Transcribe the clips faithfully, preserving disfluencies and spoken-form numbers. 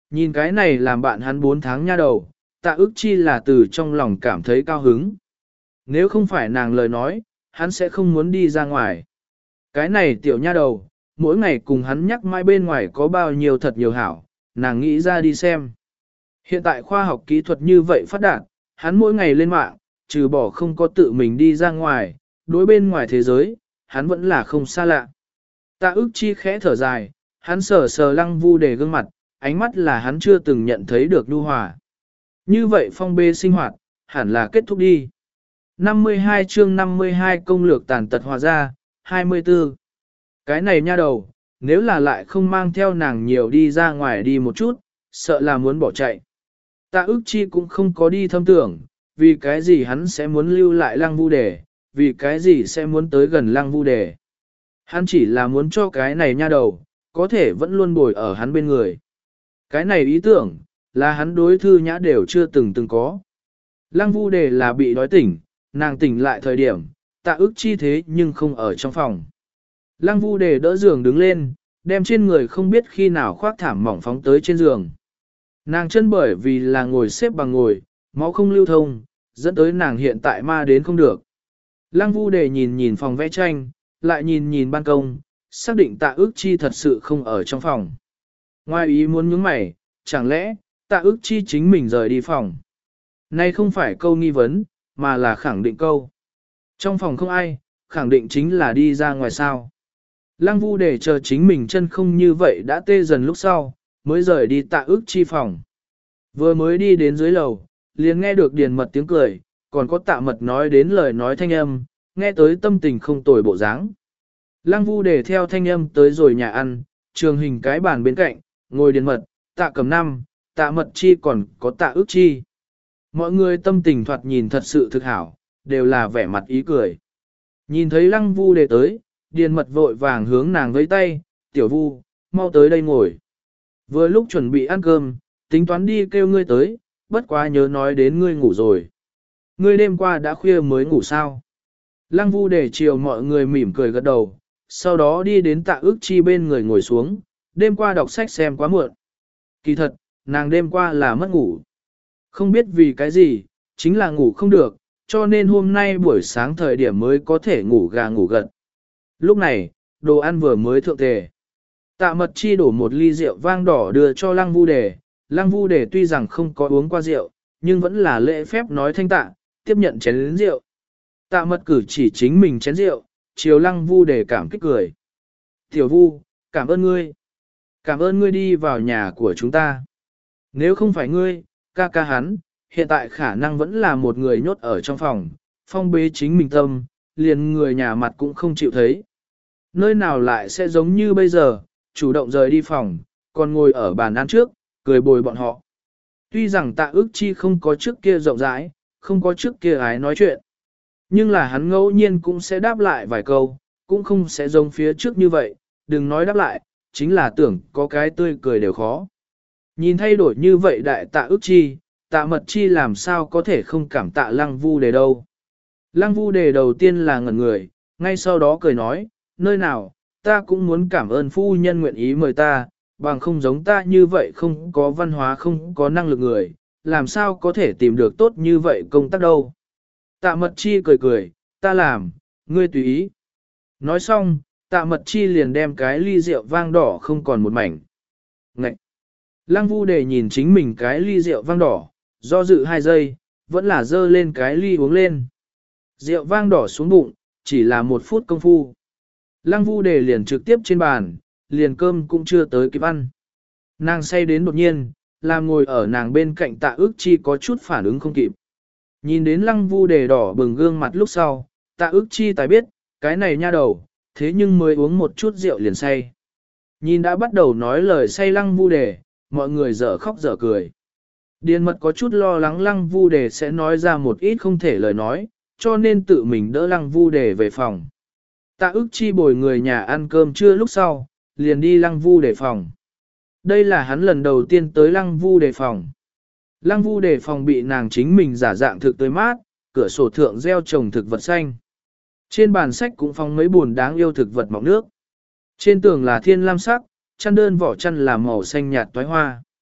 Nhìn cái này làm bạn hắn bốn tháng nha đầu, tạ ức chi là từ trong lòng cảm thấy cao hứng. Nếu không phải nàng lời nói, hắn sẽ không muốn đi ra ngoài. Cái này tiểu nha đầu, mỗi ngày cùng hắn nhắc mãi bên ngoài có bao nhiêu thật nhiều hảo, nàng nghĩ ra đi xem. Hiện tại khoa học kỹ thuật như vậy phát đạt, hắn mỗi ngày lên mạng, trừ bỏ không có tự mình đi ra ngoài, đối bên ngoài thế giới, hắn vẫn là không xa lạ. Tạ ức chi khẽ thở dài, hắn sờ sờ lăng vu để gương mặt, ánh mắt là hắn chưa từng nhận thấy được nhu hòa. Như vậy phong bê sinh hoạt, hẳn là kết thúc đi. năm mươi hai chương năm mươi hai công lược tàn tật hòa ra, hai mươi tư. Cái này nha đầu, nếu là lại không mang theo nàng nhiều đi ra ngoài đi một chút, sợ là muốn bỏ chạy. Tạ ức chi cũng không có đi thâm tưởng, vì cái gì hắn sẽ muốn lưu lại lăng vu đề, vì cái gì sẽ muốn tới gần lăng vu đề. Hắn chỉ là muốn cho cái này nha đầu, có thể vẫn luôn bồi ở hắn bên người. Cái này ý tưởng, là hắn đối thư nhã đều chưa từng từng có. Lăng vu đề là bị đói tỉnh, nàng tỉnh lại thời điểm, tạ ức chi thế nhưng không ở trong phòng. Lăng vu đề đỡ giường đứng lên, đem trên người không biết khi nào khoác thảm mỏng phóng tới trên giường. Nàng chân bởi vì là ngồi xếp bằng ngồi, máu không lưu thông, dẫn tới nàng hiện tại ma đến không được. Lăng vu đề nhìn nhìn phòng vẽ tranh, lại nhìn nhìn ban công, xác định tạ ức chi thật sự không ở trong phòng. Ngoài ý muốn nhướng mày, chẳng lẽ, tạ ức chi chính mình rời đi phòng. Này không phải câu nghi vấn, mà là khẳng định câu. Trong phòng không ai, khẳng định chính là đi ra ngoài sao. Lăng vu để chờ chính mình chân không như vậy đã tê dần lúc sau, mới rời đi tạ ức chi phòng. Vừa mới đi đến dưới lầu, liền nghe được điền mật tiếng cười, còn có tạ mật nói đến lời nói thanh âm, nghe tới tâm tình không tồi bộ dáng. Lăng vu để theo thanh âm tới rồi nhà ăn, trường hình cái bàn bên cạnh, ngồi điền mật, tạ cầm năm, tạ mật chi còn có tạ ức chi. Mọi người tâm tình thoạt nhìn thật sự thực hảo, đều là vẻ mặt ý cười. Nhìn thấy lăng vu để tới, điền mật vội vàng hướng nàng với tay, tiểu vu, mau tới đây ngồi. Vừa lúc chuẩn bị ăn cơm, tính toán đi kêu ngươi tới, bất quá nhớ nói đến ngươi ngủ rồi. Ngươi đêm qua đã khuya mới ngủ sao? Lăng vu để chiều mọi người mỉm cười gật đầu, sau đó đi đến tạ ức chi bên người ngồi xuống, đêm qua đọc sách xem quá muộn. Kỳ thật, nàng đêm qua là mất ngủ. Không biết vì cái gì, chính là ngủ không được, cho nên hôm nay buổi sáng thời điểm mới có thể ngủ gà ngủ gật. Lúc này, đồ ăn vừa mới thượng tề. Tạ mật chi đổ một ly rượu vang đỏ đưa cho lăng vu đề. Lăng vu đề tuy rằng không có uống qua rượu, nhưng vẫn là lễ phép nói thanh tạ, tiếp nhận chén lĩnh rượu. Tạ mật cử chỉ chính mình chén rượu, chiều lăng vu đề cảm kích cười. Tiểu vu, cảm ơn ngươi. Cảm ơn ngươi đi vào nhà của chúng ta. Nếu không phải ngươi, ca ca hắn, hiện tại khả năng vẫn là một người nhốt ở trong phòng, phong bế chính mình tâm, liền người nhà mặt cũng không chịu thấy. Nơi nào lại sẽ giống như bây giờ, chủ động rời đi phòng, còn ngồi ở bàn ăn trước, cười bồi bọn họ. Tuy rằng tạ ức chi không có trước kia rộng rãi, không có trước kia ái nói chuyện, nhưng là hắn ngẫu nhiên cũng sẽ đáp lại vài câu, cũng không sẽ giống phía trước như vậy, đừng nói đáp lại, chính là tưởng có cái tươi cười đều khó. Nhìn thay đổi như vậy đại tạ ức chi, tạ mật chi làm sao có thể không cảm tạ lăng vu đề đâu. Lăng vu đề đầu tiên là ngẩn người, ngay sau đó cười nói, nơi nào, ta cũng muốn cảm ơn phu nhân nguyện ý mời ta, bằng không giống ta như vậy không có văn hóa không có năng lực người, làm sao có thể tìm được tốt như vậy công tác đâu. Tạ mật chi cười cười, ta làm, ngươi tùy ý. Nói xong, tạ mật chi liền đem cái ly rượu vang đỏ không còn một mảnh. Ngậy! Lăng vu đề nhìn chính mình cái ly rượu vang đỏ, do dự hai giây, vẫn là dơ lên cái ly uống lên. Rượu vang đỏ xuống bụng, chỉ là một phút công phu. Lăng vu đề liền trực tiếp trên bàn, liền cơm cũng chưa tới kịp ăn. Nàng say đến đột nhiên, làm ngồi ở nàng bên cạnh tạ ức chi có chút phản ứng không kịp. Nhìn đến lăng vu đề đỏ bừng gương mặt lúc sau, tạ ức chi tài biết, cái này nha đầu, thế nhưng mới uống một chút rượu liền say. Nhìn đã bắt đầu nói lời say lăng vu đề, mọi người dở khóc dở cười. Điền mật có chút lo lắng lăng vu đề sẽ nói ra một ít không thể lời nói, cho nên tự mình đỡ lăng vu đề về phòng. Tạ ức chi bồi người nhà ăn cơm trưa lúc sau, liền đi lăng vu đề phòng. Đây là hắn lần đầu tiên tới lăng vu đề phòng. Lăng vu đề phòng bị nàng chính mình giả dạng thực tươi mát, cửa sổ thượng gieo trồng thực vật xanh. Trên bàn sách cũng phong mấy buồn đáng yêu thực vật mọng nước. Trên tường là thiên lam sắc, chăn đơn vỏ chăn là màu xanh nhạt toái hoa.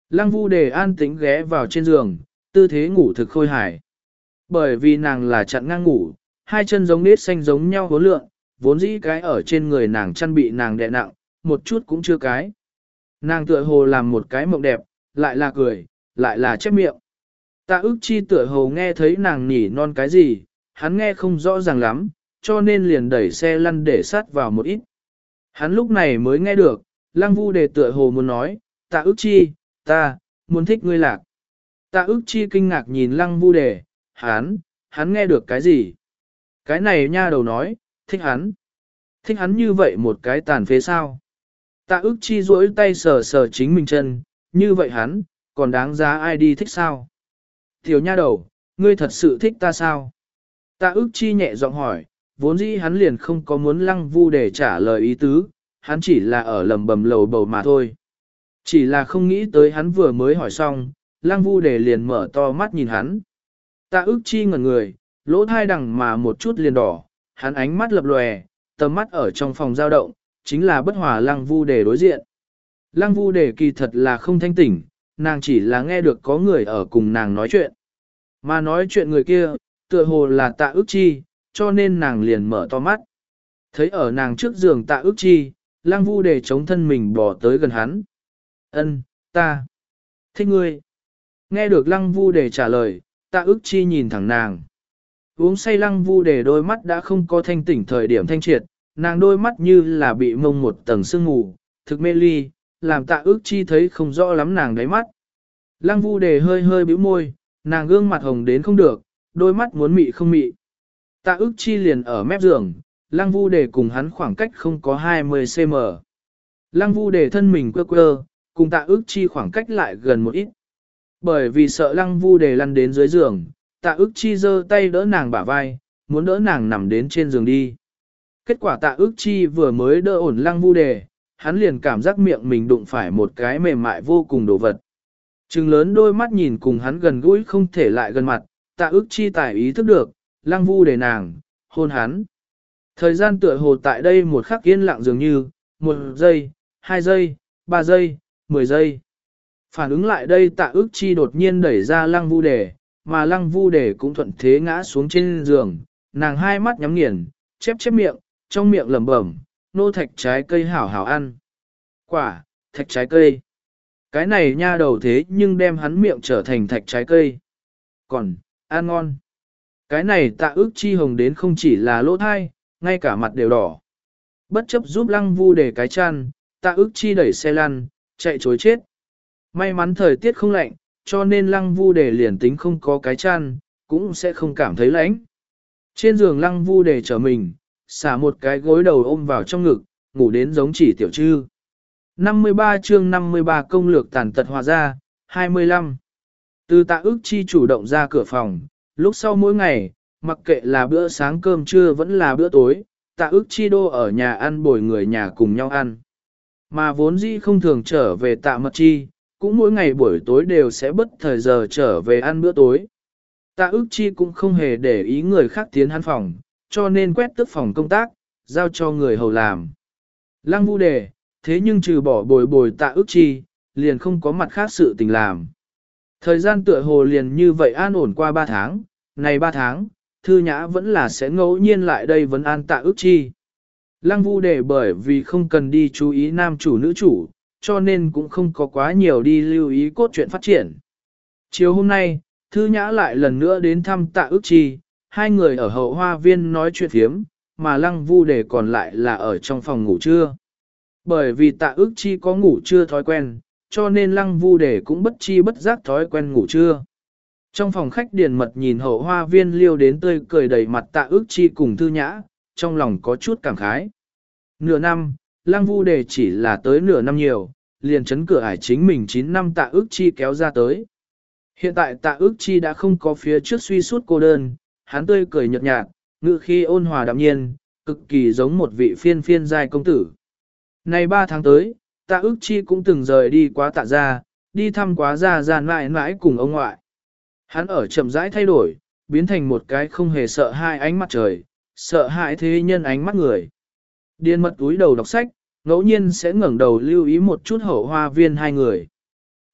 Lăng Vu Đề an tĩnh ghé vào trên giường, tư thế ngủ thực khôi hài. Bởi vì nàng là chặn ngang ngủ, hai chân giống nết xanh giống nhau hố lượng, vốn dĩ cái ở trên người nàng chăn bị nàng đè nặng, một chút cũng chưa cái. Nàng tựa hồ làm một cái mộng đẹp, lại là cười, lại là chép miệng. Tạ ức chi tựa hồ nghe thấy nàng nỉ non cái gì, hắn nghe không rõ ràng lắm, cho nên liền đẩy xe lăn để sát vào một ít. Hắn lúc này mới nghe được, Lăng Vu Đề tựa hồ muốn nói, tạ ức chi, ta, muốn thích ngươi lạc. Tạ ức chi kinh ngạc nhìn Lăng Vu Đề, hắn, hắn nghe được cái gì? Cái này nha đầu nói, thích hắn. Thích hắn như vậy một cái tàn phế sao? Tạ ức chi duỗi tay sờ sờ chính mình chân, như vậy hắn, còn đáng giá ai đi thích sao? Tiểu nha đầu, ngươi thật sự thích ta sao? Tạ ức chi nhẹ giọng hỏi, vốn dĩ hắn liền không có muốn Lăng Vu để trả lời ý tứ, hắn chỉ là ở lầm bầm lầu bầu mà thôi. Chỉ là không nghĩ tới hắn vừa mới hỏi xong, Lăng Vu để liền mở to mắt nhìn hắn. Tạ ức chi ngẩn người, lỗ thai đằng mà một chút liền đỏ, hắn ánh mắt lập lòe, tầm mắt ở trong phòng giao động, chính là bất hòa Lăng Vu để đối diện. Lăng Vu để kỳ thật là không thanh tỉnh, nàng chỉ là nghe được có người ở cùng nàng nói chuyện. Mà nói chuyện người kia, tựa hồ là Tạ ức chi, cho nên nàng liền mở to mắt. Thấy ở nàng trước giường Tạ ức chi, Lăng Vu để chống thân mình bỏ tới gần hắn. Ân, ta, thích ngươi. Nghe được Lăng Vu để trả lời, Tạ ức chi nhìn thẳng nàng. Uống say Lăng Vu để đôi mắt đã không có thanh tỉnh thời điểm thanh triệt, nàng đôi mắt như là bị mông một tầng sương mù, thực mê ly, làm Tạ ức chi thấy không rõ lắm nàng đáy mắt. Lăng Vu để hơi hơi bĩu môi, nàng gương mặt hồng đến không được, đôi mắt muốn mị không mị. Tạ ức chi liền ở mép giường, Lăng Vu để cùng hắn khoảng cách không có hai mươi xăng ti mét. Lăng Vu để thân mình quơ quơ, cùng Tạ ức chi khoảng cách lại gần một ít. Bởi vì sợ Lăng Vu để lăn đến dưới giường, Tạ ức chi giơ tay đỡ nàng bả vai, muốn đỡ nàng nằm đến trên giường đi. Kết quả Tạ ức chi vừa mới đỡ ổn Lăng Vu đề, hắn liền cảm giác miệng mình đụng phải một cái mềm mại vô cùng đồ vật. Trừng lớn đôi mắt nhìn cùng hắn gần gũi không thể lại gần mặt, Tạ ức chi tài ý thức được, Lăng Vu đề nàng, hôn hắn. Thời gian tựa hồ tại đây một khắc yên lặng dường như, một giây, hai giây, ba giây, mười giây. Phản ứng lại đây Tạ ức chi đột nhiên đẩy ra Lăng Vu đề, mà Lăng Vu đề cũng thuận thế ngã xuống trên giường, nàng hai mắt nhắm nghiền, chép chép miệng, trong miệng lẩm bẩm, nô thạch trái cây hảo hảo ăn. Quả, thạch trái cây. Cái này nha đầu thế nhưng đem hắn miệng trở thành thạch trái cây. Còn, ăn ngon. Cái này Tạ ức chi hồng đến không chỉ là lỗ thai, ngay cả mặt đều đỏ. Bất chấp giúp Lăng Vu để cái chăn, Tạ ức chi đẩy xe lăn, chạy chối chết. May mắn thời tiết không lạnh, cho nên Lăng Vu để liền tính không có cái chăn, cũng sẽ không cảm thấy lạnh. Trên giường Lăng Vu để trở mình, xả một cái gối đầu ôm vào trong ngực, ngủ đến giống chỉ tiểu trư. năm mươi ba chương năm mươi ba công lược tàn tật hòa ra, hai mươi lăm. Từ Tạ ức chi chủ động ra cửa phòng, lúc sau mỗi ngày, mặc kệ là bữa sáng cơm trưa vẫn là bữa tối, Tạ ức chi đô ở nhà ăn bồi người nhà cùng nhau ăn. Mà vốn dĩ không thường trở về Tạ mật chi, cũng mỗi ngày buổi tối đều sẽ bất thời giờ trở về ăn bữa tối. Tạ ức chi cũng không hề để ý người khác tiến hắn phòng, cho nên quét tước phòng công tác, giao cho người hầu làm. Lăng Vu đề, thế nhưng trừ bỏ bồi bồi Tạ ức chi, liền không có mặt khác sự tình làm. Thời gian tựa hồ liền như vậy an ổn qua ba tháng, này ba tháng, Thư Nhã vẫn là sẽ ngẫu nhiên lại đây vấn an Tạ ức chi. Lăng Vu đề bởi vì không cần đi chú ý nam chủ nữ chủ, cho nên cũng không có quá nhiều đi lưu ý cốt truyện phát triển. Chiều hôm nay, Thư Nhã lại lần nữa đến thăm Tạ ức chi, hai người ở hậu hoa viên nói chuyện phiếm, mà Lăng Vu đề còn lại là ở trong phòng ngủ trưa. Bởi vì Tạ ức chi có ngủ trưa thói quen, cho nên Lăng Vu đề cũng bất chi bất giác thói quen ngủ trưa. Trong phòng khách Điền Mật nhìn hậu hoa viên liêu đến tươi cười đầy mặt Tạ ức chi cùng Thư Nhã, trong lòng có chút cảm khái. Nửa năm, Lăng Vu đề chỉ là tới nửa năm nhiều, liền chấn cửa ải chính mình chín năm Tạ ức chi kéo ra tới. Hiện tại Tạ ức chi đã không có phía trước suy suốt cô đơn, hắn tươi cười nhợt nhạt, ngự khi ôn hòa đạm nhiên, cực kỳ giống một vị phiên phiên giai công tử. Này ba tháng tới, Tạ ức chi cũng từng rời đi quá Tạ gia, đi thăm quá gia gia mãi mãi cùng ông ngoại. Hắn ở chậm rãi thay đổi, biến thành một cái không hề sợ hai ánh mắt trời, sợ hãi thế nhân ánh mắt người. Điền Mật túi đầu đọc sách, ngẫu nhiên sẽ ngẩng đầu lưu ý một chút hậu hoa viên hai người.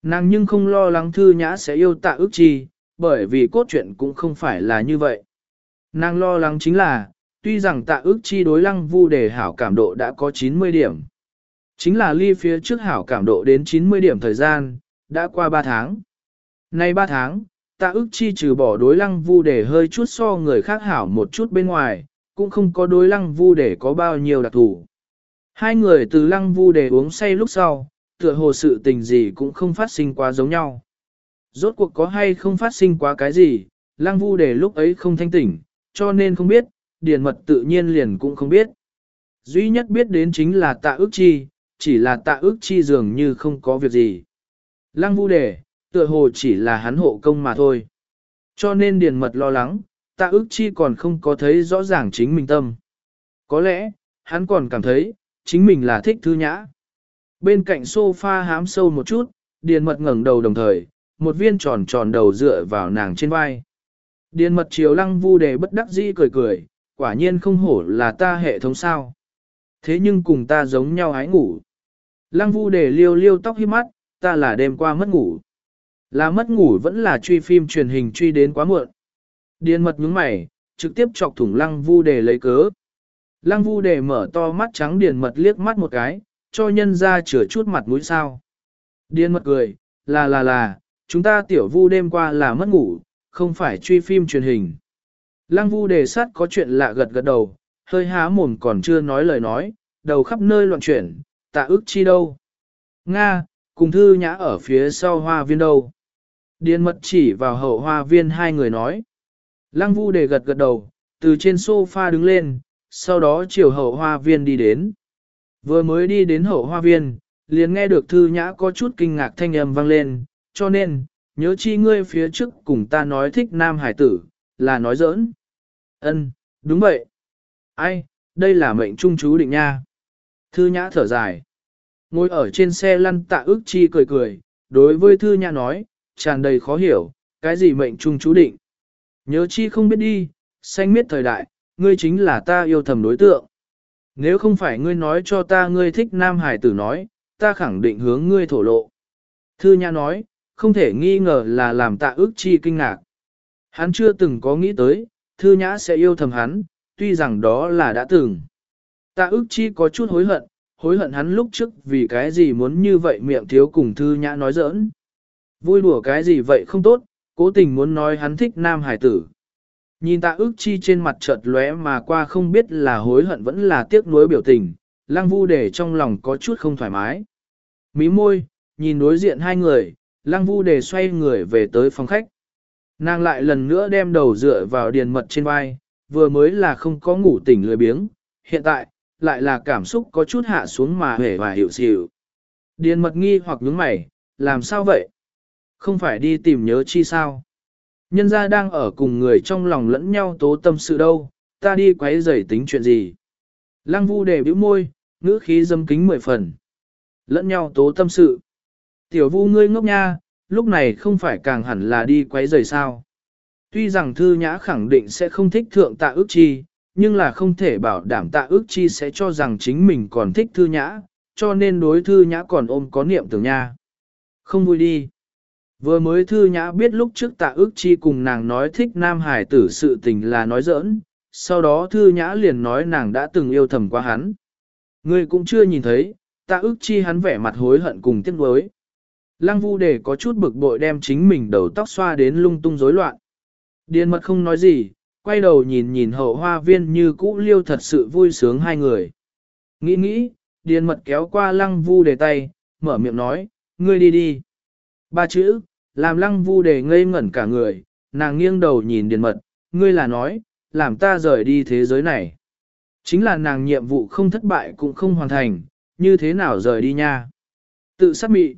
Nàng nhưng không lo lắng Thư Nhã sẽ yêu Tạ Ức Chi, bởi vì cốt truyện cũng không phải là như vậy. Nàng lo lắng chính là, tuy rằng Tạ Ức Chi đối Lăng Vu Đề hảo cảm độ đã có chín mươi điểm. Chính là ly phía trước hảo cảm độ đến chín mươi điểm thời gian, đã qua ba tháng. Nay ba tháng, Tạ Ức Chi trừ bỏ đối Lăng Vu Đề hơi chút so người khác hảo một chút bên ngoài, cũng không có đối Lăng Vu Đề có bao nhiêu đặc thủ. Hai người từ Lăng Vu Đề uống say lúc sau, tựa hồ sự tình gì cũng không phát sinh quá giống nhau. Rốt cuộc có hay không phát sinh quá cái gì, Lăng Vu Đề lúc ấy không thanh tỉnh, cho nên không biết, Điền Mật tự nhiên liền cũng không biết. Duy nhất biết đến chính là Tạ Ức Chi, chỉ là Tạ Ức Chi dường như không có việc gì. Lăng Vu Đề, tựa hồ chỉ là hắn hộ công mà thôi. Cho nên Điền Mật lo lắng, Tạ Ức Chi còn không có thấy rõ ràng chính mình tâm. Có lẽ, hắn còn cảm thấy, chính mình là thích Thư Nhã. Bên cạnh sofa hám sâu một chút, Điền Mật ngẩng đầu đồng thời, một viên tròn tròn đầu dựa vào nàng trên vai. Điền Mật chiều Lăng Vu Đề bất đắc dĩ cười cười, quả nhiên không hổ là ta hệ thống sao. Thế nhưng cùng ta giống nhau hái ngủ. Lăng Vu Đề liêu liêu tóc hiếp mắt, ta là đêm qua mất ngủ. Là mất ngủ vẫn là truy phim truyền hình truy đến quá muộn. Điền Mật nhướng mày, trực tiếp chọc thủng Lăng Vu Đề lấy cớ. Lăng Vu Đề mở to mắt trắng Điền Mật liếc mắt một cái, cho nhân ra chừa chút mặt mũi sao. Điền Mật cười, là là là, chúng ta tiểu Vu đêm qua là mất ngủ, không phải truy phim truyền hình. Lăng Vu Đề sát có chuyện lạ gật gật đầu, hơi há mồm còn chưa nói lời nói, đầu khắp nơi loạn chuyển, Tạ Ức Chi đâu? Nga, cùng Thư Nhã ở phía sau hoa viên đâu? Điền Mật chỉ vào hậu hoa viên hai người nói. Lăng Vu Đề gật gật đầu, từ trên sofa đứng lên, sau đó chiều hậu hoa viên đi đến. Vừa mới đi đến hậu hoa viên, liền nghe được Thư Nhã có chút kinh ngạc thanh âm vang lên, cho nên, nhớ chi ngươi phía trước cùng ta nói thích nam hải tử, là nói giỡn. Ân, đúng vậy. Ai, đây là mệnh trung chú định nha. Thư Nhã thở dài. Ngồi ở trên xe lăn Tạ Ức Chi cười cười, đối với Thư Nhã nói, tràn đầy khó hiểu, cái gì mệnh trung chú định. Nhớ chi không biết đi, xanh miết thời đại, ngươi chính là ta yêu thầm đối tượng. Nếu không phải ngươi nói cho ta ngươi thích nam hải tử nói, ta khẳng định hướng ngươi thổ lộ. Thư Nhã nói, không thể nghi ngờ là làm Tạ Ức Chi kinh ngạc. Hắn chưa từng có nghĩ tới, Thư Nhã sẽ yêu thầm hắn, tuy rằng đó là đã từng. Tạ Ức Chi có chút hối hận, hối hận hắn lúc trước vì cái gì muốn như vậy miệng thiếu cùng Thư Nhã nói giỡn. Vui đùa cái gì vậy không tốt, cố tình muốn nói hắn thích nam hải tử. Nhìn Tạ Ức Chi trên mặt chợt lóe mà qua không biết là hối hận vẫn là tiếc nuối biểu tình, Lăng Vu Đề trong lòng có chút không thoải mái. Mí môi, nhìn đối diện hai người, Lăng Vu Đề xoay người về tới phòng khách. Nàng lại lần nữa đem đầu dựa vào Điền Mật trên vai, vừa mới là không có ngủ tỉnh lười biếng, hiện tại, lại là cảm xúc có chút hạ xuống mà hề và hiểu xỉu. Điền Mật nghi hoặc nhướng mày, làm sao vậy? Không phải đi tìm nhớ chi sao? Nhân gia đang ở cùng người trong lòng lẫn nhau tố tâm sự đâu, ta đi quấy rầy tính chuyện gì? Lăng Vu Đề bĩu môi, ngữ khí dâm kính mười phần. Lẫn nhau tố tâm sự. Tiểu Vu ngươi ngốc nha, lúc này không phải càng hẳn là đi quấy rầy sao? Tuy rằng Thư Nhã khẳng định sẽ không thích thượng Tạ Ức Chi, nhưng là không thể bảo đảm Tạ Ức Chi sẽ cho rằng chính mình còn thích Thư Nhã, cho nên đối Thư Nhã còn ôm có niệm tưởng nha. Không vui đi. Vừa mới Thư Nhã biết lúc trước Tạ Ức Chi cùng nàng nói thích nam hải tử sự tình là nói giỡn, sau đó Thư Nhã liền nói nàng đã từng yêu thầm qua hắn. Ngươi cũng chưa nhìn thấy, Tạ Ức Chi hắn vẻ mặt hối hận cùng tiếc nuối. Lăng Vu Đề có chút bực bội đem chính mình đầu tóc xoa đến lung tung rối loạn. Điền Mật không nói gì, quay đầu nhìn nhìn hậu hoa viên như cũ liêu thật sự vui sướng hai người. Nghĩ nghĩ, Điền Mật kéo qua Lăng Vu Đề tay, mở miệng nói, ngươi đi đi. Ba chữ, làm Lăng Vu Đề ngây ngẩn cả người, nàng nghiêng đầu nhìn Điền Mật, ngươi là nói, làm ta rời đi thế giới này. Chính là nàng nhiệm vụ không thất bại cũng không hoàn thành, như thế nào rời đi nha. Tự sát mị.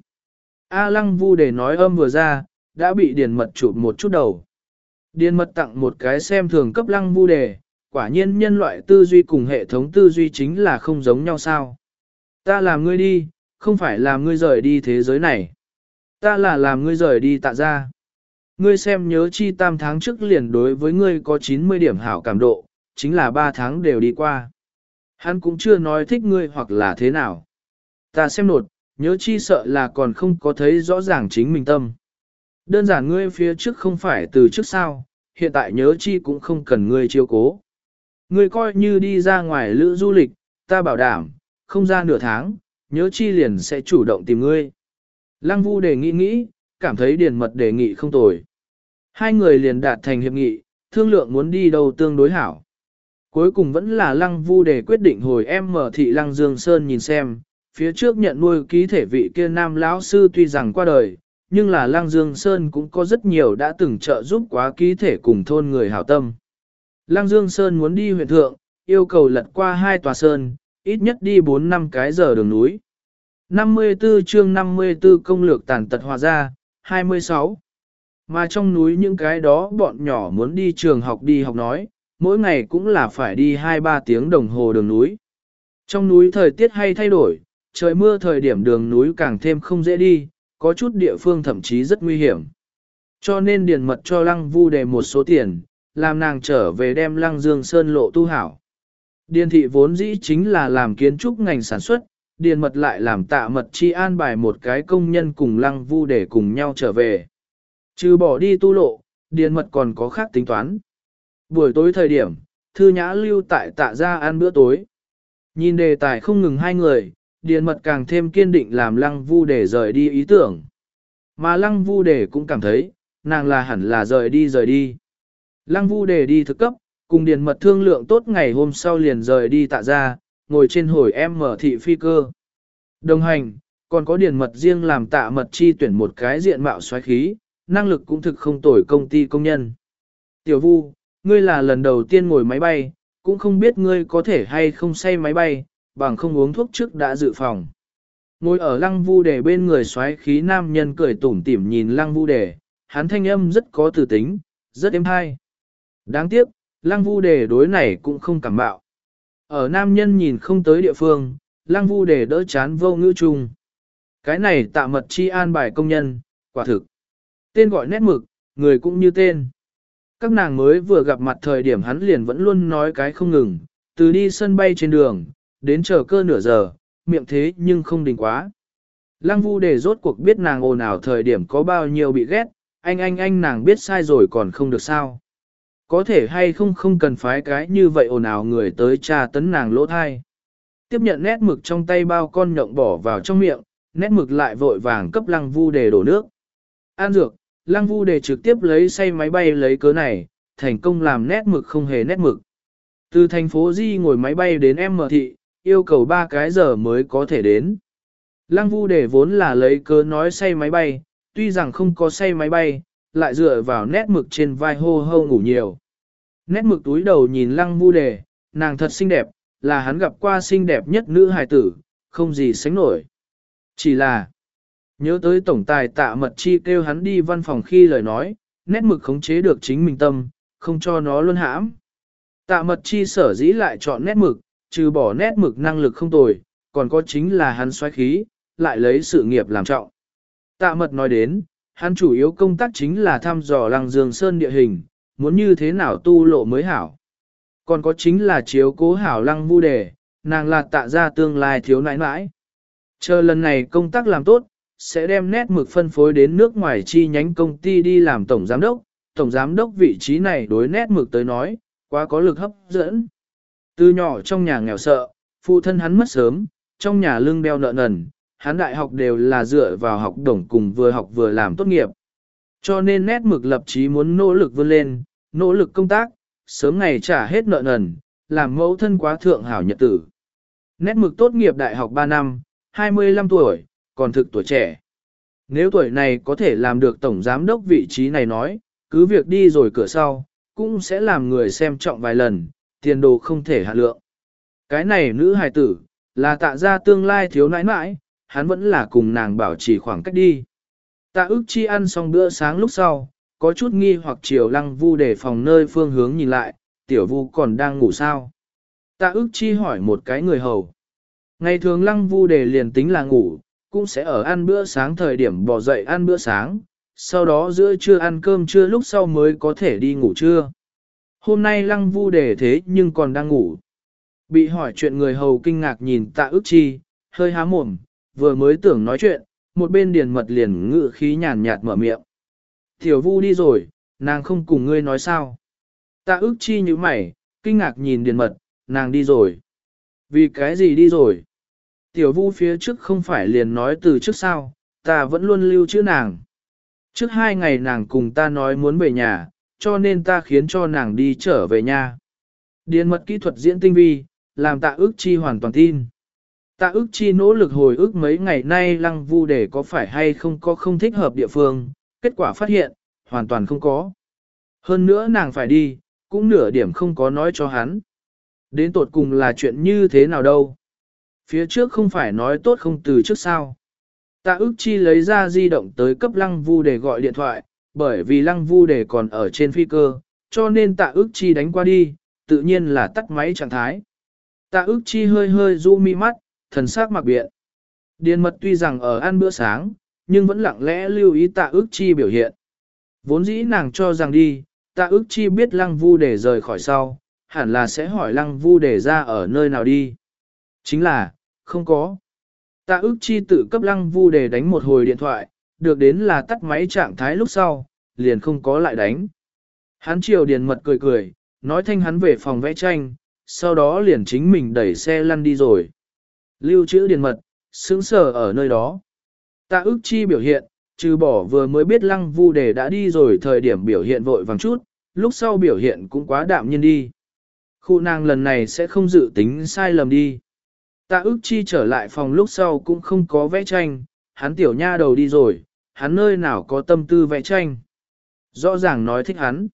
A Lăng Vu Đề nói âm vừa ra, đã bị Điền Mật chụp một chút đầu. Điền Mật tặng một cái xem thường cấp Lăng Vu Đề, quả nhiên nhân loại tư duy cùng hệ thống tư duy chính là không giống nhau sao. Ta làm ngươi đi, không phải làm ngươi rời đi thế giới này. Ta là làm ngươi rời đi Tạ ra. Ngươi xem nhớ chi tam tháng trước liền đối với ngươi có chín mươi điểm hảo cảm độ, chính là ba tháng đều đi qua. Hắn cũng chưa nói thích ngươi hoặc là thế nào. Ta xem nột, nhớ chi sợ là còn không có thấy rõ ràng chính mình tâm. Đơn giản ngươi phía trước không phải từ trước sao, hiện tại nhớ chi cũng không cần ngươi chiếu cố. Ngươi coi như đi ra ngoài lữ du lịch, ta bảo đảm, không ra nửa tháng, nhớ chi liền sẽ chủ động tìm ngươi. Lăng Vu đề nghị nghĩ, cảm thấy Điền Mật đề nghị không tồi. Hai người liền đạt thành hiệp nghị, thương lượng muốn đi đâu tương đối hảo. Cuối cùng vẫn là Lăng Vu đề quyết định hồi em mở thị Lăng Dương Sơn nhìn xem, phía trước nhận nuôi ký thể vị kia nam lão sư tuy rằng qua đời, nhưng là Lăng Dương Sơn cũng có rất nhiều đã từng trợ giúp quá ký thể cùng thôn người hảo tâm. Lăng Dương Sơn muốn đi huyện thượng, yêu cầu lật qua hai tòa sơn, ít nhất đi bốn năm cái giờ đường núi. năm mươi tư chương năm mươi tư công lược tàn tật hòa ra, hai mươi sáu. Mà trong núi những cái đó bọn nhỏ muốn đi trường học đi học nói, mỗi ngày cũng là phải đi hai ba tiếng đồng hồ đường núi. Trong núi thời tiết hay thay đổi, trời mưa thời điểm đường núi càng thêm không dễ đi, có chút địa phương thậm chí rất nguy hiểm. Cho nên Điền Mật cho Lăng Vu đề một số tiền, làm nàng trở về đem Lăng Dương Sơn lộ tu hảo. Điền thị vốn dĩ chính là làm kiến trúc ngành sản xuất, Điền Mật lại làm Tạ Mật Chi an bài một cái công nhân cùng Lăng Vu để cùng nhau trở về. Trừ bỏ đi tu lộ, Điền Mật còn có khác tính toán. Buổi tối thời điểm, Thư Nhã lưu tại Tạ gia ăn bữa tối. Nhìn đề tài không ngừng hai người, Điền Mật càng thêm kiên định làm Lăng Vu để rời đi ý tưởng. Mà Lăng Vu để cũng cảm thấy, nàng là hẳn là rời đi rời đi. Lăng Vu để đi thực cấp, cùng Điền Mật thương lượng tốt ngày hôm sau liền rời đi Tạ gia, ngồi trên hồi em mở thị phi cơ. Đồng hành, còn có Điền Mật riêng làm Tạ Mật Chi tuyển một cái diện mạo xoáy khí, năng lực cũng thực không tồi công ty công nhân. Tiểu Vu, ngươi là lần đầu tiên ngồi máy bay, cũng không biết ngươi có thể hay không say máy bay, bằng không uống thuốc trước đã dự phòng. Ngồi ở Lăng Vu đề bên người xoáy khí nam nhân cười tủm tỉm nhìn Lăng Vu đề, hắn thanh âm rất có từ tính, rất êm hay. Đáng tiếc, Lăng Vu đề đối này cũng không cảm bạo. Ở nam nhân nhìn không tới địa phương, Lăng Vu đề đỡ chán vô ngữ chung. Cái này Tạ Mật Chi an bài công nhân, quả thực. Tên gọi nét mực, người cũng như tên. Các nàng mới vừa gặp mặt thời điểm hắn liền vẫn luôn nói cái không ngừng, từ đi sân bay trên đường, đến chờ cơ nửa giờ, miệng thế nhưng không đình quá. Lăng Vu đề rốt cuộc biết nàng ồn ào thời điểm có bao nhiêu bị ghét, anh anh anh nàng biết sai rồi còn không được sao. Có thể hay không không cần phái cái như vậy ồn ào người tới tra tấn nàng lỗ thai. Tiếp nhận nét mực trong tay bao con nhộng bỏ vào trong miệng, nét mực lại vội vàng cấp Lăng Vu đề đổ nước. An dược, Lăng Vu đề trực tiếp lấy say máy bay lấy cớ này, thành công làm nét mực không hề nét mực. Từ thành phố Di ngồi máy bay đến em mở thị, yêu cầu ba cái giờ mới có thể đến. Lăng Vu đề vốn là lấy cớ nói say máy bay, tuy rằng không có say máy bay, lại dựa vào nét mực trên vai hô hô ngủ nhiều. Nét mực túi đầu nhìn Lăng Vu đề, nàng thật xinh đẹp, là hắn gặp qua xinh đẹp nhất nữ hài tử, không gì sánh nổi. Chỉ là, nhớ tới tổng tài Tạ Mật Chi kêu hắn đi văn phòng khi lời nói, nét mực khống chế được chính mình tâm, không cho nó luân hãm. Tạ Mật Chi sở dĩ lại chọn nét mực, trừ bỏ nét mực năng lực không tồi, còn có chính là hắn xoáy khí, lại lấy sự nghiệp làm trọng. Tạ Mật nói đến, hắn chủ yếu công tác chính là thăm dò Lăng Dương Sơn địa hình, muốn như thế nào tu lộ mới hảo. Còn có chính là chiếu cố hảo Lăng Vu đề, nàng là Tạ gia tương lai thiếu nãi nãi. Chờ lần này công tác làm tốt, sẽ đem nét mực phân phối đến nước ngoài chi nhánh công ty đi làm tổng giám đốc. Tổng giám đốc vị trí này đối nét mực tới nói, quá có lực hấp dẫn. Từ nhỏ trong nhà nghèo sợ, phụ thân hắn mất sớm, trong nhà lưng đeo nợ nần, hắn đại học đều là dựa vào học đồng cùng vừa học vừa làm tốt nghiệp. Cho nên nét mực lập chí muốn nỗ lực vươn lên, nỗ lực công tác, sớm ngày trả hết nợ nần, làm mẫu thân quá thượng hảo nhật tử. Nét mực tốt nghiệp đại học ba năm, hai mươi lăm tuổi, còn thực tuổi trẻ. Nếu tuổi này có thể làm được tổng giám đốc vị trí này nói, cứ việc đi rồi cửa sau, cũng sẽ làm người xem trọng vài lần, tiền đồ không thể hạ lượng. Cái này nữ hài tử, là Tạ gia tương lai thiếu nãi nãi, hắn vẫn là cùng nàng bảo trì khoảng cách đi. Tạ ức chi ăn xong bữa sáng lúc sau, có chút nghi hoặc chiều Lăng Vu để phòng nơi phương hướng nhìn lại, tiểu Vu còn đang ngủ sao. Tạ ức chi hỏi một cái người hầu. Ngày thường Lăng Vu để liền tính là ngủ, cũng sẽ ở ăn bữa sáng thời điểm bỏ dậy ăn bữa sáng, sau đó giữa trưa ăn cơm trưa lúc sau mới có thể đi ngủ trưa. Hôm nay Lăng Vu để thế nhưng còn đang ngủ. Bị hỏi chuyện người hầu kinh ngạc nhìn Tạ ức chi, hơi há mồm, vừa mới tưởng nói chuyện, một bên điền mật liền ngự khí nhàn nhạt mở miệng. Tiểu vu đi rồi, nàng không cùng ngươi nói sao. Tạ ức chi như mày, kinh ngạc nhìn điền mật, nàng đi rồi. Vì cái gì đi rồi? Tiểu vu phía trước không phải liền nói từ trước sao, ta vẫn luôn lưu chữ nàng. Trước hai ngày nàng cùng ta nói muốn về nhà, cho nên ta khiến cho nàng đi trở về nhà. Điền mật kỹ thuật diễn tinh vi, làm tạ ức chi hoàn toàn tin. Tạ ức chi nỗ lực hồi ức mấy ngày nay lăng vu để có phải hay không có không thích hợp địa phương, kết quả phát hiện, hoàn toàn không có. Hơn nữa nàng phải đi, cũng nửa điểm không có nói cho hắn. Đến tột cùng là chuyện như thế nào đâu. Phía trước không phải nói tốt không từ trước sao. Tạ ức chi lấy ra di động tới cấp lăng vu để gọi điện thoại, bởi vì lăng vu để còn ở trên phi cơ, cho nên tạ ức chi đánh qua đi, tự nhiên là tắt máy trạng thái. Tạ ức chi hơi hơi du mi mắt, thần sắc mặc biện. Điền mật tuy rằng ở ăn bữa sáng, nhưng vẫn lặng lẽ lưu ý tạ ức chi biểu hiện. Vốn dĩ nàng cho rằng đi, tạ ức chi biết lăng vu để rời khỏi sau, hẳn là sẽ hỏi lăng vu để ra ở nơi nào đi. Chính là, không có. Tạ ức chi tự cấp lăng vu để đánh một hồi điện thoại, được đến là tắt máy trạng thái lúc sau, liền không có lại đánh. Hắn chiều điền mật cười cười, nói thanh hắn về phòng vẽ tranh, sau đó liền chính mình đẩy xe lăn đi rồi. Lưu trữ điền mật, sững sờ ở nơi đó. Tạ ức chi biểu hiện, trừ bỏ vừa mới biết lăng vu đề đã đi rồi thời điểm biểu hiện vội vàng chút, lúc sau biểu hiện cũng quá đạm nhiên đi. Khu nàng lần này sẽ không dự tính sai lầm đi. Tạ ức chi trở lại phòng lúc sau cũng không có vẽ tranh, hắn tiểu nha đầu đi rồi, hắn nơi nào có tâm tư vẽ tranh. Rõ ràng nói thích hắn.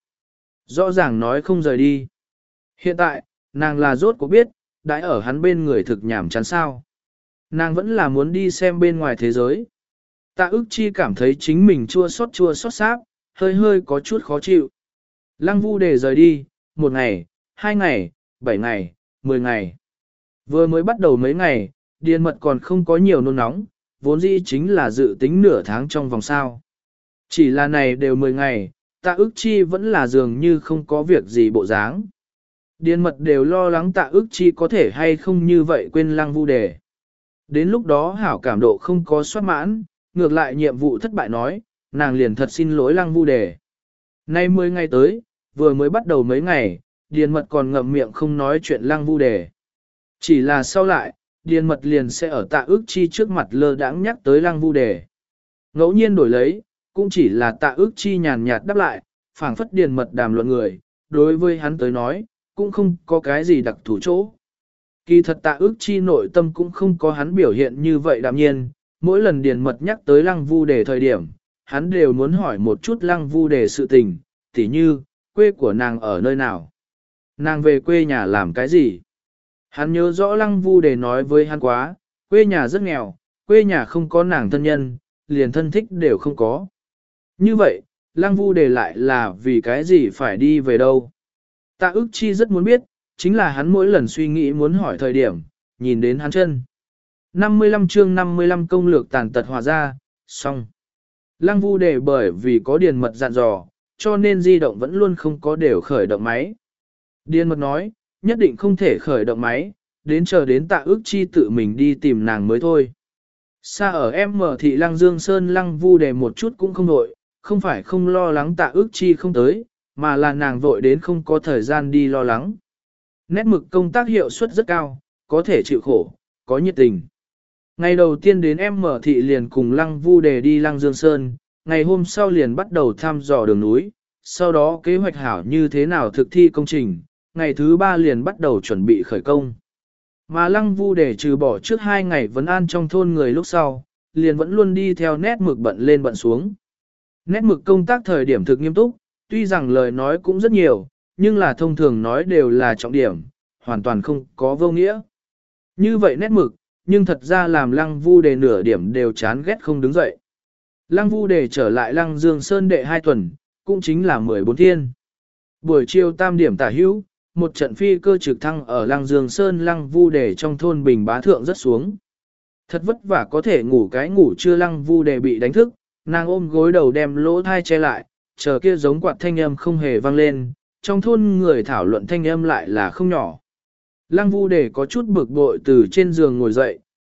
Rõ ràng nói không rời đi. Hiện tại, nàng là rốt cuộc biết, đãi ở hắn bên người thực nhảm chán sao. Nàng vẫn là muốn đi xem bên ngoài thế giới. Tạ ức chi cảm thấy chính mình chua xót chua xót sáp, hơi hơi có chút khó chịu. Lăng vu để rời đi, một ngày, hai ngày, bảy ngày, mười ngày. Vừa mới bắt đầu mấy ngày, điền mật còn không có nhiều nôn nóng, vốn dĩ chính là dự tính nửa tháng trong vòng sao. Chỉ là này đều mười ngày, tạ ức chi vẫn là dường như không có việc gì bộ dáng. Điền mật đều lo lắng tạ ức chi có thể hay không như vậy quên lăng vu đề. Đến lúc đó hảo cảm độ không có soát mãn, ngược lại nhiệm vụ thất bại nói, nàng liền thật xin lỗi lăng vu đề. Nay mười ngày tới, vừa mới bắt đầu mấy ngày, điền mật còn ngậm miệng không nói chuyện lăng vu đề. Chỉ là sau lại, điền mật liền sẽ ở tạ ức chi trước mặt lơ đãng nhắc tới lăng vu đề. Ngẫu nhiên đổi lấy, cũng chỉ là tạ ức chi nhàn nhạt đáp lại, phảng phất điền mật đàm luận người, đối với hắn tới nói, cũng không có cái gì đặc thủ chỗ. Kỳ thật tạ ức chi nội tâm cũng không có hắn biểu hiện như vậy đạm nhiên, mỗi lần điền mật nhắc tới lăng vu đề thời điểm, hắn đều muốn hỏi một chút lăng vu đề sự tình, tỉ như, quê của nàng ở nơi nào? Nàng về quê nhà làm cái gì? Hắn nhớ rõ lăng vu đề nói với hắn quá, quê nhà rất nghèo, quê nhà không có nàng thân nhân, liền thân thích đều không có. Như vậy, lăng vu đề lại là vì cái gì phải đi về đâu? Tạ ức chi rất muốn biết, chính là hắn mỗi lần suy nghĩ muốn hỏi thời điểm, nhìn đến hắn chân. năm mươi lăm chương năm mươi lăm công lược tàn tật hòa ra, xong. Lăng vu đề bởi vì có điền mật dặn dò, cho nên di động vẫn luôn không có đều khởi động máy. Điền mật nói, nhất định không thể khởi động máy, đến chờ đến tạ ức chi tự mình đi tìm nàng mới thôi. Xa ở em mở thị lăng dương sơn lăng vu đề một chút cũng không vội, không phải không lo lắng tạ ức chi không tới, mà là nàng vội đến không có thời gian đi lo lắng. Nét mực công tác hiệu suất rất cao, có thể chịu khổ, có nhiệt tình. Ngày đầu tiên đến em mở thị liền cùng lăng vu đề đi lăng dương sơn, ngày hôm sau liền bắt đầu thăm dò đường núi, sau đó kế hoạch hảo như thế nào thực thi công trình, ngày thứ ba liền bắt đầu chuẩn bị khởi công. Mà lăng vu đề trừ bỏ trước hai ngày vấn an trong thôn người lúc sau, liền vẫn luôn đi theo nét mực bận lên bận xuống. Nét mực công tác thời điểm thực nghiêm túc, tuy rằng lời nói cũng rất nhiều, nhưng là thông thường nói đều là trọng điểm, hoàn toàn không có vô nghĩa. Như vậy nét mực, nhưng thật ra làm lăng vu đề nửa điểm đều chán ghét không đứng dậy. Lăng vu đề trở lại lăng dương sơn đệ hai tuần, cũng chính là mười bốn thiên. Buổi chiều tam điểm tả hữu, một trận phi cơ trực thăng ở lăng dương sơn lăng vu đề trong thôn Bình Bá Thượng rất xuống. Thật vất vả có thể ngủ cái ngủ chưa lăng vu đề bị đánh thức, nàng ôm gối đầu đem lỗ thai che lại, chờ kia giống quạt thanh âm không hề vang lên, trong thôn người thảo luận thanh âm lại là không nhỏ. Lăng vu đề có chút bực bội từ trên giường ngồi dậy,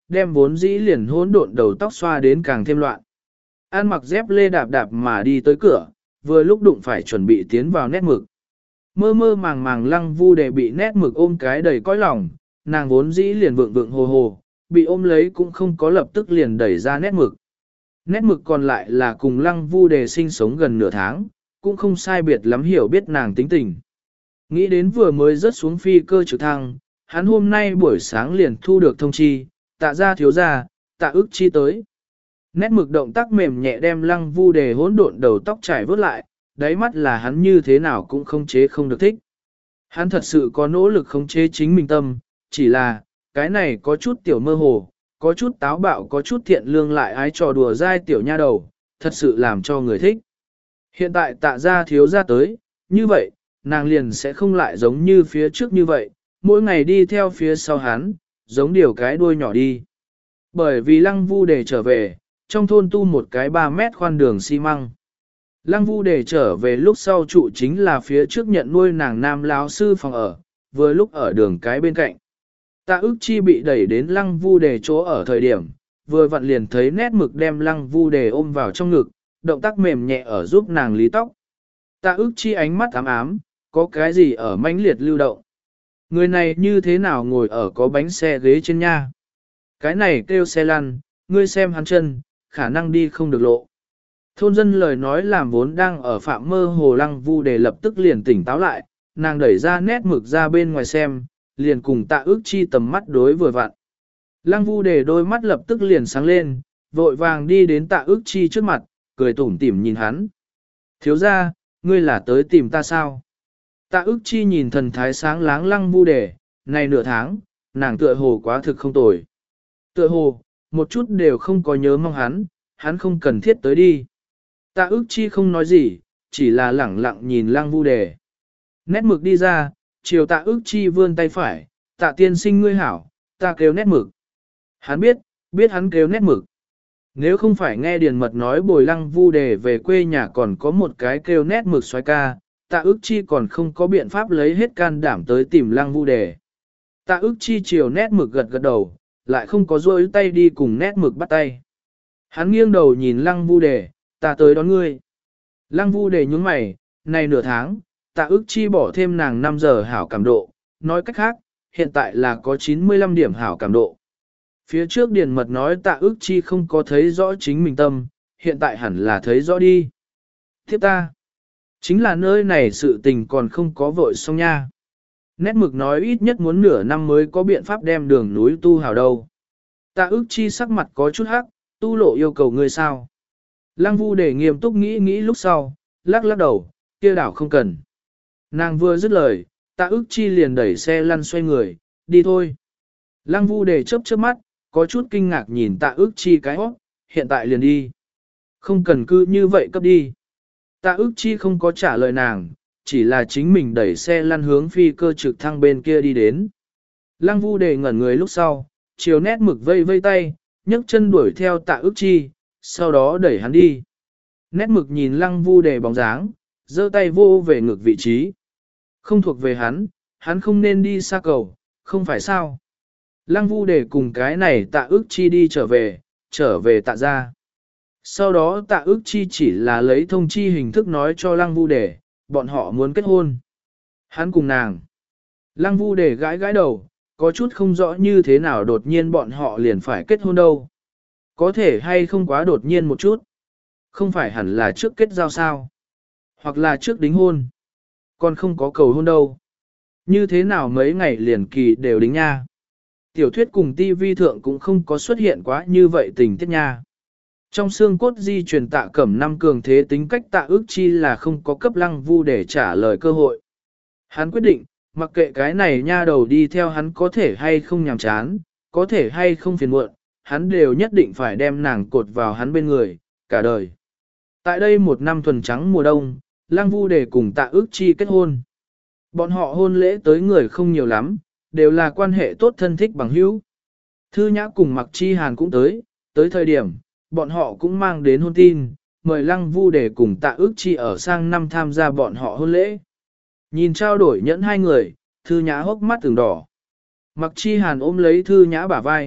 đem vốn dĩ liền hỗn độn đầu tóc xoa đến càng thêm loạn. An mặc dép lê đạp đạp mà đi tới cửa, vừa lúc đụng phải chuẩn bị tiến vào nét mực. Mơ mơ màng màng Lăng Vu Đề bị nét mực ôm cái đầy cõi lòng, nàng vốn dĩ liền vượng vượng hồ hồ, bị ôm lấy cũng không có lập tức liền đẩy ra nét mực. Nét mực còn lại là cùng Lăng Vu Đề sinh sống gần nửa tháng, cũng không sai biệt lắm hiểu biết nàng tính tình. Nghĩ đến vừa mới rớt xuống phi cơ trực thăng, hắn hôm nay buổi sáng liền thu được thông chi, tạ ra thiếu ra, tạ ức chi tới. Nét mực động tác mềm nhẹ đem Lăng Vu Đề hỗn độn đầu tóc trải vớt lại, đáy mắt là hắn như thế nào cũng không chế không được thích. Hắn thật sự có nỗ lực khống chế chính mình tâm, chỉ là, cái này có chút tiểu mơ hồ, có chút táo bạo, có chút thiện lương lại ái trò đùa dai tiểu nha đầu, thật sự làm cho người thích. Hiện tại tạ ra thiếu ra tới, như vậy, nàng liền sẽ không lại giống như phía trước như vậy, mỗi ngày đi theo phía sau hắn, giống điều cái đuôi nhỏ đi. Bởi vì Lăng Vu Đề trở về, trong thôn tu một cái ba mét khoan đường xi măng. Lăng Vu Đề trở về lúc sau trụ chính là phía trước nhận nuôi nàng nam lão sư phòng ở, vừa lúc ở đường cái bên cạnh. Tạ ức chi bị đẩy đến Lăng Vu Đề chỗ ở thời điểm, vừa vặn liền thấy nét mực đem Lăng Vu Đề ôm vào trong ngực, động tác mềm nhẹ ở giúp nàng lý tóc. Tạ ức chi ánh mắt ám ám, có cái gì ở mãnh liệt lưu động. Người này như thế nào ngồi ở có bánh xe ghế trên nha. Cái này kêu xe lăn, ngươi xem hắn chân, khả năng đi không được lộ. Thôn dân lời nói làm vốn đang ở phạm mơ hồ Lăng Vu Đề lập tức liền tỉnh táo lại, nàng đẩy ra nét mực ra bên ngoài xem, liền cùng tạ ức chi tầm mắt đối vừa vặn. Lăng Vu Đề đôi mắt lập tức liền sáng lên, vội vàng đi đến tạ ức chi trước mặt, cười tủm tỉm nhìn hắn. Thiếu ra, ngươi là tới tìm ta sao? Tạ ức chi nhìn thần thái sáng láng Lăng Vu Đề, này nửa tháng, nàng tựa hồ quá thực không tồi. Tựa hồ, một chút đều không có nhớ mong hắn, hắn không cần thiết tới đi. Tạ ức chi không nói gì, chỉ là lẳng lặng nhìn Lăng Vu Đề. Nét mực đi ra, chiều tạ ức chi vươn tay phải, tạ tiên sinh ngươi hảo, ta kêu nét mực. Hắn biết, biết hắn kêu nét mực. Nếu không phải nghe Điền Mật nói bồi Lăng Vu Đề về quê nhà còn có một cái kêu nét mực xoay ca, tạ ức chi còn không có biện pháp lấy hết can đảm tới tìm Lăng Vu Đề. Tạ ức chi chiều nét mực gật gật đầu, lại không có rôi tay đi cùng nét mực bắt tay. Hắn nghiêng đầu nhìn Lăng Vu Đề, ta tới đón ngươi. Lăng Vu Đề nhướng mày, này nửa tháng, tạ ức chi bỏ thêm nàng năm giờ hảo cảm độ, nói cách khác, hiện tại là có chín mươi lăm điểm hảo cảm độ. Phía trước Điền Mật nói tạ ức chi không có thấy rõ chính mình tâm, hiện tại hẳn là thấy rõ đi. Tiếp ta, chính là nơi này sự tình còn không có vội xong nha. Nét mực nói ít nhất muốn nửa năm mới có biện pháp đem đường núi tu hảo đâu. Tạ ức chi sắc mặt có chút hắc, tu lộ yêu cầu ngươi sao. Lăng Vu Đề nghiêm túc nghĩ nghĩ lúc sau, lắc lắc đầu, kia đảo không cần. Nàng vừa dứt lời, tạ ức chi liền đẩy xe lăn xoay người, đi thôi. Lăng Vu Đề chớp chớp mắt, có chút kinh ngạc nhìn tạ ức chi cái hót, hiện tại liền đi. Không cần cứ như vậy cấp đi. Tạ ức chi không có trả lời nàng, chỉ là chính mình đẩy xe lăn hướng phi cơ trực thăng bên kia đi đến. Lăng Vu Đề ngẩn người lúc sau, chiều nét mực vây vây tay, nhấc chân đuổi theo tạ ức chi, sau đó đẩy hắn đi. Nét mực nhìn Lăng Vu Đề bóng dáng, giơ tay vô về ngực vị trí. Không thuộc về hắn, hắn không nên đi xa cầu, không phải sao. Lăng Vu Đề cùng cái này tạ ức chi đi trở về, trở về tạ ra. Sau đó tạ ức chi chỉ là lấy thông chi hình thức nói cho Lăng Vu Đề, bọn họ muốn kết hôn. Hắn cùng nàng. Lăng Vu Đề gãi gãi đầu, có chút không rõ như thế nào đột nhiên bọn họ liền phải kết hôn đâu. Có thể hay không quá đột nhiên một chút. Không phải hẳn là trước kết giao sao. Hoặc là trước đính hôn. Còn không có cầu hôn đâu. Như thế nào mấy ngày liền kỳ đều đính nha. Tiểu thuyết cùng ti vi thượng cũng không có xuất hiện quá như vậy tình tiết nha. Trong xương cốt di truyền tạ cẩm năm cường thế tính cách tạ ước chi là không có cấp Lăng Vu để trả lời cơ hội. Hắn quyết định, mặc kệ cái này nha đầu đi theo hắn có thể hay không nhàm chán, có thể hay không phiền muộn, hắn đều nhất định phải đem nàng cột vào hắn bên người, cả đời. Tại đây một năm thuần trắng mùa đông, Lăng Vu để cùng tạ ước chi kết hôn. Bọn họ hôn lễ tới người không nhiều lắm, đều là quan hệ tốt thân thích bằng hữu. Thư Nhã cùng Mặc Chi Hàn cũng tới, tới thời điểm, bọn họ cũng mang đến hôn tin, mời Lăng Vu để cùng tạ ước chi ở sang năm tham gia bọn họ hôn lễ. Nhìn trao đổi nhẫn hai người, Thư Nhã hốc mắt từng đỏ. Mặc Chi Hàn ôm lấy Thư Nhã bả vai,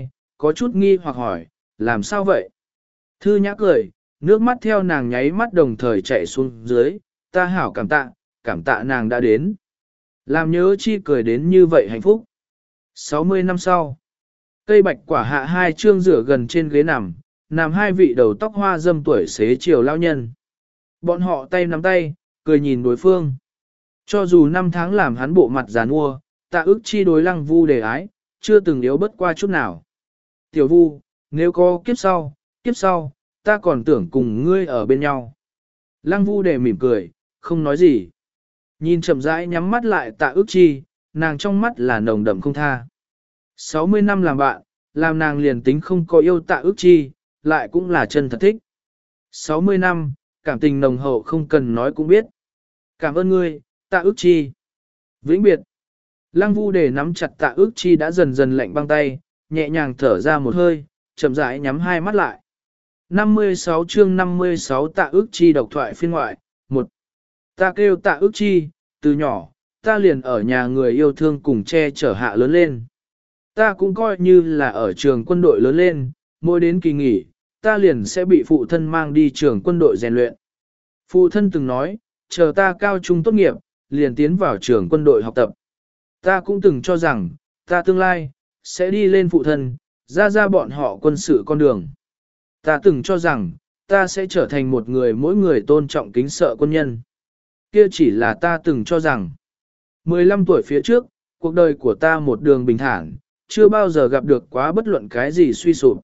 có chút nghi hoặc hỏi, làm sao vậy? Thư nhã cười, nước mắt theo nàng nháy mắt đồng thời chạy xuống dưới, ta hảo cảm tạ, cảm tạ nàng đã đến. Làm nhớ chi cười đến như vậy hạnh phúc. sáu mươi năm sau, cây bạch quả hạ hai chương rửa gần trên ghế nằm, nằm hai vị đầu tóc hoa dâm tuổi xế chiều lao nhân. Bọn họ tay nắm tay, cười nhìn đối phương. Cho dù năm tháng làm hắn bộ mặt giàn mua, tạ ức chi đối lăng vu đề ái, chưa từng yếu bất qua chút nào. Tiểu vu, nếu có kiếp sau, kiếp sau, ta còn tưởng cùng ngươi ở bên nhau. Lăng vu đề mỉm cười, không nói gì. Nhìn chậm rãi nhắm mắt lại tạ ức chi, nàng trong mắt là nồng đậm không tha. sáu mươi năm làm bạn, làm nàng liền tính không có yêu tạ ức chi, lại cũng là chân thật thích. sáu mươi năm, cảm tình nồng hậu không cần nói cũng biết. Cảm ơn ngươi, tạ ức chi. Vĩnh biệt. Lăng vu để nắm chặt tạ ức chi đã dần dần lạnh băng tay, nhẹ nhàng thở ra một hơi, chậm rãi nhắm hai mắt lại. năm mươi sáu chương năm mươi sáu tạ ức chi độc thoại phiên ngoại, một. Ta kêu tạ ức chi, từ nhỏ, ta liền ở nhà người yêu thương cùng che chở hạ lớn lên. Ta cũng coi như là ở trường quân đội lớn lên, mỗi đến kỳ nghỉ, ta liền sẽ bị phụ thân mang đi trường quân đội rèn luyện. Phụ thân từng nói, chờ ta cao trung tốt nghiệp, liền tiến vào trường quân đội học tập. Ta cũng từng cho rằng, ta tương lai, sẽ đi lên phụ thân, ra ra bọn họ quân sự con đường. Ta từng cho rằng, ta sẽ trở thành một người mỗi người tôn trọng kính sợ quân nhân. Kia chỉ là ta từng cho rằng, mười lăm tuổi phía trước, cuộc đời của ta một đường bình thản, chưa bao giờ gặp được quá bất luận cái gì suy sụp.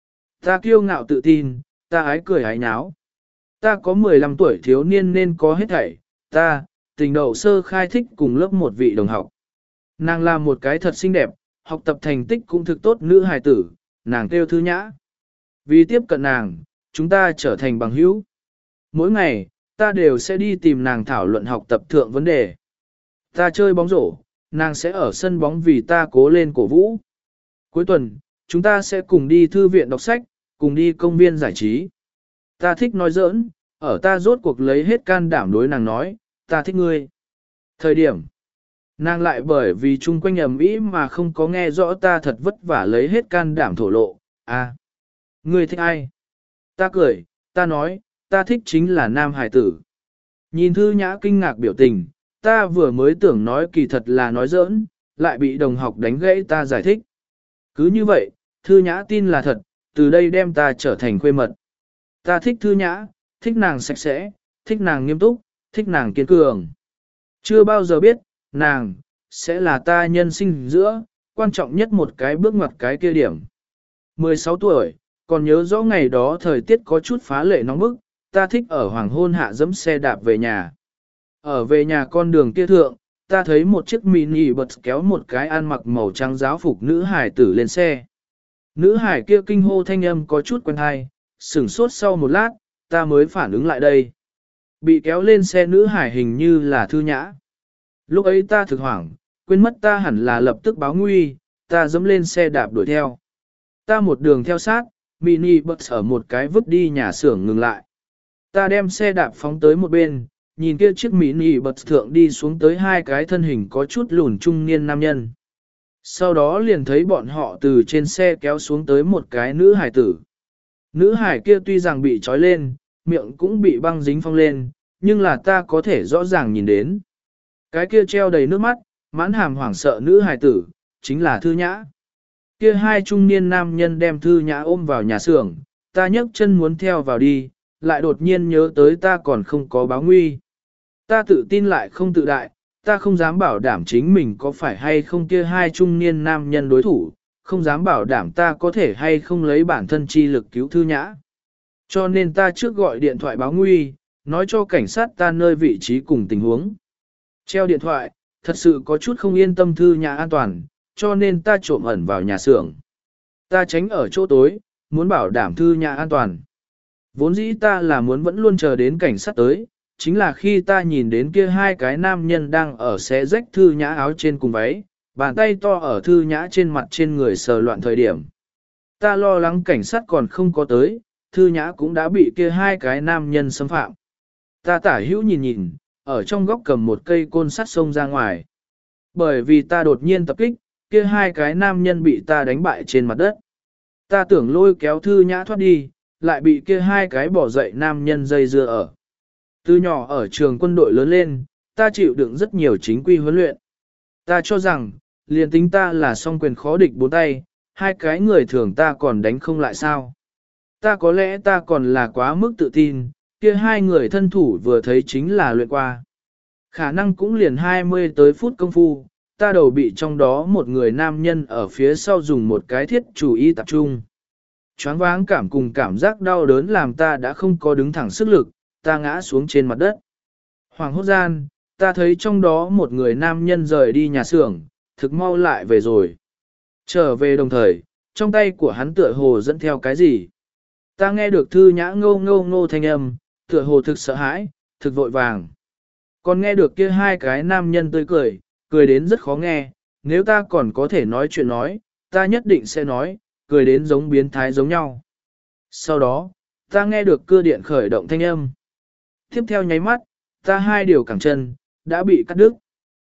Ta kiêu ngạo tự tin, ta ái cười ái nháo. Ta có mười lăm tuổi thiếu niên nên có hết thảy, ta, tình đậu sơ khai thích cùng lớp một vị đồng học. Nàng là một cái thật xinh đẹp, học tập thành tích cũng thực tốt nữ hài tử, nàng kêu Thư Nhã. Vì tiếp cận nàng, chúng ta trở thành bằng hữu. Mỗi ngày, ta đều sẽ đi tìm nàng thảo luận học tập thượng vấn đề. Ta chơi bóng rổ, nàng sẽ ở sân bóng vì ta cố lên cổ vũ. Cuối tuần, chúng ta sẽ cùng đi thư viện đọc sách, cùng đi công viên giải trí. Ta thích nói giỡn, ở ta rốt cuộc lấy hết can đảm đối nàng nói, ta thích ngươi. Thời điểm, nàng lại bởi vì chung quanh ầm ĩ mà không có nghe rõ ta thật vất vả lấy hết can đảm thổ lộ. À, ngươi thích ai? Ta cười, ta nói, ta thích chính là nam hải tử. Nhìn Thư Nhã kinh ngạc biểu tình, ta vừa mới tưởng nói kỳ thật là nói giỡn, lại bị đồng học đánh gãy ta giải thích. Cứ như vậy, Thư Nhã tin là thật, từ đây đem ta trở thành khuê mật. Ta thích Thư Nhã, thích nàng sạch sẽ, thích nàng nghiêm túc, thích nàng kiên cường. Chưa bao giờ biết, nàng, sẽ là ta nhân sinh giữa, quan trọng nhất một cái bước ngoặt cái kia điểm. mười sáu tuổi, còn nhớ rõ ngày đó thời tiết có chút phá lệ nóng bức, ta thích ở hoàng hôn hạ dẫm xe đạp về nhà. Ở về nhà con đường kia thượng, ta thấy một chiếc mini bật kéo một cái ăn mặc màu trắng giáo phục nữ hải tử lên xe. Nữ hải kia kinh hô thanh âm có chút quen hay, sửng sốt sau một lát, ta mới phản ứng lại đây. Bị kéo lên xe nữ hải hình như là Thư Nhã. Lúc ấy ta thực hoảng, quên mất ta hẳn là lập tức báo nguy, ta dẫm lên xe đạp đuổi theo. Ta một đường theo sát, mini bật ở một cái vứt đi nhà xưởng ngừng lại. Ta đem xe đạp phóng tới một bên, nhìn kia chiếc mini bật thượng đi xuống tới hai cái thân hình có chút lùn trung niên nam nhân. Sau đó liền thấy bọn họ từ trên xe kéo xuống tới một cái nữ hải tử. Nữ hải kia tuy rằng bị trói lên, miệng cũng bị băng dính phong lên, nhưng là ta có thể rõ ràng nhìn đến. Cái kia treo đầy nước mắt, mãn hàm hoảng sợ nữ hải tử, chính là Thư Nhã. Kia hai trung niên nam nhân đem Thư Nhã ôm vào nhà xưởng, ta nhấc chân muốn theo vào đi, lại đột nhiên nhớ tới ta còn không có báo nguy. Ta tự tin lại không tự đại, ta không dám bảo đảm chính mình có phải hay không kia hai trung niên nam nhân đối thủ, không dám bảo đảm ta có thể hay không lấy bản thân chi lực cứu Thư Nhã. Cho nên ta trước gọi điện thoại báo nguy, nói cho cảnh sát ta nơi vị trí cùng tình huống. Treo điện thoại, thật sự có chút không yên tâm Thư Nhã an toàn, cho nên ta trộm ẩn vào nhà xưởng. Ta tránh ở chỗ tối, muốn bảo đảm Thư Nhã an toàn. Vốn dĩ ta là muốn vẫn luôn chờ đến cảnh sát tới, chính là khi ta nhìn đến kia hai cái nam nhân đang ở xé rách Thư Nhã áo trên cùng váy, bàn tay to ở Thư Nhã trên mặt trên người sờ loạn thời điểm. Ta lo lắng cảnh sát còn không có tới, Thư Nhã cũng đã bị kia hai cái nam nhân xâm phạm. Ta tả hữu nhìn nhìn, ở trong góc cầm một cây côn sắt xông ra ngoài. Bởi vì ta đột nhiên tập kích, kia hai cái nam nhân bị ta đánh bại trên mặt đất. Ta tưởng lôi kéo Thư Nhã thoát đi, lại bị kia hai cái bỏ dậy nam nhân dây dưa ở. Từ nhỏ ở trường quân đội lớn lên, ta chịu đựng rất nhiều chính quy huấn luyện. Ta cho rằng, liền tính ta là song quyền khó địch bốn tay, hai cái người thường ta còn đánh không lại sao. Ta có lẽ ta còn là quá mức tự tin, kia hai người thân thủ vừa thấy chính là luyện qua. Khả năng cũng liền hai mươi tới phút công phu, ta đầu bị trong đó một người nam nhân ở phía sau dùng một cái thiết chủ y tập trung. Choáng váng cảm cùng cảm giác đau đớn làm ta đã không có đứng thẳng sức lực, ta ngã xuống trên mặt đất. Hoàng hốt gian, ta thấy trong đó một người nam nhân rời đi nhà xưởng, thực mau lại về rồi. Trở về đồng thời, trong tay của hắn tựa hồ dẫn theo cái gì. Ta nghe được Thư Nhã ngô ngô ngô thanh âm, tựa hồ thực sợ hãi, thực vội vàng. Còn nghe được kia hai cái nam nhân tươi cười, cười đến rất khó nghe, nếu ta còn có thể nói chuyện nói, ta nhất định sẽ nói, cười đến giống biến thái giống nhau. Sau đó, ta nghe được cưa điện khởi động thanh âm. Tiếp theo nháy mắt, ta hai điều cẳng chân, đã bị cắt đứt.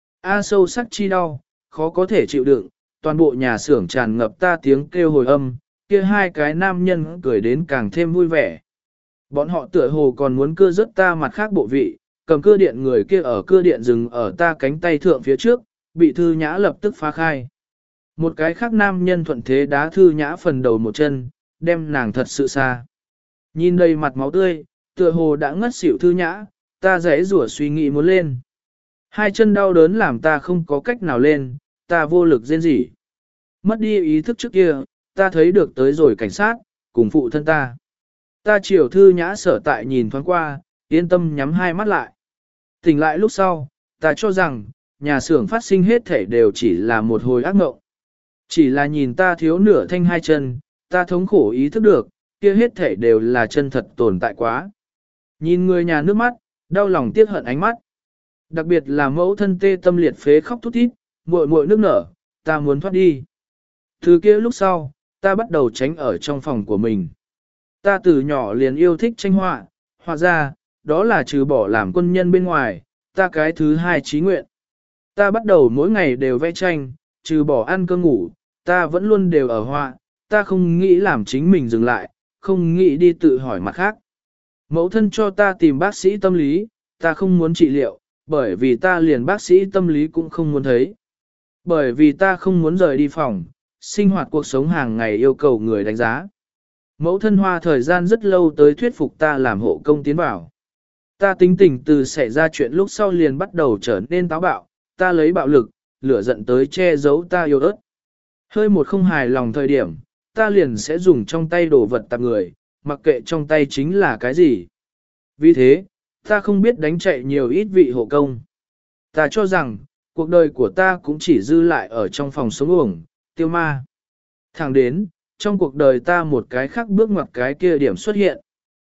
A sâu sắc chi đau, khó có thể chịu đựng, toàn bộ nhà xưởng tràn ngập ta tiếng kêu hồi âm, kia hai cái nam nhân cười đến càng thêm vui vẻ. Bọn họ tựa hồ còn muốn cưa rớt ta mặt khác bộ vị, cầm cưa điện người kia ở cưa điện dừng ở ta cánh tay thượng phía trước, bị Thư Nhã lập tức phá khai. Một cái khác nam nhân thuận thế đá Thư Nhã phần đầu một chân, đem nàng thật sự xa. Nhìn đầy mặt máu tươi, tựa hồ đã ngất xỉu Thư Nhã, ta rẽ rủa suy nghĩ muốn lên. Hai chân đau đớn làm ta không có cách nào lên, ta vô lực rên rỉ. Mất đi ý thức trước kia, ta thấy được tới rồi cảnh sát, cùng phụ thân ta. Ta chiều Thư Nhã sở tại nhìn thoáng qua, yên tâm nhắm hai mắt lại. Tỉnh lại lúc sau, ta cho rằng, nhà xưởng phát sinh hết thể đều chỉ là một hồi ác mộng. Chỉ là nhìn ta thiếu nửa thanh hai chân, ta thống khổ ý thức được, kia hết thể đều là chân thật tồn tại quá. Nhìn người nhà nước mắt, đau lòng tiếc hận ánh mắt. Đặc biệt là mẫu thân tê tâm liệt phế khóc thút thít, muội muội nước nở, ta muốn thoát đi. Từ kia lúc sau, ta bắt đầu tránh ở trong phòng của mình. Ta từ nhỏ liền yêu thích tranh họa, họa ra, đó là trừ bỏ làm quân nhân bên ngoài, ta cái thứ hai chí nguyện. Ta bắt đầu mỗi ngày đều vẽ tranh, trừ bỏ ăn cơm ngủ, ta vẫn luôn đều ở họa, ta không nghĩ làm chính mình dừng lại, không nghĩ đi tự hỏi mặt khác. Mẫu thân cho ta tìm bác sĩ tâm lý, ta không muốn trị liệu, bởi vì ta liền bác sĩ tâm lý cũng không muốn thấy. Bởi vì ta không muốn rời đi phòng, sinh hoạt cuộc sống hàng ngày yêu cầu người đánh giá. Mẫu thân hoa thời gian rất lâu tới thuyết phục ta làm hộ công tiến vào. Ta tính tình từ xảy ra chuyện lúc sau liền bắt đầu trở nên táo bạo, ta lấy bạo lực, lửa giận tới che giấu ta yêu ớt. Hơi một không hài lòng thời điểm, ta liền sẽ dùng trong tay đồ vật tạp người, mặc kệ trong tay chính là cái gì. Vì thế, ta không biết đánh chạy nhiều ít vị hộ công. Ta cho rằng, cuộc đời của ta cũng chỉ dư lại ở trong phòng sống uổng, tiêu ma. Thẳng đến, trong cuộc đời ta một cái khác bước ngoặt cái kia điểm xuất hiện.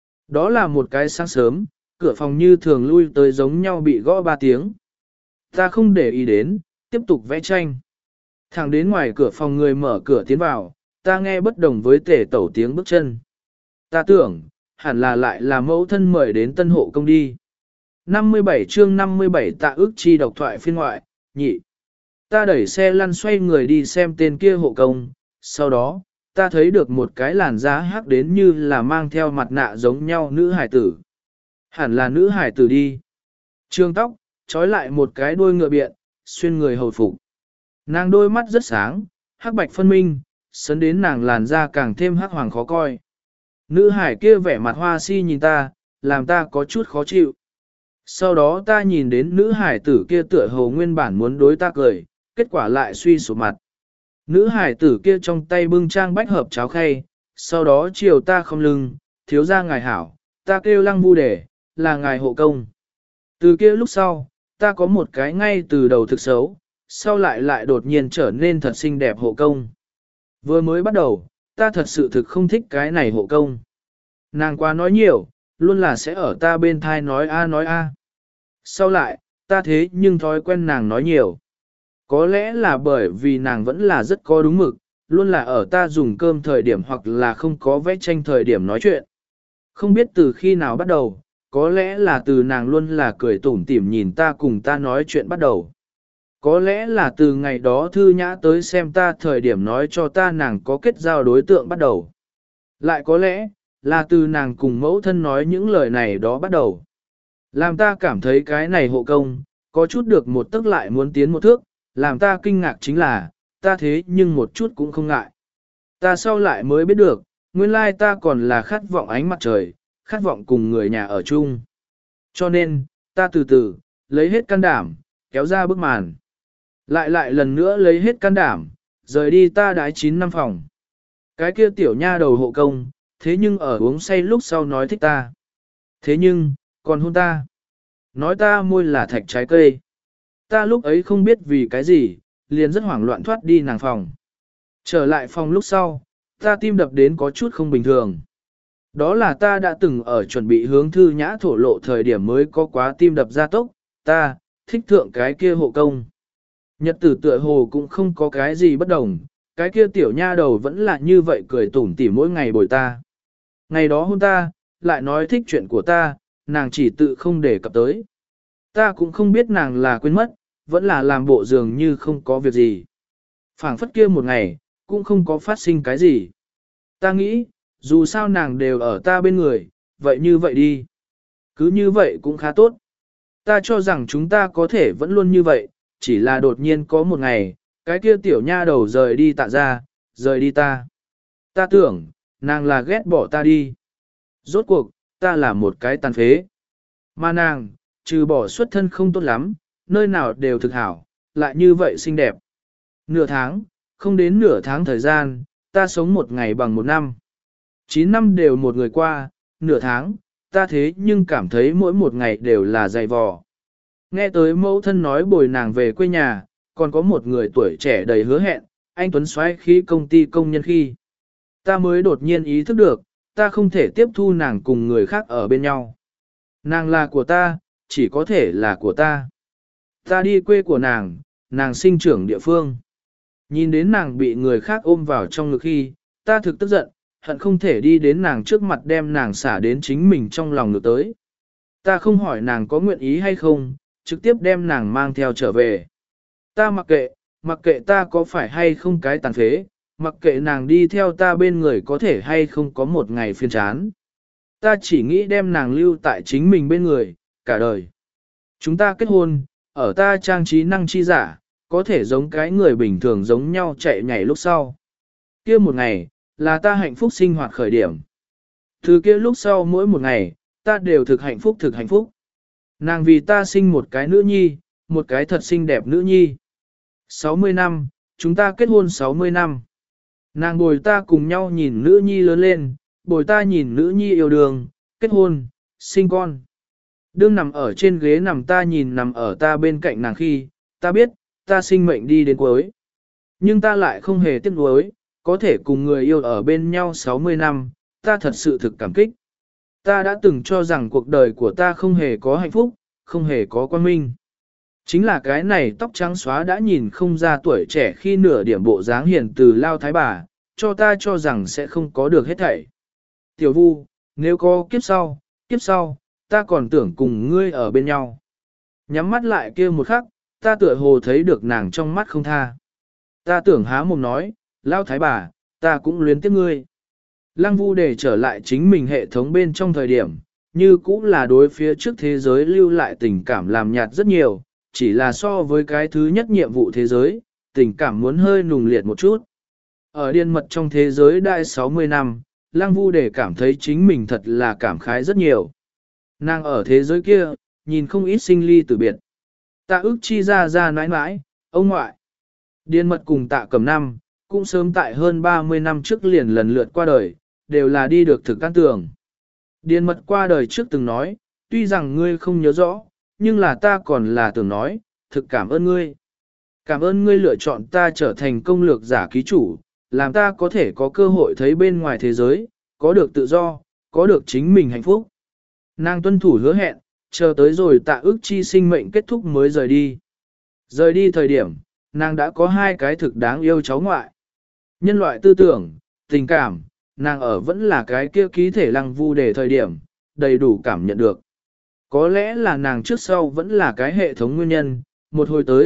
Đó là một cái sáng sớm, cửa phòng như thường lui tới giống nhau bị gõ ba tiếng. Ta không để ý đến, tiếp tục vẽ tranh. Thẳng đến ngoài cửa phòng người mở cửa tiến vào, ta nghe bất đồng với tể tẩu tiếng bước chân. Ta tưởng, hẳn là lại là mẫu thân mời đến tân hộ công đi. năm mươi bảy chương năm mươi bảy tạ ước chi độc thoại phiên ngoại, nhị. Ta đẩy xe lăn xoay người đi xem tên kia hộ công, sau đó, ta thấy được một cái làn da hắc đến như là mang theo mặt nạ giống nhau nữ hải tử. Hẳn là nữ hải tử đi. Trường tóc, trói lại một cái đuôi ngựa biện, xuyên người hầu phục. Nàng đôi mắt rất sáng, hắc bạch phân minh, sấn đến nàng làn da càng thêm hắc hoàng khó coi. Nữ hải kia vẻ mặt hoa si nhìn ta, làm ta có chút khó chịu. Sau đó ta nhìn đến nữ hải tử kia tựa hồ nguyên bản muốn đối ta cười, kết quả lại suy sụp mặt. Nữ hải tử kia trong tay bưng trang bách hợp cháo khay, sau đó chiều ta không lưng, thiếu ra ngài hảo, ta kêu lăng vu đề, là ngài hộ công. Từ kia lúc sau, ta có một cái ngay từ đầu thực xấu, sau lại lại đột nhiên trở nên thật xinh đẹp hộ công. Vừa mới bắt đầu, ta thật sự thực không thích cái này hộ công. Nàng quá nói nhiều, luôn là sẽ ở ta bên thai nói a nói a. Sau lại, ta thế nhưng thói quen nàng nói nhiều. Có lẽ là bởi vì nàng vẫn là rất có đúng mực, luôn là ở ta dùng cơm thời điểm hoặc là không có vẽ tranh thời điểm nói chuyện. Không biết từ khi nào bắt đầu, có lẽ là từ nàng luôn là cười tủm tỉm nhìn ta cùng ta nói chuyện bắt đầu. Có lẽ là từ ngày đó Thư Nhã tới xem ta thời điểm nói cho ta nàng có kết giao đối tượng bắt đầu. Lại có lẽ, là từ nàng cùng mẫu thân nói những lời này đó bắt đầu. Làm ta cảm thấy cái này hộ công, có chút được một tức lại muốn tiến một thước, làm ta kinh ngạc chính là, ta thế nhưng một chút cũng không ngại. Ta sau lại mới biết được, nguyên lai ta còn là khát vọng ánh mặt trời, khát vọng cùng người nhà ở chung. Cho nên, ta từ từ, lấy hết can đảm, kéo ra bức màn. Lại lại lần nữa lấy hết can đảm, rời đi ta đái chín năm phòng. Cái kia tiểu nha đầu hộ công, thế nhưng ở uống say lúc sau nói thích ta. Thế nhưng, còn hôn ta. Nói ta môi là thạch trái cây. Ta lúc ấy không biết vì cái gì, liền rất hoảng loạn thoát đi nàng phòng. Trở lại phòng lúc sau, ta tim đập đến có chút không bình thường. Đó là ta đã từng ở chuẩn bị hướng Thư Nhã thổ lộ thời điểm mới có quá tim đập ra tốc, ta, thích thượng cái kia hộ công. Nhật tử tựa hồ cũng không có cái gì bất đồng, cái kia tiểu nha đầu vẫn là như vậy cười tủm tỉm mỗi ngày bồi ta. Ngày đó hôn ta, lại nói thích chuyện của ta, nàng chỉ tự không để cập tới. Ta cũng không biết nàng là quên mất, vẫn là làm bộ dường như không có việc gì. Phảng phất kia một ngày, cũng không có phát sinh cái gì. Ta nghĩ, dù sao nàng đều ở ta bên người, vậy như vậy đi. Cứ như vậy cũng khá tốt. Ta cho rằng chúng ta có thể vẫn luôn như vậy, chỉ là đột nhiên có một ngày, cái kia tiểu nha đầu rời đi tạ ra, rời đi ta. Ta tưởng, nàng là ghét bỏ ta đi. Rốt cuộc, ta là một cái tàn phế. Mà nàng, trừ bỏ xuất thân không tốt lắm, nơi nào đều thực hảo, lại như vậy xinh đẹp. Nửa tháng, không đến nửa tháng thời gian, ta sống một ngày bằng một năm. Chín năm đều một người qua, nửa tháng, ta thế nhưng cảm thấy mỗi một ngày đều là dày vò. Nghe tới mẫu thân nói bồi nàng về quê nhà, còn có một người tuổi trẻ đầy hứa hẹn, anh Tuấn xoáy khí công ty công nhân khi. Ta mới đột nhiên ý thức được, ta không thể tiếp thu nàng cùng người khác ở bên nhau. Nàng là của ta, chỉ có thể là của ta. Ta đi quê của nàng, nàng sinh trưởng địa phương. Nhìn đến nàng bị người khác ôm vào trong ngực khi, ta thực tức giận, hận không thể đi đến nàng trước mặt đem nàng xả đến chính mình trong lòng ngược tới. Ta không hỏi nàng có nguyện ý hay không, trực tiếp đem nàng mang theo trở về. Ta mặc kệ, mặc kệ ta có phải hay không cái tàn phế, mặc kệ nàng đi theo ta bên người có thể hay không có một ngày phiên chán. Ta chỉ nghĩ đem nàng lưu tại chính mình bên người, cả đời. Chúng ta kết hôn, ở ta trang trí năng chi giả, có thể giống cái người bình thường giống nhau chạy nhảy lúc sau. Kia một ngày, là ta hạnh phúc sinh hoạt khởi điểm. Từ kia lúc sau mỗi một ngày, ta đều thực hạnh phúc thực hạnh phúc. Nàng vì ta sinh một cái nữ nhi, một cái thật xinh đẹp nữ nhi. sáu mươi năm, chúng ta kết hôn sáu mươi năm. Nàng bồi ta cùng nhau nhìn nữ nhi lớn lên, bồi ta nhìn nữ nhi yêu đương, kết hôn, sinh con. Đương nằm ở trên ghế nằm ta nhìn nằm ở ta bên cạnh nàng khi, ta biết, ta sinh mệnh đi đến cuối. Nhưng ta lại không hề tiếc nuối, có thể cùng người yêu ở bên nhau sáu mươi năm, ta thật sự thực cảm kích. Ta đã từng cho rằng cuộc đời của ta không hề có hạnh phúc, không hề có quan minh. Chính là cái này tóc trắng xóa đã nhìn không ra tuổi trẻ khi nửa điểm bộ dáng hiền từ lao thái bà, cho ta cho rằng sẽ không có được hết thảy. Tiểu Vu, nếu có kiếp sau, kiếp sau, ta còn tưởng cùng ngươi ở bên nhau. Nhắm mắt lại kia một khắc, ta tựa hồ thấy được nàng trong mắt không tha. Ta tưởng há mồm nói, lao thái bà, ta cũng luyến tiếc ngươi. Lăng Vu để trở lại chính mình hệ thống bên trong thời điểm, như cũng là đối phía trước thế giới lưu lại tình cảm làm nhạt rất nhiều, chỉ là so với cái thứ nhất nhiệm vụ thế giới, tình cảm muốn hơi nùng liệt một chút. Ở điên mật trong thế giới đại sáu mươi năm, Lăng Vu để cảm thấy chính mình thật là cảm khái rất nhiều. Nàng ở thế giới kia, nhìn không ít sinh ly tử biệt. Tạ ức chi ra ra nãi nãi, ông ngoại. Điên mật cùng tạ cầm năm, cũng sớm tại hơn ba mươi năm trước liền lần lượt qua đời, đều là đi được thực căn tường. Điên mật qua đời trước từng nói, tuy rằng ngươi không nhớ rõ, nhưng là ta còn là tưởng nói, thực cảm ơn ngươi. Cảm ơn ngươi lựa chọn ta trở thành công lược giả ký chủ, làm ta có thể có cơ hội thấy bên ngoài thế giới, có được tự do, có được chính mình hạnh phúc. Nàng tuân thủ hứa hẹn, chờ tới rồi tạ ức chi sinh mệnh kết thúc mới rời đi. Rời đi thời điểm, nàng đã có hai cái thực đáng yêu cháu ngoại. Nhân loại tư tưởng, tình cảm, nàng ở vẫn là cái kia ký thể Lăng Vu để thời điểm, đầy đủ cảm nhận được. Có lẽ là nàng trước sau vẫn là cái hệ thống nguyên nhân, một hồi tới,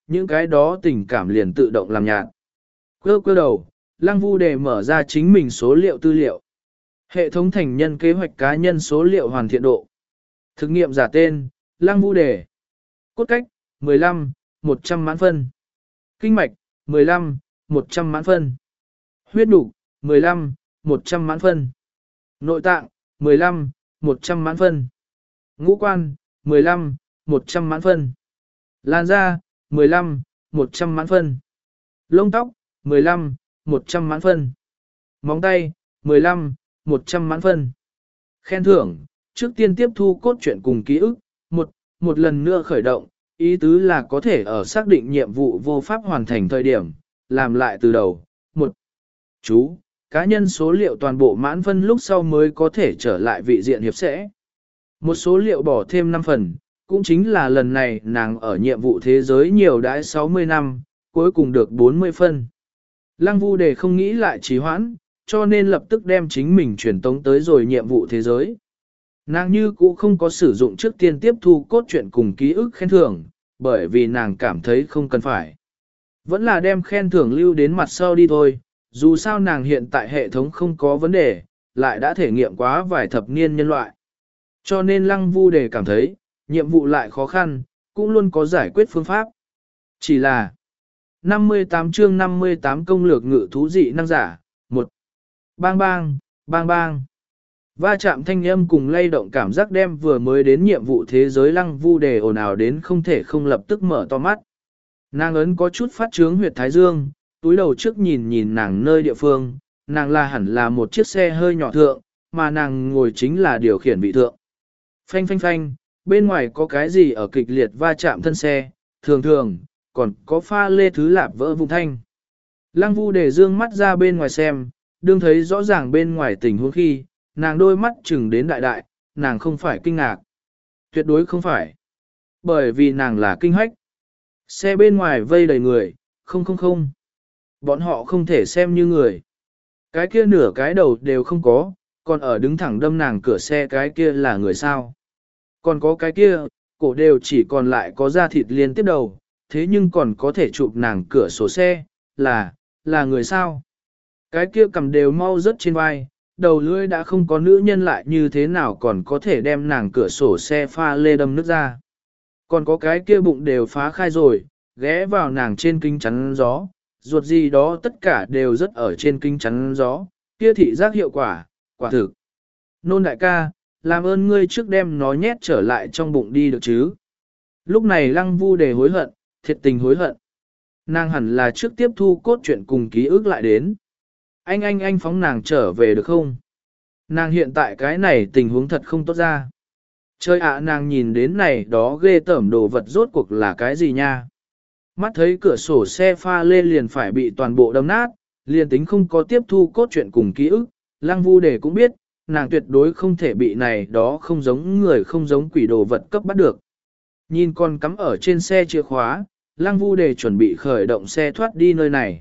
những cái đó tình cảm liền tự động làm nhạt. Cơ cơ đầu, Lăng Vu Đề mở ra chính mình số liệu tư liệu. Hệ thống thành nhân kế hoạch cá nhân số liệu hoàn thiện độ. Thực nghiệm giả tên, Lăng Vu Đề. Cốt cách, mười lăm, một trăm mãn phân. Kinh mạch, mười lăm, một trăm mãn phân. Huyết nục, mười lăm, một trăm mãn phân. Nội tạng, mười lăm, một trăm mãn phân. Ngũ quan, mười lăm, một trăm mãn phân. Làn da, mười lăm, một trăm mãn phân. Lông tóc, mười lăm, một trăm mãn phân. Móng tay, mười lăm, một trăm mãn phân. Khen thưởng, trước tiên tiếp thu cốt truyện cùng ký ức, một, một lần nữa khởi động, ý tứ là có thể ở xác định nhiệm vụ vô pháp hoàn thành thời điểm, làm lại từ đầu, một. Chú, cá nhân số liệu toàn bộ mãn phân lúc sau mới có thể trở lại vị diện hiệp sẽ. Một số liệu bỏ thêm năm phần, cũng chính là lần này nàng ở nhiệm vụ thế giới nhiều đãi sáu mươi năm, cuối cùng được bốn mươi phân. Lăng Vu Đề không nghĩ lại trì hoãn, cho nên lập tức đem chính mình truyền tống tới rồi nhiệm vụ thế giới. Nàng như cũ không có sử dụng trước tiên tiếp thu cốt truyện cùng ký ức khen thưởng, bởi vì nàng cảm thấy không cần phải. Vẫn là đem khen thưởng lưu đến mặt sau đi thôi, dù sao nàng hiện tại hệ thống không có vấn đề, lại đã thể nghiệm quá vài thập niên nhân loại. Cho nên Lăng Vu Đề cảm thấy, nhiệm vụ lại khó khăn, cũng luôn có giải quyết phương pháp. Chỉ là năm mươi tám chương năm mươi tám công lược ngự thú dị năng giả, một. Bang bang, bang bang. Va chạm thanh âm cùng lay động cảm giác đem vừa mới đến nhiệm vụ thế giới Lăng Vu Đề ồn ào đến không thể không lập tức mở to mắt. Nàng ấn có chút phát trướng huyệt thái dương, túi đầu trước nhìn nhìn nàng nơi địa phương, nàng là hẳn là một chiếc xe hơi nhỏ thượng, mà nàng ngồi chính là điều khiển vị thượng. Phanh phanh phanh, bên ngoài có cái gì ở kịch liệt va chạm thân xe, thường thường, còn có pha lê thứ lạp vỡ vụn thanh. Lăng Vu Đề dương mắt ra bên ngoài xem, đương thấy rõ ràng bên ngoài tình huống khi, nàng đôi mắt chừng đến đại đại, nàng không phải kinh ngạc. Tuyệt đối không phải. Bởi vì nàng là kinh hách. Xe bên ngoài vây đầy người, không không không. Bọn họ không thể xem như người. Cái kia nửa cái đầu đều không có, còn ở đứng thẳng đâm nàng cửa xe cái kia là người sao. Còn có cái kia, cổ đều chỉ còn lại có da thịt liên tiếp đầu, thế nhưng còn có thể chụp nàng cửa sổ xe, là, là người sao. Cái kia cầm đều mau rớt trên vai, đầu lưỡi đã không có nữ nhân lại như thế nào còn có thể đem nàng cửa sổ xe pha lê đâm nước ra. Còn có cái kia bụng đều phá khai rồi, ghé vào nàng trên kính chắn gió, ruột gì đó tất cả đều rất ở trên kính chắn gió, kia thị giác hiệu quả, quả thực. Nôn đại ca, làm ơn ngươi trước đem nó nhét trở lại trong bụng đi được chứ. Lúc này Lăng Vu Đề hối hận, thiệt tình hối hận. Nàng hẳn là trước tiếp thu cốt truyện cùng ký ức lại đến. Anh anh anh phóng nàng trở về được không? Nàng hiện tại cái này tình huống thật không tốt ra. Chơi ạ nàng nhìn đến này đó ghê tởm đồ vật rốt cuộc là cái gì nha? Mắt thấy cửa sổ xe pha lên liền phải bị toàn bộ đâm nát, liền tính không có tiếp thu cốt truyện cùng ký ức, Lăng Vu Đề cũng biết, nàng tuyệt đối không thể bị này đó không giống người không giống quỷ đồ vật cấp bắt được. Nhìn con cắm ở trên xe chìa khóa, Lăng Vu Đề chuẩn bị khởi động xe thoát đi nơi này.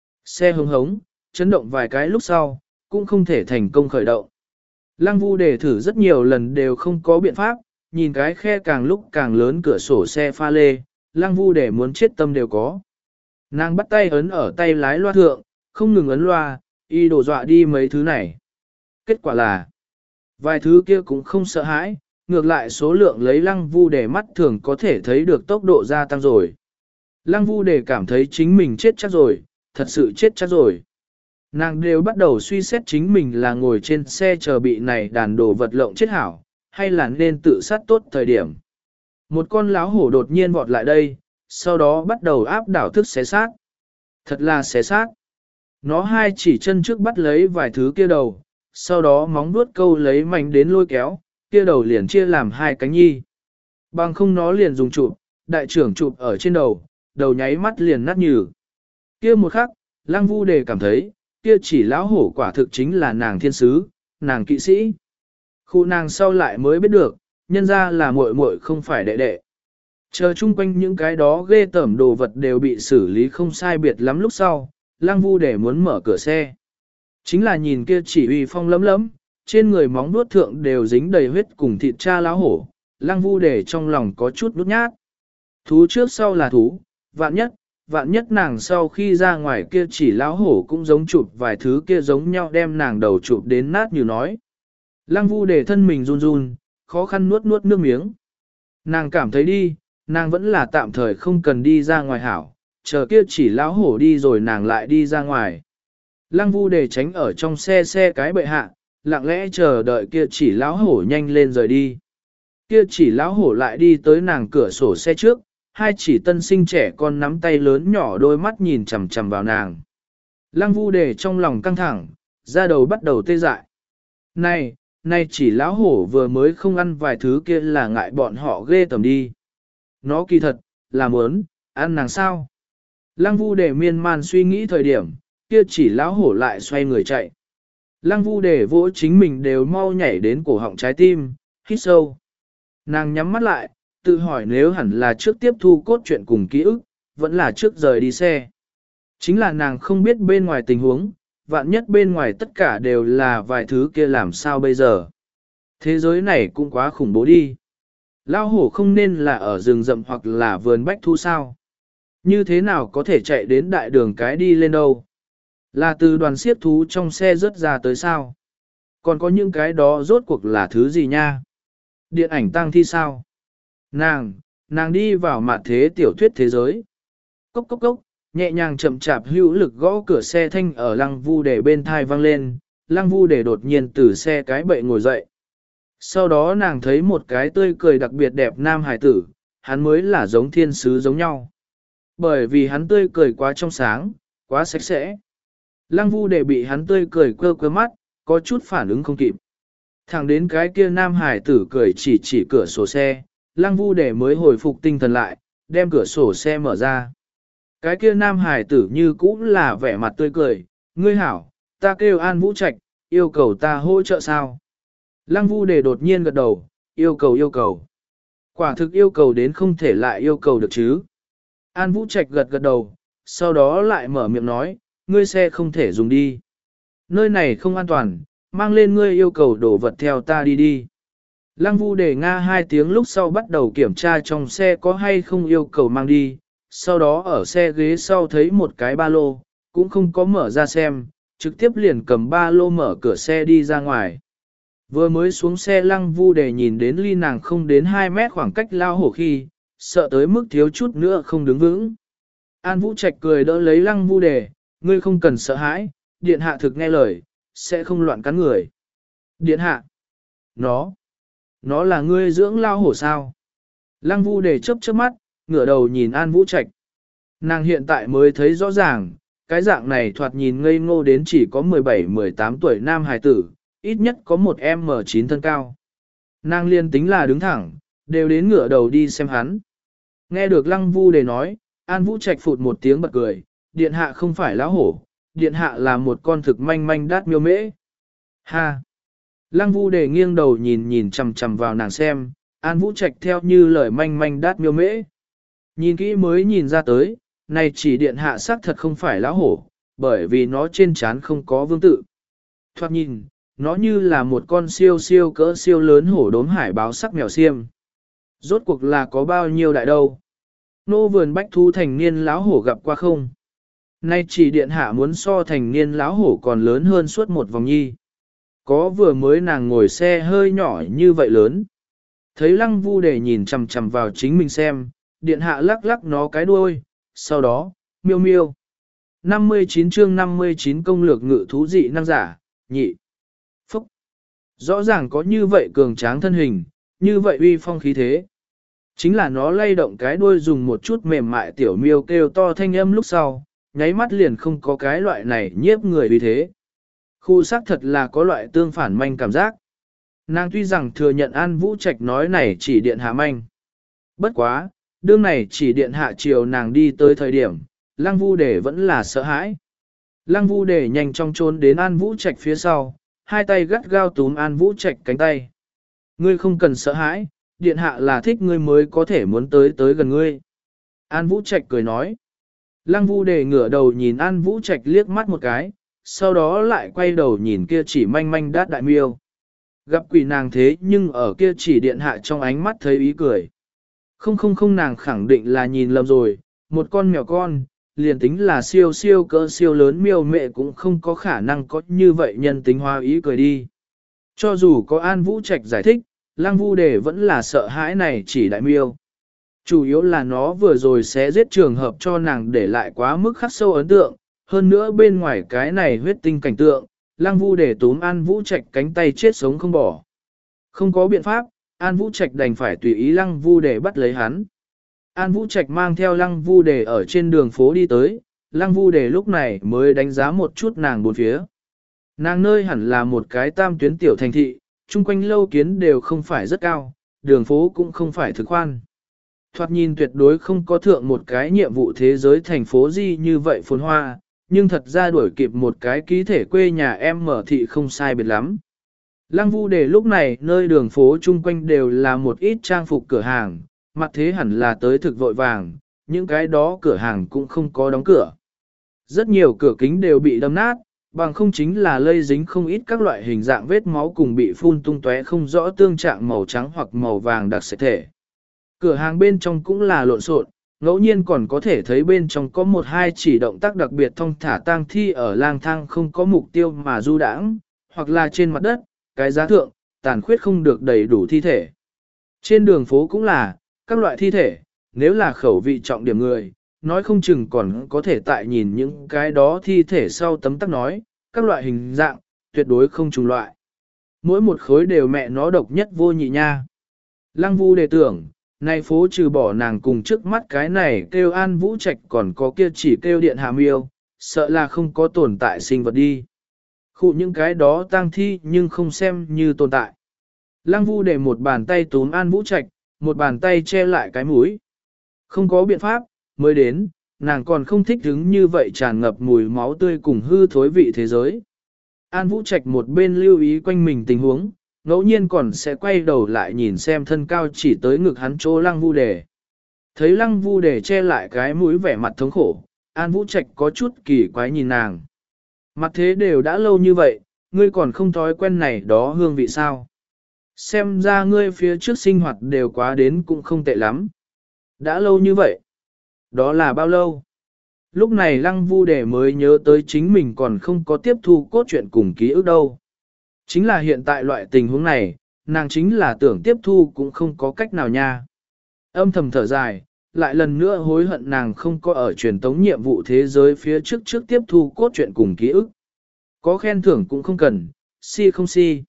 Xe hứng hống, chấn động vài cái lúc sau, cũng không thể thành công khởi động. Lăng Vu Đề thử rất nhiều lần đều không có biện pháp, nhìn cái khe càng lúc càng lớn cửa sổ xe pha lê, Lăng Vu Đề muốn chết tâm đều có. Nàng bắt tay ấn ở tay lái loa thượng, không ngừng ấn loa, y đổ dọa đi mấy thứ này. Kết quả là, vài thứ kia cũng không sợ hãi, ngược lại số lượng lấy Lăng Vu Đề mắt thường có thể thấy được tốc độ gia tăng rồi. Lăng Vu Đề cảm thấy chính mình chết chắc rồi, thật sự chết chắc rồi. Nàng đều bắt đầu suy xét chính mình là ngồi trên xe chờ bị này đàn đồ vật lộng chết hảo, hay là nên tự sát tốt thời điểm. Một con láo hổ đột nhiên vọt lại đây, sau đó bắt đầu áp đảo thức xé xác. Thật là xé xác. Nó hai chỉ chân trước bắt lấy vài thứ kia đầu, sau đó móng vuốt câu lấy mảnh đến lôi kéo, kia đầu liền chia làm hai cánh nhi. Bằng không nó liền dùng chụp, đại trưởng chụp ở trên đầu, đầu nháy mắt liền nát nhừ. Kia một khắc, Lăng Vu Đề cảm thấy, kia chỉ lão hổ quả thực chính là nàng thiên sứ, nàng kỵ sĩ. Khu nàng sau lại mới biết được, nhân ra là muội muội không phải đệ đệ. Chờ chung quanh những cái đó ghê tởm đồ vật đều bị xử lý không sai biệt lắm lúc sau, Lăng Vu Đề muốn mở cửa xe. Chính là nhìn kia chỉ uy phong lấm lấm, trên người móng vuốt thượng đều dính đầy huyết cùng thịt cha lão hổ, Lăng Vu Đề trong lòng có chút nút nhát. Thú trước sau là thú, Vạn nhất, vạn nhất nàng sau khi ra ngoài kia chỉ lão hổ cũng giống chụp vài thứ kia giống nhau đem nàng đầu chụp đến nát như nói. Lăng Vu để thân mình run run, khó khăn nuốt nuốt nước miếng. Nàng cảm thấy đi, nàng vẫn là tạm thời không cần đi ra ngoài hảo, chờ kia chỉ lão hổ đi rồi nàng lại đi ra ngoài. Lăng Vu để tránh ở trong xe xe cái bệ hạ, lặng lẽ chờ đợi kia chỉ lão hổ nhanh lên rời đi. Kia chỉ lão hổ lại đi tới nàng cửa sổ xe trước, hai chỉ tân sinh trẻ con nắm tay lớn nhỏ đôi mắt nhìn chằm chằm vào nàng. Lăng Vu để trong lòng căng thẳng, da đầu bắt đầu tê dại. Này, này chỉ lão hổ vừa mới không ăn vài thứ kia là ngại bọn họ ghê tởm đi. Nó kỳ thật, là muốn, ăn nàng sao? Lăng Vu để miên man suy nghĩ thời điểm, kia chỉ lão hổ lại xoay người chạy. Lăng Vu để vỗ chính mình đều mau nhảy đến cổ họng trái tim, hít sâu. Nàng nhắm mắt lại, tự hỏi nếu hẳn là trước tiếp thu cốt truyện cùng ký ức, vẫn là trước rời đi xe. Chính là nàng không biết bên ngoài tình huống, vạn nhất bên ngoài tất cả đều là vài thứ kia làm sao bây giờ. Thế giới này cũng quá khủng bố đi. Lao hổ không nên là ở rừng rậm hoặc là vườn bách thu sao. Như thế nào có thể chạy đến đại đường cái đi lên đâu. Là từ đoàn siết thú trong xe rớt ra tới sao. Còn có những cái đó rốt cuộc là thứ gì nha. Điện ảnh tang thi sao. Nàng, nàng đi vào mặt thế tiểu thuyết thế giới. Cốc cốc cốc, nhẹ nhàng chậm chạp hữu lực gõ cửa xe thanh ở Lăng Vu để bên thai vang lên, Lăng Vu để đột nhiên từ xe cái bậy ngồi dậy. Sau đó nàng thấy một cái tươi cười đặc biệt đẹp nam hải tử, hắn mới là giống thiên sứ giống nhau. Bởi vì hắn tươi cười quá trong sáng, quá sạch sẽ. Lăng Vu để bị hắn tươi cười quơ quơ mắt, có chút phản ứng không kịp. Thẳng đến cái kia nam hải tử cười chỉ chỉ cửa sổ xe, Lăng Vu để mới hồi phục tinh thần lại, đem cửa sổ xe mở ra. Cái kia nam hải tử như cũ là vẻ mặt tươi cười, ngươi hảo, ta kêu An Vũ Trạch, yêu cầu ta hỗ trợ sao? Lăng Vu để đột nhiên gật đầu, yêu cầu yêu cầu. Quả thực yêu cầu đến không thể lại yêu cầu được chứ. An Vũ Trạch gật gật đầu, sau đó lại mở miệng nói, ngươi xe không thể dùng đi. Nơi này không an toàn, mang lên ngươi yêu cầu đổ vật theo ta đi đi. Lăng Vu để nga hai tiếng lúc sau bắt đầu kiểm tra trong xe có hay không yêu cầu mang đi, sau đó ở xe ghế sau thấy một cái ba lô, cũng không có mở ra xem, trực tiếp liền cầm ba lô mở cửa xe đi ra ngoài. Vừa mới xuống xe Lăng Vu để nhìn đến ly nàng không đến hai mét khoảng cách lao hổ khi, sợ tới mức thiếu chút nữa không đứng vững. An Vũ Trạch cười đỡ lấy Lăng Vu để, ngươi không cần sợ hãi, điện hạ thực nghe lời, sẽ không loạn cắn người. Điện hạ, nó, nó là ngươi dưỡng lao hổ sao? Lăng Vu để chớp chớp mắt, ngửa đầu nhìn An Vũ Trạch. Nàng hiện tại mới thấy rõ ràng, cái dạng này thoạt nhìn ngây ngô đến chỉ có mười bảy mười tám tuổi nam hài tử, ít nhất có một em chín thân cao. Nàng liên tính là đứng thẳng, đều đến ngửa đầu đi xem hắn. Nghe được Lăng Vu để nói, An Vũ Trạch phụt một tiếng bật cười, điện hạ không phải lão hổ, điện hạ là một con thực manh manh đát miêu mễ. Ha! Lăng Vu để nghiêng đầu nhìn nhìn chằm chằm vào nàng xem, An Vũ Trạch theo như lời manh manh đát miêu mễ. Nhìn kỹ mới nhìn ra tới, này chỉ điện hạ xác thật không phải lão hổ, bởi vì nó trên trán không có vương tự. Thoạt nhìn, nó như là một con siêu siêu cỡ siêu lớn hổ đốm hải báo sắc mèo xiêm. Rốt cuộc là có bao nhiêu đại đâu? Nô vườn bách thú thành niên lão hổ gặp qua không? Nay chỉ điện hạ muốn so thành niên lão hổ còn lớn hơn suốt một vòng nhi. Có vừa mới nàng ngồi xe hơi nhỏ như vậy lớn. Thấy Lăng Vu để nhìn chằm chằm vào chính mình xem, điện hạ lắc lắc nó cái đuôi, sau đó, miêu miêu. năm mươi chín chương năm mươi chín công lược ngự thú dị năng giả, nhị. Phúc. Rõ ràng có như vậy cường tráng thân hình, như vậy uy phong khí thế. Chính là nó lay động cái đuôi dùng một chút mềm mại tiểu miêu kêu to thanh âm lúc sau, nháy mắt liền không có cái loại này nhiếp người uy thế. Khu sắc thật là có loại tương phản manh cảm giác. Nàng tuy rằng thừa nhận An Vũ Trạch nói này chỉ điện hạ manh. Bất quá, đương này chỉ điện hạ chiều nàng đi tới thời điểm, Lăng Vu Đề vẫn là sợ hãi. Lăng Vu Đề nhanh chóng trốn đến An Vũ Trạch phía sau, hai tay gắt gao túm An Vũ Trạch cánh tay. Ngươi không cần sợ hãi, điện hạ là thích ngươi mới có thể muốn tới tới gần ngươi. An Vũ Trạch cười nói. Lăng Vu Đề ngửa đầu nhìn An Vũ Trạch liếc mắt một cái, sau đó lại quay đầu nhìn kia chỉ manh manh đát đại miêu. Gặp quỷ nàng thế nhưng ở kia chỉ điện hạ trong ánh mắt thấy ý cười. Không không không nàng khẳng định là nhìn lầm rồi, một con mèo con, liền tính là siêu siêu cỡ siêu lớn miêu mẹ cũng không có khả năng có như vậy nhân tính hóa ý cười đi. Cho dù có An Vũ Trạch giải thích, Lăng Vu Đề vẫn là sợ hãi này chỉ đại miêu. Chủ yếu là nó vừa rồi sẽ giết trường hợp cho nàng để lại quá mức khắc sâu ấn tượng, hơn nữa bên ngoài cái này huyết tinh cảnh tượng, Lăng Vu Đề túm An Vũ Trạch cánh tay chết sống không bỏ. Không có biện pháp, An Vũ Trạch đành phải tùy ý Lăng Vu Đề bắt lấy hắn. An Vũ Trạch mang theo Lăng Vu Đề ở trên đường phố đi tới, Lăng Vu Đề lúc này mới đánh giá một chút nàng bốn phía. Nàng nơi hẳn là một cái tam tuyến tiểu thành thị, chung quanh lâu kiến đều không phải rất cao, đường phố cũng không phải thực khoan. Thoạt nhìn tuyệt đối không có thượng một cái nhiệm vụ thế giới thành phố gì như vậy phồn hoa, nhưng thật ra đuổi kịp một cái ký thể quê nhà em mở thị không sai biệt lắm. Lăng Vu Đề lúc này nơi đường phố chung quanh đều là một ít trang phục cửa hàng, mặt thế hẳn là tới thực vội vàng, những cái đó cửa hàng cũng không có đóng cửa. Rất nhiều cửa kính đều bị đâm nát, bằng không chính là lây dính không ít các loại hình dạng vết máu cùng bị phun tung tóe không rõ tương trạng màu trắng hoặc màu vàng đặc sệt thể. Cửa hàng bên trong cũng là lộn xộn, ngẫu nhiên còn có thể thấy bên trong có một hai chỉ động tác đặc biệt thông thả tang thi ở lang thang không có mục tiêu mà du đãng, hoặc là trên mặt đất, cái giá thượng, tàn khuyết không được đầy đủ thi thể. Trên đường phố cũng là, các loại thi thể, nếu là khẩu vị trọng điểm người, nói không chừng còn có thể tại nhìn những cái đó thi thể sau tấm tắc nói, các loại hình dạng, tuyệt đối không trùng loại. Mỗi một khối đều mẹ nó độc nhất vô nhị nha. Lăng Vu Đề tưởng, nay phố trừ bỏ nàng cùng trước mắt cái này kêu An Vũ Trạch còn có kia chỉ kêu điện hạ miêu, sợ là không có tồn tại sinh vật đi. Khụ những cái đó tang thi nhưng không xem như tồn tại. Lăng Vu Đề một bàn tay túm An Vũ Trạch, một bàn tay che lại cái mũi. Không có biện pháp, mới đến, nàng còn không thích hứng như vậy tràn ngập mùi máu tươi cùng hư thối vị thế giới. An Vũ Trạch một bên lưu ý quanh mình tình huống, ngẫu nhiên còn sẽ quay đầu lại nhìn xem thân cao chỉ tới ngực hắn chỗ Lăng Vu Đề. Thấy Lăng Vu Đề che lại cái mũi vẻ mặt thống khổ, An Vũ Trạch có chút kỳ quái nhìn nàng. Mặt thế đều đã lâu như vậy, ngươi còn không thói quen này đó hương vị sao? Xem ra ngươi phía trước sinh hoạt đều quá đến cũng không tệ lắm. Đã lâu như vậy? Đó là bao lâu? Lúc này Lăng Vu Đề mới nhớ tới chính mình còn không có tiếp thu cốt truyện cùng ký ức đâu. Chính là hiện tại loại tình huống này, nàng chính là tưởng tiếp thu cũng không có cách nào nha. Âm thầm thở dài, lại lần nữa hối hận nàng không có ở truyền tống nhiệm vụ thế giới phía trước trước tiếp thu cốt truyện cùng ký ức. Có khen thưởng cũng không cần, si không si.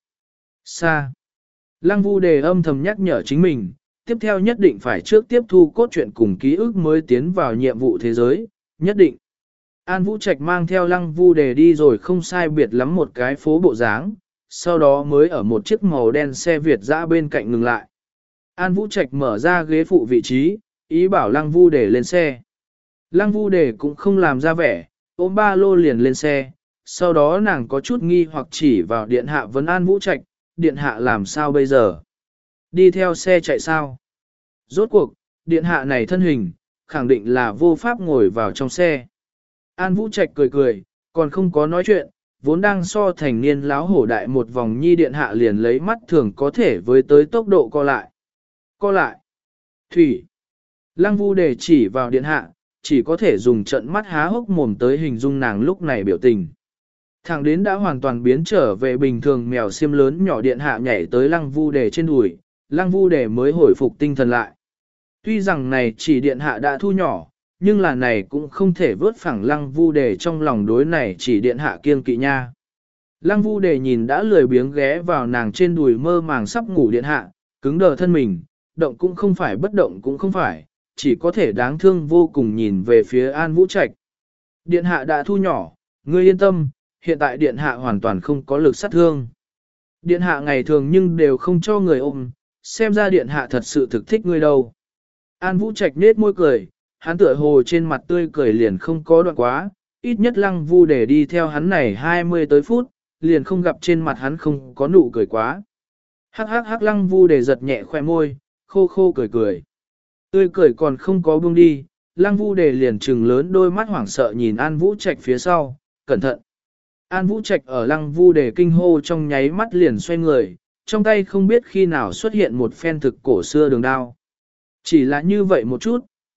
Sa. Lăng Vu Đề âm thầm nhắc nhở chính mình, tiếp theo nhất định phải trước tiếp thu cốt truyện cùng ký ức mới tiến vào nhiệm vụ thế giới, nhất định. An Vũ Trạch mang theo Lăng Vu Đề đi rồi không sai biệt lắm một cái phố bộ dáng, sau đó mới ở một chiếc màu đen xe Việt dã bên cạnh ngừng lại. An Vũ Trạch mở ra ghế phụ vị trí, ý bảo Lăng Vu Đề lên xe. Lăng Vu Đề cũng không làm ra vẻ, ôm ba lô liền lên xe, sau đó nàng có chút nghi hoặc chỉ vào điện hạ vấn An Vũ Trạch, điện hạ làm sao bây giờ? Đi theo xe chạy sao? Rốt cuộc, điện hạ này thân hình, khẳng định là vô pháp ngồi vào trong xe. An Vũ Trạch cười cười, còn không có nói chuyện, vốn đang so thành niên láo hổ đại một vòng nhi điện hạ liền lấy mắt thường có thể với tới tốc độ co lại. Co lại. Thủy. Lăng Vu Đề chỉ vào điện hạ, chỉ có thể dùng trận mắt há hốc mồm tới hình dung nàng lúc này biểu tình. Thẳng đến đã hoàn toàn biến trở về bình thường mèo xiêm lớn nhỏ điện hạ nhảy tới Lăng Vu Đề trên đùi, Lăng Vu Đề mới hồi phục tinh thần lại. Tuy rằng này chỉ điện hạ đã thu nhỏ, nhưng là này cũng không thể vớt phẳng Lăng Vu Đề trong lòng đối này chỉ điện hạ kiêng kỵ nha. Lăng Vu Đề nhìn đã lười biếng ghé vào nàng trên đùi mơ màng sắp ngủ điện hạ, cứng đờ thân mình, động cũng không phải bất động cũng không phải, chỉ có thể đáng thương vô cùng nhìn về phía An Vũ Trạch. Điện hạ đã thu nhỏ, ngươi yên tâm, hiện tại điện hạ hoàn toàn không có lực sát thương. Điện hạ ngày thường nhưng đều không cho người ôm, xem ra điện hạ thật sự thực thích ngươi đâu. An Vũ Trạch nết môi cười, hắn tựa hồ trên mặt tươi cười liền không có đoạn quá, ít nhất Lăng Vu Đề đi theo hắn này hai mươi tới phút, liền không gặp trên mặt hắn không có nụ cười quá. Hắc hắc hắc Lăng Vu Đề giật nhẹ khoe môi, khô khô cười cười. Tươi cười còn không có buông đi, Lăng Vu Đề liền trừng lớn đôi mắt hoảng sợ nhìn An Vũ Trạch phía sau, cẩn thận. An Vũ Trạch ở Lăng Vu Đề kinh hô trong nháy mắt liền xoay người, trong tay không biết khi nào xuất hiện một phen thực cổ xưa đường đao. Chỉ là như vậy một chút,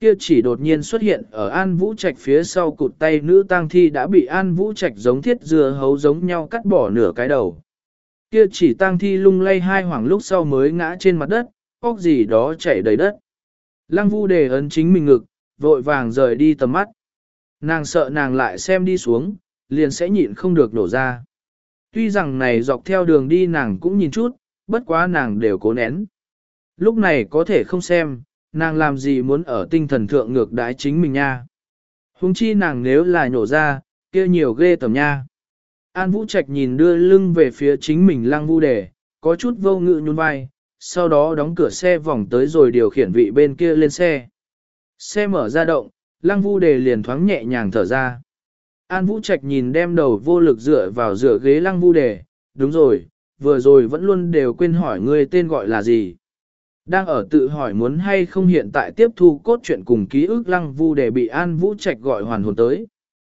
kia chỉ đột nhiên xuất hiện ở An Vũ Trạch phía sau cụt tay nữ tang thi đã bị An Vũ Trạch giống thiết dưa hấu giống nhau cắt bỏ nửa cái đầu. Kia chỉ tang thi lung lay hai hoảng lúc sau mới ngã trên mặt đất, óc gì đó chảy đầy đất. Lăng Vu Đề ấn chính mình ngực, vội vàng rời đi tầm mắt. Nàng sợ nàng lại xem đi xuống, liền sẽ nhịn không được nổ ra. Tuy rằng này dọc theo đường đi nàng cũng nhìn chút, bất quá nàng đều cố nén. Lúc này có thể không xem, nàng làm gì muốn ở tinh thần thượng ngược đái chính mình nha. Huống chi nàng nếu là nhổ ra, kia nhiều ghê tởm nha. An Vũ Trạch nhìn đưa lưng về phía chính mình Lăng Vu Đề, có chút vô ngự nhún vai, sau đó đóng cửa xe vòng tới rồi điều khiển vị bên kia lên xe. Xe mở ra động, Lăng Vu Đề liền thoáng nhẹ nhàng thở ra. An Vũ Trạch nhìn đem đầu vô lực dựa vào dựa ghế Lăng Vu Đề, đúng rồi, vừa rồi vẫn luôn đều quên hỏi ngươi tên gọi là gì. Đang ở tự hỏi muốn hay không hiện tại tiếp thu cốt truyện cùng ký ức Lăng Vu Đề bị An Vũ Trạch gọi hoàn hồn tới.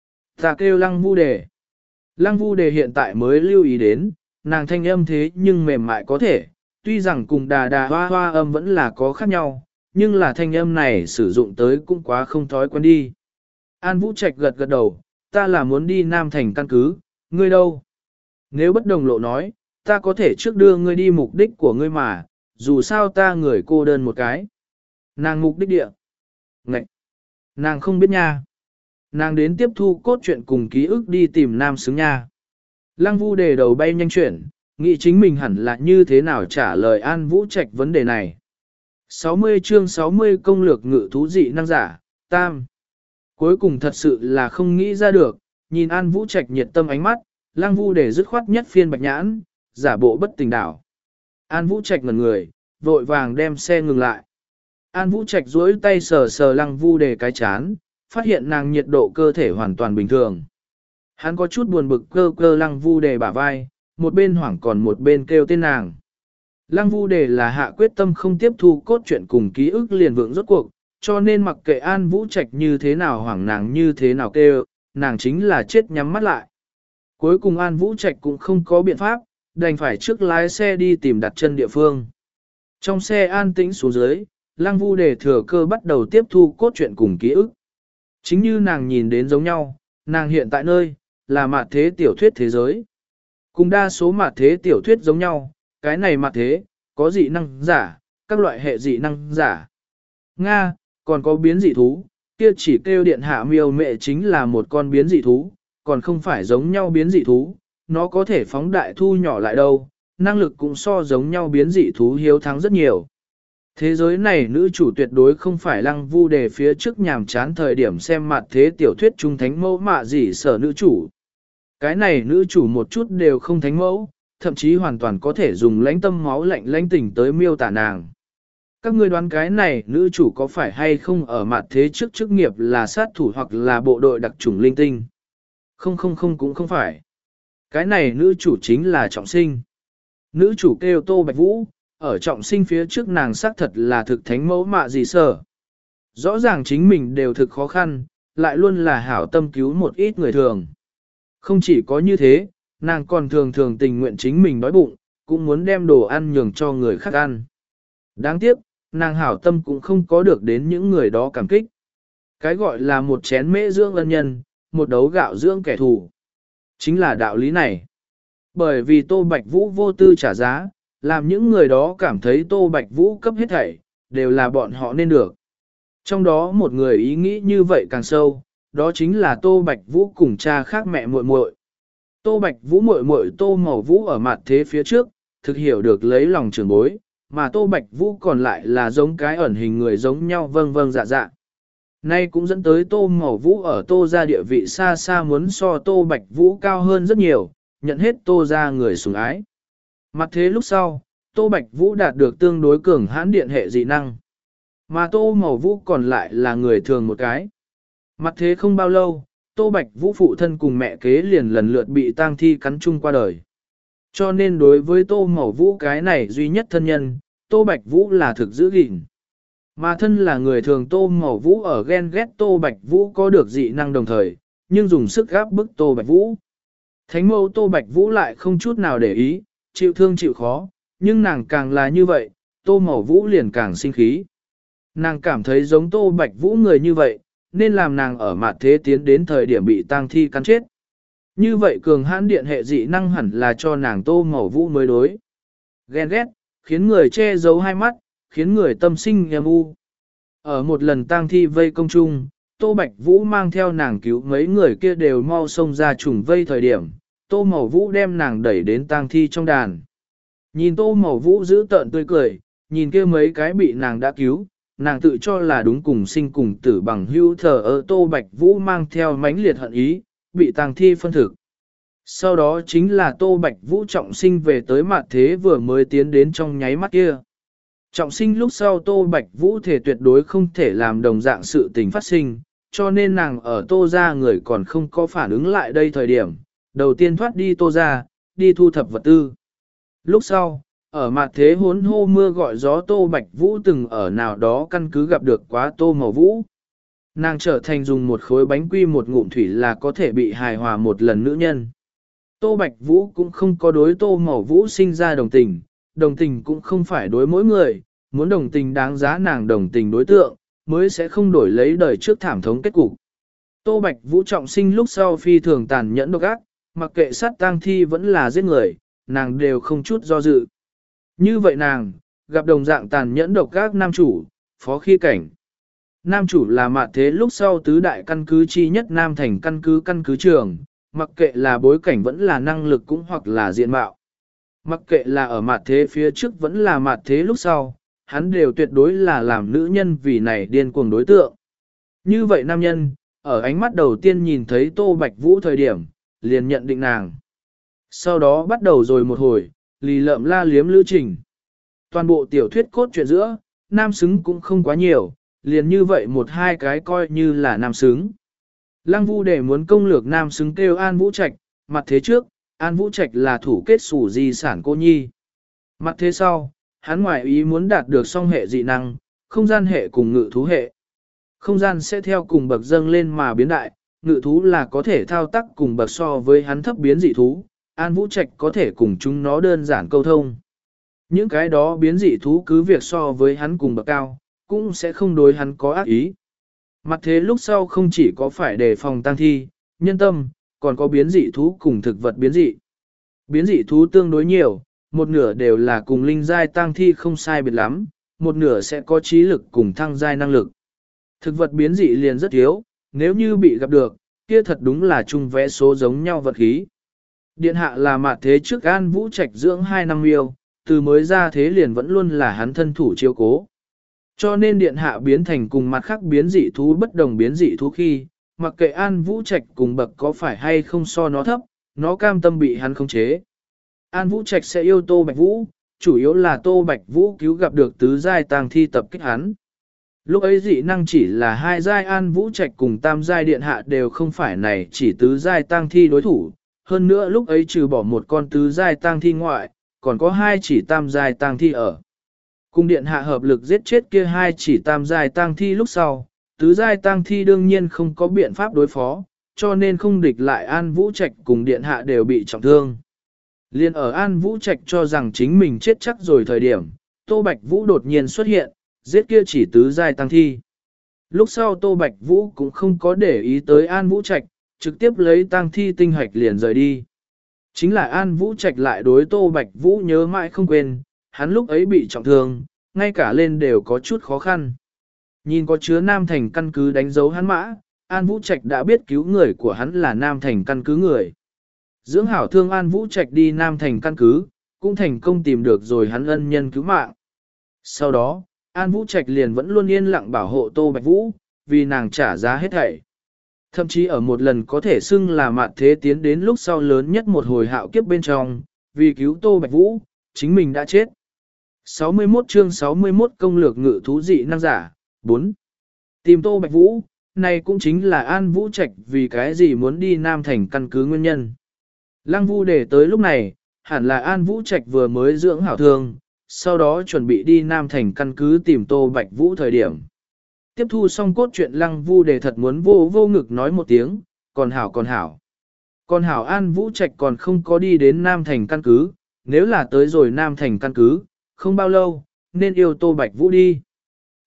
Ta kêu Lăng Vu Đề. Lăng Vu Đề hiện tại mới lưu ý đến, nàng thanh âm thế nhưng mềm mại có thể, tuy rằng cùng đà đà hoa hoa âm vẫn là có khác nhau, nhưng là thanh âm này sử dụng tới cũng quá không thói quen đi. An Vũ Trạch gật gật đầu, ta là muốn đi Nam Thành căn cứ, ngươi đâu? Nếu bất đồng lộ nói, ta có thể trước đưa ngươi đi mục đích của ngươi mà, dù sao ta người cô đơn một cái. Nàng mục đích địa. Ngậy! Nàng không biết nha. Nàng đến tiếp thu cốt truyện cùng ký ức đi tìm nam xứng nha. Lăng Vu Đề đầu bay nhanh chuyển, nghĩ chính mình hẳn là như thế nào trả lời An Vũ Trạch vấn đề này. sáu mươi chương sáu mươi công lược ngự thú dị năng giả, tam. Cuối cùng thật sự là không nghĩ ra được, nhìn An Vũ Trạch nhiệt tâm ánh mắt, Lăng Vu Đề dứt khoát nhất phiên bạch nhãn, giả bộ bất tình đảo. An Vũ Trạch ngẩn người, vội vàng đem xe ngừng lại. An Vũ Trạch duỗi tay sờ sờ Lăng Vu Đề cái chán, phát hiện nàng nhiệt độ cơ thể hoàn toàn bình thường. Hắn có chút buồn bực cơ cơ Lăng Vu Đề bả vai, một bên hoảng còn một bên kêu tên nàng. Lăng Vu Đề là hạ quyết tâm không tiếp thu cốt truyện cùng ký ức liền vượng rốt cuộc, cho nên mặc kệ An Vũ Trạch như thế nào hoảng nàng như thế nào kêu, nàng chính là chết nhắm mắt lại. Cuối cùng An Vũ Trạch cũng không có biện pháp, đành phải trước lái xe đi tìm đặt chân địa phương. Trong xe an tĩnh xuống dưới, Lăng Vu Đề thừa cơ bắt đầu tiếp thu cốt truyện cùng ký ức. Chính như nàng nhìn đến giống nhau, nàng hiện tại nơi, là mạt thế tiểu thuyết thế giới. Cùng đa số mạt thế tiểu thuyết giống nhau, cái này mạt thế, có dị năng giả, các loại hệ dị năng giả. Nga, còn có biến dị thú, kia chỉ kêu điện hạ miêu mẹ chính là một con biến dị thú, còn không phải giống nhau biến dị thú, nó có thể phóng đại thu nhỏ lại đâu, năng lực cũng so giống nhau biến dị thú hiếu thắng rất nhiều. Thế giới này nữ chủ tuyệt đối không phải Lăng Vu Đề phía trước nhàm chán thời điểm xem mặt thế tiểu thuyết trung thánh mẫu mạ gì sở nữ chủ. Cái này nữ chủ một chút đều không thánh mẫu, thậm chí hoàn toàn có thể dùng lãnh tâm máu lạnh lãnh tình tới miêu tả nàng. Các ngươi đoán cái này nữ chủ có phải hay không ở mặt thế trước chức nghiệp là sát thủ hoặc là bộ đội đặc chủng linh tinh? Không không không cũng không phải. Cái này nữ chủ chính là Trọng Sinh. Nữ chủ kêu Tô Bạch Vũ, ở Trọng Sinh phía trước nàng xác thật là thực thánh mẫu mạ gì sở. Rõ ràng chính mình đều thực khó khăn, lại luôn là hảo tâm cứu một ít người thường. Không chỉ có như thế, nàng còn thường thường tình nguyện chính mình đói bụng, cũng muốn đem đồ ăn nhường cho người khác ăn. Đáng tiếc, nàng hảo tâm cũng không có được đến những người đó cảm kích. Cái gọi là một chén mễ dưỡng ân nhân, một đấu gạo dưỡng kẻ thù. Chính là đạo lý này. Bởi vì Tô Bạch Vũ vô tư trả giá, làm những người đó cảm thấy Tô Bạch Vũ cấp hết thảy, đều là bọn họ nên được. Trong đó một người ý nghĩ như vậy càng sâu, đó chính là Tô Bạch Vũ cùng cha khác mẹ muội muội. Tô Bạch Vũ muội muội Tô Màu Vũ ở mặt thế phía trước, thực hiểu được lấy lòng trưởng bối, mà Tô Bạch Vũ còn lại là giống cái ẩn hình người giống nhau vâng vâng dạ dạ. Nay cũng dẫn tới Tô Màu Vũ ở Tô gia địa vị xa xa muốn so Tô Bạch Vũ cao hơn rất nhiều, nhận hết Tô gia người sủng ái. Mặt thế lúc sau, Tô Bạch Vũ đạt được tương đối cường hãn điện hệ dị năng. Mà Tô Màu Vũ còn lại là người thường một cái. Mặt thế không bao lâu, Tô Bạch Vũ phụ thân cùng mẹ kế liền lần lượt bị tang thi cắn chung qua đời. Cho nên đối với Tô Màu Vũ cái này duy nhất thân nhân, Tô Bạch Vũ là thực giữ gìn. Mà thân là người thường Tô Màu Vũ ở ghen ghét Tô Bạch Vũ có được dị năng đồng thời, nhưng dùng sức gáp bức Tô Bạch Vũ. Thánh mẫu Tô Bạch Vũ lại không chút nào để ý, chịu thương chịu khó, nhưng nàng càng là như vậy, Tô Màu Vũ liền càng sinh khí. Nàng cảm thấy giống Tô Bạch Vũ người như vậy, nên làm nàng ở mặt thế tiến đến thời điểm bị tang thi cắn chết. Như vậy cường hãn điện hệ dị năng hẳn là cho nàng Tô Mậu Vũ mới đối. Ghen ghét, khiến người che giấu hai mắt, khiến người tâm sinh nhầm u. Ở một lần tang thi vây công chung, Tô Bạch Vũ mang theo nàng cứu mấy người kia đều mau xông ra trùng vây thời điểm, Tô Mậu Vũ đem nàng đẩy đến tang thi trong đàn. Nhìn Tô Mậu Vũ giữ tợn tươi cười, nhìn kia mấy cái bị nàng đã cứu, nàng tự cho là đúng cùng sinh cùng tử bằng hữu thờ ở Tô Bạch Vũ mang theo mãnh liệt hận ý, bị tang thi phân thực. Sau đó chính là Tô Bạch Vũ trọng sinh về tới mặt thế vừa mới tiến đến trong nháy mắt kia. Trọng sinh lúc sau Tô Bạch Vũ thể tuyệt đối không thể làm đồng dạng sự tình phát sinh, cho nên nàng ở Tô gia người còn không có phản ứng lại đây thời điểm, đầu tiên thoát đi Tô gia, đi thu thập vật tư. Lúc sau, ở mặt thế hốn hô mưa gọi gió Tô Bạch Vũ từng ở nào đó căn cứ gặp được quá Tô Mậu Vũ. Nàng trở thành dùng một khối bánh quy một ngụm thủy là có thể bị hài hòa một lần nữ nhân. Tô Bạch Vũ cũng không có đối Tô Mậu Vũ sinh ra đồng tình, đồng tình cũng không phải đối mỗi người, muốn đồng tình đáng giá nàng đồng tình đối tượng, mới sẽ không đổi lấy đời trước thảm thống kết cục. Tô Bạch Vũ trọng sinh lúc sau phi thường tàn nhẫn độc ác, mặc kệ sát tang thi vẫn là giết người, nàng đều không chút do dự. Như vậy nàng, gặp đồng dạng tàn nhẫn độc ác nam chủ, phó khi cảnh. Nam chủ là mạt thế lúc sau tứ đại căn cứ chi nhất Nam Thành căn cứ căn cứ trường, mặc kệ là bối cảnh vẫn là năng lực cũng hoặc là diện mạo. Mặc kệ là ở mạt thế phía trước vẫn là mạt thế lúc sau, hắn đều tuyệt đối là làm nữ nhân vì này điên cuồng đối tượng. Như vậy nam nhân, ở ánh mắt đầu tiên nhìn thấy Tô Bạch Vũ thời điểm, liền nhận định nàng. Sau đó bắt đầu rồi một hồi, lì lợm la liếm lữ trình. Toàn bộ tiểu thuyết cốt truyện giữa, nam xứng cũng không quá nhiều, liền như vậy một hai cái coi như là nam xứng. Lăng Vu để muốn công lược nam xứng kêu An Vũ Trạch, mặt thế trước, An Vũ Trạch là thủ kết sủ di sản cô nhi. Mặt thế sau, hắn ngoại ý muốn đạt được song hệ dị năng, không gian hệ cùng ngự thú hệ. Không gian sẽ theo cùng bậc dâng lên mà biến đại, ngự thú là có thể thao tác cùng bậc so với hắn thấp biến dị thú, An Vũ Trạch có thể cùng chúng nó đơn giản câu thông. Những cái đó biến dị thú cứ việc so với hắn cùng bậc cao, cũng sẽ không đối hắn có ác ý. Mặt thế lúc sau không chỉ có phải đề phòng tăng thi, nhân tâm, còn có biến dị thú cùng thực vật biến dị. Biến dị thú tương đối nhiều, một nửa đều là cùng linh giai tăng thi không sai biệt lắm, một nửa sẽ có trí lực cùng thăng giai năng lực. Thực vật biến dị liền rất thiếu, nếu như bị gặp được, kia thật đúng là chung vẽ số giống nhau vật khí. Điện hạ là mạt thế trước An Vũ Trạch dưỡng hai năm yêu, từ mới ra thế liền vẫn luôn là hắn thân thủ chiếu cố. Cho nên điện hạ biến thành cùng mặt khác biến dị thú bất đồng biến dị thú khi, mặc kệ An Vũ Trạch cùng bậc có phải hay không so nó thấp, nó cam tâm bị hắn khống chế. An Vũ Trạch sẽ yêu Tô Bạch Vũ, chủ yếu là Tô Bạch Vũ cứu gặp được tứ giai tang thi tập kích hắn. Lúc ấy dị năng chỉ là hai giai An Vũ Trạch cùng tam giai điện hạ đều không phải này chỉ tứ giai tang thi đối thủ, hơn nữa lúc ấy trừ bỏ một con tứ giai tang thi ngoại, còn có hai chỉ tam giai tang thi ở. Cùng điện hạ hợp lực giết chết kia hai chỉ tam giai tang thi lúc sau, tứ giai tang thi đương nhiên không có biện pháp đối phó, cho nên không địch lại An Vũ Trạch cùng điện hạ đều bị trọng thương. Liên ở An Vũ Trạch cho rằng chính mình chết chắc rồi thời điểm, Tô Bạch Vũ đột nhiên xuất hiện, giết kia chỉ tứ giai tang thi. Lúc sau Tô Bạch Vũ cũng không có để ý tới An Vũ Trạch, trực tiếp lấy tang thi tinh hạch liền rời đi. Chính là An Vũ Trạch lại đối Tô Bạch Vũ nhớ mãi không quên, hắn lúc ấy bị trọng thương, ngay cả lên đều có chút khó khăn. Nhìn có chứa Nam Thành căn cứ đánh dấu hắn mã, An Vũ Trạch đã biết cứu người của hắn là Nam Thành căn cứ người. Dưỡng hảo thương An Vũ Trạch đi Nam Thành căn cứ, cũng thành công tìm được rồi hắn ân nhân cứu mạng. Sau đó, An Vũ Trạch liền vẫn luôn yên lặng bảo hộ Tô Bạch Vũ, vì nàng trả giá hết thảy. Thậm chí ở một lần có thể xưng là mạn thế tiến đến lúc sau lớn nhất một hồi hạo kiếp bên trong, vì cứu Tô Bạch Vũ, chính mình đã chết. sáu mươi mốt chương sáu mươi mốt công lược ngự thú dị năng giả, bốn. Tìm Tô Bạch Vũ, này cũng chính là An Vũ Trạch vì cái gì muốn đi Nam Thành căn cứ nguyên nhân. Lăng Vu để tới lúc này, hẳn là An Vũ Trạch vừa mới dưỡng hảo thương, sau đó chuẩn bị đi Nam Thành căn cứ tìm Tô Bạch Vũ thời điểm. Tiếp thu xong cốt truyện Lăng Vu để thật muốn vô vô ngực nói một tiếng, còn hảo còn hảo. Còn hảo An Vũ Trạch còn không có đi đến Nam Thành căn cứ, nếu là tới rồi Nam Thành căn cứ, không bao lâu, nên yêu Tô Bạch Vũ đi.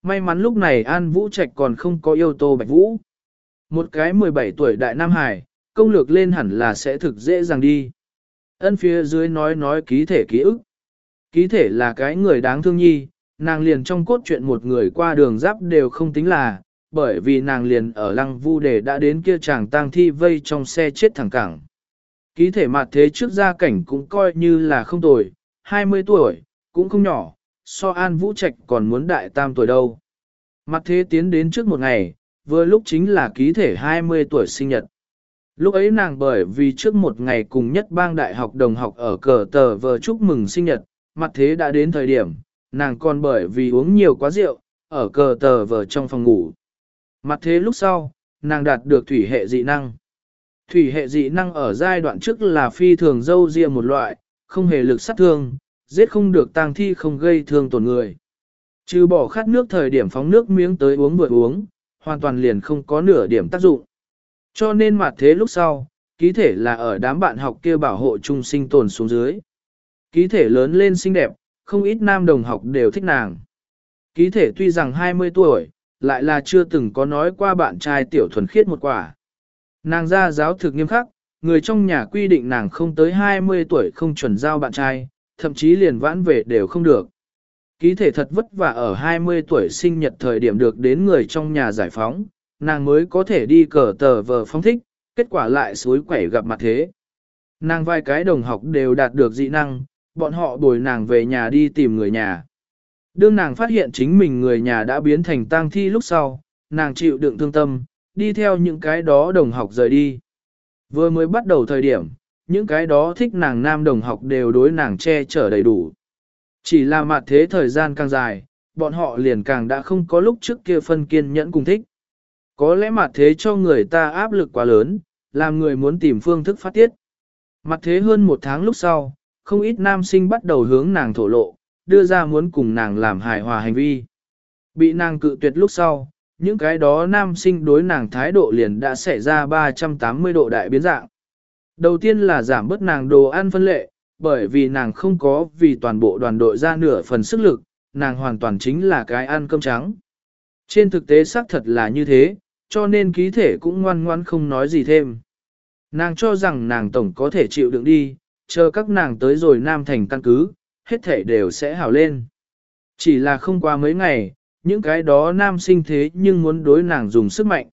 May mắn lúc này An Vũ Trạch còn không có yêu Tô Bạch Vũ. Một cái mười bảy tuổi đại Nam Hải, công lược lên hẳn là sẽ thực dễ dàng đi. Ân phía dưới nói nói ký thể ký ức. Ký thể là cái người đáng thương nhi, nàng liền trong cốt truyện một người qua đường giáp đều không tính là, bởi vì nàng liền ở Lăng Vu Đề đã đến kia chàng tang thi vây trong xe chết thẳng cẳng. Ký thể mặt thế trước gia cảnh cũng coi như là không tồi, hai mươi tuổi, cũng không nhỏ, so An Vũ Trạch còn muốn đại tam tuổi đâu. Mặt thế tiến đến trước một ngày, vừa lúc chính là ký thể hai mươi tuổi sinh nhật. Lúc ấy nàng bởi vì trước một ngày cùng nhất bang đại học đồng học ở cờ tờ vờ chúc mừng sinh nhật, mặt thế đã đến thời điểm, nàng còn bởi vì uống nhiều quá rượu, ở cờ tờ vờ trong phòng ngủ. Mặt thế lúc sau, nàng đạt được thủy hệ dị năng. Thủy hệ dị năng ở giai đoạn trước là phi thường dâu ria một loại, không hề lực sát thương, giết không được tang thi không gây thương tổn người. Trừ bỏ khát nước thời điểm phóng nước miếng tới uống vừa uống, hoàn toàn liền không có nửa điểm tác dụng. Cho nên mặt thế lúc sau, ký thể là ở đám bạn học kia bảo hộ chung sinh tồn xuống dưới. Ký thể lớn lên xinh đẹp, không ít nam đồng học đều thích nàng. Ký thể tuy rằng hai mươi tuổi, lại là chưa từng có nói qua bạn trai tiểu thuần khiết một quả. Nàng ra giáo thực nghiêm khắc, người trong nhà quy định nàng không tới hai mươi tuổi không chuẩn giao bạn trai, thậm chí liền vãn về đều không được. Ký thể thật vất vả ở hai mươi tuổi sinh nhật thời điểm được đến người trong nhà giải phóng, nàng mới có thể đi cờ tờ vờ phóng thích, kết quả lại suối quẩy gặp mặt thế. Nàng vài cái đồng học đều đạt được dị năng, bọn họ bồi nàng về nhà đi tìm người nhà. Đương nàng phát hiện chính mình người nhà đã biến thành tang thi lúc sau, nàng chịu đựng thương tâm, đi theo những cái đó đồng học rời đi. Vừa mới bắt đầu thời điểm, những cái đó thích nàng nam đồng học đều đối nàng che chở đầy đủ. Chỉ là mặt thế thời gian càng dài, bọn họ liền càng đã không có lúc trước kia phân kiên nhẫn cùng thích. Có lẽ mặt thế cho người ta áp lực quá lớn, làm người muốn tìm phương thức phát tiết. Mặt thế hơn một tháng lúc sau, không ít nam sinh bắt đầu hướng nàng thổ lộ, đưa ra muốn cùng nàng làm hài hòa hành vi. Bị nàng cự tuyệt lúc sau, những cái đó nam sinh đối nàng thái độ liền đã xảy ra ba trăm tám mươi độ đại biến dạng. Đầu tiên là giảm bớt nàng đồ ăn phân lệ, bởi vì nàng không có vì toàn bộ đoàn đội ra nửa phần sức lực, nàng hoàn toàn chính là cái ăn cơm trắng. Trên thực tế xác thật là như thế, cho nên ký thể cũng ngoan ngoan không nói gì thêm. Nàng cho rằng nàng tổng có thể chịu đựng đi, chờ các nàng tới rồi Nam Thành căn cứ, hết thể đều sẽ hảo lên. Chỉ là không qua mấy ngày, những cái đó nam sinh thế nhưng muốn đối nàng dùng sức mạnh.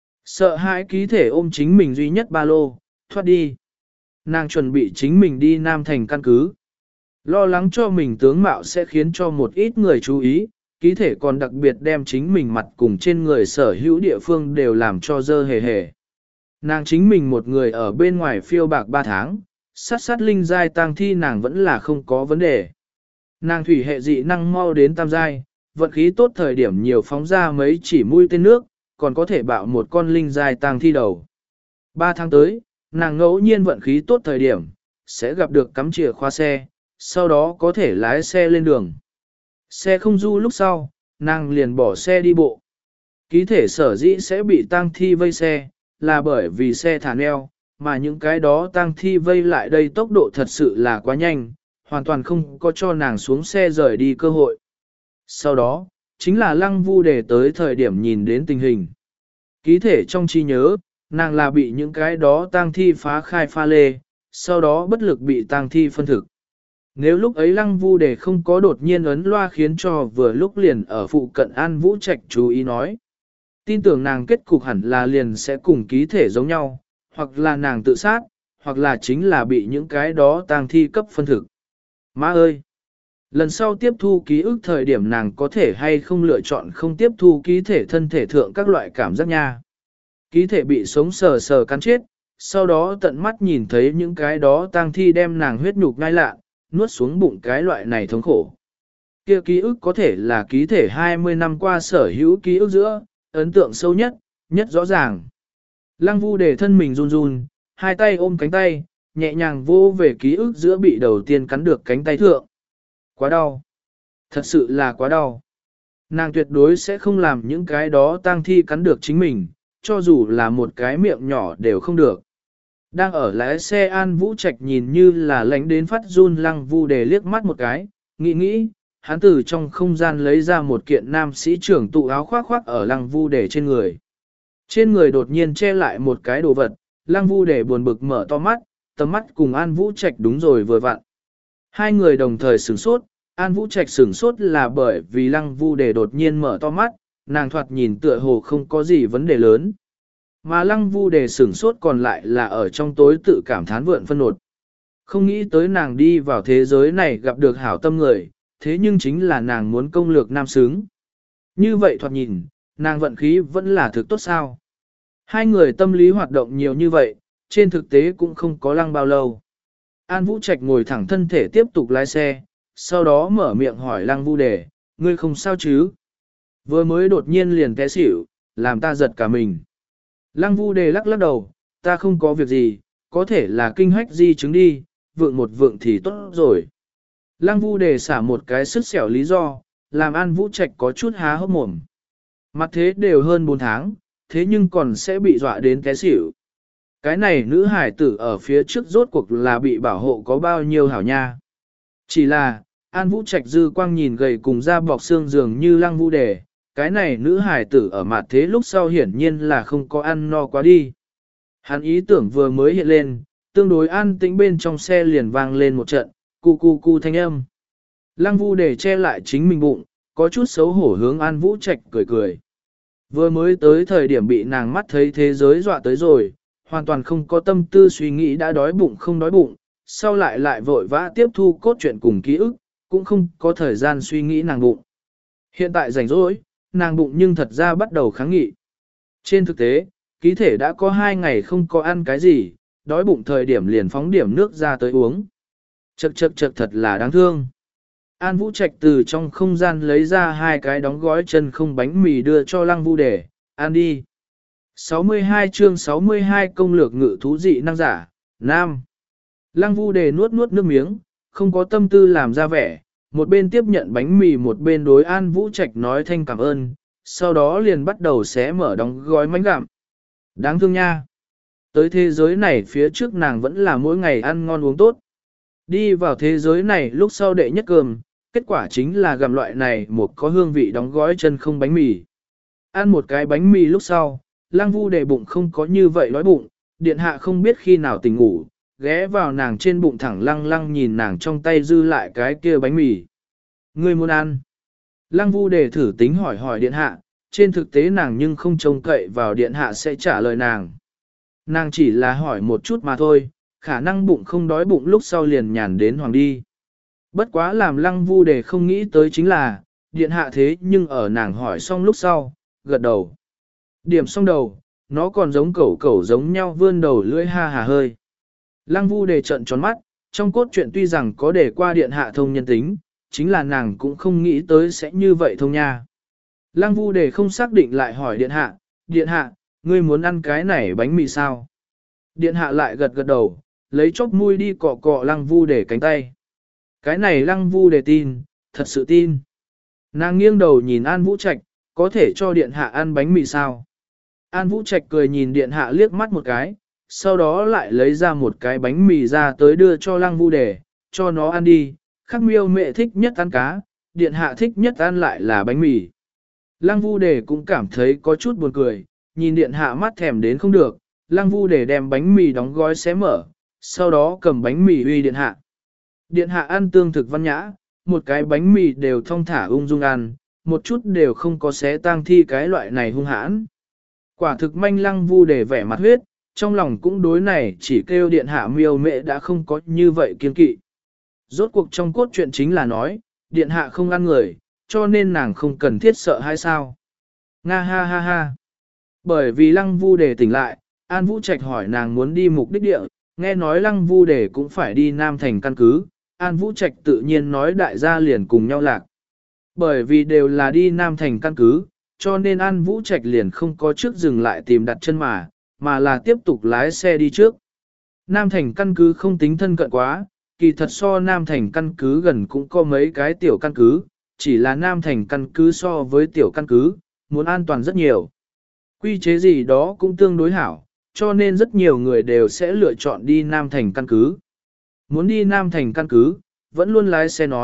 Sợ hãi ký thể ôm chính mình duy nhất ba lô, thoát đi. Nàng chuẩn bị chính mình đi Nam Thành căn cứ. Lo lắng cho mình tướng mạo sẽ khiến cho một ít người chú ý, ký thể còn đặc biệt đem chính mình mặt cùng trên người sở hữu địa phương đều làm cho dơ hề hề. Nàng chính mình một người ở bên ngoài phiêu bạc ba tháng, sát sát linh giai tang thi nàng vẫn là không có vấn đề. Nàng thủy hệ dị năng mau đến tam giai, vận khí tốt thời điểm nhiều phóng ra mấy chỉ mũi tên nước, còn có thể bạo một con linh giai tang thi đầu. Ba tháng tới, nàng ngẫu nhiên vận khí tốt thời điểm, sẽ gặp được cắm chìa khóa xe, sau đó có thể lái xe lên đường. Xe không du lúc sau, nàng liền bỏ xe đi bộ. Ký thể sở dĩ sẽ bị tang thi vây xe, là bởi vì xe thả neo, mà những cái đó tang thi vây lại đây tốc độ thật sự là quá nhanh, hoàn toàn không có cho nàng xuống xe rời đi cơ hội. Sau đó, chính là Lăng Vu Đề tới thời điểm nhìn đến tình hình. Ký thể trong trí nhớ, nàng là bị những cái đó tang thi phá khai pha lê, sau đó bất lực bị tang thi phân thực. Nếu lúc ấy Lăng Vu Đề không có đột nhiên ấn loa khiến cho vừa lúc liền ở phụ cận An Vũ Trạch chú ý nói. Tin tưởng nàng kết cục hẳn là liền sẽ cùng ký thể giống nhau, hoặc là nàng tự sát, hoặc là chính là bị những cái đó tang thi cấp phân thực. Má ơi! Lần sau tiếp thu ký ức thời điểm nàng có thể hay không lựa chọn không tiếp thu ký thể thân thể thượng các loại cảm giác nha. Ký thể bị sống sờ sờ cắn chết, sau đó tận mắt nhìn thấy những cái đó tang thi đem nàng huyết nhục ngai lạ, nuốt xuống bụng cái loại này thống khổ. Kia ký ức có thể là ký thể hai mươi năm qua sở hữu ký ức giữa, ấn tượng sâu nhất, nhất rõ ràng. Lăng Vu Đề thân mình run run, hai tay ôm cánh tay, nhẹ nhàng vô về ký ức giữa bị đầu tiên cắn được cánh tay thượng. Quá đau. Thật sự là quá đau. Nàng tuyệt đối sẽ không làm những cái đó tang thi cắn được chính mình, cho dù là một cái miệng nhỏ đều không được. Đang ở lái xe An Vũ Trạch nhìn như là lánh đến phát run Lăng Vu Đề liếc mắt một cái, nghĩ nghĩ, hắn từ trong không gian lấy ra một kiện nam sĩ trưởng tụ áo khoác khoác ở lăng vu để trên người. Trên người đột nhiên che lại một cái đồ vật, lăng vu để buồn bực mở to mắt, tầm mắt cùng An Vũ Trạch đúng rồi vừa vặn. Hai người đồng thời sửng sốt, An Vũ Trạch sửng sốt là bởi vì lăng vu để đột nhiên mở to mắt, nàng thoạt nhìn tựa hồ không có gì vấn đề lớn. Mà lăng vu để sửng sốt còn lại là ở trong tối tự cảm thán vượn phân nột. Không nghĩ tới nàng đi vào thế giới này gặp được hảo tâm người, thế nhưng chính là nàng muốn công lược nam xứng. Như vậy thoạt nhìn, nàng vận khí vẫn là thực tốt sao. Hai người tâm lý hoạt động nhiều như vậy, trên thực tế cũng không có lăng bao lâu. An Vũ Trạch ngồi thẳng thân thể tiếp tục lái xe, sau đó mở miệng hỏi lăng vu đề, ngươi không sao chứ? Vừa mới đột nhiên liền té xỉu, làm ta giật cả mình. Lăng vu đề lắc lắc đầu, ta không có việc gì, có thể là kinh hách di chứng đi, vượng một vượng thì tốt rồi. Lăng vu đề xả một cái sức xẻo lý do, làm An Vũ Trạch có chút há hốc mồm. Mặt thế đều hơn bốn tháng, thế nhưng còn sẽ bị dọa đến té xỉu. Cái này nữ hải tử ở phía trước rốt cuộc là bị bảo hộ có bao nhiêu hảo nha. Chỉ là, An Vũ Trạch dư quang nhìn gầy cùng da bọc xương dường như lăng vu đề, cái này nữ hải tử ở mặt thế lúc sau hiển nhiên là không có ăn no quá đi. Hắn ý tưởng vừa mới hiện lên, tương đối an tĩnh bên trong xe liền vang lên một trận, cu cu cu thanh âm. Lăng vu đề che lại chính mình bụng, có chút xấu hổ hướng An Vũ Trạch cười cười. Vừa mới tới thời điểm bị nàng mắt thấy thế giới dọa tới rồi, hoàn toàn không có tâm tư suy nghĩ đã đói bụng không đói bụng, sau lại lại vội vã tiếp thu cốt truyện cùng ký ức, cũng không có thời gian suy nghĩ nàng bụng. Hiện tại rảnh rỗi, nàng bụng nhưng thật ra bắt đầu kháng nghị. Trên thực tế, ký thể đã có hai ngày không có ăn cái gì, đói bụng thời điểm liền phóng điểm nước ra tới uống. Chậc chậc chậc thật là đáng thương. An Vũ Trạch từ trong không gian lấy ra hai cái đóng gói chân không bánh mì đưa cho Lăng Vu Đề, ăn đi. sáu mươi hai chương sáu mươi hai công lược ngự thú dị năng giả, Nam. Lăng Vu Đề nuốt nuốt nước miếng, không có tâm tư làm ra vẻ, một bên tiếp nhận bánh mì một bên đối An Vũ Trạch nói thanh cảm ơn, sau đó liền bắt đầu xé mở đóng gói bánh gặm. Đáng thương nha. Tới thế giới này phía trước nàng vẫn là mỗi ngày ăn ngon uống tốt. Đi vào thế giới này lúc sau đệ nhất cơm, kết quả chính là gặm loại này một có hương vị đóng gói chân không bánh mì. Ăn một cái bánh mì lúc sau, Lăng Vu Đề bụng không có như vậy đói bụng, điện hạ không biết khi nào tỉnh ngủ, ghé vào nàng trên bụng thẳng lăng lăng nhìn nàng trong tay dư lại cái kia bánh mì. Ngươi muốn ăn? Lăng Vu Đề thử tính hỏi hỏi điện hạ, trên thực tế nàng nhưng không trông cậy vào điện hạ sẽ trả lời nàng. Nàng chỉ là hỏi một chút mà thôi, khả năng bụng không đói bụng lúc sau liền nhàn đến hoàng đi. Bất quá làm Lăng Vu Đề không nghĩ tới chính là, điện hạ thế nhưng ở nàng hỏi xong lúc sau, gật đầu. Điểm xong đầu, nó còn giống cẩu cẩu giống nhau vươn đầu lưỡi ha hà hơi. Lăng Vu Đề trợn tròn mắt, trong cốt truyện tuy rằng có để qua điện hạ thông nhân tính, chính là nàng cũng không nghĩ tới sẽ như vậy thông nha. Lăng Vu Đề không xác định lại hỏi điện hạ, điện hạ, ngươi muốn ăn cái này bánh mì sao? Điện hạ lại gật gật đầu, lấy chóp mũi đi cọ cọ Lăng Vu Đề cánh tay. Cái này Lăng Vu Đề tin, thật sự tin. Nàng nghiêng đầu nhìn An Vũ Trạch, có thể cho điện hạ ăn bánh mì sao? An Vũ Trạch cười nhìn điện hạ liếc mắt một cái, sau đó lại lấy ra một cái bánh mì ra tới đưa cho Lăng Vu Đề, cho nó ăn đi, Khắc Miêu mẹ thích nhất ăn cá, điện hạ thích nhất ăn lại là bánh mì. Lăng Vu Đề cũng cảm thấy có chút buồn cười, nhìn điện hạ mắt thèm đến không được, Lăng Vu Đề đem bánh mì đóng gói xé mở, sau đó cầm bánh mì uy điện hạ. Điện hạ ăn tương thực văn nhã, một cái bánh mì đều thong thả ung dung ăn, một chút đều không có xé tang thi cái loại này hung hãn. Quả thực manh Lăng Vu Đề vẻ mặt huyết, trong lòng cũng đối này chỉ kêu điện hạ miêu mẹ đã không có như vậy kiên kỵ. Rốt cuộc trong cốt truyện chính là nói, điện hạ không ăn người, cho nên nàng không cần thiết sợ hay sao. Nga ha ha ha. Bởi vì Lăng Vu Đề tỉnh lại, An Vũ Trạch hỏi nàng muốn đi mục đích địa, nghe nói Lăng Vu Đề cũng phải đi Nam Thành căn cứ, An Vũ Trạch tự nhiên nói đại gia liền cùng nhau lạc. Bởi vì đều là đi Nam Thành căn cứ, cho nên An Vũ Trạch liền không có trước dừng lại tìm đặt chân mà, mà là tiếp tục lái xe đi trước. Nam Thành căn cứ không tính thân cận quá, kỳ thật so Nam Thành căn cứ gần cũng có mấy cái tiểu căn cứ, chỉ là Nam Thành căn cứ so với tiểu căn cứ, muốn an toàn rất nhiều. Quy chế gì đó cũng tương đối hảo, cho nên rất nhiều người đều sẽ lựa chọn đi Nam Thành căn cứ. Muốn đi Nam Thành căn cứ, vẫn luôn lái xe nói,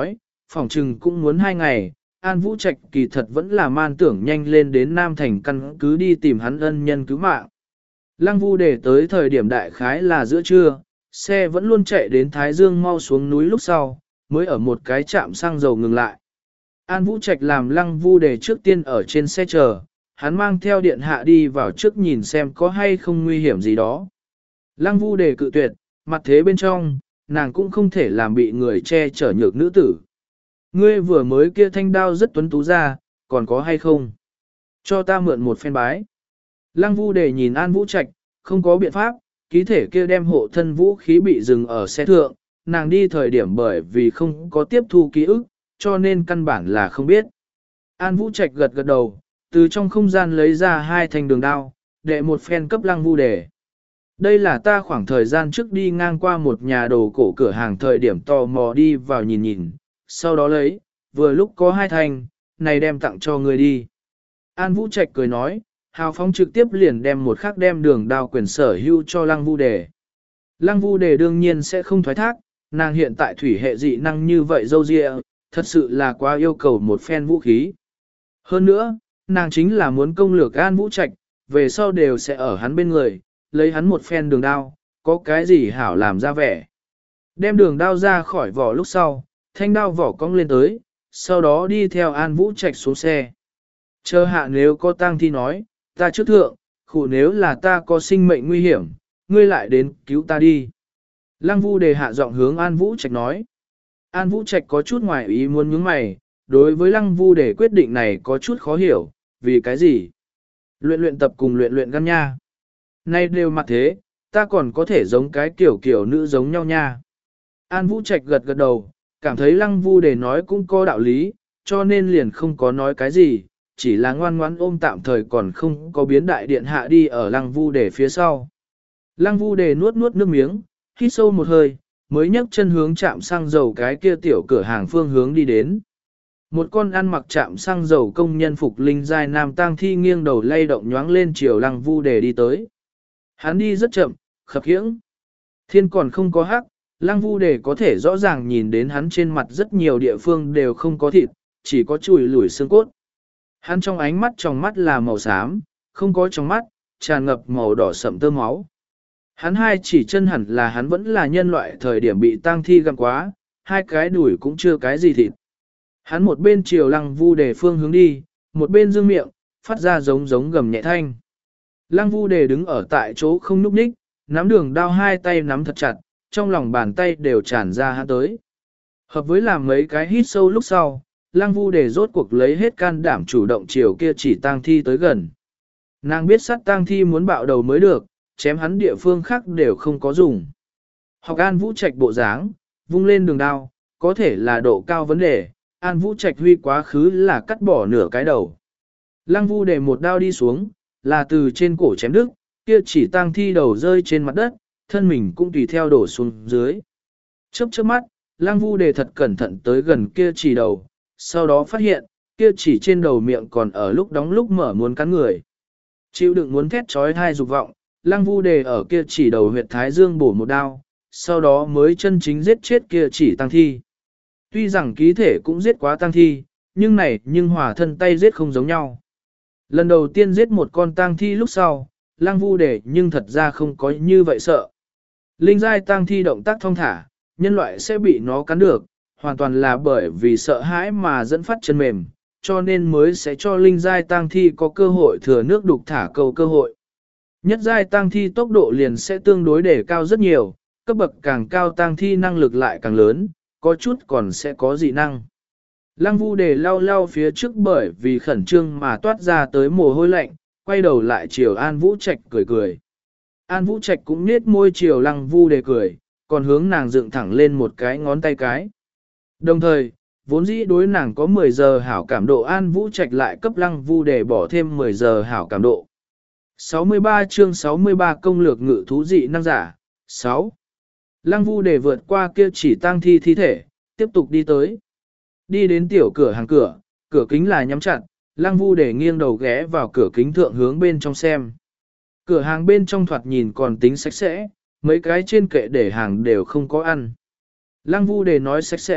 phỏng chừng cũng muốn hai ngày. An Vũ Trạch kỳ thật vẫn là man tưởng nhanh lên đến Nam Thành căn cứ đi tìm hắn ân nhân cứu mạng. Lăng Vu Đề tới thời điểm đại khái là giữa trưa, xe vẫn luôn chạy đến Thái Dương mau xuống núi lúc sau, mới ở một cái trạm xăng dầu ngừng lại. An Vũ Trạch làm Lăng Vu Đề trước tiên ở trên xe chờ, hắn mang theo điện hạ đi vào trước nhìn xem có hay không nguy hiểm gì đó. Lăng Vu Đề cự tuyệt, mặt thế bên trong, nàng cũng không thể làm bị người che chở nhược nữ tử. Ngươi vừa mới kia thanh đao rất tuấn tú ra, còn có hay không? Cho ta mượn một phen bái. Lăng Vu Đề nhìn An Vũ Trạch, không có biện pháp, ký thể kia đem hộ thân vũ khí bị dừng ở xe thượng, nàng đi thời điểm bởi vì không có tiếp thu ký ức, cho nên căn bản là không biết. An Vũ Trạch gật gật đầu, từ trong không gian lấy ra hai thanh đường đao, đệ một phen cấp Lăng Vu Đề. Đây là ta khoảng thời gian trước đi ngang qua một nhà đồ cổ cửa hàng thời điểm tò mò đi vào nhìn nhìn, sau đó lấy, vừa lúc có hai thanh, này đem tặng cho người đi. An Vũ Trạch cười nói, hào phóng trực tiếp liền đem một khắc đem đường đao quyền sở hữu cho Lăng Vu Đề. Lăng Vu Đề đương nhiên sẽ không thoái thác, nàng hiện tại thủy hệ dị năng như vậy dâu dịa, thật sự là quá yêu cầu một phen vũ khí. Hơn nữa, nàng chính là muốn công lược An Vũ Trạch, về sau đều sẽ ở hắn bên người, lấy hắn một phen đường đao, có cái gì hảo làm ra vẻ. Đem đường đao ra khỏi vỏ lúc sau, thanh đao vỏ cong lên tới, sau đó đi theo An Vũ Trạch xuống xe. Chờ hạ nếu có tang thi nói, ta trước thượng, khủ nếu là ta có sinh mệnh nguy hiểm, ngươi lại đến cứu ta đi. Lăng Vu Đề hạ giọng hướng An Vũ Trạch nói. An Vũ Trạch có chút ngoài ý muốn nhướng mày, đối với Lăng Vu Đề quyết định này có chút khó hiểu, vì cái gì? Luyện luyện tập cùng luyện luyện gan nha. Nay đều mặt thế, ta còn có thể giống cái kiểu kiểu nữ giống nhau nha. An Vũ Trạch gật gật đầu, cảm thấy Lăng Vu Đề nói cũng có đạo lý, cho nên liền không có nói cái gì, chỉ là ngoan ngoãn ôm tạm thời còn không có biến đại điện hạ đi ở Lăng Vu Đề phía sau. Lăng Vu Đề nuốt nuốt nước miếng, hít sâu một hơi, mới nhấc chân hướng chạm xăng dầu cái kia tiểu cửa hàng phương hướng đi đến. Một con ăn mặc chạm xăng dầu công nhân phục linh giai nam tang thi nghiêng đầu lay động nhoáng lên chiều Lăng Vu Đề đi tới. Hắn đi rất chậm, khập khiễng. Thiên còn không có hắc, Lăng Vu Đề có thể rõ ràng nhìn đến hắn trên mặt rất nhiều địa phương đều không có thịt, chỉ có chùi lủi xương cốt. Hắn trong ánh mắt trong mắt là màu xám, không có trong mắt, tràn ngập màu đỏ sậm tơ máu. Hắn hai chỉ chân hẳn là hắn vẫn là nhân loại thời điểm bị tang thi gặm quá, hai cái đùi cũng chưa cái gì thịt. Hắn một bên chiều Lăng Vu Đề phương hướng đi, một bên dương miệng, phát ra giống giống gầm nhẹ thanh. Lăng Vu Đề đứng ở tại chỗ không nhúc nhích, nắm đường đao hai tay nắm thật chặt, trong lòng bàn tay đều tràn ra hắn tới. Hợp với làm mấy cái hít sâu lúc sau, Lăng Vu Đề rốt cuộc lấy hết can đảm chủ động chiều kia chỉ tang thi tới gần. Nàng biết sát tang thi muốn bạo đầu mới được, chém hắn địa phương khác đều không có dùng. Học An Vũ Trạch bộ dáng, vung lên đường đao, có thể là độ cao vấn đề, An Vũ Trạch huy quá khứ là cắt bỏ nửa cái đầu. Lăng Vu Đề một đao đi xuống, là từ trên cổ chém đứt, kia chỉ tang thi đầu rơi trên mặt đất, thân mình cũng tùy theo đổ xuống dưới. Chớp chớp mắt, Lăng Vu Đề thật cẩn thận tới gần kia chỉ đầu, sau đó phát hiện, kia chỉ trên đầu miệng còn ở lúc đóng lúc mở muốn cắn người. Chịu đựng muốn thét trói thai dục vọng, Lăng Vu Đề ở kia chỉ đầu huyệt thái dương bổ một đao, sau đó mới chân chính giết chết kia chỉ tang thi. Tuy rằng ký thể cũng giết quá tang thi, nhưng này nhưng hòa thân tay giết không giống nhau. Lần đầu tiên giết một con tang thi lúc sau, Lăng Vu Đề nhưng thật ra không có như vậy sợ. Linh giai tang thi động tác thong thả, nhân loại sẽ bị nó cắn được, hoàn toàn là bởi vì sợ hãi mà dẫn phát chân mềm, cho nên mới sẽ cho linh giai tang thi có cơ hội thừa nước đục thả câu cơ hội. Nhất giai tang thi tốc độ liền sẽ tương đối để cao rất nhiều, cấp bậc càng cao tang thi năng lực lại càng lớn, có chút còn sẽ có dị năng. Lăng Vu Đề lau lau phía trước bởi vì khẩn trương mà toát ra tới mồ hôi lạnh, quay đầu lại chiều An Vũ Trạch cười cười. An Vũ Trạch cũng nết môi chiều Lăng Vu Đề cười, còn hướng nàng dựng thẳng lên một cái ngón tay cái. Đồng thời, vốn dĩ đối nàng có mười giờ hảo cảm độ An Vũ Trạch lại cấp Lăng Vu Đề bỏ thêm mười giờ hảo cảm độ. sáu mươi ba chương sáu mươi ba công lược ngự thú dị năng giả, sáu. Lăng Vu Đề vượt qua kia chỉ tang thi thi thể, tiếp tục đi tới. Đi đến tiểu cửa hàng cửa, cửa kính là nhắm chặt, Lăng Vu Đề nghiêng đầu ghé vào cửa kính thượng hướng bên trong xem. Cửa hàng bên trong thoạt nhìn còn tính sạch sẽ, mấy cái trên kệ để hàng đều không có ăn. Lăng Vu Đề nói sạch sẽ,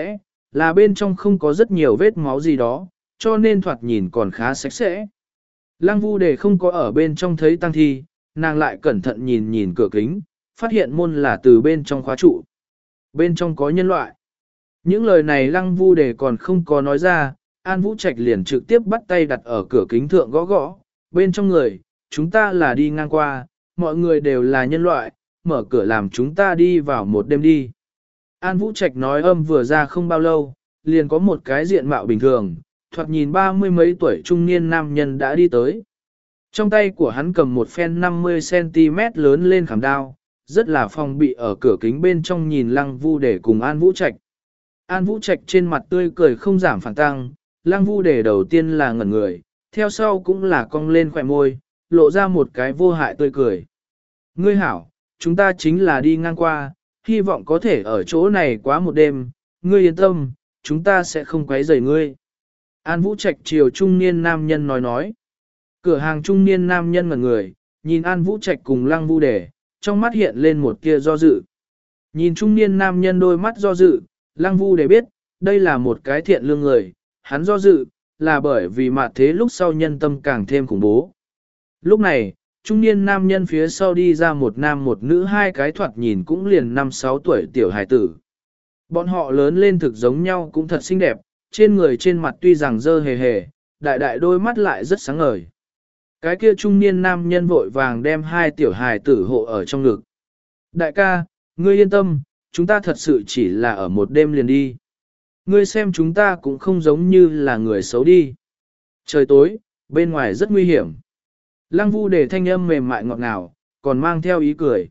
là bên trong không có rất nhiều vết máu gì đó, cho nên thoạt nhìn còn khá sạch sẽ. Lăng Vu Đề không có ở bên trong thấy tang thi, nàng lại cẩn thận nhìn nhìn cửa kính, phát hiện môn là từ bên trong khóa trụ. Bên trong có nhân loại. Những lời này Lăng Vu Đề còn không có nói ra, An Vũ Trạch liền trực tiếp bắt tay đặt ở cửa kính thượng gõ gõ. Bên trong người, chúng ta là đi ngang qua, mọi người đều là nhân loại, mở cửa làm chúng ta đi vào một đêm đi. An Vũ Trạch nói âm vừa ra không bao lâu, liền có một cái diện mạo bình thường, thoạt nhìn ba mươi mấy tuổi trung niên nam nhân đã đi tới. Trong tay của hắn cầm một phen năm mươi xăng ti mét lớn lên khảm đao, rất là phòng bị ở cửa kính bên trong nhìn Lăng Vu Đề cùng An Vũ Trạch. An Vũ Trạch trên mặt tươi cười không giảm phản tăng, Lăng Vu Đề đầu tiên là ngẩn người, theo sau cũng là cong lên khỏe môi, lộ ra một cái vô hại tươi cười. Ngươi hảo, chúng ta chính là đi ngang qua, hy vọng có thể ở chỗ này quá một đêm, ngươi yên tâm, chúng ta sẽ không quấy rầy ngươi. An Vũ Trạch chiều trung niên nam nhân nói nói. Cửa hàng trung niên nam nhân ngẩn người, nhìn An Vũ Trạch cùng Lăng Vu Đề, trong mắt hiện lên một tia do dự. Nhìn trung niên nam nhân đôi mắt do dự, Lăng Vu Đề biết, đây là một cái thiện lương người, hắn do dự, là bởi vì mạt thế lúc sau nhân tâm càng thêm khủng bố. Lúc này, trung niên nam nhân phía sau đi ra một nam một nữ hai cái thoạt nhìn cũng liền năm sáu tuổi tiểu hài tử. Bọn họ lớn lên thực giống nhau cũng thật xinh đẹp, trên người trên mặt tuy rằng dơ hề hề, đại đại đôi mắt lại rất sáng ngời. Cái kia trung niên nam nhân vội vàng đem hai tiểu hài tử hộ ở trong ngực. Đại ca, ngươi yên tâm, chúng ta thật sự chỉ là ở một đêm liền đi. Ngươi xem chúng ta cũng không giống như là người xấu đi. Trời tối, bên ngoài rất nguy hiểm. Lăng Vu Đề thanh âm mềm mại ngọt ngào, còn mang theo ý cười.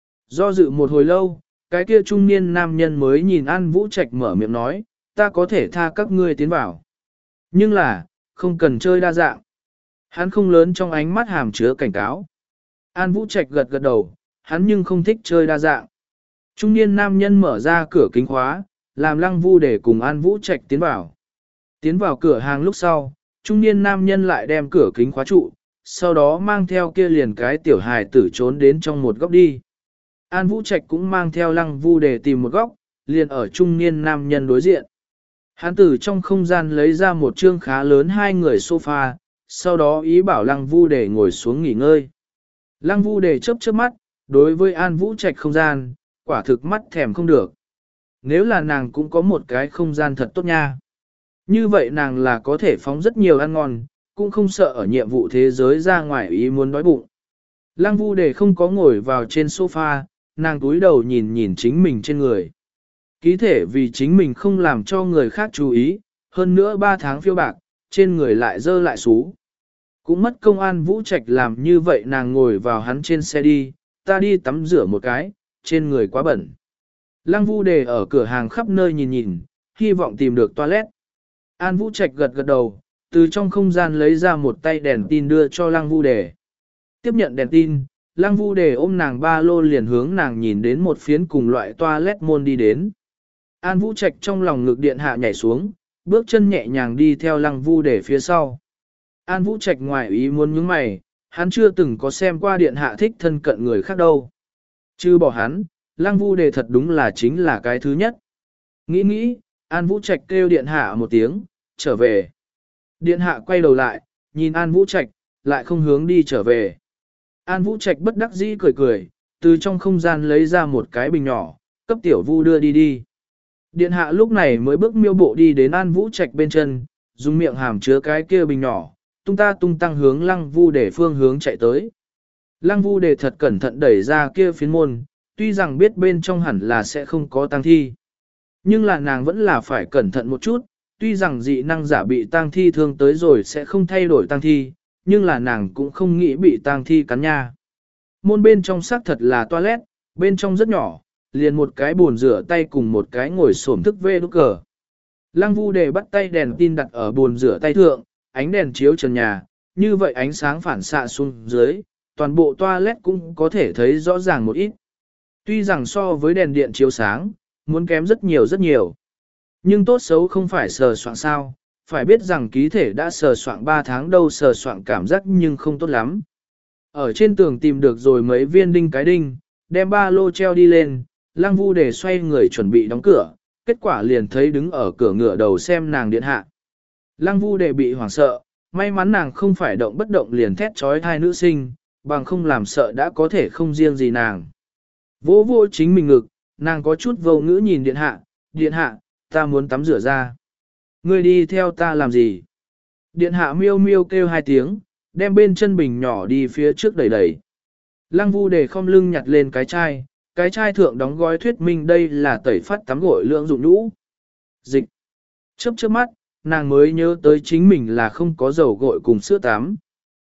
Do dự một hồi lâu, cái kia trung niên nam nhân mới nhìn An Vũ Trạch mở miệng nói, ta có thể tha các ngươi tiến vào. Nhưng là, không cần chơi đa dạng. Hắn không lớn trong ánh mắt hàm chứa cảnh cáo. An Vũ Trạch gật gật đầu, hắn nhưng không thích chơi đa dạng. Trung niên nam nhân mở ra cửa kính khóa, làm Lăng Vu Đề cùng An Vũ Trạch tiến vào. Tiến vào cửa hàng lúc sau, trung niên nam nhân lại đem cửa kính khóa trụ, sau đó mang theo kia liền cái tiểu hài tử trốn đến trong một góc đi. An Vũ Trạch cũng mang theo Lăng Vu Đề tìm một góc, liền ở trung niên nam nhân đối diện. Hắn từ trong không gian lấy ra một chương khá lớn hai người sofa, sau đó ý bảo Lăng Vu Đề ngồi xuống nghỉ ngơi. Lăng Vu Đề chớp chớp mắt, đối với An Vũ Trạch không gian, quả thực mắt thèm không được. Nếu là nàng cũng có một cái không gian thật tốt nha. Như vậy nàng là có thể phóng rất nhiều ăn ngon, cũng không sợ ở nhiệm vụ thế giới ra ngoài ý muốn đói bụng. Lăng Vu Đề không có ngồi vào trên sofa, nàng túi đầu nhìn nhìn chính mình trên người. Ký thể vì chính mình không làm cho người khác chú ý, hơn nữa ba tháng phiêu bạc, trên người lại dơ lại xú. Cũng mất công An Vũ Trạch làm như vậy nàng ngồi vào hắn trên xe đi, ta đi tắm rửa một cái, trên người quá bẩn. Lăng Vu Đề ở cửa hàng khắp nơi nhìn nhìn, hy vọng tìm được toilet. An Vũ Trạch gật gật đầu, từ trong không gian lấy ra một tay đèn tin đưa cho Lăng Vu Đề. Tiếp nhận đèn tin, Lăng Vu Đề ôm nàng ba lô liền hướng nàng nhìn đến một phiến cùng loại toilet môn đi đến. An Vũ Trạch trong lòng ngực điện hạ nhảy xuống, bước chân nhẹ nhàng đi theo Lăng Vu Đề phía sau. An Vũ Trạch ngoài ý muốn nhướng mày, hắn chưa từng có xem qua điện hạ thích thân cận người khác đâu. Chứ bỏ hắn, Lăng Vu Đề thật đúng là chính là cái thứ nhất. Nghĩ nghĩ, An Vũ Trạch kêu điện hạ một tiếng, trở về. Điện hạ quay đầu lại, nhìn An Vũ Trạch, lại không hướng đi trở về. An Vũ Trạch bất đắc dĩ cười cười, từ trong không gian lấy ra một cái bình nhỏ, cấp tiểu Vu đưa đi đi. Điện hạ lúc này mới bước miêu bộ đi đến An Vũ Trạch bên chân, dùng miệng hàm chứa cái kia bình nhỏ, tung ta tung tăng hướng Lăng Vu Đề phương hướng chạy tới. Lăng Vu Đề thật cẩn thận đẩy ra kia phiến môn, tuy rằng biết bên trong hẳn là sẽ không có tang thi. Nhưng là nàng vẫn là phải cẩn thận một chút, tuy rằng dị năng giả bị tang thi thương tới rồi sẽ không thay đổi tang thi, nhưng là nàng cũng không nghĩ bị tang thi cắn nha. Môn bên trong xác thật là toilet, bên trong rất nhỏ, liền một cái bồn rửa tay cùng một cái ngồi xổm thức vê đúc cờ. Lăng Vu Đề bắt tay đèn tin đặt ở bồn rửa tay thượng, ánh đèn chiếu trần nhà, như vậy ánh sáng phản xạ xuống dưới, toàn bộ toilet cũng có thể thấy rõ ràng một ít. Tuy rằng so với đèn điện chiếu sáng, muốn kém rất nhiều rất nhiều. Nhưng tốt xấu không phải sờ soạn sao, phải biết rằng ký thể đã sờ soạn ba tháng đâu sờ soạn cảm giác nhưng không tốt lắm. Ở trên tường tìm được rồi mấy viên đinh cái đinh, đem ba lô treo đi lên, Lăng Vu Đề xoay người chuẩn bị đóng cửa, kết quả liền thấy đứng ở cửa ngựa đầu xem nàng điện hạ. Lăng Vu Đề bị hoảng sợ, may mắn nàng không phải động bất động liền thét trói thai nữ sinh, bằng không làm sợ đã có thể không riêng gì nàng. Vỗ vô chính mình ngực, nàng có chút vô ngữ nhìn điện hạ, điện hạ, ta muốn tắm rửa ra. Ngươi đi theo ta làm gì? Điện hạ miêu miêu kêu hai tiếng, đem bên chân bình nhỏ đi phía trước đẩy đẩy. Lăng Vu Đề khom lưng nhặt lên cái chai, cái chai thượng đóng gói thuyết minh đây là tẩy phát tắm gội lượng dụng nhũ. Dịch. Chớp chớp mắt, nàng mới nhớ tới chính mình là không có dầu gội cùng sữa tắm.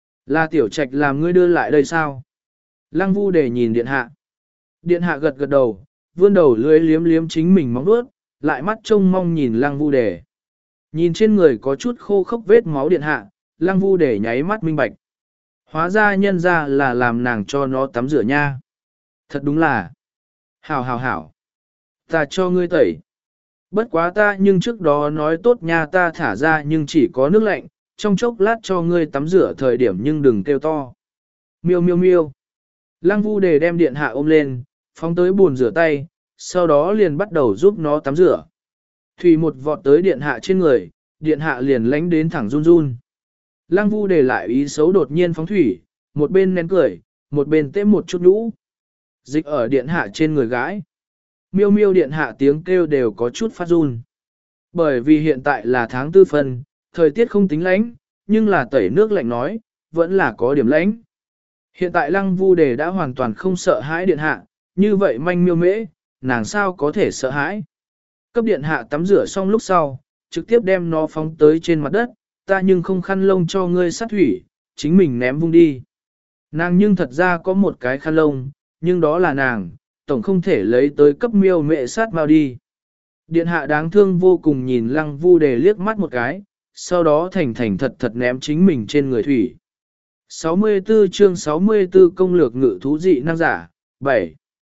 Là tiểu trạch làm ngươi đưa lại đây sao? Lăng Vu Đề nhìn điện hạ. Điện hạ gật gật đầu, vươn đầu lưỡi liếm liếm chính mình móng vuốt, lại mắt trông mong nhìn Lăng Vu Đề. Nhìn trên người có chút khô khốc vết máu điện hạ, Lăng Vu Đề nháy mắt minh bạch. Hóa ra nhân ra là làm nàng cho nó tắm rửa nha. Thật đúng là. Hảo hảo hảo. Ta cho ngươi tẩy. Bất quá ta nhưng trước đó nói tốt nha ta thả ra nhưng chỉ có nước lạnh, trong chốc lát cho ngươi tắm rửa thời điểm nhưng đừng kêu to. Miêu miêu miêu. Lăng Vu Đề đem điện hạ ôm lên, phóng tới bồn rửa tay, sau đó liền bắt đầu giúp nó tắm rửa. Thủy một vọt tới điện hạ trên người, điện hạ liền lánh đến thẳng run run. Lăng Vu Đề lại ý xấu đột nhiên phóng thủy, một bên nén cười, một bên tễ một chút nhũ. Dịch ở điện hạ trên người gái. Miêu miêu điện hạ tiếng kêu đều có chút phát run. Bởi vì hiện tại là tháng tư phân, thời tiết không tính lạnh, nhưng là tẩy nước lạnh nói, vẫn là có điểm lạnh. Hiện tại Lăng Vu Đề đã hoàn toàn không sợ hãi điện hạ, như vậy manh miêu mễ, nàng sao có thể sợ hãi. Cấp điện hạ tắm rửa xong lúc sau, trực tiếp đem nó phóng tới trên mặt đất, ta nhưng không khăn lông cho ngươi sát thủy, chính mình ném vung đi. Nàng nhưng thật ra có một cái khăn lông, nhưng đó là nàng, tổng không thể lấy tới cấp miêu mẹ sát vào đi. Điện hạ đáng thương vô cùng nhìn Lăng Vu Đề liếc mắt một cái, sau đó thành thành thật thật ném chính mình trên người thủy. sáu mươi tư chương sáu mươi tư công lược ngự thú dị năng giả, bảy.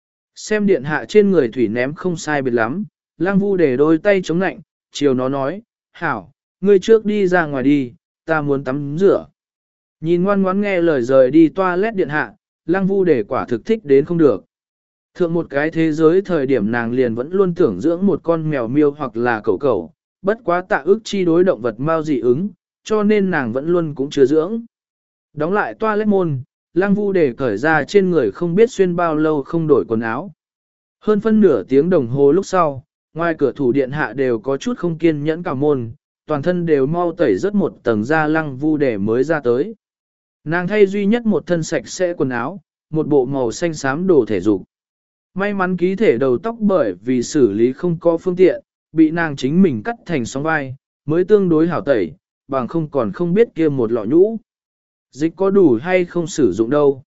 Xem điện hạ trên người thủy ném không sai biệt lắm, Lăng Vu Đề đôi tay chống nạnh, chiều nó nói, hảo, ngươi trước đi ra ngoài đi, ta muốn tắm rửa. Nhìn ngoan ngoãn nghe lời rời đi toilet điện hạ, Lăng Vu Đề quả thực thích đến không được. Thượng một cái thế giới thời điểm nàng liền vẫn luôn tưởng dưỡng một con mèo miêu hoặc là cẩu cẩu, bất quá tạ ức chi đối động vật mau dị ứng, cho nên nàng vẫn luôn cũng chưa dưỡng. Đóng lại toilet môn, Lăng Vu Đề cởi ra trên người không biết xuyên bao lâu không đổi quần áo. Hơn phân nửa tiếng đồng hồ lúc sau, ngoài cửa thủ điện hạ đều có chút không kiên nhẫn cả môn, toàn thân đều mau tẩy rất một tầng da Lăng Vu Đề mới ra tới. Nàng thay duy nhất một thân sạch sẽ quần áo, một bộ màu xanh xám đồ thể dục. May mắn ký thể đầu tóc bởi vì xử lý không có phương tiện, bị nàng chính mình cắt thành sóng vai, mới tương đối hảo tẩy, bằng không còn không biết kia một lọ nhũ. Dịch có đủ hay không sử dụng đâu.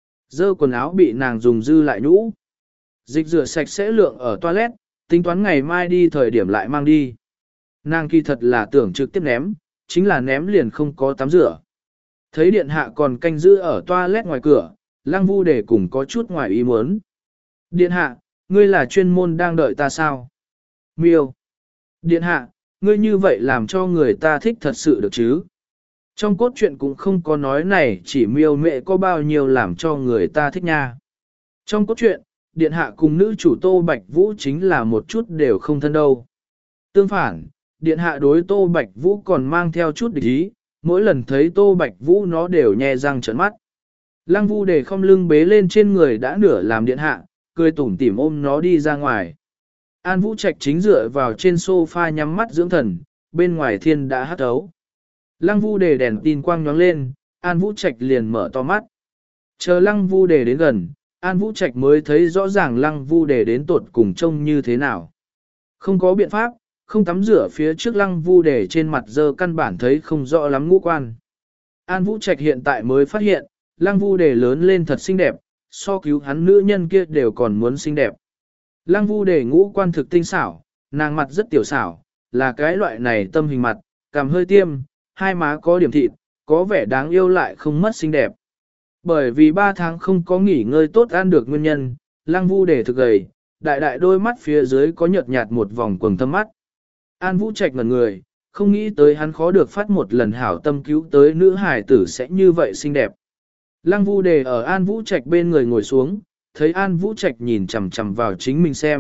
Dơ quần áo bị nàng dùng dư lại nhũ. Dịch rửa sạch sẽ lượng ở toilet, tính toán ngày mai đi thời điểm lại mang đi. Nàng kỳ thật là tưởng trực tiếp ném, chính là ném liền không có tắm rửa. Thấy điện hạ còn canh giữ ở toilet ngoài cửa, Lăng Vu Đề cùng có chút ngoài ý muốn. Điện hạ, ngươi là chuyên môn đang đợi ta sao? Miêu. Điện hạ, ngươi như vậy làm cho người ta thích thật sự được chứ? Trong cốt truyện cũng không có nói này chỉ miêu mẹ có bao nhiêu làm cho người ta thích nha. Trong cốt truyện, điện hạ cùng nữ chủ Tô Bạch Vũ chính là một chút đều không thân đâu. Tương phản, điện hạ đối Tô Bạch Vũ còn mang theo chút địch ý, mỗi lần thấy Tô Bạch Vũ nó đều nhe răng trợn mắt. Lăng Vu Đề không lưng bế lên trên người đã nửa làm điện hạ, cười tủm tỉm ôm nó đi ra ngoài. An Vũ Trạch chính dựa vào trên sofa nhắm mắt dưỡng thần, bên ngoài thiên đã hắt ấu. Lăng Vu Đề đèn tin quang nhóng lên, An Vũ Trạch liền mở to mắt. Chờ Lăng Vu Đề đến gần, An Vũ Trạch mới thấy rõ ràng Lăng Vu Đề đến tột cùng trông như thế nào. Không có biện pháp, không tắm rửa phía trước Lăng Vu Đề trên mặt dơ căn bản thấy không rõ lắm ngũ quan. An Vũ Trạch hiện tại mới phát hiện, Lăng Vu Đề lớn lên thật xinh đẹp, so cứu hắn nữ nhân kia đều còn muốn xinh đẹp. Lăng Vu Đề ngũ quan thực tinh xảo, nàng mặt rất tiểu xảo, là cái loại này tâm hình mặt, cằm hơi tiêm, hai má có điểm thịt, có vẻ đáng yêu lại không mất xinh đẹp. Bởi vì ba tháng không có nghỉ ngơi tốt ăn được nguyên nhân, Lăng Vu Đề thực gầy, đại đại đôi mắt phía dưới có nhợt nhạt một vòng quầng thâm mắt. An Vũ Trạch ngẩn người, không nghĩ tới hắn khó được phát một lần hảo tâm cứu tới nữ hài tử sẽ như vậy xinh đẹp. Lăng Vu Đề ở An Vũ Trạch bên người ngồi xuống, thấy An Vũ Trạch nhìn chằm chằm vào chính mình xem,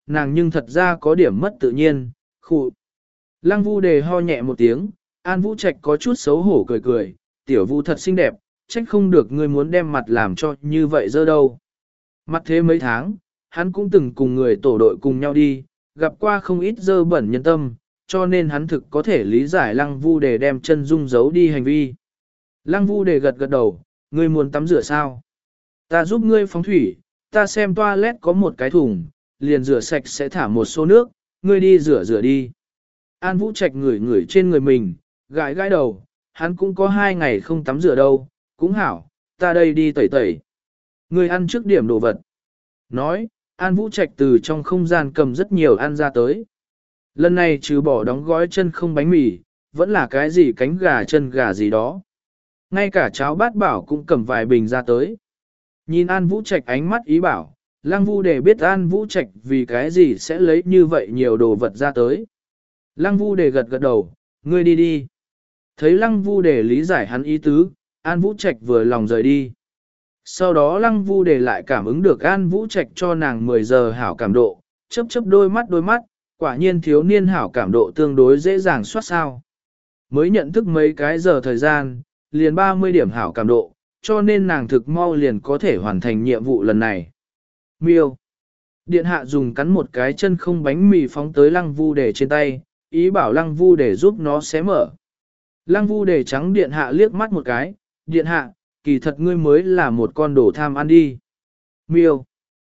nàng nhưng thật ra có điểm mất tự nhiên, khụ. Lăng Vu Đề ho nhẹ một tiếng, An Vũ Trạch có chút xấu hổ cười cười, tiểu Vu thật xinh đẹp, trách không được ngươi muốn đem mặt làm cho như vậy dơ đâu. Mặt thế mấy tháng, hắn cũng từng cùng người tổ đội cùng nhau đi, gặp qua không ít dơ bẩn nhân tâm, cho nên hắn thực có thể lý giải Lăng Vu Đề đem chân dung giấu đi hành vi. Lăng Vu Đề gật gật đầu, ngươi muốn tắm rửa sao? Ta giúp ngươi phóng thủy, ta xem toilet có một cái thùng, liền rửa sạch sẽ thả một xô nước, ngươi đi rửa rửa đi. An Vũ Trạch ngửi ngửi trên người mình, gãi gãi đầu, hắn cũng có hai ngày không tắm rửa đâu, cũng hảo, ta đây đi tẩy tẩy. Ngươi ăn trước điểm đồ vật. Nói, An Vũ Trạch từ trong không gian cầm rất nhiều ăn ra tới. Lần này trừ bỏ đóng gói chân không bánh mì, vẫn là cái gì cánh gà chân gà gì đó. Ngay cả cháo bát bảo cũng cầm vài bình ra tới. Nhìn An Vũ Trạch ánh mắt ý bảo, Lăng Vu Đề biết An Vũ Trạch vì cái gì sẽ lấy như vậy nhiều đồ vật ra tới. Lăng Vu Đề gật gật đầu, ngươi đi đi. Thấy Lăng Vu Đề lý giải hắn ý tứ, An Vũ Trạch vừa lòng rời đi. Sau đó Lăng Vu Đề lại cảm ứng được An Vũ Trạch cho nàng mười giờ hảo cảm độ, chớp chớp đôi mắt đôi mắt, quả nhiên thiếu niên hảo cảm độ tương đối dễ dàng soát sao. Mới nhận thức mấy cái giờ thời gian, liền ba mươi điểm hảo cảm độ, cho nên nàng thực mau liền có thể hoàn thành nhiệm vụ lần này. Miêu. Điện hạ dùng cắn một cái chân không bánh mì phóng tới Lăng Vu Đề trên tay, ý bảo Lăng Vu Đề giúp nó xé mở. Lăng Vu Đề trắng điện hạ liếc mắt một cái, điện hạ, kỳ thật ngươi mới là một con đồ tham ăn đi. Miêu.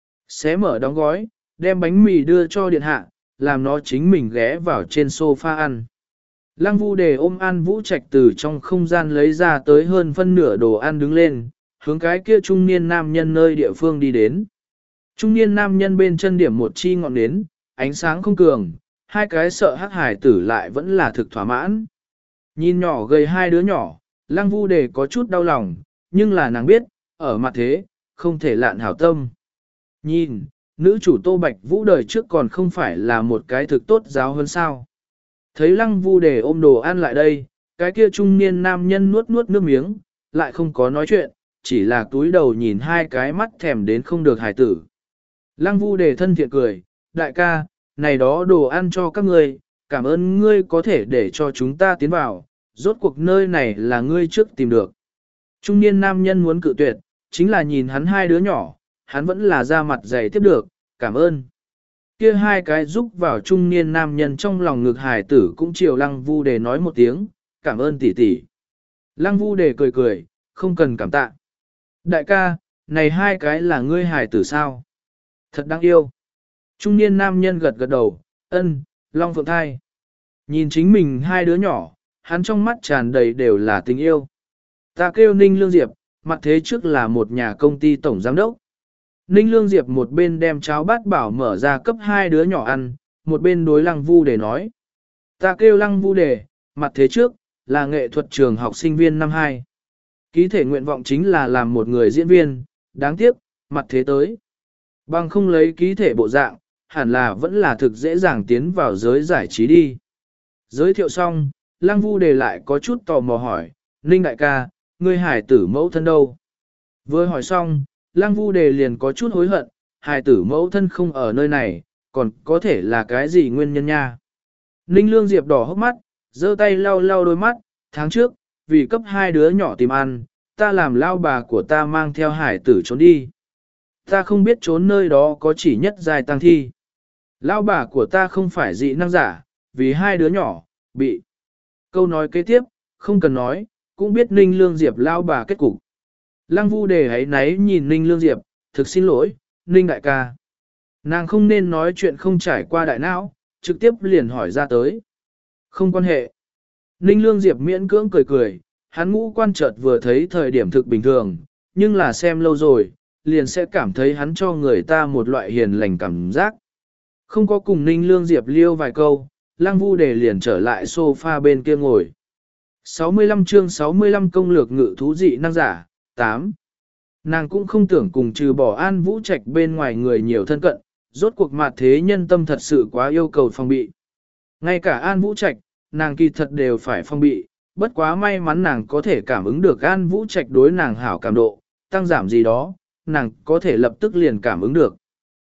Xé mở đóng gói, đem bánh mì đưa cho điện hạ, làm nó chính mình ghé vào trên sofa ăn. Lăng Vu Đề ôm An Vũ Trạch từ trong không gian lấy ra tới hơn phân nửa đồ ăn đứng lên, hướng cái kia trung niên nam nhân nơi địa phương đi đến. Trung niên nam nhân bên chân điểm một chi ngọn nến, ánh sáng không cường, hai cái sợ hắc hải tử lại vẫn là thực thỏa mãn. Nhìn nhỏ gầy hai đứa nhỏ, Lăng Vu Đề có chút đau lòng, nhưng là nàng biết, ở mặt thế, không thể lạn hảo tâm. Nhìn, nữ chủ Tô Bạch Vũ đời trước còn không phải là một cái thực tốt giáo hơn sao. Thấy Lăng Vu Đề ôm đồ ăn lại đây, cái kia trung niên nam nhân nuốt nuốt nước miếng, lại không có nói chuyện, chỉ là túi đầu nhìn hai cái mắt thèm đến không được hài tử. Lăng Vu Đề thân thiện cười, đại ca, này đó đồ ăn cho các ngươi, cảm ơn ngươi có thể để cho chúng ta tiến vào, rốt cuộc nơi này là ngươi trước tìm được. Trung niên nam nhân muốn cự tuyệt, chính là nhìn hắn hai đứa nhỏ, hắn vẫn là ra mặt dày tiếp được, cảm ơn. Kia hai cái giúp vào trung niên nam nhân trong lòng ngực hài tử cũng chiều Lăng Vu Đề nói một tiếng, cảm ơn tỷ tỷ. Lăng Vu Đề cười cười, không cần cảm tạ. Đại ca, này hai cái là ngươi hài tử sao? Thật đáng yêu. Trung niên nam nhân gật gật đầu, ân, Long Phượng Thai. Nhìn chính mình hai đứa nhỏ, hắn trong mắt tràn đầy đều là tình yêu. Ta kêu Ninh Lương Diệp, mặt thế trước là một nhà công ty tổng giám đốc. Ninh Lương Diệp một bên đem cháo bát bảo mở ra cấp hai đứa nhỏ ăn, một bên đối Lăng Vu Đề nói. Ta kêu Lăng Vu Đề, mặt thế trước, là nghệ thuật trường học sinh viên năm hai. Ký thể nguyện vọng chính là làm một người diễn viên, đáng tiếc, mặt thế tới. Bằng không lấy ký thể bộ dạng, hẳn là vẫn là thực dễ dàng tiến vào giới giải trí đi. Giới thiệu xong, Lăng Vu Đề lại có chút tò mò hỏi, Ninh đại ca, ngươi hải tử mẫu thân đâu? Vừa hỏi xong, Lăng Vu Đề liền có chút hối hận, hải tử mẫu thân không ở nơi này, còn có thể là cái gì nguyên nhân nha? Ninh Lương Diệp đỏ hốc mắt, giơ tay lau lau đôi mắt, tháng trước, vì cấp hai đứa nhỏ tìm ăn, ta làm lao bà của ta mang theo hải tử trốn đi. Ta không biết trốn nơi đó có chỉ nhất dài tăng thi. Lao bà của ta không phải dị năng giả, vì hai đứa nhỏ, bị. Câu nói kế tiếp, không cần nói, cũng biết Ninh Lương Diệp lao bà kết cục. Lăng Vu Đề ấy náy nhìn Ninh Lương Diệp, thực xin lỗi, Ninh đại ca. Nàng không nên nói chuyện không trải qua đại não, trực tiếp liền hỏi ra tới. Không quan hệ. Ninh Lương Diệp miễn cưỡng cười cười, hắn ngũ quan chợt vừa thấy thời điểm thực bình thường, nhưng là xem lâu rồi, liền sẽ cảm thấy hắn cho người ta một loại hiền lành cảm giác. Không có cùng Ninh Lương Diệp liêu vài câu, Lăng Vu Đề liền trở lại sofa bên kia ngồi. sáu mươi lăm chương sáu mươi lăm công lược ngự thú dị năng giả, tám. Nàng cũng không tưởng cùng trừ bỏ An Vũ Trạch bên ngoài người nhiều thân cận, rốt cuộc mặt thế nhân tâm thật sự quá yêu cầu phòng bị. Ngay cả An Vũ Trạch, nàng kỳ thật đều phải phòng bị, bất quá may mắn nàng có thể cảm ứng được An Vũ Trạch đối nàng hảo cảm độ, tăng giảm gì đó, nàng có thể lập tức liền cảm ứng được.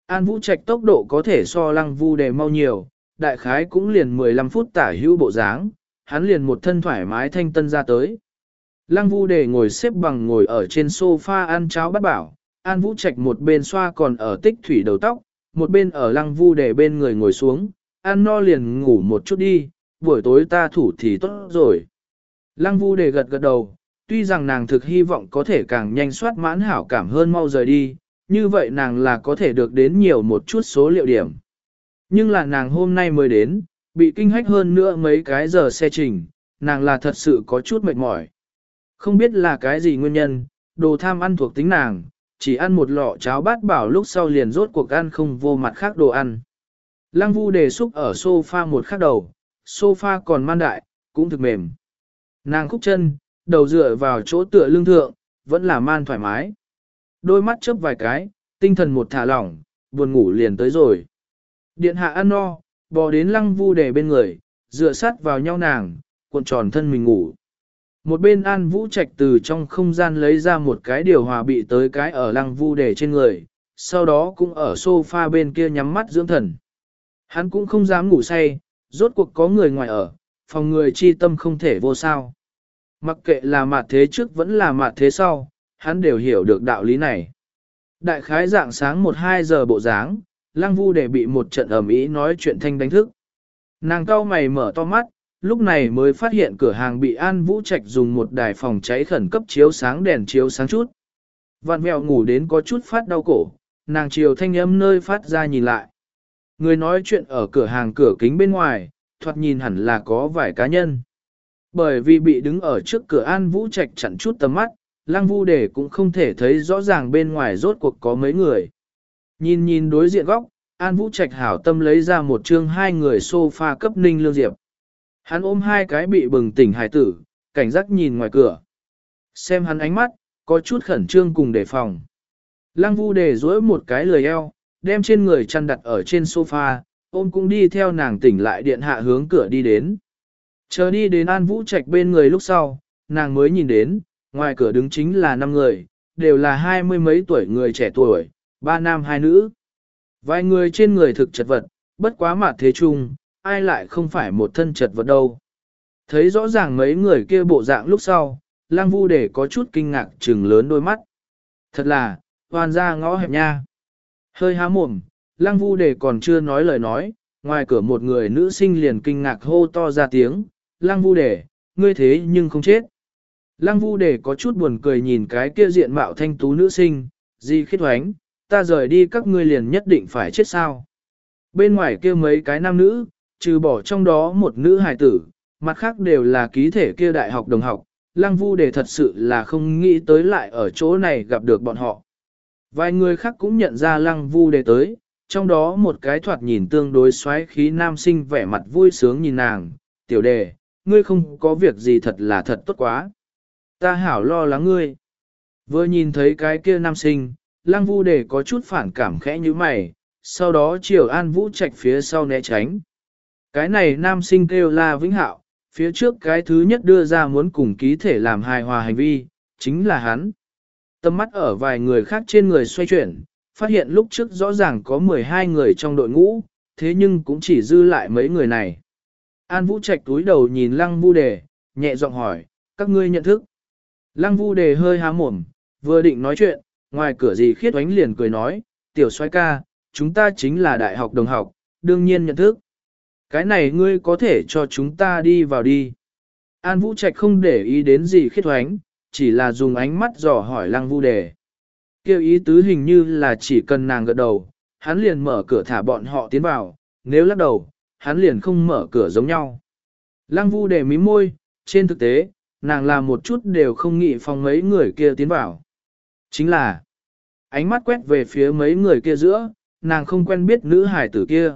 An Vũ Trạch tốc độ có thể so Lăng Vu Đề mau nhiều, đại khái cũng liền mười lăm phút tả hữu bộ dáng, hắn liền một thân thoải mái thanh tân ra tới. Lăng Vu Đề ngồi xếp bằng ngồi ở trên sofa ăn cháo bát bảo, An Vũ Trạch một bên xoa còn ở tích thủy đầu tóc, một bên ở Lăng Vu Đề bên người ngồi xuống, ăn no liền ngủ một chút đi, buổi tối ta thủ thì tốt rồi. Lăng Vu Đề gật gật đầu, tuy rằng nàng thực hy vọng có thể càng nhanh soát mãn hảo cảm hơn mau rời đi, như vậy nàng là có thể được đến nhiều một chút số liệu điểm. Nhưng là nàng hôm nay mới đến, bị kinh hách hơn nữa mấy cái giờ xe trình, nàng là thật sự có chút mệt mỏi. Không biết là cái gì nguyên nhân, đồ tham ăn thuộc tính nàng, chỉ ăn một lọ cháo bát bảo lúc sau liền rốt cuộc ăn không vô mặt khác đồ ăn. Lăng Vu Đề xúc ở sofa một khắc đầu, sofa còn man đại, cũng thực mềm. Nàng khúc chân, đầu dựa vào chỗ tựa lưng thượng, vẫn là man thoải mái. Đôi mắt chớp vài cái, tinh thần một thả lỏng, buồn ngủ liền tới rồi. Điện hạ ăn no, bò đến Lăng Vu Đề bên người, dựa sát vào nhau nàng, cuộn tròn thân mình ngủ. Một bên An Vũ Trạch từ trong không gian lấy ra một cái điều hòa bị tới cái ở Lăng Vu Đề trên người, sau đó cũng ở sofa bên kia nhắm mắt dưỡng thần. Hắn cũng không dám ngủ say, rốt cuộc có người ngoài ở, phòng người chi tâm không thể vô sao. Mặc kệ là mạt thế trước vẫn là mạt thế sau, hắn đều hiểu được đạo lý này. Đại khái dạng sáng một hai giờ bộ dáng, Lăng Vu Đề bị một trận ầm ĩ nói chuyện thanh đánh thức. Nàng cau mày mở to mắt, lúc này mới phát hiện cửa hàng bị An Vũ Trạch dùng một đài phòng cháy khẩn cấp chiếu sáng đèn chiếu sáng chút. Vạn mèo ngủ đến có chút phát đau cổ, nàng chiều thanh âm nơi phát ra nhìn lại. Người nói chuyện ở cửa hàng cửa kính bên ngoài, thoạt nhìn hẳn là có vài cá nhân. Bởi vì bị đứng ở trước cửa An Vũ Trạch chặn chút tầm mắt, Lăng Vu Đề cũng không thể thấy rõ ràng bên ngoài rốt cuộc có mấy người. Nhìn nhìn đối diện góc, An Vũ Trạch hảo tâm lấy ra một chương hai người sofa cấp Ninh Lương Diệp. Hắn ôm hai cái bị bừng tỉnh hải tử, cảnh giác nhìn ngoài cửa. Xem hắn ánh mắt, có chút khẩn trương cùng đề phòng. Lăng Vu Đề duỗi một cái lười eo, đem trên người chăn đặt ở trên sofa, ôm cũng đi theo nàng tỉnh lại điện hạ hướng cửa đi đến. Chờ đi đến An Vũ Trạch bên người lúc sau, nàng mới nhìn đến, ngoài cửa đứng chính là năm người, đều là hai mươi mấy tuổi người trẻ tuổi, ba nam hai nữ. Vài người trên người thực chật vật, bất quá mặt thế chung, ai lại không phải một thân chật vật đâu. Thấy rõ ràng mấy người kia bộ dạng lúc sau, Lăng Vu Đề có chút kinh ngạc trừng lớn đôi mắt. Thật là, hoàn ra ngõ hẹp nha. Hơi há mồm, Lăng Vu Đề còn chưa nói lời nói, ngoài cửa một người nữ sinh liền kinh ngạc hô to ra tiếng, Lăng Vu Đề, ngươi thế nhưng không chết. Lăng Vu Đề có chút buồn cười nhìn cái kia diện mạo thanh tú nữ sinh, Di Khiết Hoánh, ta rời đi các ngươi liền nhất định phải chết sao. Bên ngoài kia mấy cái nam nữ, trừ bỏ trong đó một nữ hài tử, mặt khác đều là ký thể kia đại học đồng học, Lăng Vu Đề thật sự là không nghĩ tới lại ở chỗ này gặp được bọn họ. Vài người khác cũng nhận ra Lăng Vu Đề tới, trong đó một cái thoạt nhìn tương đối xoáy khí nam sinh vẻ mặt vui sướng nhìn nàng, tiểu đề, ngươi không có việc gì thật là thật tốt quá. Ta hảo lo lắng ngươi. Vừa nhìn thấy cái kia nam sinh, Lăng Vu Đề có chút phản cảm khẽ như mày, sau đó chiều An Vũ Trạch phía sau né tránh. Cái này nam sinh kêu La Vĩnh Hạo, phía trước cái thứ nhất đưa ra muốn cùng ký thể làm hài hòa hành vi, chính là hắn. Tầm mắt ở vài người khác trên người xoay chuyển, phát hiện lúc trước rõ ràng có mười hai người trong đội ngũ, thế nhưng cũng chỉ dư lại mấy người này. An Vũ Trạch túi đầu nhìn Lăng Vu Đề, nhẹ giọng hỏi, các ngươi nhận thức. Lăng Vu Đề hơi há mồm, vừa định nói chuyện, ngoài cửa Di Khiết Oánh liền cười nói, tiểu soái ca, chúng ta chính là đại học đồng học, đương nhiên nhận thức. Cái này ngươi có thể cho chúng ta đi vào đi. An Vũ Trạch không để ý đến Di Khiết Oánh, chỉ là dùng ánh mắt dò hỏi Lăng Vu Đề. Kêu ý tứ hình như là chỉ cần nàng gật đầu, hắn liền mở cửa thả bọn họ tiến vào, nếu lắc đầu, hắn liền không mở cửa giống nhau. Lăng Vu Đề mím môi, trên thực tế, nàng làm một chút đều không nghĩ phòng mấy người kia tiến vào. Chính là, ánh mắt quét về phía mấy người kia giữa, nàng không quen biết nữ hải tử kia.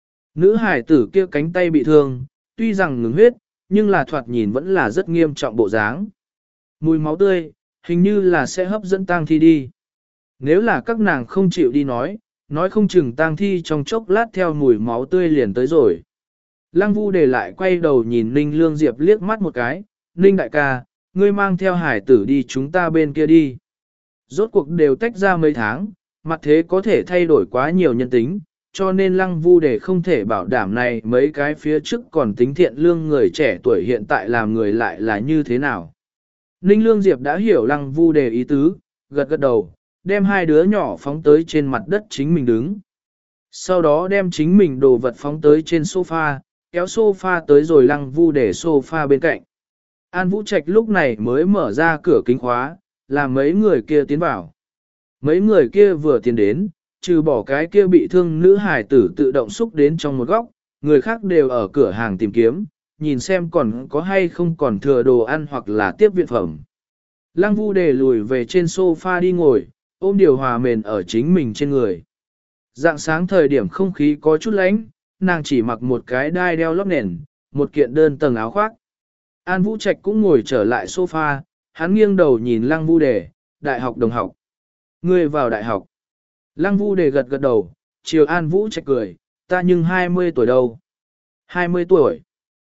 Nữ hải tử kia cánh tay bị thương, tuy rằng ngừng huyết, nhưng là thoạt nhìn vẫn là rất nghiêm trọng bộ dáng. Mùi máu tươi, hình như là sẽ hấp dẫn tang thi đi. Nếu là các nàng không chịu đi nói, nói không chừng tang thi trong chốc lát theo mùi máu tươi liền tới rồi. Lăng Vu Đề lại quay đầu nhìn Ninh Lương Diệp liếc mắt một cái, Ninh đại ca, ngươi mang theo hải tử đi chúng ta bên kia đi. Rốt cuộc đều tách ra mấy tháng, mặt thế có thể thay đổi quá nhiều nhân tính, cho nên lăng vu để không thể bảo đảm này mấy cái phía trước còn tính thiện lương người trẻ tuổi hiện tại làm người lại là như thế nào. Ninh Lương Diệp đã hiểu lăng vu đề ý tứ, gật gật đầu, đem hai đứa nhỏ phóng tới trên mặt đất chính mình đứng. Sau đó đem chính mình đồ vật phóng tới trên sofa, kéo sofa tới rồi lăng vu để sofa bên cạnh. An Vũ Trạch lúc này mới mở ra cửa kính khóa, làm mấy người kia tiến vào. Mấy người kia vừa tiến đến, trừ bỏ cái kia bị thương nữ hải tử tự động xúc đến trong một góc, người khác đều ở cửa hàng tìm kiếm, nhìn xem còn có hay không còn thừa đồ ăn hoặc là tiếp viện phẩm. Lăng Vu để lùi về trên sofa đi ngồi, ôm điều hòa mền ở chính mình trên người. Dạng sáng thời điểm không khí có chút lạnh, nàng chỉ mặc một cái đai đeo lót nền, một kiện đơn tầng áo khoác. An Vũ Trạch cũng ngồi trở lại sofa, hắn nghiêng đầu nhìn Lăng Vu Đề, đại học đồng học. Ngươi vào đại học. Lăng Vu Đề gật gật đầu, chiều An Vũ Trạch cười, ta nhưng hai mươi tuổi đâu. hai mươi tuổi.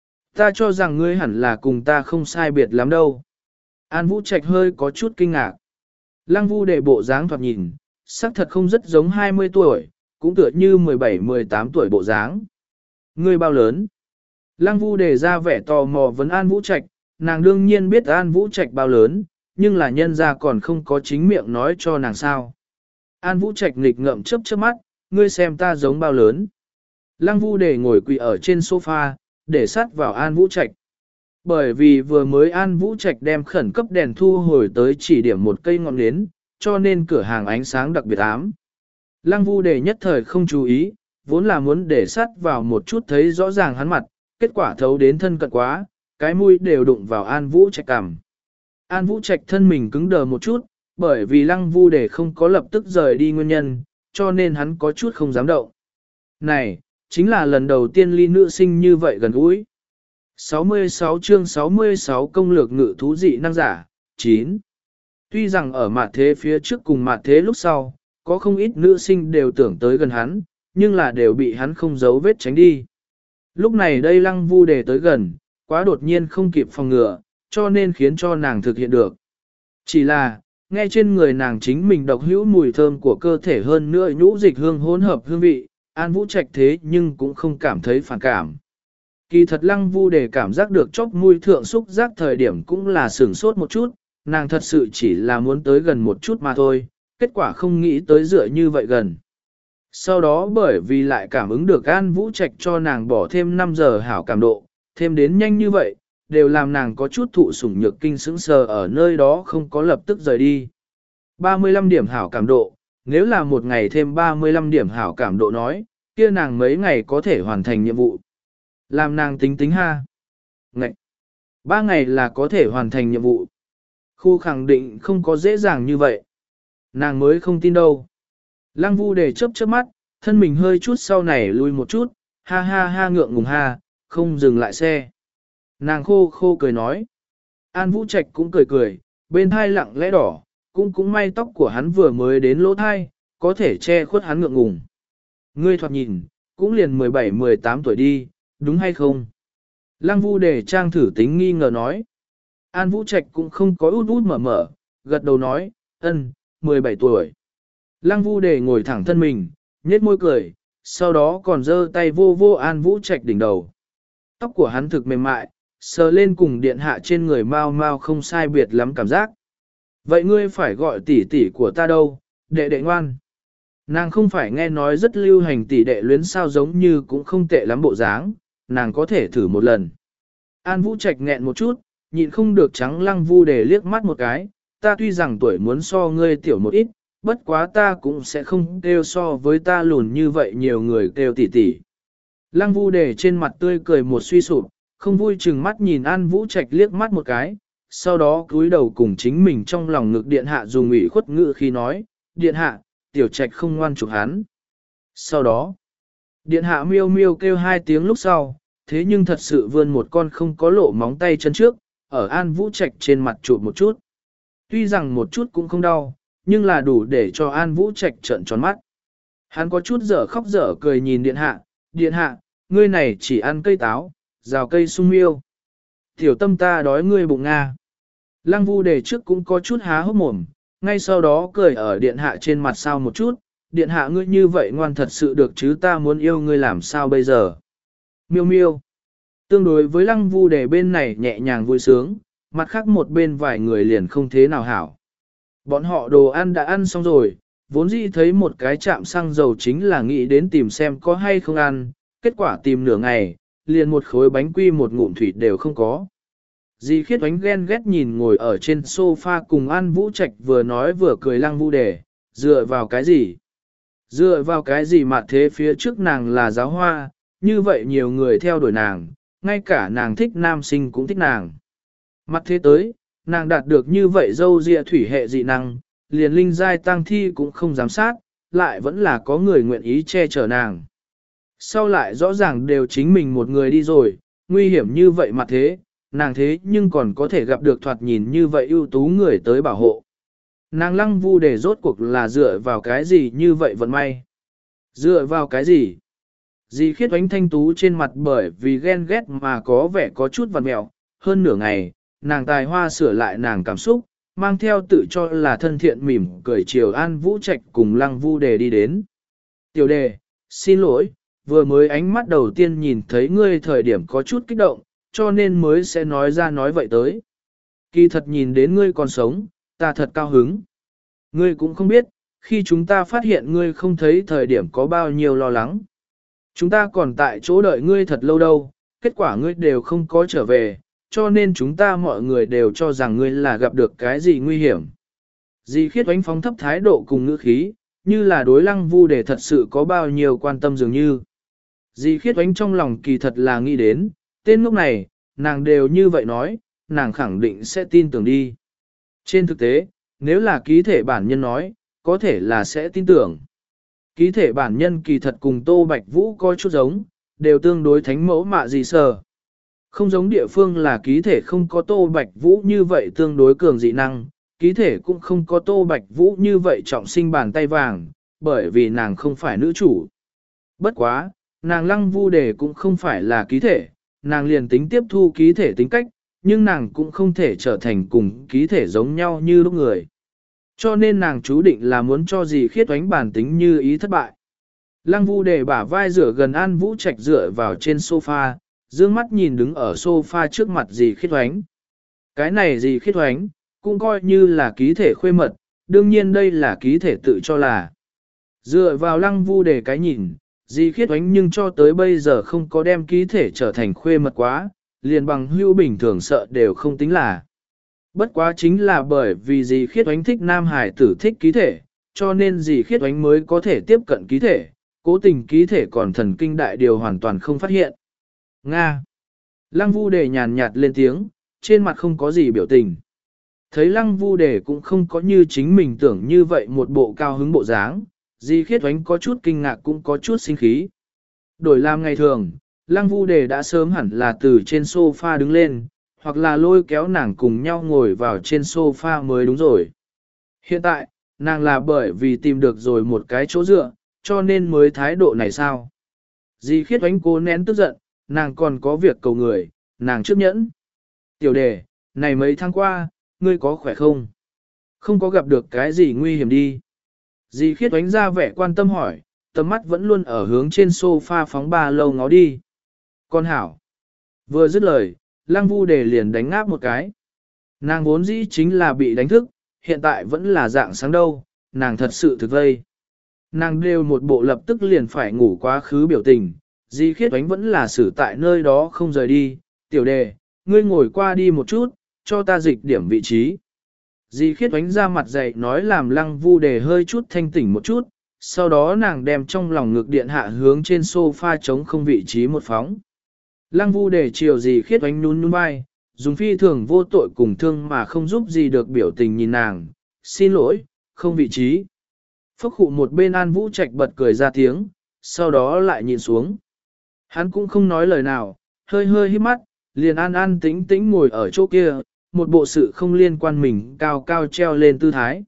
Ta cho rằng ngươi hẳn là cùng ta không sai biệt lắm đâu. An Vũ Trạch hơi có chút kinh ngạc. Lăng Vu Đề bộ dáng thoạt nhìn, xác thật không rất giống hai mươi tuổi, cũng tựa như mười bảy mười tám tuổi bộ dáng. Ngươi bao lớn? Lăng Vu Đề ra vẻ tò mò vấn An Vũ Trạch, nàng đương nhiên biết An Vũ Trạch bao lớn, nhưng là nhân ra còn không có chính miệng nói cho nàng sao. An Vũ Trạch nghịch ngợm chớp chớp mắt, ngươi xem ta giống bao lớn. Lăng Vu Đề ngồi quỳ ở trên sofa, để sát vào An Vũ Trạch. Bởi vì vừa mới An Vũ Trạch đem khẩn cấp đèn thu hồi tới chỉ điểm một cây ngọn nến, cho nên cửa hàng ánh sáng đặc biệt ám. Lăng Vu Đề nhất thời không chú ý, vốn là muốn để sát vào một chút thấy rõ ràng hắn mặt, kết quả thấu đến thân cận quá, cái mũi đều đụng vào An Vũ Trạch cằm. An Vũ Trạch thân mình cứng đờ một chút, bởi vì Lăng Vu Đề không có lập tức rời đi nguyên nhân, cho nên hắn có chút không dám động. Này, chính là lần đầu tiên ly nữ sinh như vậy gần gũi. sáu mươi sáu chương sáu mươi sáu công lược ngự thú dị năng giả, chín. Tuy rằng ở mặt thế phía trước cùng mặt thế lúc sau, có không ít nữ sinh đều tưởng tới gần hắn, nhưng là đều bị hắn không giấu vết tránh đi. Lúc này đây Lăng Vu Đề tới gần, quá đột nhiên không kịp phòng ngừa, cho nên khiến cho nàng thực hiện được. Chỉ là, nghe trên người nàng chính mình độc hữu mùi thơm của cơ thể hơn nữa nhũ dịch hương hỗn hợp hương vị, An Vũ Trạch thế nhưng cũng không cảm thấy phản cảm. Kỳ thật Lăng Vu Đề cảm giác được chóp mũi thượng xúc giác thời điểm cũng là sửng sốt một chút, nàng thật sự chỉ là muốn tới gần một chút mà thôi, kết quả không nghĩ tới dựa như vậy gần. Sau đó bởi vì lại cảm ứng được An Vũ Trạch cho nàng bỏ thêm năm giờ hảo cảm độ, thêm đến nhanh như vậy, đều làm nàng có chút thụ sủng nhược kinh sững sờ ở nơi đó không có lập tức rời đi. ba mươi lăm điểm hảo cảm độ, nếu là một ngày thêm ba mươi lăm điểm hảo cảm độ nói, kia nàng mấy ngày có thể hoàn thành nhiệm vụ. Làm nàng tính tính ha. Ngậy! Ba ngày là có thể hoàn thành nhiệm vụ. Khu khẳng định không có dễ dàng như vậy. Nàng mới không tin đâu. Lăng Vu Đề chớp chớp mắt, thân mình hơi chút sau này lui một chút, ha ha ha ngượng ngùng ha, không dừng lại xe. Nàng khô khô cười nói. An Vũ Trạch cũng cười cười, bên thai lặng lẽ đỏ, cũng cũng may tóc của hắn vừa mới đến lỗ thai, có thể che khuất hắn ngượng ngùng. Ngươi thoạt nhìn, cũng liền mười bảy mười tám tuổi đi, đúng hay không? Lăng Vu Đề trang thử tính nghi ngờ nói. An Vũ Trạch cũng không có út út mở mở, gật đầu nói, ân, mười bảy tuổi. Lăng Vu Đề ngồi thẳng thân mình, nhếch môi cười, sau đó còn giơ tay vô vô An Vũ Trạch đỉnh đầu. Tóc của hắn thực mềm mại, sờ lên cùng điện hạ trên người mau mau không sai biệt lắm cảm giác. Vậy ngươi phải gọi tỷ tỷ của ta đâu, đệ đệ ngoan. Nàng không phải nghe nói rất lưu hành tỷ đệ luyến sao giống như cũng không tệ lắm bộ dáng, nàng có thể thử một lần. An Vũ Trạch nghẹn một chút, nhịn không được trắng Lăng Vu Đề liếc mắt một cái, ta tuy rằng tuổi muốn so ngươi tiểu một ít, bất quá ta cũng sẽ không kêu so với ta lùn như vậy nhiều người kêu tỷ tỷ. Lăng Vu Đề trên mặt tươi cười một suy sụp, không vui chừng mắt nhìn An Vũ Trạch liếc mắt một cái, sau đó cúi đầu cùng chính mình trong lòng ngực điện hạ dùng ủy khuất ngữ khi nói, điện hạ, tiểu Trạch không ngoan chụp hắn. Sau đó, điện hạ miêu miêu kêu hai tiếng lúc sau, thế nhưng thật sự vươn một con không có lộ móng tay chân trước, ở An Vũ Trạch trên mặt chụp một chút. Tuy rằng một chút cũng không đau, nhưng là đủ để cho An Vũ Trạch trợn tròn mắt. Hắn có chút dở khóc dở cười nhìn điện hạ, điện hạ, ngươi này chỉ ăn cây táo, rào cây sung miêu. Tiểu tâm ta đói ngươi bụng Nga. Lăng Vu Đề trước cũng có chút há hốc mồm, ngay sau đó cười ở điện hạ trên mặt sau một chút, điện hạ ngươi như vậy ngoan thật sự được chứ, ta muốn yêu ngươi làm sao bây giờ. Miêu miêu. Tương đối với lăng vu đề bên này nhẹ nhàng vui sướng, mặt khác một bên vài người liền không thế nào hảo. Bọn họ đồ ăn đã ăn xong rồi, vốn dĩ thấy một cái chạm xăng dầu chính là nghĩ đến tìm xem có hay không ăn, kết quả tìm nửa ngày, liền một khối bánh quy một ngụm thủy đều không có. Dì Khiết Oánh ghen ghét nhìn ngồi ở trên sofa cùng An Vũ Trạch vừa nói vừa cười lăng vu đề, dựa vào cái gì? Dựa vào cái gì mà thế phía trước nàng là giáo hoa, như vậy nhiều người theo đuổi nàng, ngay cả nàng thích nam sinh cũng thích nàng. Mặt thế tới, nàng đạt được như vậy dâu dịa thủy hệ dị năng, liền linh giai tăng thi cũng không giám sát, lại vẫn là có người nguyện ý che chở nàng. Sau lại rõ ràng đều chính mình một người đi rồi, nguy hiểm như vậy mặt thế, nàng thế nhưng còn có thể gặp được thoạt nhìn như vậy ưu tú người tới bảo hộ. Nàng lăng vu để rốt cuộc là dựa vào cái gì như vậy vận may? Dựa vào cái gì? Dì Khiết Oánh thanh tú trên mặt bởi vì ghen ghét mà có vẻ có chút vằn mẹo, hơn nửa ngày, nàng tài hoa sửa lại nàng cảm xúc, mang theo tự cho là thân thiện mỉm cười chiều An Vũ Trạch cùng lăng vu đề đi đến. Tiểu đề, xin lỗi, vừa mới ánh mắt đầu tiên nhìn thấy ngươi thời điểm có chút kích động, cho nên mới sẽ nói ra nói vậy tới. Kỳ thật nhìn đến ngươi còn sống, ta thật cao hứng. Ngươi cũng không biết, khi chúng ta phát hiện ngươi không thấy thời điểm có bao nhiêu lo lắng. Chúng ta còn tại chỗ đợi ngươi thật lâu đâu, kết quả ngươi đều không có trở về, cho nên chúng ta mọi người đều cho rằng ngươi là gặp được cái gì nguy hiểm. Dì Khiết Oánh phóng thấp thái độ cùng ngữ khí, như là đối lăng vu để thật sự có bao nhiêu quan tâm dường như. Dì Khiết Oánh trong lòng kỳ thật là nghĩ đến, tên lúc này, nàng đều như vậy nói, nàng khẳng định sẽ tin tưởng đi. Trên thực tế, nếu là ký thể bản nhân nói, có thể là sẽ tin tưởng. Ký thể bản nhân kỳ thật cùng Tô Bạch Vũ có chút giống, đều tương đối thánh mẫu mạ gì sờ. Không giống địa phương là ký thể không có Tô Bạch Vũ như vậy tương đối cường dị năng, ký thể cũng không có Tô Bạch Vũ như vậy trọng sinh bàn tay vàng, bởi vì nàng không phải nữ chủ. Bất quá, nàng lăng vu đề cũng không phải là ký thể, nàng liền tính tiếp thu ký thể tính cách, nhưng nàng cũng không thể trở thành cùng ký thể giống nhau như lúc người. Cho nên nàng chú định là muốn cho Dì Khiết Oánh bản tính như ý thất bại. Lăng vu đề bả vai rửa gần An Vũ Trạch dựa vào trên sofa, dương mắt nhìn đứng ở sofa trước mặt Dì Khiết Oánh. Cái này Dì Khiết Oánh, cũng coi như là ký thể khuê mật, đương nhiên đây là ký thể tự cho là. Dựa vào lăng vu đề cái nhìn, Dì Khiết Oánh nhưng cho tới bây giờ không có đem ký thể trở thành khuê mật quá, liền bằng hữu bình thường sợ đều không tính là. Bất quá chính là bởi vì Dì Khiết Oánh thích nam hải tử thích ký thể, cho nên Dì Khiết Oánh mới có thể tiếp cận ký thể, cố tình ký thể còn thần kinh đại điều hoàn toàn không phát hiện. Nga. Lăng vu đề nhàn nhạt lên tiếng, trên mặt không có gì biểu tình. Thấy lăng vu đề cũng không có như chính mình tưởng như vậy một bộ cao hứng bộ dáng, Dì Khiết Oánh có chút kinh ngạc cũng có chút sinh khí. Đổi làm ngày thường, lăng vu đề đã sớm hẳn là từ trên sofa đứng lên, hoặc là lôi kéo nàng cùng nhau ngồi vào trên sofa mới đúng rồi. Hiện tại, nàng là bởi vì tìm được rồi một cái chỗ dựa, cho nên mới thái độ này sao? Dì Khiết Oánh cố nén tức giận, nàng còn có việc cầu người, nàng trước nhẫn. Tiểu đề, này mấy tháng qua, ngươi có khỏe không? Không có gặp được cái gì nguy hiểm đi. Dì Khiết Oánh ra vẻ quan tâm hỏi, tầm mắt vẫn luôn ở hướng trên sofa phóng ba lâu ngó đi. Con hảo. Vừa dứt lời, lăng vu đề liền đánh ngáp một cái. Nàng vốn dĩ chính là bị đánh thức, hiện tại vẫn là dạng sáng đâu, nàng thật sự thực vây. Nàng đều một bộ lập tức liền phải ngủ quá khứ biểu tình, Dì Khiết Oánh vẫn là xử tại nơi đó không rời đi. Tiểu đề, ngươi ngồi qua đi một chút, cho ta dịch điểm vị trí. Dì Khiết Oánh ra mặt dày nói làm lăng vu đề hơi chút thanh tỉnh một chút, sau đó nàng đem trong lòng ngực điện hạ hướng trên sofa trống không vị trí một phóng. Lăng vu đề chiều Dì Khiết Oánh nhún nhún vai, dùng phi thường vô tội cùng thương mà không giúp gì được biểu tình nhìn nàng, xin lỗi, không vị trí. Phốc khụ một bên An Vũ Trạch bật cười ra tiếng, sau đó lại nhìn xuống. Hắn cũng không nói lời nào, hơi hơi hít mắt, liền an an tĩnh tĩnh ngồi ở chỗ kia, một bộ sự không liên quan mình cao cao treo lên tư thái.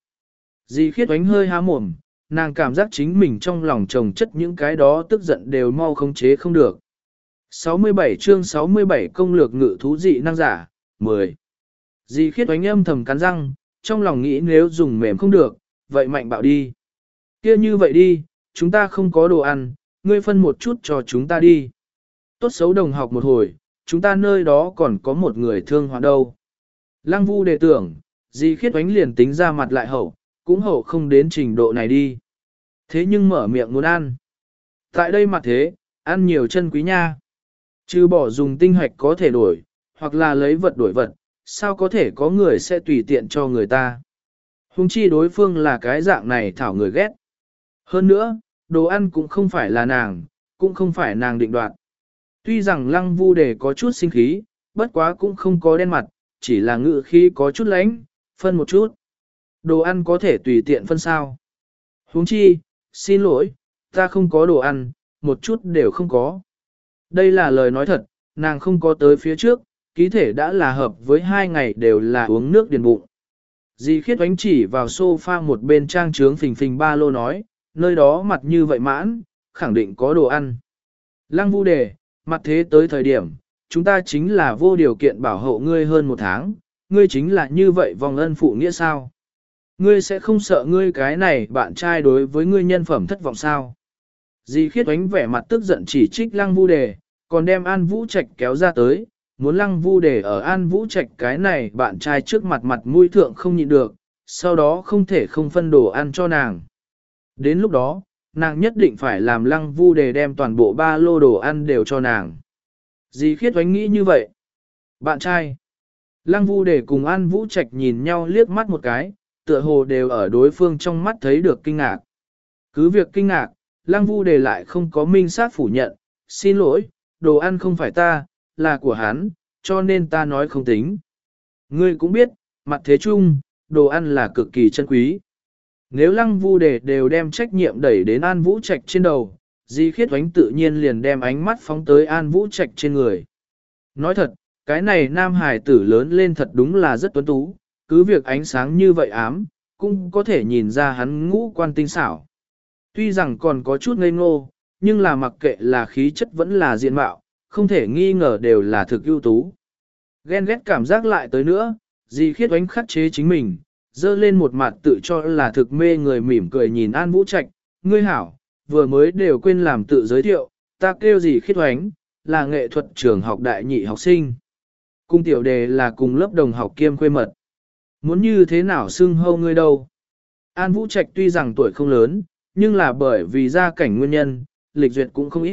Dì Khiết Oánh hơi há mồm, nàng cảm giác chính mình trong lòng chồng chất những cái đó tức giận đều mau khống chế không được. sáu mươi bảy chương sáu mươi bảy công lược ngự thú dị năng giả, mười. Dì Khiết Oánh âm thầm cắn răng, trong lòng nghĩ nếu dùng mềm không được, vậy mạnh bạo đi. Kia như vậy đi, chúng ta không có đồ ăn, ngươi phân một chút cho chúng ta đi. Tốt xấu đồng học một hồi, chúng ta nơi đó còn có một người thương hoạn đâu. Lăng Vu đề tưởng, Di Khiết Oánh liền tính ra mặt lại hậu, cũng hậu không đến trình độ này đi. Thế nhưng mở miệng muốn ăn. Tại đây mặt thế, ăn nhiều chân quý nha. Chứ bỏ dùng tinh hoạch có thể đổi, hoặc là lấy vật đổi vật, sao có thể có người sẽ tùy tiện cho người ta. Hùng chi đối phương là cái dạng này thảo người ghét. Hơn nữa, đồ ăn cũng không phải là nàng, cũng không phải nàng định đoạt. Tuy rằng Lăng Vu đề có chút sinh khí, bất quá cũng không có đen mặt, chỉ là ngự khí có chút lánh, phân một chút. Đồ ăn có thể tùy tiện phân sao. Huống chi, xin lỗi, ta không có đồ ăn, một chút đều không có. Đây là lời nói thật, nàng không có tới phía trước, ký thể đã là hợp với hai ngày đều là uống nước điền bụng. Di Khiết Oánh chỉ vào sofa một bên trang trướng phình phình ba lô nói, nơi đó mặt như vậy mãn, khẳng định có đồ ăn. Lăng Vu đề, mặt thế tới thời điểm, chúng ta chính là vô điều kiện bảo hộ ngươi hơn một tháng, ngươi chính là như vậy vòng ân phụ nghĩa sao? Ngươi sẽ không sợ ngươi cái này bạn trai đối với ngươi nhân phẩm thất vọng sao? Di Khiết Oánh vẻ mặt tức giận chỉ trích Lăng Vu đề, còn đem An Vũ Trạch kéo ra tới, muốn Lăng Vu đề ở An Vũ Trạch cái này bạn trai trước mặt mặt mũi thượng không nhịn được, sau đó không thể không phân đồ ăn cho nàng. Đến lúc đó, nàng nhất định phải làm Lăng Vu đề đem toàn bộ ba lô đồ ăn đều cho nàng. Di Khiết Oánh nghĩ như vậy. Bạn trai. Lăng Vu đề cùng An Vũ Trạch nhìn nhau liếc mắt một cái, tựa hồ đều ở đối phương trong mắt thấy được kinh ngạc. Cứ việc kinh ngạc, Lăng Vu đề lại không có minh sát phủ nhận, xin lỗi, đồ ăn không phải ta, là của hắn, cho nên ta nói không tính. Ngươi cũng biết, mặt thế chung, đồ ăn là cực kỳ chân quý. Nếu Lăng Vu đề đều đem trách nhiệm đẩy đến An Vũ Trạch trên đầu, Di Khiết Oánh tự nhiên liền đem ánh mắt phóng tới An Vũ Trạch trên người. Nói thật, cái này nam hải tử lớn lên thật đúng là rất tuấn tú, cứ việc ánh sáng như vậy ám, cũng có thể nhìn ra hắn ngũ quan tinh xảo. Tuy rằng còn có chút ngây ngô, nhưng là mặc kệ là khí chất vẫn là diện mạo, không thể nghi ngờ đều là thực ưu tú. Ghen ghét cảm giác lại tới nữa, Di Khiết Oánh khắc chế chính mình, dơ lên một mặt tự cho là thực mê người mỉm cười nhìn An Vũ Trạch, ngươi hảo, vừa mới đều quên làm tự giới thiệu, ta kêu Di Khiết Oánh, là nghệ thuật trường học đại nhị học sinh. Cung tiểu đề là cùng lớp đồng học kiêm khuê mật. Muốn như thế nào xưng hâu ngươi đâu? An Vũ Trạch tuy rằng tuổi không lớn, nhưng là bởi vì gia cảnh nguyên nhân, lịch duyệt cũng không ít.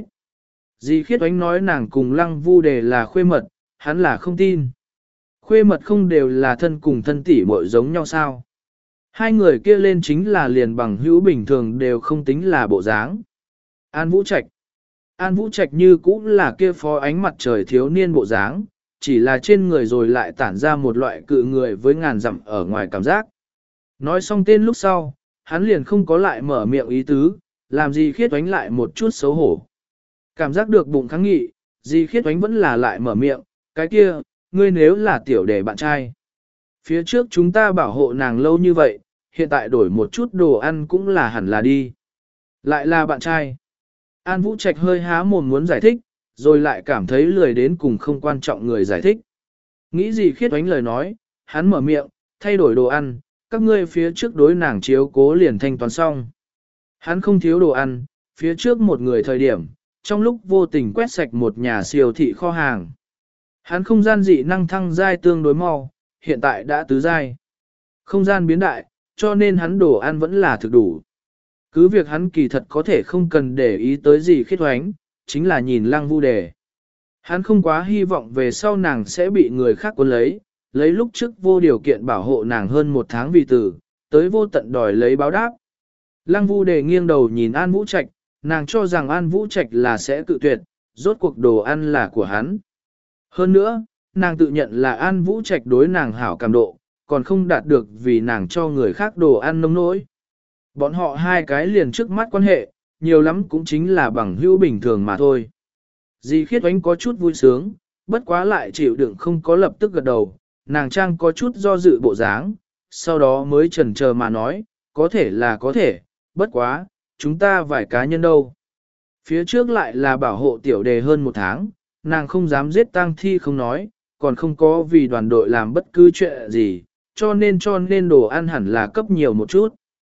Di Khiết Oánh nói nàng cùng Lăng Vu đề là khuê mật, hắn là không tin. Khuê mật không đều là thân cùng thân tỷ muội giống nhau sao? Hai người kia lên chính là liền bằng hữu bình thường đều không tính là bộ dáng. An Vũ Trạch. An Vũ Trạch như cũng là kia phó ánh mặt trời thiếu niên bộ dáng, chỉ là trên người rồi lại tản ra một loại cự người với ngàn dặm ở ngoài cảm giác. Nói xong tên lúc sau, hắn liền không có lại mở miệng ý tứ, làm Di Khiết Oánh lại một chút xấu hổ. Cảm giác được bụng kháng nghị, Di Khiết Oánh vẫn là lại mở miệng, cái kia, ngươi nếu là tiểu đề bạn trai. Phía trước chúng ta bảo hộ nàng lâu như vậy, hiện tại đổi một chút đồ ăn cũng là hẳn là đi. Lại là bạn trai. An Vũ Trạch hơi há mồm muốn giải thích, rồi lại cảm thấy lười đến cùng không quan trọng người giải thích. Nghĩ gì Khiết Oánh lời nói, hắn mở miệng, thay đổi đồ ăn, các ngươi phía trước đối nàng chiếu cố liền thanh toán xong. Hắn không thiếu đồ ăn, phía trước một người thời điểm, trong lúc vô tình quét sạch một nhà siêu thị kho hàng. Hắn không gian dị năng thăng giai tương đối mau, hiện tại đã tứ giai. Không gian biến đại, cho nên hắn đồ ăn vẫn là thực đủ. Cứ việc hắn kỳ thật có thể không cần để ý tới gì Khiết Oánh, chính là nhìn Lăng Vu đề. Hắn không quá hy vọng về sau nàng sẽ bị người khác cuốn lấy, lấy lúc trước vô điều kiện bảo hộ nàng hơn một tháng vì tử, tới vô tận đòi lấy báo đáp. Lăng Vu đề nghiêng đầu nhìn An Vũ Trạch, nàng cho rằng An Vũ Trạch là sẽ cự tuyệt, rốt cuộc đồ ăn là của hắn. Hơn nữa, nàng tự nhận là An Vũ Trạch đối nàng hảo cảm độ, còn không đạt được vì nàng cho người khác đồ ăn nông nỗi. Bọn họ hai cái liền trước mắt quan hệ, nhiều lắm cũng chính là bằng hữu bình thường mà thôi. Di Khiết Oánh có chút vui sướng, bất quá lại chịu đựng không có lập tức gật đầu, nàng trang có chút do dự bộ dáng, sau đó mới chần chờ mà nói, có thể là có thể, bất quá, chúng ta vài cá nhân đâu. Phía trước lại là bảo hộ tiểu đề hơn một tháng, nàng không dám giết tang thi không nói, còn không có vì đoàn đội làm bất cứ chuyện gì, cho nên cho nên đồ ăn hẳn là cấp nhiều một chút.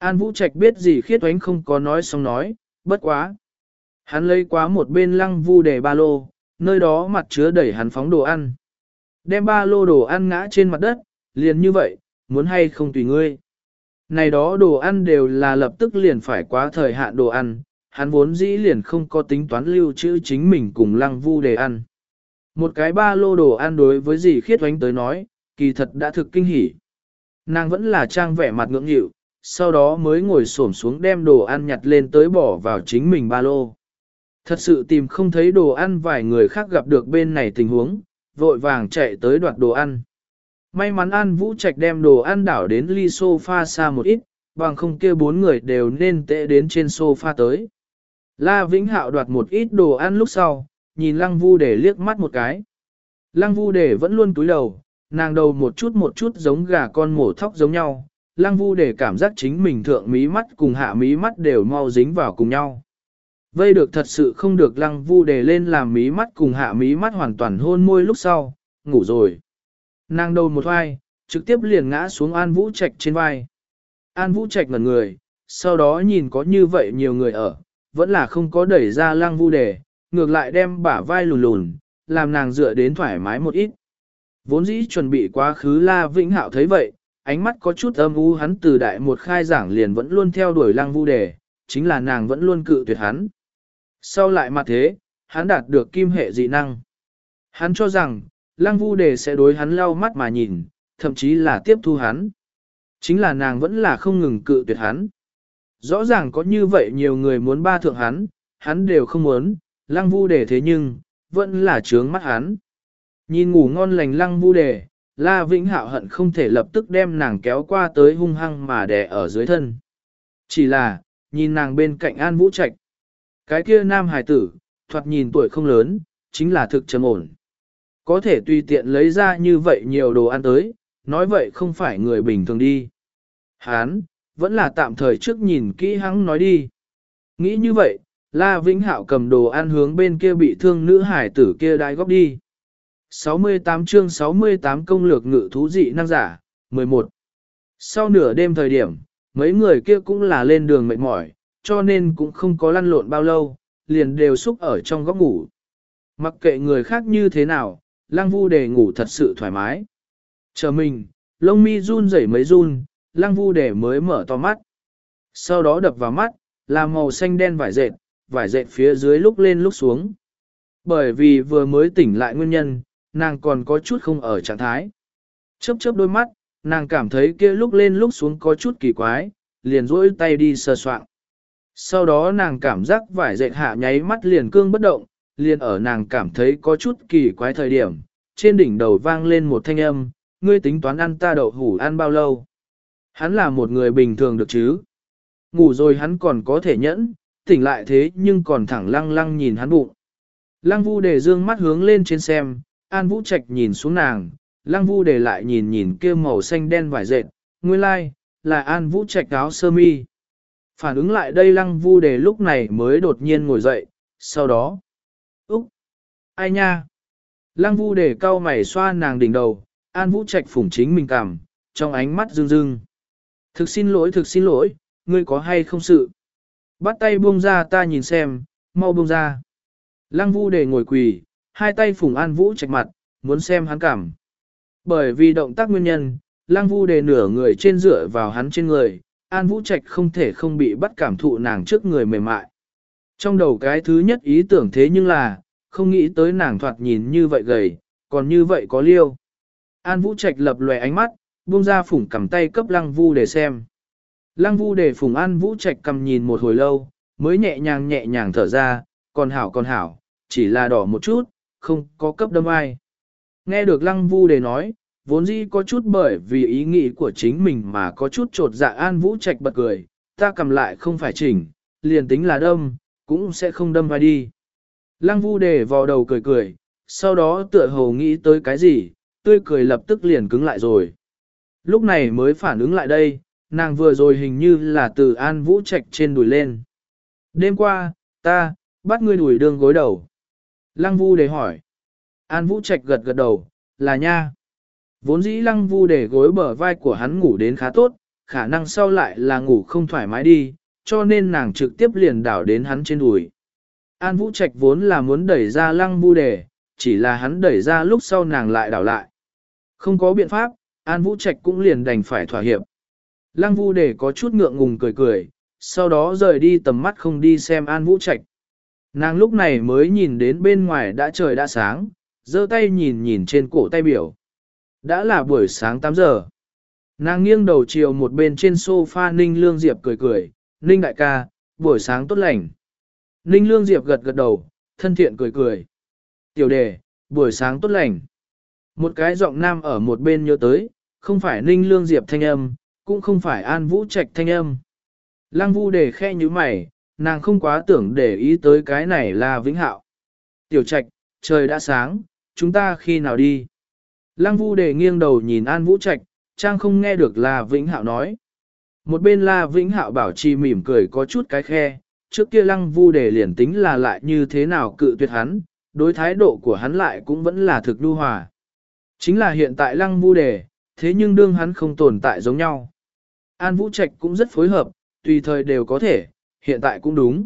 An Vũ Trạch biết gì Khiết Oánh không có nói xong nói, bất quá. Hắn lấy quá một bên Lăng Vu Đề ba lô, nơi đó mặt chứa đẩy hắn phóng đồ ăn. Đem ba lô đồ ăn ngã trên mặt đất, liền như vậy, muốn hay không tùy ngươi. Này đó đồ ăn đều là lập tức liền phải quá thời hạn đồ ăn, hắn vốn dĩ liền không có tính toán lưu trữ chính mình cùng Lăng Vu Đề ăn. Một cái ba lô đồ ăn đối với dì Khiết Oánh tới nói, kỳ thật đã thực kinh hỉ. Nàng vẫn là trang vẻ mặt ngưỡng nghịu, sau đó mới ngồi xổm xuống đem đồ ăn nhặt lên tới bỏ vào chính mình ba lô. Thật sự tìm không thấy đồ ăn, vài người khác gặp được bên này tình huống, vội vàng chạy tới đoạt đồ ăn. May mắn An Vũ Trạch đem đồ ăn đảo đến ly sofa xa một ít, bằng không kia bốn người đều nên tệ đến trên sofa tới. La Vĩnh Hạo đoạt một ít đồ ăn lúc sau, nhìn Lăng Vu Đề liếc mắt một cái. Lăng Vu Đề vẫn luôn cúi đầu, nàng đầu một chút một chút giống gà con mổ thóc giống nhau. Lăng Vu Đề cảm giác chính mình thượng mí mắt cùng hạ mí mắt đều mau dính vào cùng nhau. Vây được thật sự không được, Lăng Vu Đề lên làm mí mắt cùng hạ mí mắt hoàn toàn hôn môi lúc sau, ngủ rồi. Nàng đầu một vai, trực tiếp liền ngã xuống An Vũ Trạch trên vai. An Vũ Trạch ngẩn người, sau đó nhìn có như vậy nhiều người ở, vẫn là không có đẩy ra Lăng Vu Đề, ngược lại đem bả vai lùn lùn, làm nàng dựa đến thoải mái một ít. Vốn dĩ chuẩn bị quá khứ La Vĩnh Hạo thấy vậy, ánh mắt có chút âm u, hắn từ đại một khai giảng liền vẫn luôn theo đuổi Lăng Vu Đề, chính là nàng vẫn luôn cự tuyệt hắn. Sau lại mà thế, hắn đạt được kim hệ dị năng. Hắn cho rằng, Lăng Vu Đề sẽ đối hắn lau mắt mà nhìn, thậm chí là tiếp thu hắn. Chính là nàng vẫn là không ngừng cự tuyệt hắn. Rõ ràng có như vậy nhiều người muốn ba thượng hắn, hắn đều không muốn, Lăng Vu Đề thế nhưng, vẫn là trướng mắt hắn. Nhìn ngủ ngon lành Lăng Vu Đề, La Vĩnh Hạo hận không thể lập tức đem nàng kéo qua tới hung hăng mà đè ở dưới thân. Chỉ là, nhìn nàng bên cạnh An Vũ Trạch. Cái kia nam hài tử, thoạt nhìn tuổi không lớn, chính là thực trầm ổn. Có thể tùy tiện lấy ra như vậy nhiều đồ ăn tới, nói vậy không phải người bình thường đi. Hán, vẫn là tạm thời trước nhìn kỹ hắn nói đi. Nghĩ như vậy, La Vĩnh Hạo cầm đồ ăn hướng bên kia bị thương nữ hải tử kia đai góp đi. sáu mươi tám chương sáu mươi tám công lược ngự thú dị năng giả, mười một. Sau nửa đêm thời điểm, mấy người kia cũng là lên đường mệt mỏi, cho nên cũng không có lăn lộn bao lâu, liền đều xúc ở trong góc ngủ. Mặc kệ người khác như thế nào, Lăng Vu Đề ngủ thật sự thoải mái. Chờ mình, lông mi run rẩy mấy run, Lăng Vu Đề mới mở to mắt. Sau đó đập vào mắt, là màu xanh đen vải dệt, vải dệt phía dưới lúc lên lúc xuống. Bởi vì vừa mới tỉnh lại nguyên nhân, nàng còn có chút không ở trạng thái. Chớp chớp đôi mắt, nàng cảm thấy kia lúc lên lúc xuống có chút kỳ quái, liền duỗi tay đi sờ soạng. Sau đó nàng cảm giác vải dệt hạ nháy mắt liền cương bất động, liền ở nàng cảm thấy có chút kỳ quái thời điểm, trên đỉnh đầu vang lên một thanh âm, ngươi tính toán ăn ta đậu hủ ăn bao lâu? Hắn là một người bình thường được chứ? Ngủ rồi hắn còn có thể nhẫn, tỉnh lại thế nhưng còn thẳng lăng lăng nhìn hắn bụng. Lăng Vu Đề dương mắt hướng lên trên xem, An Vũ Trạch nhìn xuống nàng, Lăng Vu Đề lại nhìn nhìn kia màu xanh đen vải dệt, nguyên lai, like, là An Vũ Trạch áo sơ mi. Phản ứng lại đây Lăng Vu Đề lúc này mới đột nhiên ngồi dậy, sau đó, Úc! Ai nha? Lăng Vu Đề cau mày xoa nàng đỉnh đầu, An Vũ Trạch phủng chính mình cằm, trong ánh mắt rưng rưng. Thực xin lỗi, thực xin lỗi, ngươi có hay không sự? Bắt tay buông ra ta nhìn xem, mau buông ra. Lăng Vu Đề ngồi quỳ, hai tay phủng An Vũ Trạch mặt, muốn xem hắn cảm. Bởi vì động tác nguyên nhân, Lăng Vu Đề nửa người trên dựa vào hắn trên người, An Vũ Trạch không thể không bị bắt cảm thụ nàng trước người mềm mại. Trong đầu cái thứ nhất ý tưởng thế nhưng là, không nghĩ tới nàng thoạt nhìn như vậy gầy, còn như vậy có liêu. An Vũ Trạch lập lòe ánh mắt, buông ra phủng cầm tay cấp Lăng Vu Đề xem. Lăng Vu Đề phủng An Vũ Trạch cầm nhìn một hồi lâu, mới nhẹ nhàng nhẹ nhàng thở ra, còn hảo còn hảo, chỉ là đỏ một chút, không có cấp đâm ai. Nghe được Lăng Vu Đề nói, vốn dĩ có chút bởi vì ý nghĩ của chính mình mà có chút trột dạ An Vũ Trạch bật cười, ta cầm lại không phải chỉnh, liền tính là đâm, cũng sẽ không đâm vai đi. Lăng Vu Đề vò đầu cười cười, sau đó tựa hồ nghĩ tới cái gì, tươi cười lập tức liền cứng lại rồi. Lúc này mới phản ứng lại đây, nàng vừa rồi hình như là từ An Vũ Trạch trên đùi lên. Đêm qua, ta, bắt ngươi đùi đương gối đầu. Lăng Vu Đề hỏi. An Vũ Trạch gật gật đầu, là nha. Vốn dĩ Lăng Vu Đề gối bờ vai của hắn ngủ đến khá tốt, khả năng sau lại là ngủ không thoải mái đi, cho nên nàng trực tiếp liền đảo đến hắn trên đùi. An Vũ Trạch vốn là muốn đẩy ra Lăng Vu Đề, chỉ là hắn đẩy ra lúc sau nàng lại đảo lại. Không có biện pháp, An Vũ Trạch cũng liền đành phải thỏa hiệp. Lăng Vu Đề có chút ngượng ngùng cười cười, sau đó rời đi tầm mắt không đi xem An Vũ Trạch. Nàng lúc này mới nhìn đến bên ngoài đã trời đã sáng, giơ tay nhìn nhìn trên cổ tay biểu. Đã là buổi sáng tám giờ. Nàng nghiêng đầu chiều một bên trên sofa Ninh Lương Diệp cười cười, Ninh đại ca, buổi sáng tốt lành. Ninh Lương Diệp gật gật đầu, thân thiện cười cười. Tiểu đề, buổi sáng tốt lành. Một cái giọng nam ở một bên nhớ tới, không phải Ninh Lương Diệp thanh âm, cũng không phải An Vũ Trạch thanh âm. Lăng Vu Đề khe như mày, nàng không quá tưởng để ý tới cái này là Vĩnh Hạo. Tiểu Trạch, trời đã sáng, chúng ta khi nào đi? Lăng Vu Đề nghiêng đầu nhìn An Vũ Trạch, trang không nghe được là Vĩnh Hạo nói. Một bên là Vĩnh Hạo bảo trì mỉm cười có chút cái khe, trước kia Lăng Vu Đề liền tính là lại như thế nào cự tuyệt hắn, đối thái độ của hắn lại cũng vẫn là thực nhu hòa. Chính là hiện tại Lăng Vu Đề, thế nhưng đương hắn không tồn tại giống nhau. An Vũ Trạch cũng rất phối hợp, tùy thời đều có thể, hiện tại cũng đúng.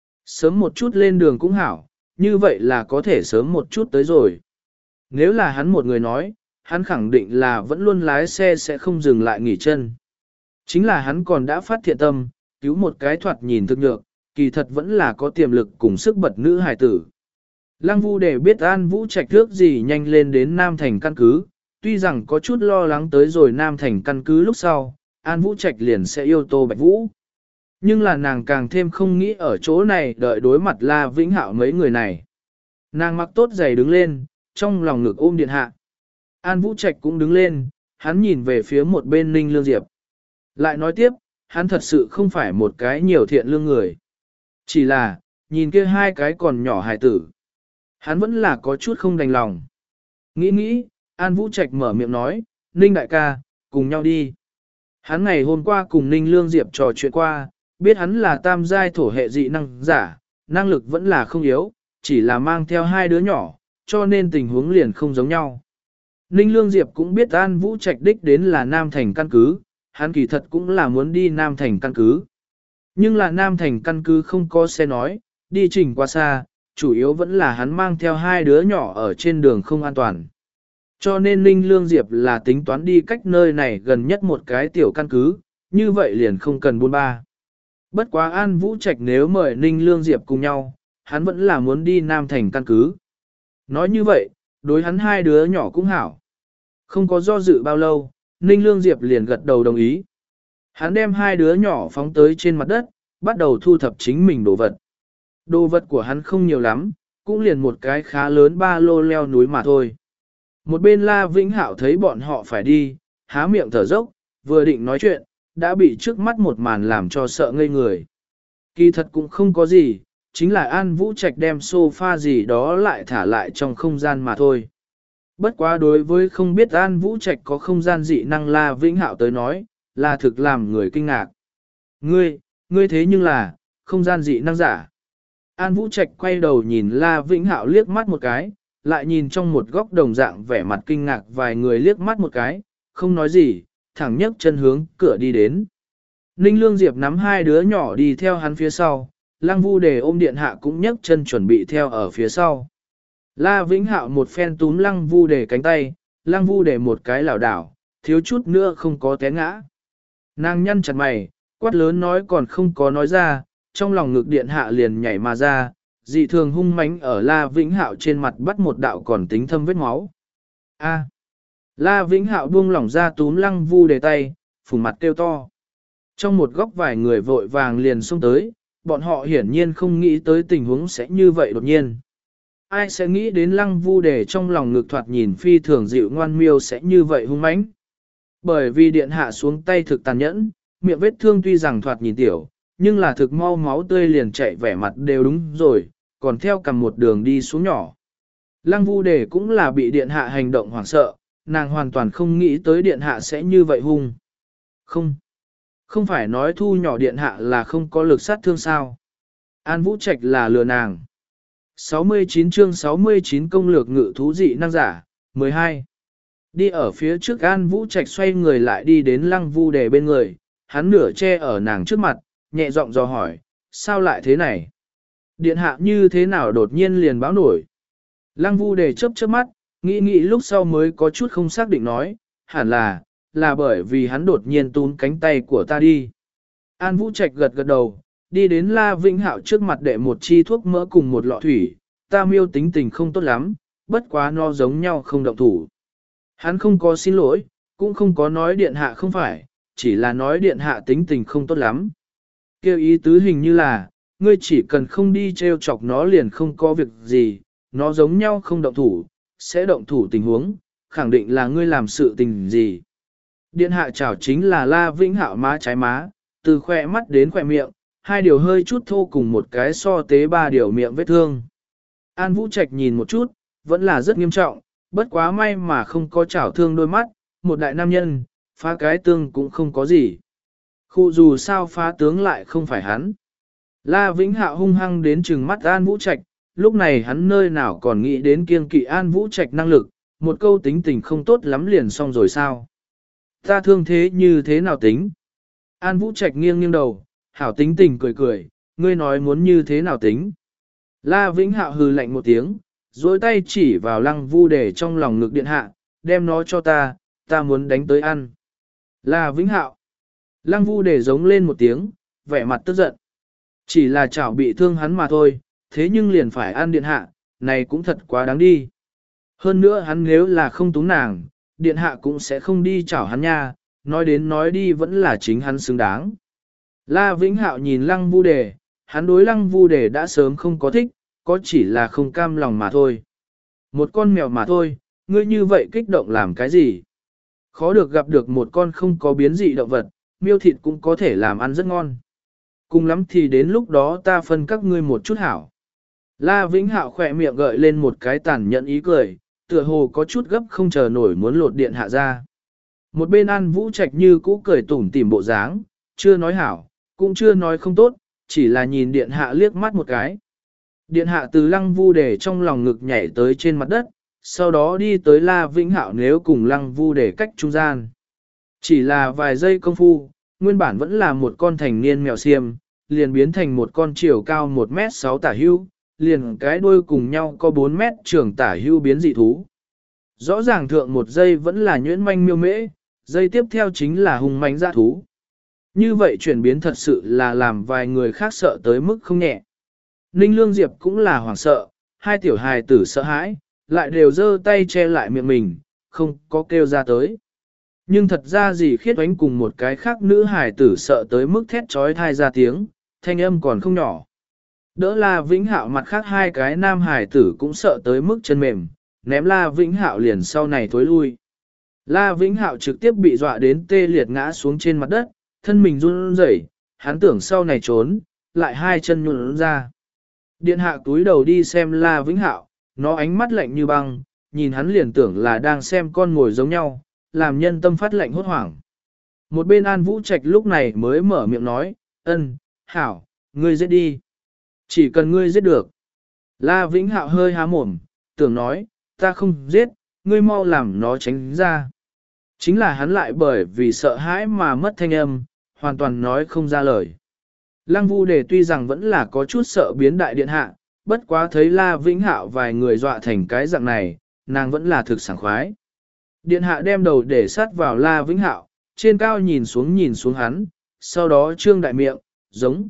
Sớm một chút lên đường cũng hảo, như vậy là có thể sớm một chút tới rồi. Nếu là hắn một người nói, hắn khẳng định là vẫn luôn lái xe sẽ không dừng lại nghỉ chân. Chính là hắn còn đã phát thiện tâm, cứu một cái thoạt nhìn thực nhược, kỳ thật vẫn là có tiềm lực cùng sức bật nữ hài tử. Lăng Vu Đề biết An Vũ Trạch thước gì nhanh lên đến Nam Thành căn cứ, tuy rằng có chút lo lắng tới rồi Nam Thành căn cứ lúc sau, An Vũ Trạch liền sẽ yêu Tô Bạch Vũ. Nhưng là nàng càng thêm không nghĩ ở chỗ này đợi đối mặt La Vĩnh Hạo mấy người này. Nàng mặc tốt giày đứng lên, trong lòng ngực ôm điện hạ. An Vũ Trạch cũng đứng lên, hắn nhìn về phía một bên Ninh Lương Diệp. Lại nói tiếp, hắn thật sự không phải một cái nhiều thiện lương người. Chỉ là, nhìn kia hai cái còn nhỏ hài tử. Hắn vẫn là có chút không đành lòng. Nghĩ nghĩ, An Vũ Trạch mở miệng nói, Ninh đại ca, cùng nhau đi. Hắn ngày hôm qua cùng Ninh Lương Diệp trò chuyện qua, biết hắn là tam giai thổ hệ dị năng giả, năng lực vẫn là không yếu, chỉ là mang theo hai đứa nhỏ, cho nên tình huống liền không giống nhau. Ninh Lương Diệp cũng biết An Vũ Trạch đích đến là Nam Thành căn cứ, hắn kỳ thật cũng là muốn đi Nam Thành căn cứ. Nhưng là Nam Thành căn cứ không có xe nói, đi trình quá xa, chủ yếu vẫn là hắn mang theo hai đứa nhỏ ở trên đường không an toàn. Cho nên Ninh Lương Diệp là tính toán đi cách nơi này gần nhất một cái tiểu căn cứ, như vậy liền không cần buôn ba. Bất quá An Vũ Trạch nếu mời Ninh Lương Diệp cùng nhau, hắn vẫn là muốn đi Nam Thành căn cứ. Nói như vậy, đối hắn hai đứa nhỏ cũng hảo. Không có do dự bao lâu, Ninh Lương Diệp liền gật đầu đồng ý. Hắn đem hai đứa nhỏ phóng tới trên mặt đất, bắt đầu thu thập chính mình đồ vật. Đồ vật của hắn không nhiều lắm, cũng liền một cái khá lớn ba lô leo núi mà thôi. Một bên La Vĩnh Hạo thấy bọn họ phải đi, há miệng thở dốc, vừa định nói chuyện, đã bị trước mắt một màn làm cho sợ ngây người. Kỳ thật cũng không có gì, chính là An Vũ Trạch đem sofa gì đó lại thả lại trong không gian mà thôi. Bất quá đối với không biết An Vũ Trạch có không gian dị năng La Vĩnh Hạo tới nói, là thực làm người kinh ngạc. Ngươi, ngươi thế nhưng là, không gian dị năng giả. An Vũ Trạch quay đầu nhìn La Vĩnh Hạo liếc mắt một cái, lại nhìn trong một góc đồng dạng vẻ mặt kinh ngạc vài người liếc mắt một cái, không nói gì, thẳng nhấc chân hướng cửa đi đến. Ninh Lương Diệp nắm hai đứa nhỏ đi theo hắn phía sau, Lăng Vu Đề ôm điện hạ cũng nhấc chân chuẩn bị theo ở phía sau. La Vĩnh Hạo một phen túm Lăng Vu Đề cánh tay, Lăng Vu Đề một cái lảo đảo, thiếu chút nữa không có té ngã. Nàng nhăn chặt mày, quát lớn nói còn không có nói ra, trong lòng ngực điện hạ liền nhảy mà ra, dị thường hung mãnh ở La Vĩnh Hạo trên mặt bắt một đạo còn tính thâm vết máu. A. La Vĩnh Hạo buông lỏng ra túm Lăng Vu Đề tay, phùng mặt kêu to. Trong một góc vài người vội vàng liền xông tới, bọn họ hiển nhiên không nghĩ tới tình huống sẽ như vậy đột nhiên. Ai sẽ nghĩ đến Lăng Vu Đề trong lòng ngực thoạt nhìn phi thường dịu ngoan miêu sẽ như vậy hung mãnh. Bởi vì điện hạ xuống tay thực tàn nhẫn, miệng vết thương tuy rằng thoạt nhìn tiểu, nhưng là thực mau máu tươi liền chạy vẻ mặt đều đúng rồi, còn theo cầm một đường đi xuống nhỏ. Lăng Vu Đề cũng là bị điện hạ hành động hoảng sợ, nàng hoàn toàn không nghĩ tới điện hạ sẽ như vậy hung. Không, không phải nói thu nhỏ điện hạ là không có lực sát thương sao. An Vũ Trạch là lừa nàng. sáu mươi chín chương sáu mươi chín công lược ngự thú dị năng giả, mười hai. Đi ở phía trước An Vũ Trạch xoay người lại đi đến Lăng Vu Đề bên người, hắn nửa che ở nàng trước mặt, nhẹ giọng dò hỏi, sao lại thế này? Điện hạ như thế nào đột nhiên liền báo nổi? Lăng Vu Đề chớp chớp mắt, nghĩ nghĩ lúc sau mới có chút không xác định nói, hẳn là, là bởi vì hắn đột nhiên túm cánh tay của ta đi. An Vũ Trạch gật gật đầu, đi đến La Vĩnh Hạo trước mặt đệ một chi thuốc mỡ cùng một lọ thủy, ta miêu tính tình không tốt lắm, bất quá nó giống nhau không động thủ. Hắn không có xin lỗi, cũng không có nói điện hạ không phải, chỉ là nói điện hạ tính tình không tốt lắm. Kêu ý tứ hình như là, ngươi chỉ cần không đi treo chọc nó liền không có việc gì, nó giống nhau không động thủ, sẽ động thủ tình huống, khẳng định là ngươi làm sự tình gì. Điện hạ chảo chính là La Vĩnh Hạo má trái má, từ khỏe mắt đến khỏe miệng, hai điều hơi chút thô cùng một cái so tế ba điều miệng vết thương. An Vũ Trạch nhìn một chút, vẫn là rất nghiêm trọng, bất quá may mà không có chảo thương đôi mắt, một đại nam nhân, phá cái tương cũng không có gì. Khu dù sao phá tướng lại không phải hắn. La Vĩnh Hạo hung hăng đến trừng mắt An Vũ Trạch, lúc này hắn nơi nào còn nghĩ đến kiêng kỵ An Vũ Trạch năng lực, một câu tính tình không tốt lắm liền xong rồi sao. Ta thương thế như thế nào tính? An Vũ Trạch nghiêng nghiêng đầu, hảo tính tình cười cười, ngươi nói muốn như thế nào tính? La Vĩnh Hạo hừ lạnh một tiếng, dối tay chỉ vào Lăng Vu Đề trong lòng ngực điện hạ, đem nó cho ta, ta muốn đánh tới ăn. La Vĩnh Hạo. Lăng Vu Đề giống lên một tiếng, vẻ mặt tức giận. Chỉ là chảo bị thương hắn mà thôi, thế nhưng liền phải ăn điện hạ, này cũng thật quá đáng đi. Hơn nữa hắn nếu là không túng nàng, điện hạ cũng sẽ không đi chảo hắn nha, nói đến nói đi vẫn là chính hắn xứng đáng. La Vĩnh Hạo nhìn Lăng Vu Đề, hắn đối Lăng Vu Đề đã sớm không có thích, có chỉ là không cam lòng mà thôi. Một con mèo mà thôi, ngươi như vậy kích động làm cái gì? Khó được gặp được một con không có biến dị động vật, miêu thịt cũng có thể làm ăn rất ngon. Cùng lắm thì đến lúc đó ta phân các ngươi một chút hảo. La Vĩnh Hạo khỏe miệng gợi lên một cái tàn nhẫn ý cười, tựa hồ có chút gấp không chờ nổi muốn lột điện hạ ra. Một bên An Vũ Trạch như cũ cười tủm tỉm bộ dáng, chưa nói hảo, cũng chưa nói không tốt, chỉ là nhìn điện hạ liếc mắt một cái. Điện hạ từ Lăng Vu Đề trong lòng ngực nhảy tới trên mặt đất, sau đó đi tới La Vĩnh Hạo nếu cùng Lăng Vu Đề cách trung gian. Chỉ là vài giây công phu, nguyên bản vẫn là một con thành niên mèo xiêm, liền biến thành một con chiều cao một mét sáu tả hưu, liền cái đuôi cùng nhau có bốn mét trường tả hưu biến dị thú. Rõ ràng thượng một giây vẫn là nhuyễn manh miêu mễ, giây tiếp theo chính là hung manh dã thú. Như vậy chuyển biến thật sự là làm vài người khác sợ tới mức không nhẹ. Ninh Lương Diệp cũng là hoảng sợ, hai tiểu hài tử sợ hãi, lại đều giơ tay che lại miệng mình, không có kêu ra tới. Nhưng thật ra gì khiết oánh cùng một cái khác nữ hài tử sợ tới mức thét trói thai ra tiếng, thanh âm còn không nhỏ. Đỡ La Vĩnh Hạo mặt khác hai cái nam hài tử cũng sợ tới mức chân mềm, ném La Vĩnh Hạo liền sau này thối lui. La Vĩnh Hạo trực tiếp bị dọa đến tê liệt ngã xuống trên mặt đất, thân mình run rẩy, hắn tưởng sau này trốn, lại hai chân nhũn ra. Điện hạ túi đầu đi xem La Vĩnh Hạo, nó ánh mắt lạnh như băng, nhìn hắn liền tưởng là đang xem con ngồi giống nhau, làm nhân tâm phát lạnh hốt hoảng. Một bên An Vũ Trạch lúc này mới mở miệng nói, ân, hảo, ngươi giết đi. Chỉ cần ngươi giết được. La Vĩnh Hạo hơi há mồm, tưởng nói, ta không giết, ngươi mau làm nó tránh ra. Chính là hắn lại bởi vì sợ hãi mà mất thanh âm, hoàn toàn nói không ra lời. Lăng Vu Đề tuy rằng vẫn là có chút sợ biến đại điện hạ, bất quá thấy La Vĩnh Hạo vài người dọa thành cái dạng này, nàng vẫn là thực sảng khoái. Điện hạ đem đầu để sát vào La Vĩnh Hạo, trên cao nhìn xuống nhìn xuống hắn, sau đó trương đại miệng, giống.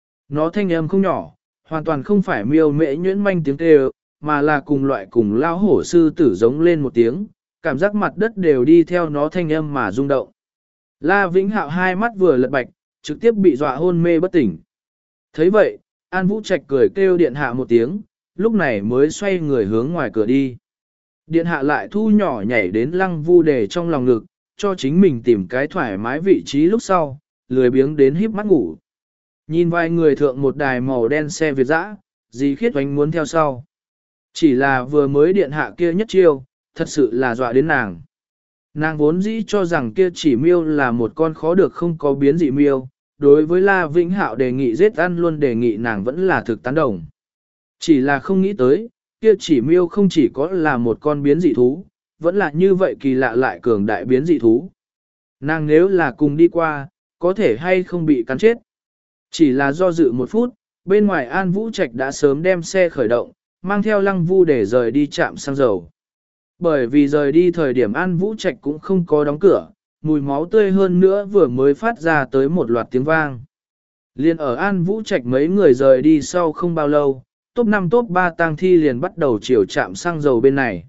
Nó thanh âm không nhỏ, hoàn toàn không phải miêu mễ nhuyễn manh tiếng kêu, mà là cùng loại cùng lao hổ sư tử giống lên một tiếng, cảm giác mặt đất đều đi theo nó thanh âm mà rung động. La Vĩnh Hạo hai mắt vừa lật bạch, trực tiếp bị dọa hôn mê bất tỉnh. Thấy vậy, An Vũ Trạch cười kêu điện hạ một tiếng, lúc này mới xoay người hướng ngoài cửa đi. Điện hạ lại thu nhỏ nhảy đến Lăng Vu Đề trong lòng ngực, cho chính mình tìm cái thoải mái vị trí lúc sau, lười biếng đến híp mắt ngủ. Nhìn vài người thượng một đài màu đen xe Việt dã, dì khiết oánh muốn theo sau. Chỉ là vừa mới điện hạ kia nhất chiêu, thật sự là dọa đến nàng. Nàng vốn dĩ cho rằng kia chỉ miêu là một con khó được không có biến dị miêu, đối với La Vĩnh Hạo đề nghị giết ăn luôn đề nghị nàng vẫn là thực tán đồng. Chỉ là không nghĩ tới, kia chỉ miêu không chỉ có là một con biến dị thú, vẫn là như vậy kỳ lạ lại cường đại biến dị thú. Nàng nếu là cùng đi qua, có thể hay không bị cắn chết. Chỉ là do dự một phút, bên ngoài An Vũ Trạch đã sớm đem xe khởi động, mang theo Lăng Vu để rời đi trạm xăng dầu. Bởi vì rời đi thời điểm An Vũ Trạch cũng không có đóng cửa, mùi máu tươi hơn nữa vừa mới phát ra tới một loạt tiếng vang. Liên ở An Vũ Trạch mấy người rời đi sau không bao lâu, top năm top ba tang thi liền bắt đầu chiều chạm xăng dầu bên này.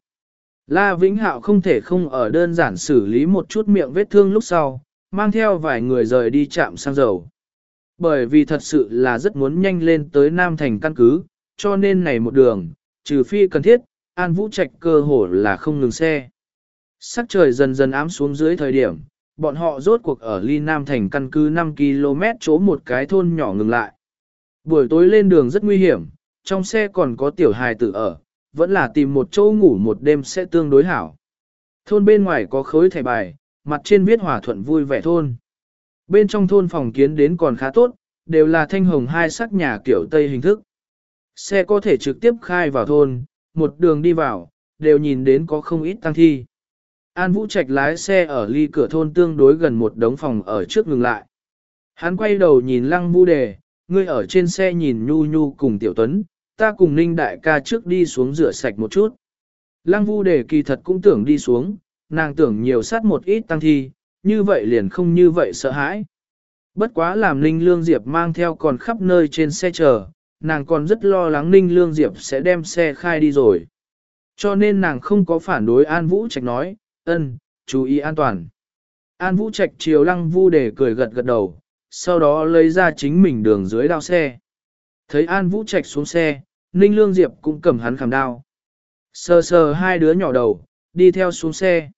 La Vĩnh Hạo không thể không ở đơn giản xử lý một chút miệng vết thương lúc sau, mang theo vài người rời đi chạm xăng dầu. Bởi vì thật sự là rất muốn nhanh lên tới Nam Thành căn cứ, cho nên này một đường, trừ phi cần thiết, An Vũ Trạch cơ hồ là không ngừng xe. Sắc trời dần dần ám xuống dưới thời điểm, bọn họ rốt cuộc ở ly Nam Thành căn cứ năm ki lô mét chỗ một cái thôn nhỏ ngừng lại. Buổi tối lên đường rất nguy hiểm, trong xe còn có tiểu hài tử ở, vẫn là tìm một chỗ ngủ một đêm sẽ tương đối hảo. Thôn bên ngoài có khối thẻ bài, mặt trên viết hòa thuận vui vẻ thôn. Bên trong thôn phòng kiến đến còn khá tốt, đều là thanh hồng hai sắc nhà kiểu Tây hình thức. Xe có thể trực tiếp khai vào thôn, một đường đi vào, đều nhìn đến có không ít tang thi. An Vũ Trạch lái xe ở ly cửa thôn tương đối gần một đống phòng ở trước ngừng lại. Hắn quay đầu nhìn Lăng Vu Đề, ngươi ở trên xe nhìn Nhu Nhu cùng Tiểu Tuấn, ta cùng Ninh đại ca trước đi xuống rửa sạch một chút. Lăng Vu Đề kỳ thật cũng tưởng đi xuống, nàng tưởng nhiều sát một ít tang thi, như vậy liền không như vậy sợ hãi. Bất quá làm Ninh Lương Diệp mang theo còn khắp nơi trên xe chờ, nàng còn rất lo lắng Ninh Lương Diệp sẽ đem xe khai đi rồi. Cho nên nàng không có phản đối An Vũ Trạch nói, ân, chú ý an toàn. An Vũ Trạch chiều Lăng Vu Đề cười gật gật đầu, sau đó lấy ra chính mình đường dưới đao xe. Thấy An Vũ Trạch xuống xe, Ninh Lương Diệp cũng cầm hắn khảm đao. Sờ sờ hai đứa nhỏ đầu, đi theo xuống xe.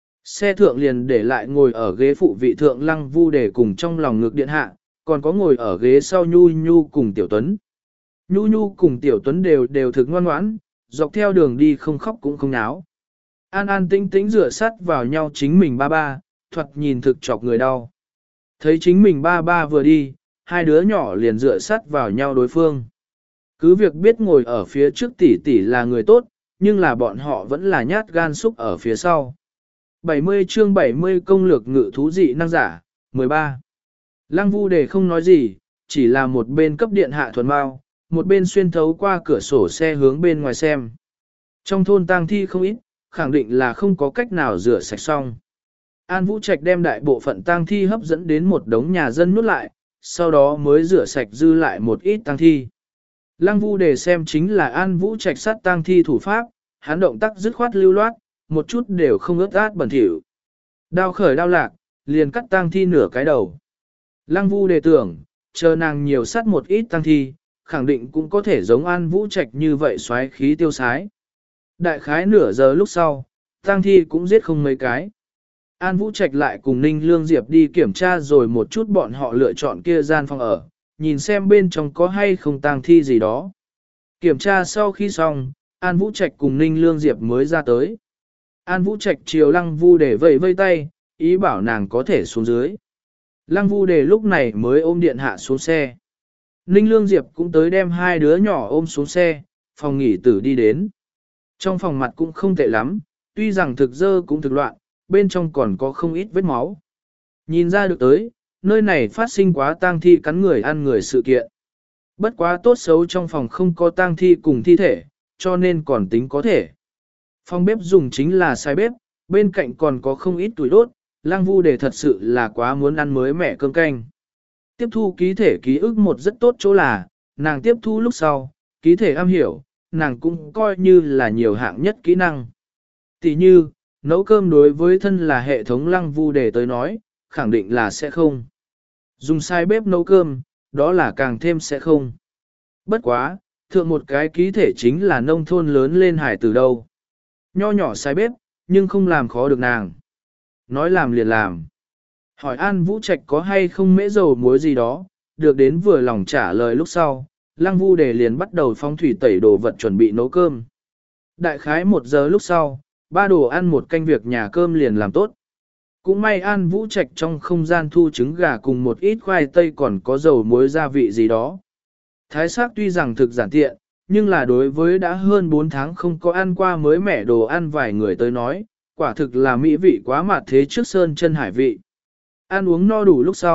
Xe thượng liền để lại ngồi ở ghế phụ vị thượng Lăng Vu Đề cùng trong lòng ngực điện hạ, còn có ngồi ở ghế sau Nhu Nhu cùng Tiểu Tuấn. Nhu Nhu cùng Tiểu Tuấn đều đều thực ngoan ngoãn, dọc theo đường đi không khóc cũng không náo. An an tĩnh tĩnh rửa sát vào nhau chính mình ba ba, thoạt nhìn thực chọc người đau. Thấy chính mình ba ba vừa đi, hai đứa nhỏ liền rửa sát vào nhau đối phương. Cứ việc biết ngồi ở phía trước tỷ tỷ là người tốt, nhưng là bọn họ vẫn là nhát gan xúc ở phía sau. bảy mươi chương bảy mươi công lược ngự thú dị năng giả, mười ba. Lăng Vu Đề không nói gì, chỉ là một bên cấp điện hạ thuần bao, một bên xuyên thấu qua cửa sổ xe hướng bên ngoài xem. Trong thôn tang thi không ít, khẳng định là không có cách nào rửa sạch xong. An Vũ Trạch đem đại bộ phận tang thi hấp dẫn đến một đống nhà dân nuốt lại, sau đó mới rửa sạch dư lại một ít tang thi. Lăng Vu Đề xem chính là An Vũ Trạch sát tang thi thủ pháp, hắn động tác dứt khoát lưu loát, một chút đều không ướt át bẩn thỉu. Đao khởi đao lạc, liền cắt tang thi nửa cái đầu. Lăng Vu Đề tưởng, chờ nàng nhiều sát một ít tang thi, khẳng định cũng có thể giống An Vũ Trạch như vậy xoáy khí tiêu sái. Đại khái nửa giờ lúc sau, tang thi cũng giết không mấy cái. An Vũ Trạch lại cùng Ninh Lương Diệp đi kiểm tra rồi một chút bọn họ lựa chọn kia gian phòng ở, nhìn xem bên trong có hay không tang thi gì đó. Kiểm tra sau khi xong, An Vũ Trạch cùng Ninh Lương Diệp mới ra tới. An Vũ Trạch chiều Lăng Vu Đề vẫy vây tay, ý bảo nàng có thể xuống dưới. Lăng Vu Đề lúc này mới ôm điện hạ xuống xe. Ninh Lương Diệp cũng tới đem hai đứa nhỏ ôm xuống xe, phòng nghỉ tử đi đến. Trong phòng mặt cũng không tệ lắm, tuy rằng thực dơ cũng thực loạn, bên trong còn có không ít vết máu. Nhìn ra được tới, nơi này phát sinh quá tang thi cắn người ăn người sự kiện. Bất quá tốt xấu trong phòng không có tang thi cùng thi thể, cho nên còn tính có thể. Phòng bếp dùng chính là xài bếp, bên cạnh còn có không ít tuổi đốt, Lăng Vu Đề thật sự là quá muốn ăn mới mẻ cơm canh. Tiếp thu ký thể ký ức một rất tốt chỗ là, nàng tiếp thu lúc sau, ký thể am hiểu, nàng cũng coi như là nhiều hạng nhất kỹ năng. Tỷ như, nấu cơm đối với thân là hệ thống Lăng Vu Đề tới nói, khẳng định là sẽ không. Dùng sai bếp nấu cơm, đó là càng thêm sẽ không. Bất quá, thượng một cái ký thể chính là nông thôn lớn lên hải từ đâu. Nho nhỏ sai bếp, nhưng không làm khó được nàng. Nói làm liền làm. Hỏi An Vũ Trạch có hay không mễ dầu muối gì đó, được đến vừa lòng trả lời lúc sau, Lăng Vu Đề liền bắt đầu phong thủy tẩy đồ vật chuẩn bị nấu cơm. Đại khái một giờ lúc sau, ba đồ ăn một canh việc nhà cơm liền làm tốt. Cũng may An Vũ Trạch trong không gian thu trứng gà cùng một ít khoai tây còn có dầu muối gia vị gì đó. Thái sắc tuy rằng thực giản tiện, nhưng là đối với đã hơn bốn tháng không có ăn qua mới mẻ đồ ăn vài người tới nói, quả thực là mỹ vị quá mạt thế trước sơn chân hải vị. Ăn uống no đủ lúc sau,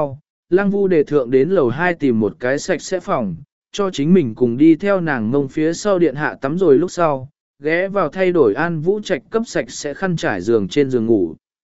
Lăng Vu Đề thượng đến lầu hai tìm một cái sạch sẽ phòng, cho chính mình cùng đi theo nàng ngông phía sau điện hạ tắm rồi lúc sau, ghé vào thay đổi An Vũ Trạch cấp sạch sẽ khăn trải giường trên giường ngủ.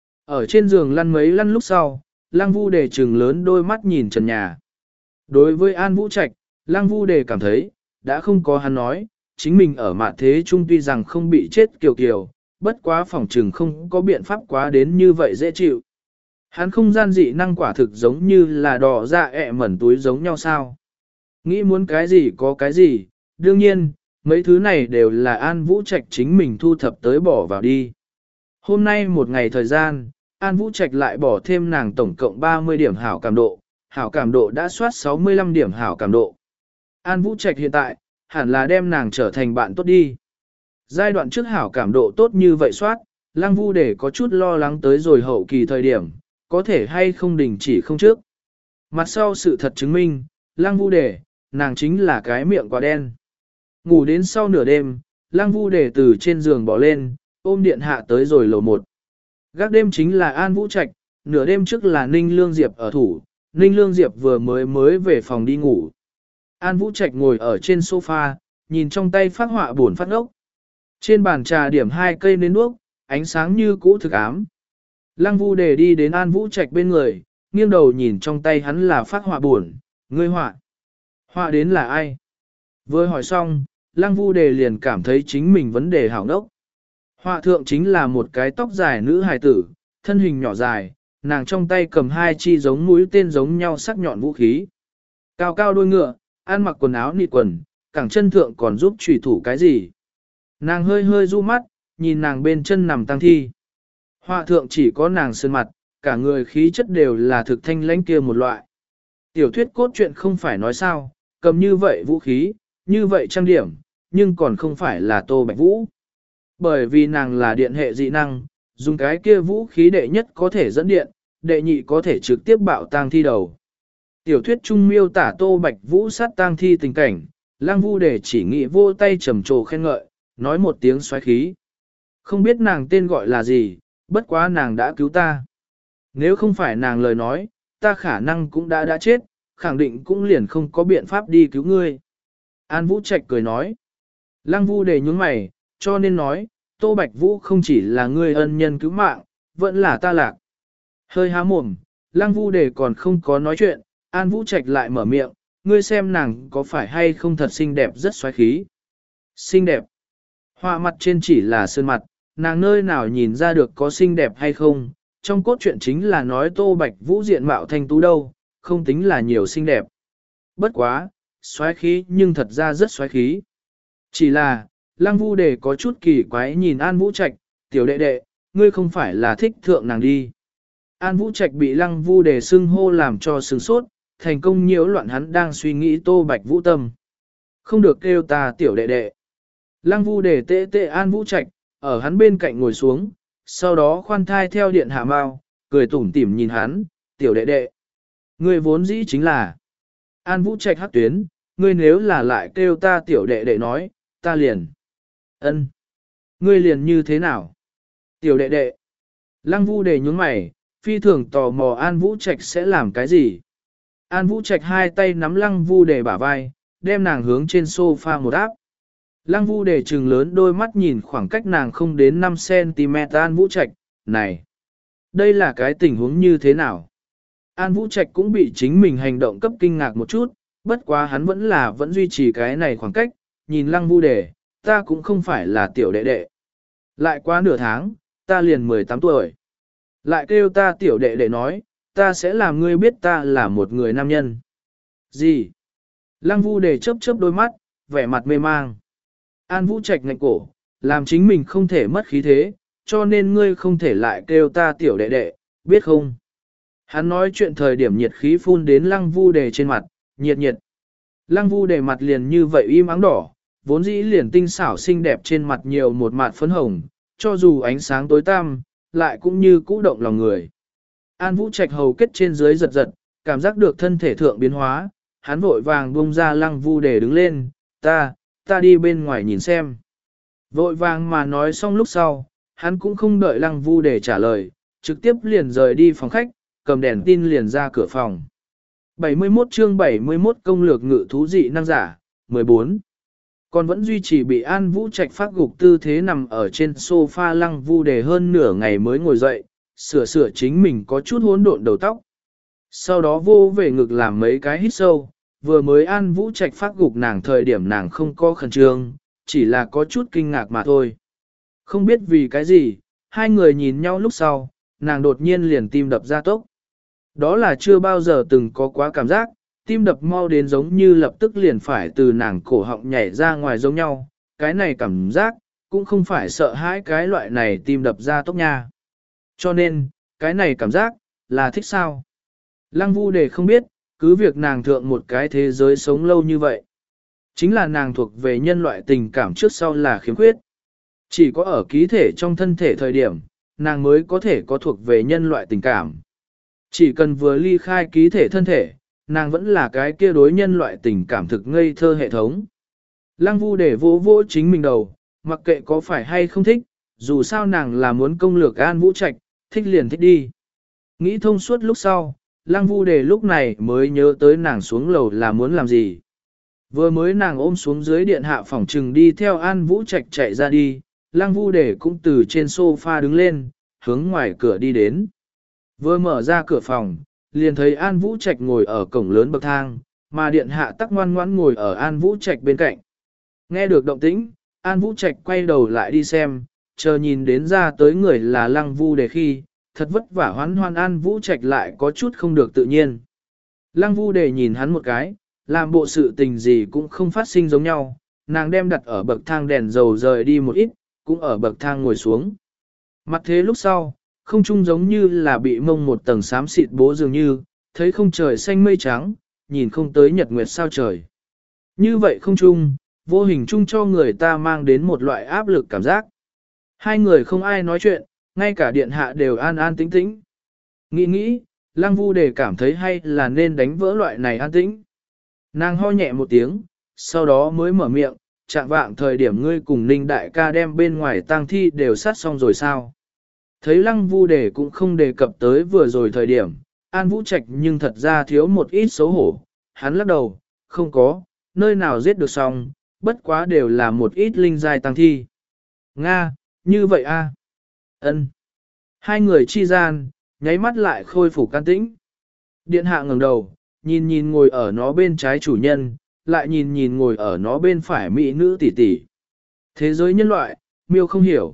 Ở trên giường lăn mấy lăn lúc sau, Lăng Vu Đề trừng lớn đôi mắt nhìn trần nhà. Đối với An Vũ Trạch, Lăng Vu Đề cảm thấy, đã không có hắn nói, chính mình ở mạn thế chung tuy rằng không bị chết kiều kiều, bất quá phòng trừng không có biện pháp quá đến như vậy dễ chịu. Hắn không gian dị năng quả thực giống như là đỏ dạ ẹ mẩn túi giống nhau sao. Nghĩ muốn cái gì có cái gì, đương nhiên, mấy thứ này đều là An Vũ Trạch chính mình thu thập tới bỏ vào đi. Hôm nay một ngày thời gian, An Vũ Trạch lại bỏ thêm nàng tổng cộng ba mươi điểm hảo cảm độ, hảo cảm độ đã soát sáu mươi lăm điểm hảo cảm độ. An Vũ Trạch hiện tại, hẳn là đem nàng trở thành bạn tốt đi. Giai đoạn trước hảo cảm độ tốt như vậy soát, Lăng Vu Đề có chút lo lắng tới rồi hậu kỳ thời điểm, có thể hay không đình chỉ không trước. Mặt sau sự thật chứng minh, Lăng Vu Đề, nàng chính là cái miệng quả đen. Ngủ đến sau nửa đêm, Lăng Vu Đề từ trên giường bỏ lên, ôm điện hạ tới rồi lầu một. Gác đêm chính là An Vũ Trạch, nửa đêm trước là Ninh Lương Diệp ở thủ, Ninh Lương Diệp vừa mới mới về phòng đi ngủ. An Vũ Trạch ngồi ở trên sofa, nhìn trong tay phát họa buồn phát ốc. Trên bàn trà điểm hai cây nến đuốc, ánh sáng như cũ thực ám. Lăng Vu Đề đi đến An Vũ Trạch bên người, nghiêng đầu nhìn trong tay hắn là phát họa buồn, ngươi họa. Họa đến là ai? Vừa hỏi xong, Lăng Vu Đề liền cảm thấy chính mình vấn đề hảo ngốc. Họa thượng chính là một cái tóc dài nữ hài tử, thân hình nhỏ dài, nàng trong tay cầm hai chi giống mũi tên giống nhau sắc nhọn vũ khí. Cao cao đuôi ngựa, ăn mặc quần áo nịt quần, cẳng chân thượng còn giúp trùy thủ cái gì. Nàng hơi hơi du mắt, nhìn nàng bên chân nằm tang thi. Họa thượng chỉ có nàng sơn mặt, cả người khí chất đều là thực thanh lãnh kia một loại. Tiểu thuyết cốt truyện không phải nói sao, cầm như vậy vũ khí, như vậy trang điểm, nhưng còn không phải là Tô Bạch Vũ. Bởi vì nàng là điện hệ dị năng, dùng cái kia vũ khí đệ nhất có thể dẫn điện, đệ nhị có thể trực tiếp bạo tang thi đầu. Tiểu thuyết trung miêu tả Tô Bạch Vũ sát tang thi tình cảnh, Lăng Vu Đề chỉ nghĩ vô tay trầm trồ khen ngợi, nói một tiếng xoáy khí. Không biết nàng tên gọi là gì, bất quá nàng đã cứu ta. Nếu không phải nàng lời nói, ta khả năng cũng đã đã chết, khẳng định cũng liền không có biện pháp đi cứu ngươi. An Vũ Trạch cười nói. Lăng Vu Đề nhướng mày, cho nên nói, Tô Bạch Vũ không chỉ là ngươi ân nhân cứu mạng, vẫn là ta lạc. Hơi há mồm, Lăng Vu Đề còn không có nói chuyện, An Vũ Trạch lại mở miệng, ngươi xem nàng có phải hay không thật xinh đẹp rất xoáy khí. Xinh đẹp. Họa mặt trên chỉ là sơn mặt, nàng nơi nào nhìn ra được có xinh đẹp hay không, trong cốt truyện chính là nói Tô Bạch Vũ diện mạo thanh tú đâu, không tính là nhiều xinh đẹp. Bất quá, xoáy khí nhưng thật ra rất xoáy khí. Chỉ là, Lăng Vu Đề có chút kỳ quái nhìn An Vũ Trạch, tiểu đệ đệ, ngươi không phải là thích thượng nàng đi. An Vũ Trạch bị Lăng Vu Đề xưng hô làm cho sừng sốt, thành công nhiễu loạn hắn đang suy nghĩ Tô Bạch Vũ tâm. Không được kêu ta tiểu đệ đệ. Lăng Vu Đề tê tê An Vũ Trạch, ở hắn bên cạnh ngồi xuống, sau đó khoan thai theo điện hạ mao, cười tủm tỉm nhìn hắn, tiểu đệ đệ. Ngươi vốn dĩ chính là An Vũ Trạch hắc tuyến, ngươi nếu là lại kêu ta tiểu đệ đệ nói, ta liền. Ân, ngươi liền như thế nào? Tiểu đệ đệ. Lăng Vu Đề nhướng mày, phi thường tò mò An Vũ Trạch sẽ làm cái gì. An Vũ Trạch hai tay nắm Lăng Vu Đề bả vai, đem nàng hướng trên sofa một áp. Lăng Vu Đề trừng lớn đôi mắt nhìn khoảng cách nàng không đến năm xăng-ti-mét An Vũ Trạch, này, đây là cái tình huống như thế nào? An Vũ Trạch cũng bị chính mình hành động cấp kinh ngạc một chút, bất quá hắn vẫn là vẫn duy trì cái này khoảng cách, nhìn Lăng Vu Đề, ta cũng không phải là tiểu đệ đệ. Lại qua nửa tháng, ta liền mười tám tuổi. Lại kêu ta tiểu đệ đệ nói, ta sẽ làm ngươi biết ta là một người nam nhân. Gì? Lăng Vu Đề chớp chớp đôi mắt, vẻ mặt mê mang. An Vũ Trạch ngạnh cổ, làm chính mình không thể mất khí thế, cho nên ngươi không thể lại kêu ta tiểu đệ đệ, biết không? Hắn nói chuyện thời điểm nhiệt khí phun đến Lăng Vu Đề trên mặt, nhiệt nhiệt. Lăng Vu Đề mặt liền như vậy im ắng đỏ, vốn dĩ liền tinh xảo xinh đẹp trên mặt nhiều một mạt phấn hồng, cho dù ánh sáng tối tăm, lại cũng như cũ động lòng người. An Vũ Trạch hầu kết trên dưới giật giật, cảm giác được thân thể thượng biến hóa, hắn vội vàng buông ra Lăng Vu Đề đứng lên, ta, ta đi bên ngoài nhìn xem. Vội vàng mà nói xong lúc sau, hắn cũng không đợi Lăng Vu Đề trả lời, trực tiếp liền rời đi phòng khách, cầm đèn tin liền ra cửa phòng. bảy mươi mốt chương bảy mươi mốt công lược ngự thú dị năng giả, mười bốn. Còn vẫn duy trì bị An Vũ Trạch phát gục tư thế nằm ở trên sofa Lăng Vu Đề hơn nửa ngày mới ngồi dậy, sửa sửa chính mình có chút hỗn độn đầu tóc. Sau đó vô về ngực làm mấy cái hít sâu, vừa mới An Vũ Trạch phát gục nàng thời điểm nàng không có khẩn trương, chỉ là có chút kinh ngạc mà thôi. Không biết vì cái gì, hai người nhìn nhau lúc sau, nàng đột nhiên liền tim đập ra tốc. Đó là chưa bao giờ từng có quá cảm giác, tim đập mau đến giống như lập tức liền phải từ nàng cổ họng nhảy ra ngoài giống nhau, cái này cảm giác, cũng không phải sợ hãi cái loại này tim đập ra tốc nha. Cho nên, cái này cảm giác, là thích sao? Lăng Vu Đề không biết, cứ việc nàng thượng một cái thế giới sống lâu như vậy. Chính là nàng thuộc về nhân loại tình cảm trước sau là khiếm khuyết. Chỉ có ở ký thể trong thân thể thời điểm, nàng mới có thể có thuộc về nhân loại tình cảm. Chỉ cần vừa ly khai ký thể thân thể, nàng vẫn là cái kia đối nhân loại tình cảm thực ngây thơ hệ thống. Lăng Vu để vỗ vỗ chính mình đầu, mặc kệ có phải hay không thích, dù sao nàng là muốn công lược An Vũ Trạch, thích liền thích đi. Nghĩ thông suốt lúc sau, Lăng Vu đề lúc này mới nhớ tới nàng xuống lầu là muốn làm gì. Vừa mới nàng ôm xuống dưới điện hạ phòng trừng đi theo An Vũ Trạch chạy ra đi, Lăng Vu đề cũng từ trên sofa đứng lên, hướng ngoài cửa đi đến. Vừa mở ra cửa phòng, liền thấy An Vũ Trạch ngồi ở cổng lớn bậc thang, mà điện hạ tắc ngoan ngoãn ngồi ở An Vũ Trạch bên cạnh. Nghe được động tĩnh, An Vũ Trạch quay đầu lại đi xem, chờ nhìn đến ra tới người là Lăng Vu đề khi, thật vất vả hoán hoan An Vũ Trạch lại có chút không được tự nhiên. Lăng Vu đề nhìn hắn một cái, làm bộ sự tình gì cũng không phát sinh giống nhau, nàng đem đặt ở bậc thang đèn dầu rời đi một ít, cũng ở bậc thang ngồi xuống. Mặt thế lúc sau, không trung giống như là bị mông một tầng xám xịt bố dường như, thấy không trời xanh mây trắng, nhìn không tới nhật nguyệt sao trời. Như vậy không trung, vô hình chung cho người ta mang đến một loại áp lực cảm giác. Hai người không ai nói chuyện, ngay cả điện hạ đều an an tĩnh tĩnh. Nghĩ nghĩ, Lăng Vu đề cảm thấy hay là nên đánh vỡ loại này an tĩnh. Nàng ho nhẹ một tiếng, sau đó mới mở miệng, chạm vạng thời điểm ngươi cùng Ninh đại ca đem bên ngoài tang thi đều sát xong rồi sao. Thấy Lăng Vu đề cũng không đề cập tới vừa rồi thời điểm, An Vũ Trạch nhưng thật ra thiếu một ít xấu hổ, hắn lắc đầu, không có, nơi nào giết được xong, bất quá đều là một ít linh giai tang thi. Nga, như vậy a? Ân. Hai người chi gian, nháy mắt lại khôi phục can tĩnh. Điện hạ ngẩng đầu, nhìn nhìn ngồi ở nó bên trái chủ nhân, lại nhìn nhìn ngồi ở nó bên phải mỹ nữ tỷ tỷ. Thế giới nhân loại, miêu không hiểu.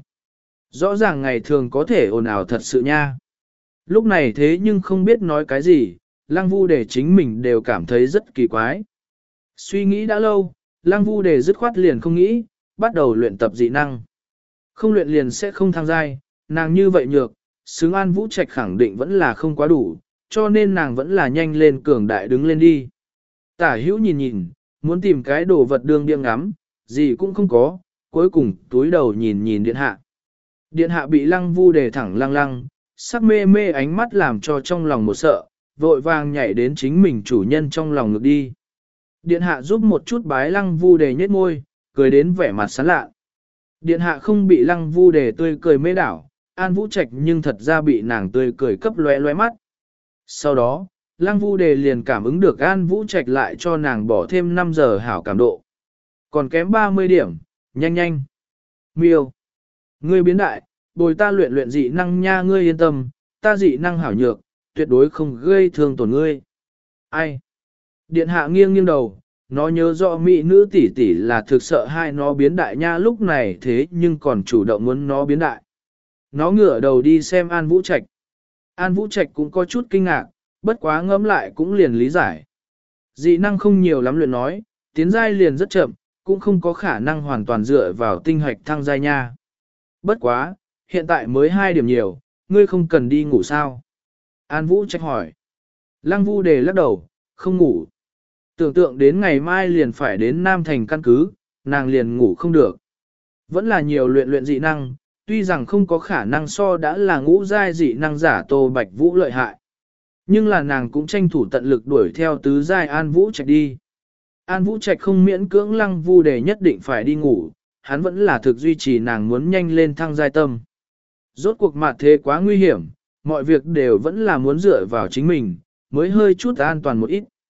Rõ ràng ngày thường có thể ồn ào thật sự nha. Lúc này thế nhưng không biết nói cái gì, Lăng Vu đề chính mình đều cảm thấy rất kỳ quái. Suy nghĩ đã lâu, Lăng Vu đề dứt khoát liền không nghĩ, bắt đầu luyện tập dị năng. Không luyện liền sẽ không thăng giai, nàng như vậy nhược, xứng An Vũ Trạch khẳng định vẫn là không quá đủ, cho nên nàng vẫn là nhanh lên cường đại đứng lên đi. Tả hữu nhìn nhìn, muốn tìm cái đồ vật đương điên ngắm, gì cũng không có, cuối cùng túi đầu nhìn nhìn điện hạ. Điện hạ bị Lăng Vu đề thẳng lăng lăng, sắc mê mê ánh mắt làm cho trong lòng một sợ, vội vàng nhảy đến chính mình chủ nhân trong lòng ngực đi. Điện hạ giúp một chút bái Lăng Vu đề nhếch môi, cười đến vẻ mặt sán lạ. Điện hạ không bị Lăng Vu đề tươi cười mê đảo, An Vũ Trạch nhưng thật ra bị nàng tươi cười cấp lóe lóe mắt. Sau đó, Lăng Vu đề liền cảm ứng được An Vũ Trạch lại cho nàng bỏ thêm năm giờ hảo cảm độ. Còn kém ba mươi điểm, nhanh nhanh. Miêu. Ngươi biến đại, bồi ta luyện luyện dị năng nha, ngươi yên tâm, ta dị năng hảo nhược, tuyệt đối không gây thương tổn ngươi. Ai? Điện hạ nghiêng nghiêng đầu, nó nhớ rõ mỹ nữ tỷ tỷ là thực sợ hai nó biến đại nha lúc này thế nhưng còn chủ động muốn nó biến đại. Nó ngửa đầu đi xem An Vũ Trạch. An Vũ Trạch cũng có chút kinh ngạc, bất quá ngẫm lại cũng liền lý giải. Dị năng không nhiều lắm luyện nói, tiến giai liền rất chậm, cũng không có khả năng hoàn toàn dựa vào tinh hoạch thăng giai nha. Bất quá, hiện tại mới hai điểm nhiều, ngươi không cần đi ngủ sao? An Vũ Trạch hỏi. Lăng Vu đề lắc đầu, không ngủ. Tưởng tượng đến ngày mai liền phải đến Nam Thành căn cứ, nàng liền ngủ không được. Vẫn là nhiều luyện luyện dị năng, tuy rằng không có khả năng so đã là ngũ giai dị năng giả Tô Bạch Vũ lợi hại. Nhưng là nàng cũng tranh thủ tận lực đuổi theo tứ giai An Vũ Trạch đi. An Vũ Trạch không miễn cưỡng Lăng Vu đề nhất định phải đi ngủ, hắn vẫn là thực duy trì nàng muốn nhanh lên thăng giai tâm. Rốt cuộc mặt thế quá nguy hiểm, mọi việc đều vẫn là muốn dựa vào chính mình, mới hơi chút an toàn một ít.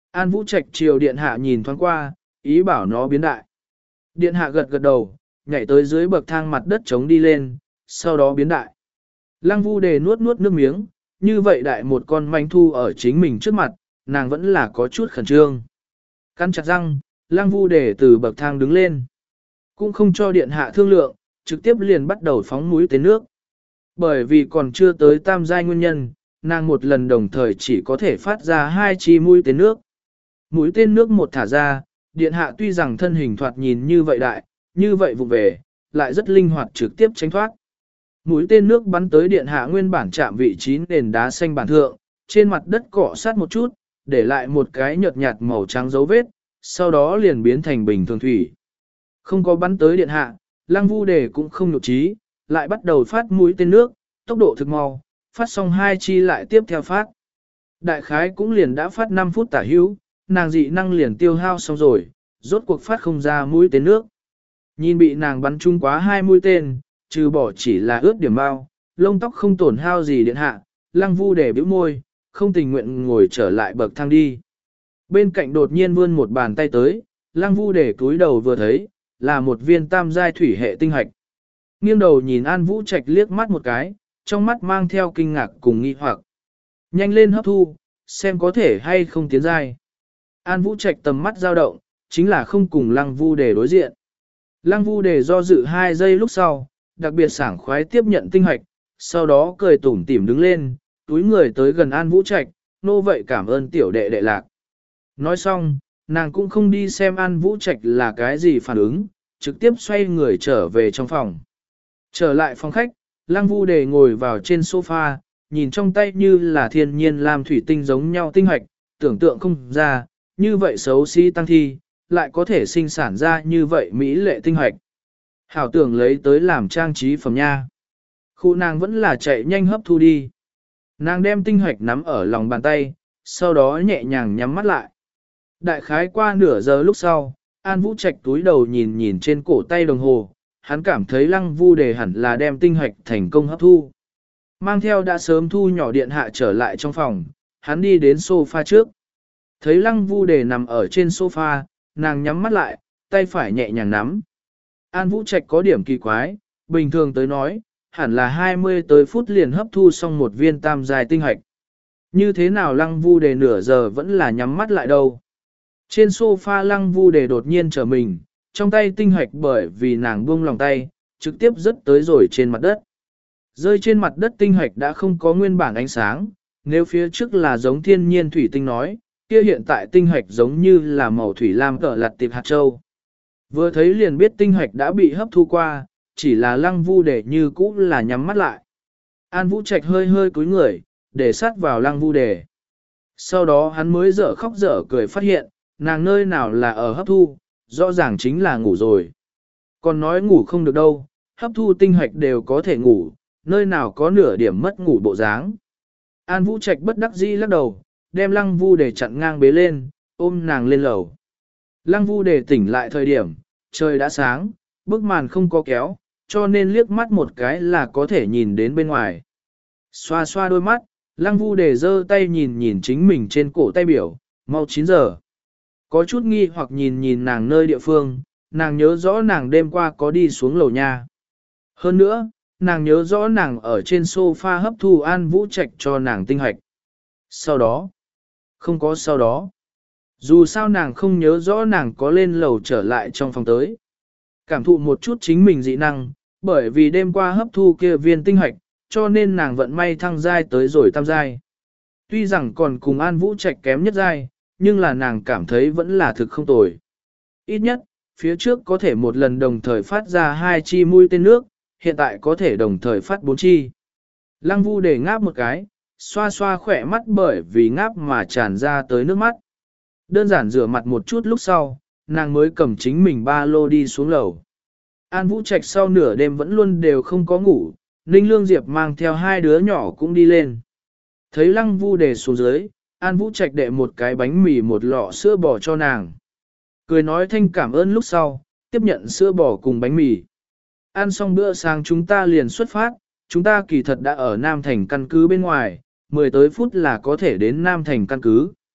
An Vũ Trạch chiều điện hạ nhìn thoáng qua, ý bảo nó biến đại. Điện hạ gật gật đầu, nhảy tới dưới bậc thang mặt đất trống đi lên, sau đó biến đại. Lăng Vu Đề nuốt nuốt nước miếng, như vậy đại một con manh thu ở chính mình trước mặt, nàng vẫn là có chút khẩn trương. Cắn chặt răng, Lăng Vu Đề từ bậc thang đứng lên. Cũng không cho điện hạ thương lượng, trực tiếp liền bắt đầu phóng mũi tên nước. Bởi vì còn chưa tới tam giai nguyên nhân, nàng một lần đồng thời chỉ có thể phát ra hai chi mũi tên nước. Mũi tên nước một thả ra, điện hạ tuy rằng thân hình thoạt nhìn như vậy đại, như vậy vụ về, lại rất linh hoạt trực tiếp tránh thoát. Mũi tên nước bắn tới điện hạ nguyên bản chạm vị trí nền đá xanh bản thượng, trên mặt đất cọ sát một chút, để lại một cái nhợt nhạt màu trắng dấu vết, sau đó liền biến thành bình thường thủy. Không có bắn tới điện hạ, Lăng Vu Đề cũng không nhục trí, lại bắt đầu phát mũi tên nước, tốc độ thực mau, phát xong hai chi lại tiếp theo phát. Đại khái cũng liền đã phát năm phút tả hữu, nàng dị năng liền tiêu hao xong rồi, rốt cuộc phát không ra mũi tên nước. Nhìn bị nàng bắn chung quá hai mũi tên, trừ bỏ chỉ là ướt điểm bao, lông tóc không tổn hao gì điện hạ, Lăng Vu Đề bĩu môi, không tình nguyện ngồi trở lại bậc thang đi. Bên cạnh đột nhiên vươn một bàn tay tới, Lăng Vu Đề cúi đầu vừa thấy, là một viên tam giai thủy hệ tinh hạch. Nghiêng đầu nhìn An Vũ Trạch liếc mắt một cái, trong mắt mang theo kinh ngạc cùng nghi hoặc. Nhanh lên hấp thu, xem có thể hay không tiến giai. An Vũ Trạch tầm mắt dao động, chính là không cùng Lăng Vu Đề đối diện. Lăng Vu Đề do dự hai giây lúc sau, đặc biệt sảng khoái tiếp nhận tinh hạch, sau đó cười tủm tỉm đứng lên, túi người tới gần An Vũ Trạch, nô vậy cảm ơn tiểu đệ đệ lạc. Nói xong, nàng cũng không đi xem An Vũ Trạch là cái gì phản ứng, trực tiếp xoay người trở về trong phòng. Trở lại phòng khách, Lăng Vu Đề ngồi vào trên sofa, nhìn trong tay như là thiên nhiên làm thủy tinh giống nhau tinh hạch, tưởng tượng không ra, như vậy xấu xí tăng thi, lại có thể sinh sản ra như vậy mỹ lệ tinh hạch. Hảo tưởng lấy tới làm trang trí phẩm nha. Khu nàng vẫn là chạy nhanh hấp thu đi. Nàng đem tinh hạch nắm ở lòng bàn tay, sau đó nhẹ nhàng nhắm mắt lại. Đại khái qua nửa giờ lúc sau, An Vũ Trạch túi đầu nhìn nhìn trên cổ tay đồng hồ, hắn cảm thấy Lăng Vu Đề hẳn là đem tinh hạch thành công hấp thu. Mang theo đã sớm thu nhỏ điện hạ trở lại trong phòng, hắn đi đến sofa trước. Thấy Lăng Vu Đề nằm ở trên sofa, nàng nhắm mắt lại, tay phải nhẹ nhàng nắm. An Vũ Trạch có điểm kỳ quái, bình thường tới nói, hẳn là hai mươi tới phút liền hấp thu xong một viên tam giai tinh hạch. Như thế nào Lăng Vu Đề nửa giờ vẫn là nhắm mắt lại đâu. Trên sofa Lăng Vu Đề đột nhiên trở mình, trong tay tinh hạch bởi vì nàng buông lòng tay, trực tiếp rớt tới rồi trên mặt đất. Rơi trên mặt đất tinh hạch đã không có nguyên bản ánh sáng, nếu phía trước là giống thiên nhiên thủy tinh nói, kia hiện tại tinh hạch giống như là màu thủy lam cỡ lặt tiệp hạt châu. Vừa thấy liền biết tinh hạch đã bị hấp thu qua, chỉ là Lăng Vu Đề như cũ là nhắm mắt lại. An Vũ Trạch hơi hơi cúi người, để sát vào Lăng Vu Đề. Sau đó hắn mới dở khóc dở cười phát hiện, nàng nơi nào là ở hấp thu, rõ ràng chính là ngủ rồi. Còn nói ngủ không được đâu, hấp thu tinh hạch đều có thể ngủ, nơi nào có nửa điểm mất ngủ bộ dáng. An Vũ Trạch bất đắc dĩ lắc đầu, đem Lăng Vu Đề chặn ngang bế lên, ôm nàng lên lầu. Lăng Vu Đề tỉnh lại thời điểm, trời đã sáng, bức màn không có kéo, cho nên liếc mắt một cái là có thể nhìn đến bên ngoài. Xoa xoa đôi mắt, Lăng Vu Đề giơ tay nhìn nhìn chính mình trên cổ tay biểu, mau chín giờ. Có chút nghi hoặc nhìn nhìn nàng nơi địa phương, nàng nhớ rõ nàng đêm qua có đi xuống lầu nha. Hơn nữa, nàng nhớ rõ nàng ở trên sofa hấp thu An Vũ Trạch cho nàng tinh hạch. Sau đó, không có sau đó. Dù sao nàng không nhớ rõ nàng có lên lầu trở lại trong phòng tới. Cảm thụ một chút chính mình dị năng, bởi vì đêm qua hấp thu kia viên tinh hạch, cho nên nàng vận may thăng giai tới rồi tam giai. Tuy rằng còn cùng An Vũ Trạch kém nhất giai, nhưng là nàng cảm thấy vẫn là thực không tồi. Ít nhất, phía trước có thể một lần đồng thời phát ra hai chi mũi tên nước, hiện tại có thể đồng thời phát bốn chi. Lăng Vu Đề ngáp một cái, xoa xoa khỏe mắt bởi vì ngáp mà tràn ra tới nước mắt. Đơn giản rửa mặt một chút lúc sau, nàng mới cầm chính mình ba lô đi xuống lầu. An Vũ Trạch sau nửa đêm vẫn luôn đều không có ngủ, Ninh Lương Diệp mang theo hai đứa nhỏ cũng đi lên. Thấy Lăng Vu Đề xuống dưới, An Vũ Trạch đệ một cái bánh mì một lọ sữa bò cho nàng. Cười nói thanh cảm ơn lúc sau, tiếp nhận sữa bò cùng bánh mì. Ăn xong bữa sáng chúng ta liền xuất phát, chúng ta kỳ thật đã ở Nam Thành căn cứ bên ngoài, mười tới phút là có thể đến Nam Thành căn cứ.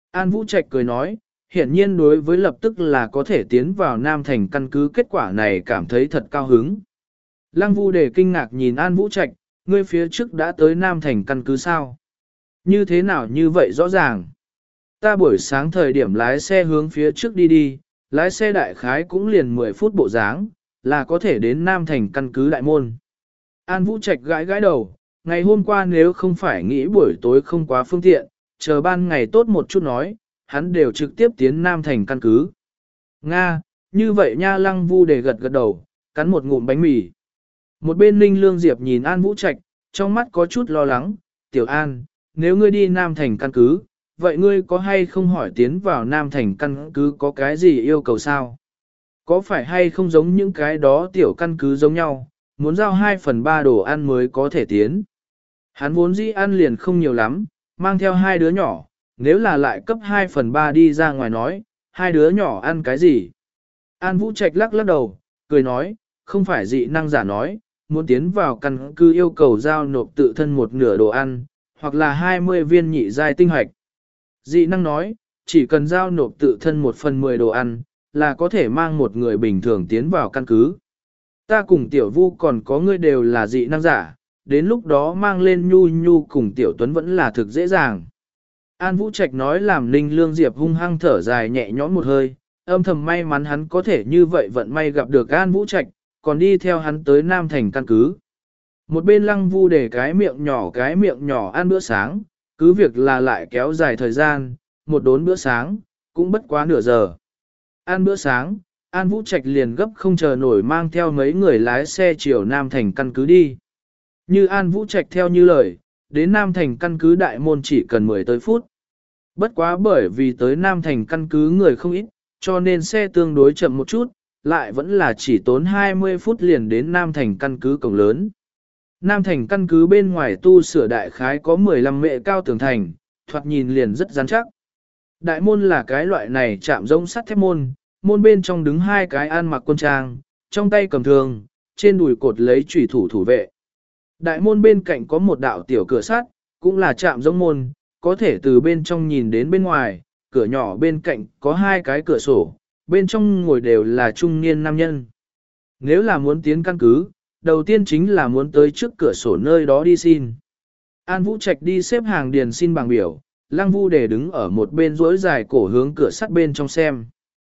An Vũ Trạch cười nói, hiển nhiên đối với lập tức là có thể tiến vào Nam Thành căn cứ kết quả này cảm thấy thật cao hứng. Lăng Vu Đề kinh ngạc nhìn An Vũ Trạch, ngươi phía trước đã tới Nam Thành căn cứ sao? Như thế nào như vậy rõ ràng? Ta buổi sáng thời điểm lái xe hướng phía trước đi đi, lái xe đại khái cũng liền mười phút bộ dáng, là có thể đến Nam Thành căn cứ đại môn. An Vũ Trạch gãi gãi đầu, ngày hôm qua nếu không phải nghĩ buổi tối không quá phương tiện, chờ ban ngày tốt một chút nói, hắn đều trực tiếp tiến Nam Thành căn cứ. Nga, như vậy nha. Lăng Vu Đề gật gật đầu, cắn một ngụm bánh mì. Một bên Ninh Lương Diệp nhìn An Vũ Trạch, trong mắt có chút lo lắng, Tiểu An, nếu ngươi đi Nam Thành căn cứ, vậy ngươi có hay không hỏi tiến vào Nam Thành căn cứ có cái gì yêu cầu sao? Có phải hay không giống những cái đó tiểu căn cứ giống nhau, muốn giao hai phần ba đồ ăn mới có thể tiến? Hắn vốn dĩ ăn liền không nhiều lắm, mang theo hai đứa nhỏ, nếu là lại cấp hai phần ba đi ra ngoài nói, hai đứa nhỏ ăn cái gì? An Vũ Trạch lắc lắc đầu, cười nói, không phải dị năng giả nói, muốn tiến vào căn cứ yêu cầu giao nộp tự thân một nửa đồ ăn, hoặc là hai mươi viên nhị giai tinh hoạch. Dị năng nói, chỉ cần giao nộp tự thân một phần mười đồ ăn, là có thể mang một người bình thường tiến vào căn cứ. Ta cùng Tiểu Vu còn có ngươi đều là dị năng giả, đến lúc đó mang lên Nhu Nhu cùng Tiểu Tuấn vẫn là thực dễ dàng. An Vũ Trạch nói làm Ninh Lương Diệp hung hăng thở dài nhẹ nhõm một hơi, âm thầm may mắn hắn có thể như vậy vận may gặp được An Vũ Trạch, còn đi theo hắn tới Nam Thành căn cứ. Một bên Lăng Vu để cái miệng nhỏ cái miệng nhỏ ăn bữa sáng, cứ việc là lại kéo dài thời gian, một đốn bữa sáng, cũng bất quá nửa giờ. Ăn bữa sáng, An Vũ Trạch liền gấp không chờ nổi mang theo mấy người lái xe chiều Nam Thành căn cứ đi. Như An Vũ Trạch theo như lời, đến Nam Thành căn cứ đại môn chỉ cần mười tới phút. Bất quá bởi vì tới Nam Thành căn cứ người không ít, cho nên xe tương đối chậm một chút, lại vẫn là chỉ tốn hai mươi phút liền đến Nam Thành căn cứ cổng lớn. Nam Thành căn cứ bên ngoài tu sửa đại khái có mười lăm mệ cao tường thành, thoạt nhìn liền rất rắn chắc. Đại môn là cái loại này chạm giống sắt thép môn, môn bên trong đứng hai cái ăn mặc quân trang, trong tay cầm thương, trên đùi cột lấy chủy thủ thủ vệ. Đại môn bên cạnh có một đạo tiểu cửa sắt, cũng là chạm giống môn, có thể từ bên trong nhìn đến bên ngoài, cửa nhỏ bên cạnh có hai cái cửa sổ, bên trong ngồi đều là trung niên nam nhân. Nếu là muốn tiến căn cứ, đầu tiên chính là muốn tới trước cửa sổ nơi đó đi xin. An Vũ Trạch đi xếp hàng điền xin bảng biểu, Lăng Vu để đứng ở một bên rỗi dài cổ hướng cửa sắt bên trong xem.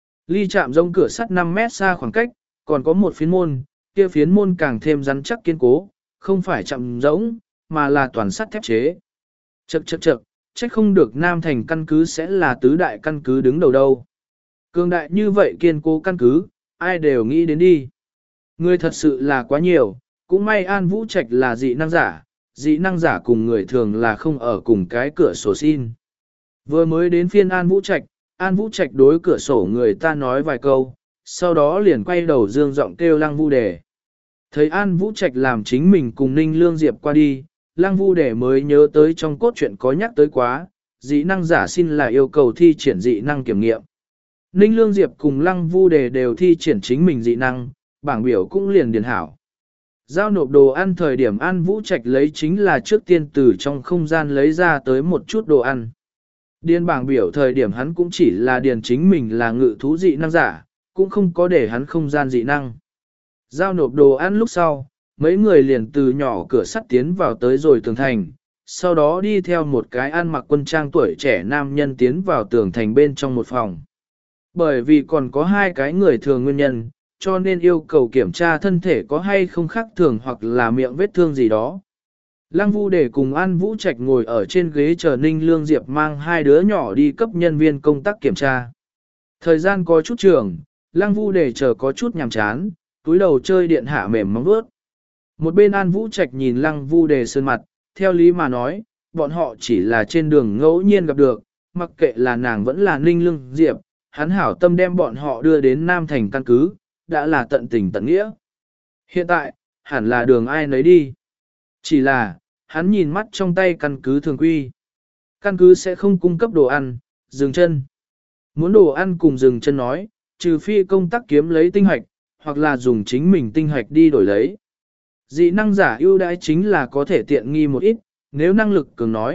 Ly chạm rông cửa sắt năm mét xa khoảng cách, còn có một phiến môn, kia phiến môn càng thêm rắn chắc kiên cố, không phải chạm rỗng, mà là toàn sắt thép chế. Chậc chậc chậc, trách không được Nam Thành căn cứ sẽ là tứ đại căn cứ đứng đầu đâu. Cường đại như vậy kiên cố căn cứ, ai đều nghĩ đến đi. Người thật sự là quá nhiều, cũng may An Vũ Trạch là dị năng giả, dị năng giả cùng người thường là không ở cùng cái cửa sổ xin. Vừa mới đến phiên An Vũ Trạch, An Vũ Trạch đối cửa sổ người ta nói vài câu, sau đó liền quay đầu dương giọng kêu Lăng Vu Đề. Thấy An Vũ Trạch làm chính mình cùng Ninh Lương Diệp qua đi, Lăng Vu Đề mới nhớ tới trong cốt truyện có nhắc tới quá, dị năng giả xin là yêu cầu thi triển dị năng kiểm nghiệm. Ninh Lương Diệp cùng Lăng Vu Đề đều thi triển chính mình dị năng, bảng biểu cũng liền điền hảo. Giao nộp đồ ăn thời điểm An Vũ Trạch lấy chính là trước tiên từ trong không gian lấy ra tới một chút đồ ăn. Điền bảng biểu thời điểm hắn cũng chỉ là điền chính mình là ngự thú dị năng giả, cũng không có để hắn không gian dị năng. Giao nộp đồ ăn lúc sau, mấy người liền từ nhỏ cửa sắt tiến vào tới rồi tường thành, sau đó đi theo một cái ăn mặc quân trang tuổi trẻ nam nhân tiến vào tường thành bên trong một phòng. Bởi vì còn có hai cái người thường nguyên nhân, cho nên yêu cầu kiểm tra thân thể có hay không khác thường hoặc là miệng vết thương gì đó. Lăng Vu để cùng An Vũ Trạch ngồi ở trên ghế chờ Ninh Lương Diệp mang hai đứa nhỏ đi cấp nhân viên công tác kiểm tra. Thời gian có chút trường, Lăng Vu để chờ có chút nhàm chán, túi đầu chơi điện hạ mềm móng vuốt. Một bên An Vũ Trạch nhìn Lăng Vu đề sơn mặt, theo lý mà nói, bọn họ chỉ là trên đường ngẫu nhiên gặp được, mặc kệ là nàng vẫn là Ninh Lương Diệp, hắn hảo tâm đem bọn họ đưa đến Nam Thành căn cứ, đã là tận tình tận nghĩa. Hiện tại, hẳn là đường ai nấy đi. Chỉ là, hắn nhìn mắt trong tay căn cứ thường quy. Căn cứ sẽ không cung cấp đồ ăn, dừng chân. Muốn đồ ăn cùng dừng chân nói, trừ phi công tác kiếm lấy tinh hoạch, hoặc là dùng chính mình tinh hoạch đi đổi lấy. Dị năng giả ưu đãi chính là có thể tiện nghi một ít, nếu năng lực cường nói,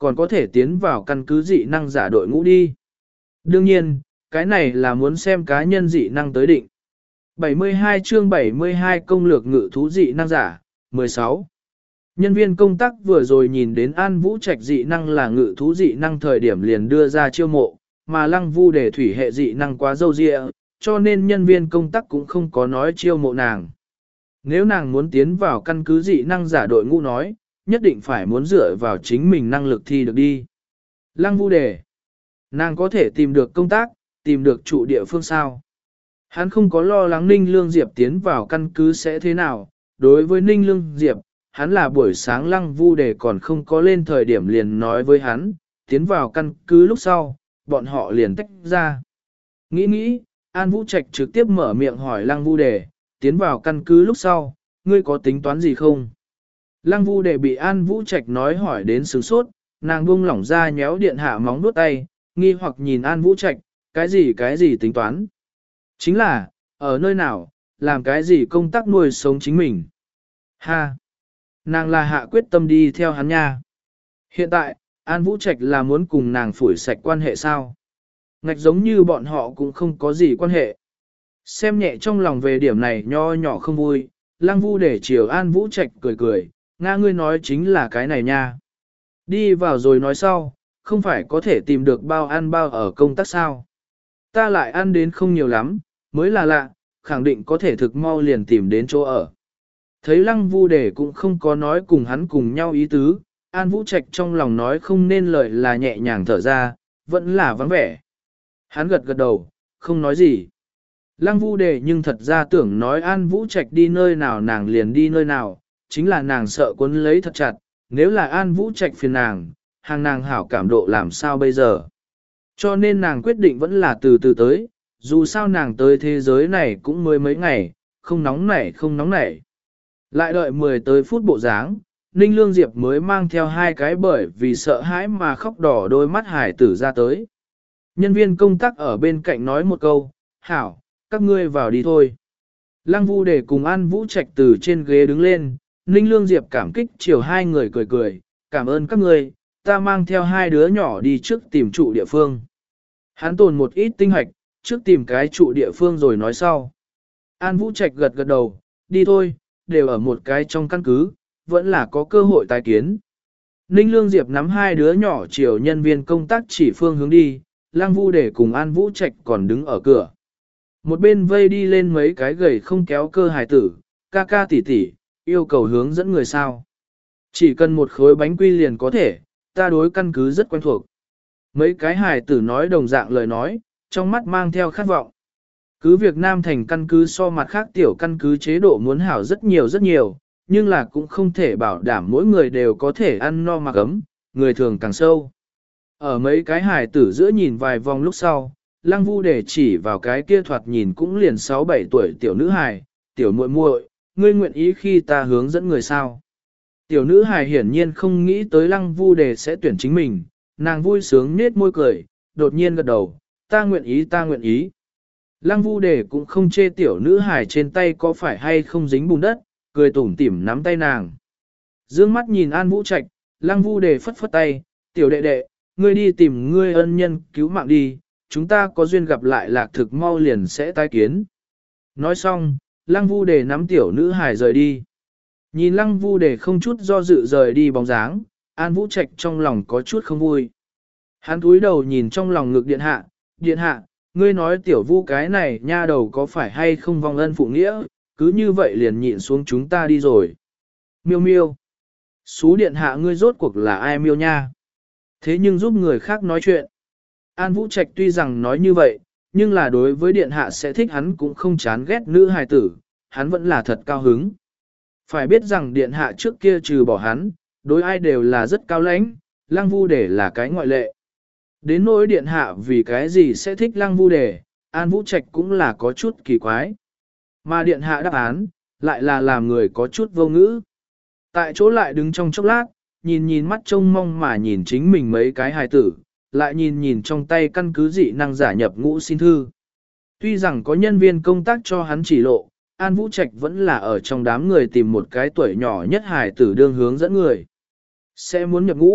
còn có thể tiến vào căn cứ dị năng giả đội ngũ đi. Đương nhiên, cái này là muốn xem cá nhân dị năng tới định. bảy mươi hai chương bảy mươi hai công lược ngự thú dị năng giả, mười sáu. Nhân viên công tác vừa rồi nhìn đến An Vũ Trạch dị năng là ngự thú dị năng thời điểm liền đưa ra chiêu mộ, mà Lăng Vu Đề thủy hệ dị năng quá dâu dịa, cho nên nhân viên công tác cũng không có nói chiêu mộ nàng. Nếu nàng muốn tiến vào căn cứ dị năng giả đội ngũ nói, nhất định phải muốn dựa vào chính mình năng lực thi được đi. Lăng Vu Đề, nàng có thể tìm được công tác, tìm được trụ địa phương sao? Hắn không có lo lắng Ninh Lương Diệp tiến vào căn cứ sẽ thế nào, đối với Ninh Lương Diệp, hắn là buổi sáng Lăng Vu Đề còn không có lên thời điểm liền nói với hắn, tiến vào căn cứ lúc sau, bọn họ liền tách ra. Nghĩ nghĩ, An Vũ Trạch trực tiếp mở miệng hỏi Lăng Vu Đề, tiến vào căn cứ lúc sau, ngươi có tính toán gì không? Lăng Vu Đề bị An Vũ Trạch nói hỏi đến sướng sốt, nàng buông lỏng ra nhéo điện hạ móng nuốt tay, nghi hoặc nhìn An Vũ Trạch, cái gì cái gì tính toán? Chính là, ở nơi nào, làm cái gì công tác nuôi sống chính mình? Ha! Nàng là hạ quyết tâm đi theo hắn nha. Hiện tại, An Vũ Trạch là muốn cùng nàng phủi sạch quan hệ sao? Ngạch giống như bọn họ cũng không có gì quan hệ. Xem nhẹ trong lòng về điểm này nho nhỏ không vui, Lăng Vu để chiều An Vũ Trạch cười cười, Nga ngươi nói chính là cái này nha. Đi vào rồi nói sau, không phải có thể tìm được bao ăn bao ở công tác sao. Ta lại ăn đến không nhiều lắm, mới là lạ, khẳng định có thể thực mau liền tìm đến chỗ ở. Thấy Lăng Vu Đề cũng không có nói cùng hắn cùng nhau ý tứ, An Vũ Trạch trong lòng nói không nên lời là nhẹ nhàng thở ra, vẫn là vắng vẻ. Hắn gật gật đầu, không nói gì. Lăng Vu Đề nhưng thật ra tưởng nói An Vũ Trạch đi nơi nào nàng liền đi nơi nào, chính là nàng sợ cuốn lấy thật chặt, nếu là An Vũ Trạch phiền nàng, hàng nàng hảo cảm độ làm sao bây giờ. Cho nên nàng quyết định vẫn là từ từ tới, dù sao nàng tới thế giới này cũng mới mấy ngày, không nóng nảy không nóng nảy. Lại đợi mười tới phút bộ dáng, Ninh Lương Diệp mới mang theo hai cái bởi vì sợ hãi mà khóc đỏ đôi mắt hải tử ra tới. Nhân viên công tác ở bên cạnh nói một câu, hảo, các ngươi vào đi thôi. Lăng Vu để cùng An Vũ Trạch từ trên ghế đứng lên, Ninh Lương Diệp cảm kích chiều hai người cười cười, cảm ơn các ngươi, ta mang theo hai đứa nhỏ đi trước tìm trụ địa phương. Hắn tồn một ít tinh hoạch, trước tìm cái trụ địa phương rồi nói sau. An Vũ Trạch gật gật đầu, đi thôi, đều ở một cái trong căn cứ, vẫn là có cơ hội tái kiến. Ninh Lương Diệp nắm hai đứa nhỏ chiều nhân viên công tác chỉ phương hướng đi, Lăng Vu để cùng An Vũ Trạch còn đứng ở cửa. Một bên vây đi lên mấy cái gầy không kéo cơ hài tử, ca ca tỷ tỷ, yêu cầu hướng dẫn người sao. Chỉ cần một khối bánh quy liền có thể, ta đối căn cứ rất quen thuộc. Mấy cái hài tử nói đồng dạng lời nói, trong mắt mang theo khát vọng. Cứ việc Nam Thành căn cứ so mặt khác tiểu căn cứ chế độ muốn hảo rất nhiều rất nhiều, nhưng là cũng không thể bảo đảm mỗi người đều có thể ăn no mặc ấm, người thường càng sâu. Ở mấy cái hài tử giữa nhìn vài vòng lúc sau, Lăng Vu để chỉ vào cái kia thoạt nhìn cũng liền sáu bảy tuổi tiểu nữ hài, tiểu muội muội, ngươi nguyện ý khi ta hướng dẫn người sao. Tiểu nữ hài hiển nhiên không nghĩ tới Lăng Vu để sẽ tuyển chính mình, nàng vui sướng nết môi cười, đột nhiên gật đầu, ta nguyện ý ta nguyện ý. Lăng Vu Đề cũng không chê tiểu nữ hài trên tay có phải hay không dính bùn đất, cười tủm tỉm nắm tay nàng. Dương mắt nhìn An Vũ Trạch, Lăng Vu Đề phất phất tay, tiểu đệ đệ, ngươi đi tìm ngươi ân nhân cứu mạng đi, chúng ta có duyên gặp lại lạc thực mau liền sẽ tái kiến. Nói xong, Lăng Vu Đề nắm tiểu nữ hài rời đi. Nhìn Lăng Vu Đề không chút do dự rời đi bóng dáng, An Vũ Trạch trong lòng có chút không vui. Hắn cúi đầu nhìn trong lòng ngực điện hạ, điện hạ, ngươi nói tiểu Vu cái này nha đầu có phải hay không vong ân phụ nghĩa, cứ như vậy liền nhịn xuống chúng ta đi rồi. Miêu miêu. Xú điện hạ ngươi rốt cuộc là ai miêu nha? Thế nhưng giúp người khác nói chuyện. An Vũ Trạch tuy rằng nói như vậy, nhưng là đối với điện hạ sẽ thích hắn cũng không chán ghét nữ hài tử, hắn vẫn là thật cao hứng. Phải biết rằng điện hạ trước kia trừ bỏ hắn, đối ai đều là rất cao lãnh, Lăng Vu Đề là cái ngoại lệ. Đến nỗi điện hạ vì cái gì sẽ thích Lăng Vu Đề, An Vũ Trạch cũng là có chút kỳ quái. Mà điện hạ đáp án, lại là làm người có chút vô ngữ. Tại chỗ lại đứng trong chốc lát, nhìn nhìn mắt trông mong mà nhìn chính mình mấy cái hài tử, lại nhìn nhìn trong tay căn cứ dị năng giả nhập ngũ xin thư. Tuy rằng có nhân viên công tác cho hắn chỉ lộ, An Vũ Trạch vẫn là ở trong đám người tìm một cái tuổi nhỏ nhất hài tử đương hướng dẫn người. Sẽ muốn nhập ngũ,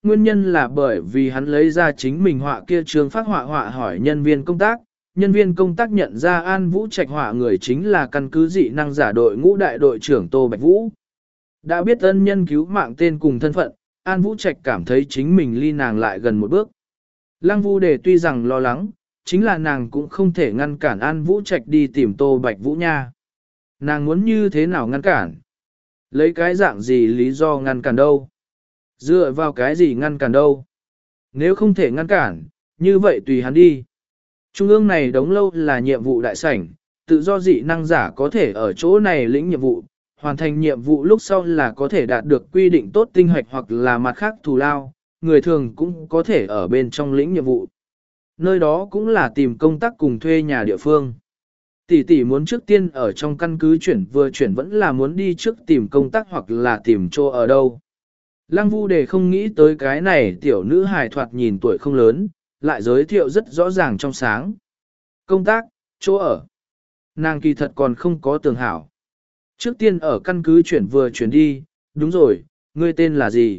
nguyên nhân là bởi vì hắn lấy ra chính mình họa kia trường phát họa họa hỏi nhân viên công tác, nhân viên công tác nhận ra An Vũ Trạch họa người chính là căn cứ dị năng giả đội ngũ đại đội trưởng Tô Bạch Vũ. Đã biết ân nhân cứu mạng tên cùng thân phận, An Vũ Trạch cảm thấy chính mình ly nàng lại gần một bước. Lăng Vu Đề tuy rằng lo lắng, chính là nàng cũng không thể ngăn cản An Vũ Trạch đi tìm Tô Bạch Vũ nha. Nàng muốn như thế nào ngăn cản? Lấy cái dạng gì lý do ngăn cản đâu? Dựa vào cái gì ngăn cản đâu? Nếu không thể ngăn cản, như vậy tùy hắn đi. Trung ương này đống lâu là nhiệm vụ đại sảnh, tự do dị năng giả có thể ở chỗ này lĩnh nhiệm vụ, hoàn thành nhiệm vụ lúc sau là có thể đạt được quy định tốt tinh hoạch hoặc là mặt khác thù lao, người thường cũng có thể ở bên trong lĩnh nhiệm vụ. Nơi đó cũng là tìm công tác cùng thuê nhà địa phương. Tỷ tỷ muốn trước tiên ở trong căn cứ chuyển vừa chuyển vẫn là muốn đi trước tìm công tác hoặc là tìm chỗ ở đâu. Lăng Vu Đề không nghĩ tới cái này tiểu nữ hài thoạt nhìn tuổi không lớn, lại giới thiệu rất rõ ràng trong sáng. Công tác, chỗ ở. Nàng kỳ thật còn không có tường hảo. Trước tiên ở căn cứ chuyển vừa chuyển đi, đúng rồi, ngươi tên là gì?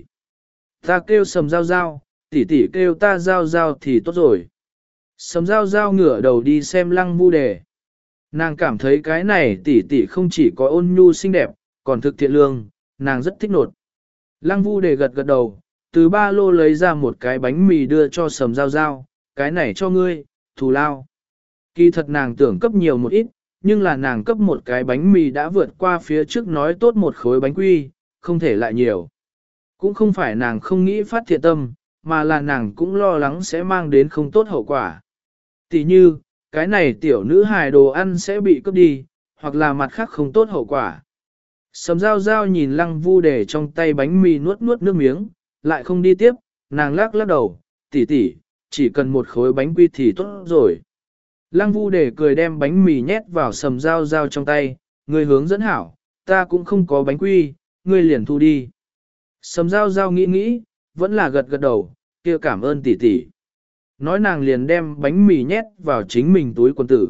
Ta kêu Sầm Giao Giao, tỷ tỷ kêu ta Giao Giao thì tốt rồi. Sầm Giao Giao ngửa đầu đi xem Lăng Vu Đề. Nàng cảm thấy cái này tỷ tỷ không chỉ có ôn nhu xinh đẹp, còn thực thiện lương, nàng rất thích nột. Lăng Vu Đề gật gật đầu, từ ba lô lấy ra một cái bánh mì đưa cho Sầm Giao Giao, cái này cho ngươi, thù lao. Kỳ thật nàng tưởng cấp nhiều một ít, nhưng là nàng cấp một cái bánh mì đã vượt qua phía trước nói tốt một khối bánh quy, không thể lại nhiều. Cũng không phải nàng không nghĩ phát thiện tâm, mà là nàng cũng lo lắng sẽ mang đến không tốt hậu quả. Tỷ như, cái này tiểu nữ hài đồ ăn sẽ bị cướp đi, hoặc là mặt khác không tốt hậu quả. Sầm Giao Giao nhìn Lăng Vu Đề trong tay bánh mì nuốt nuốt nước miếng, lại không đi tiếp, nàng lắc lắc đầu, tỷ tỷ, chỉ cần một khối bánh quy thì tốt rồi. Lăng Vu Đề cười đem bánh mì nhét vào Sầm Giao Giao trong tay, người hướng dẫn hảo, ta cũng không có bánh quy, ngươi liền thu đi. Sầm Giao Giao nghĩ nghĩ, vẫn là gật gật đầu, kia cảm ơn tỷ tỷ. Nói nàng liền đem bánh mì nhét vào chính mình túi quần tử.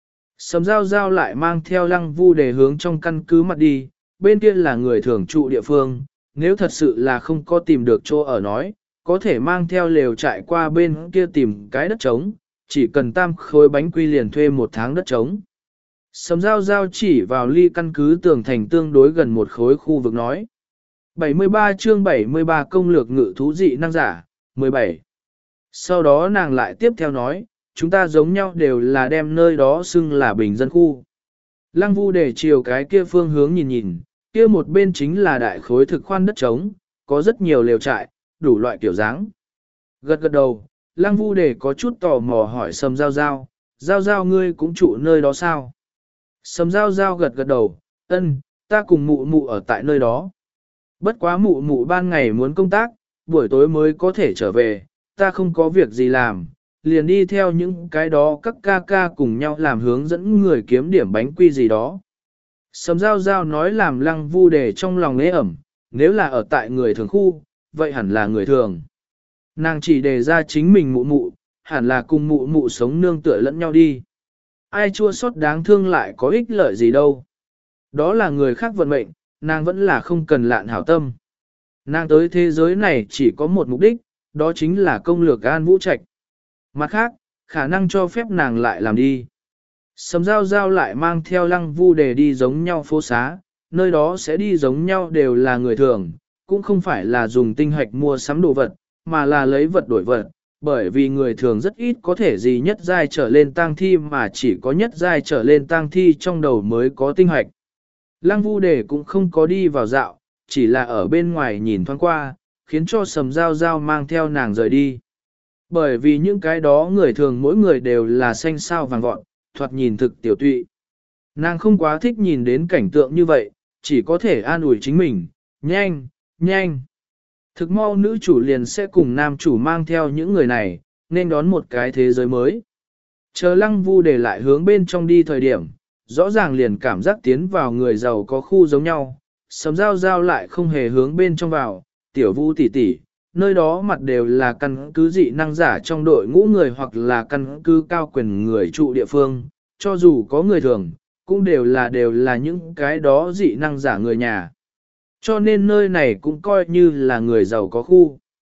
Sầm Giao Giao lại mang theo Lăng Vu Đề hướng trong căn cứ mặt đi, bên kia là người thường trụ địa phương, nếu thật sự là không có tìm được chỗ ở nói, có thể mang theo lều trại qua bên kia tìm cái đất trống, chỉ cần tam khối bánh quy liền thuê một tháng đất trống. Sầm Giao Giao chỉ vào ly căn cứ tường thành tương đối gần một khối khu vực nói. bảy mươi ba chương bảy mươi ba công lược ngự thú dị năng giả, mười bảy. Sau đó nàng lại tiếp theo nói, chúng ta giống nhau đều là đem nơi đó xưng là bình dân khu. Lăng Vu Đề chiều cái kia phương hướng nhìn nhìn, kia một bên chính là đại khối thực khoan đất trống, có rất nhiều lều trại, đủ loại kiểu dáng. Gật gật đầu, Lăng Vu Đề có chút tò mò hỏi Sầm Giao Giao, Giao Giao ngươi cũng trụ nơi đó sao? Sầm Giao Giao gật gật đầu, ân, ta cùng mụ mụ ở tại nơi đó. Bất quá mụ mụ ban ngày muốn công tác, buổi tối mới có thể trở về, ta không có việc gì làm, liền đi theo những cái đó các ca ca cùng nhau làm hướng dẫn người kiếm điểm bánh quy gì đó. Sầm Giao Giao nói làm Lăng Vu Đề trong lòng ế ẩm, nếu là ở tại người thường khu, vậy hẳn là người thường. Nàng chỉ đề ra chính mình mụ mụ, hẳn là cùng mụ mụ sống nương tựa lẫn nhau đi. Ai chua xót đáng thương lại có ích lợi gì đâu. Đó là người khác vận mệnh, nàng vẫn là không cần lạn hảo tâm. Nàng tới thế giới này chỉ có một mục đích, đó chính là công lược An Vũ Trạch. Mặt khác, khả năng cho phép nàng lại làm đi. Sầm Giao Giao lại mang theo Lăng Vu Đề đi giống nhau phố xá, nơi đó sẽ đi giống nhau đều là người thường, cũng không phải là dùng tinh hạch mua sắm đồ vật, mà là lấy vật đổi vật, bởi vì người thường rất ít có thể gì nhất giai trở lên tang thi mà chỉ có nhất giai trở lên tang thi trong đầu mới có tinh hạch. Lăng Vu Đề cũng không có đi vào dạo, chỉ là ở bên ngoài nhìn thoáng qua, khiến cho Sầm Giao Giao mang theo nàng rời đi. Bởi vì những cái đó người thường mỗi người đều là xanh sao vàng vọt, thoạt nhìn thực tiểu tụy. Nàng không quá thích nhìn đến cảnh tượng như vậy, chỉ có thể an ủi chính mình, nhanh, nhanh. Thực mau nữ chủ liền sẽ cùng nam chủ mang theo những người này, nên đón một cái thế giới mới. Chờ Lăng Vu Đề lại hướng bên trong đi thời điểm, rõ ràng liền cảm giác tiến vào người giàu có khu giống nhau. Sầm Giao Giao lại không hề hướng bên trong vào, tiểu Vu tỷ tỷ, nơi đó mặt đều là căn cứ dị năng giả trong đội ngũ người hoặc là căn cứ cao quyền người trụ địa phương, cho dù có người thường, cũng đều là đều là những cái đó dị năng giả người nhà. Cho nên nơi này cũng coi như là người giàu có khu.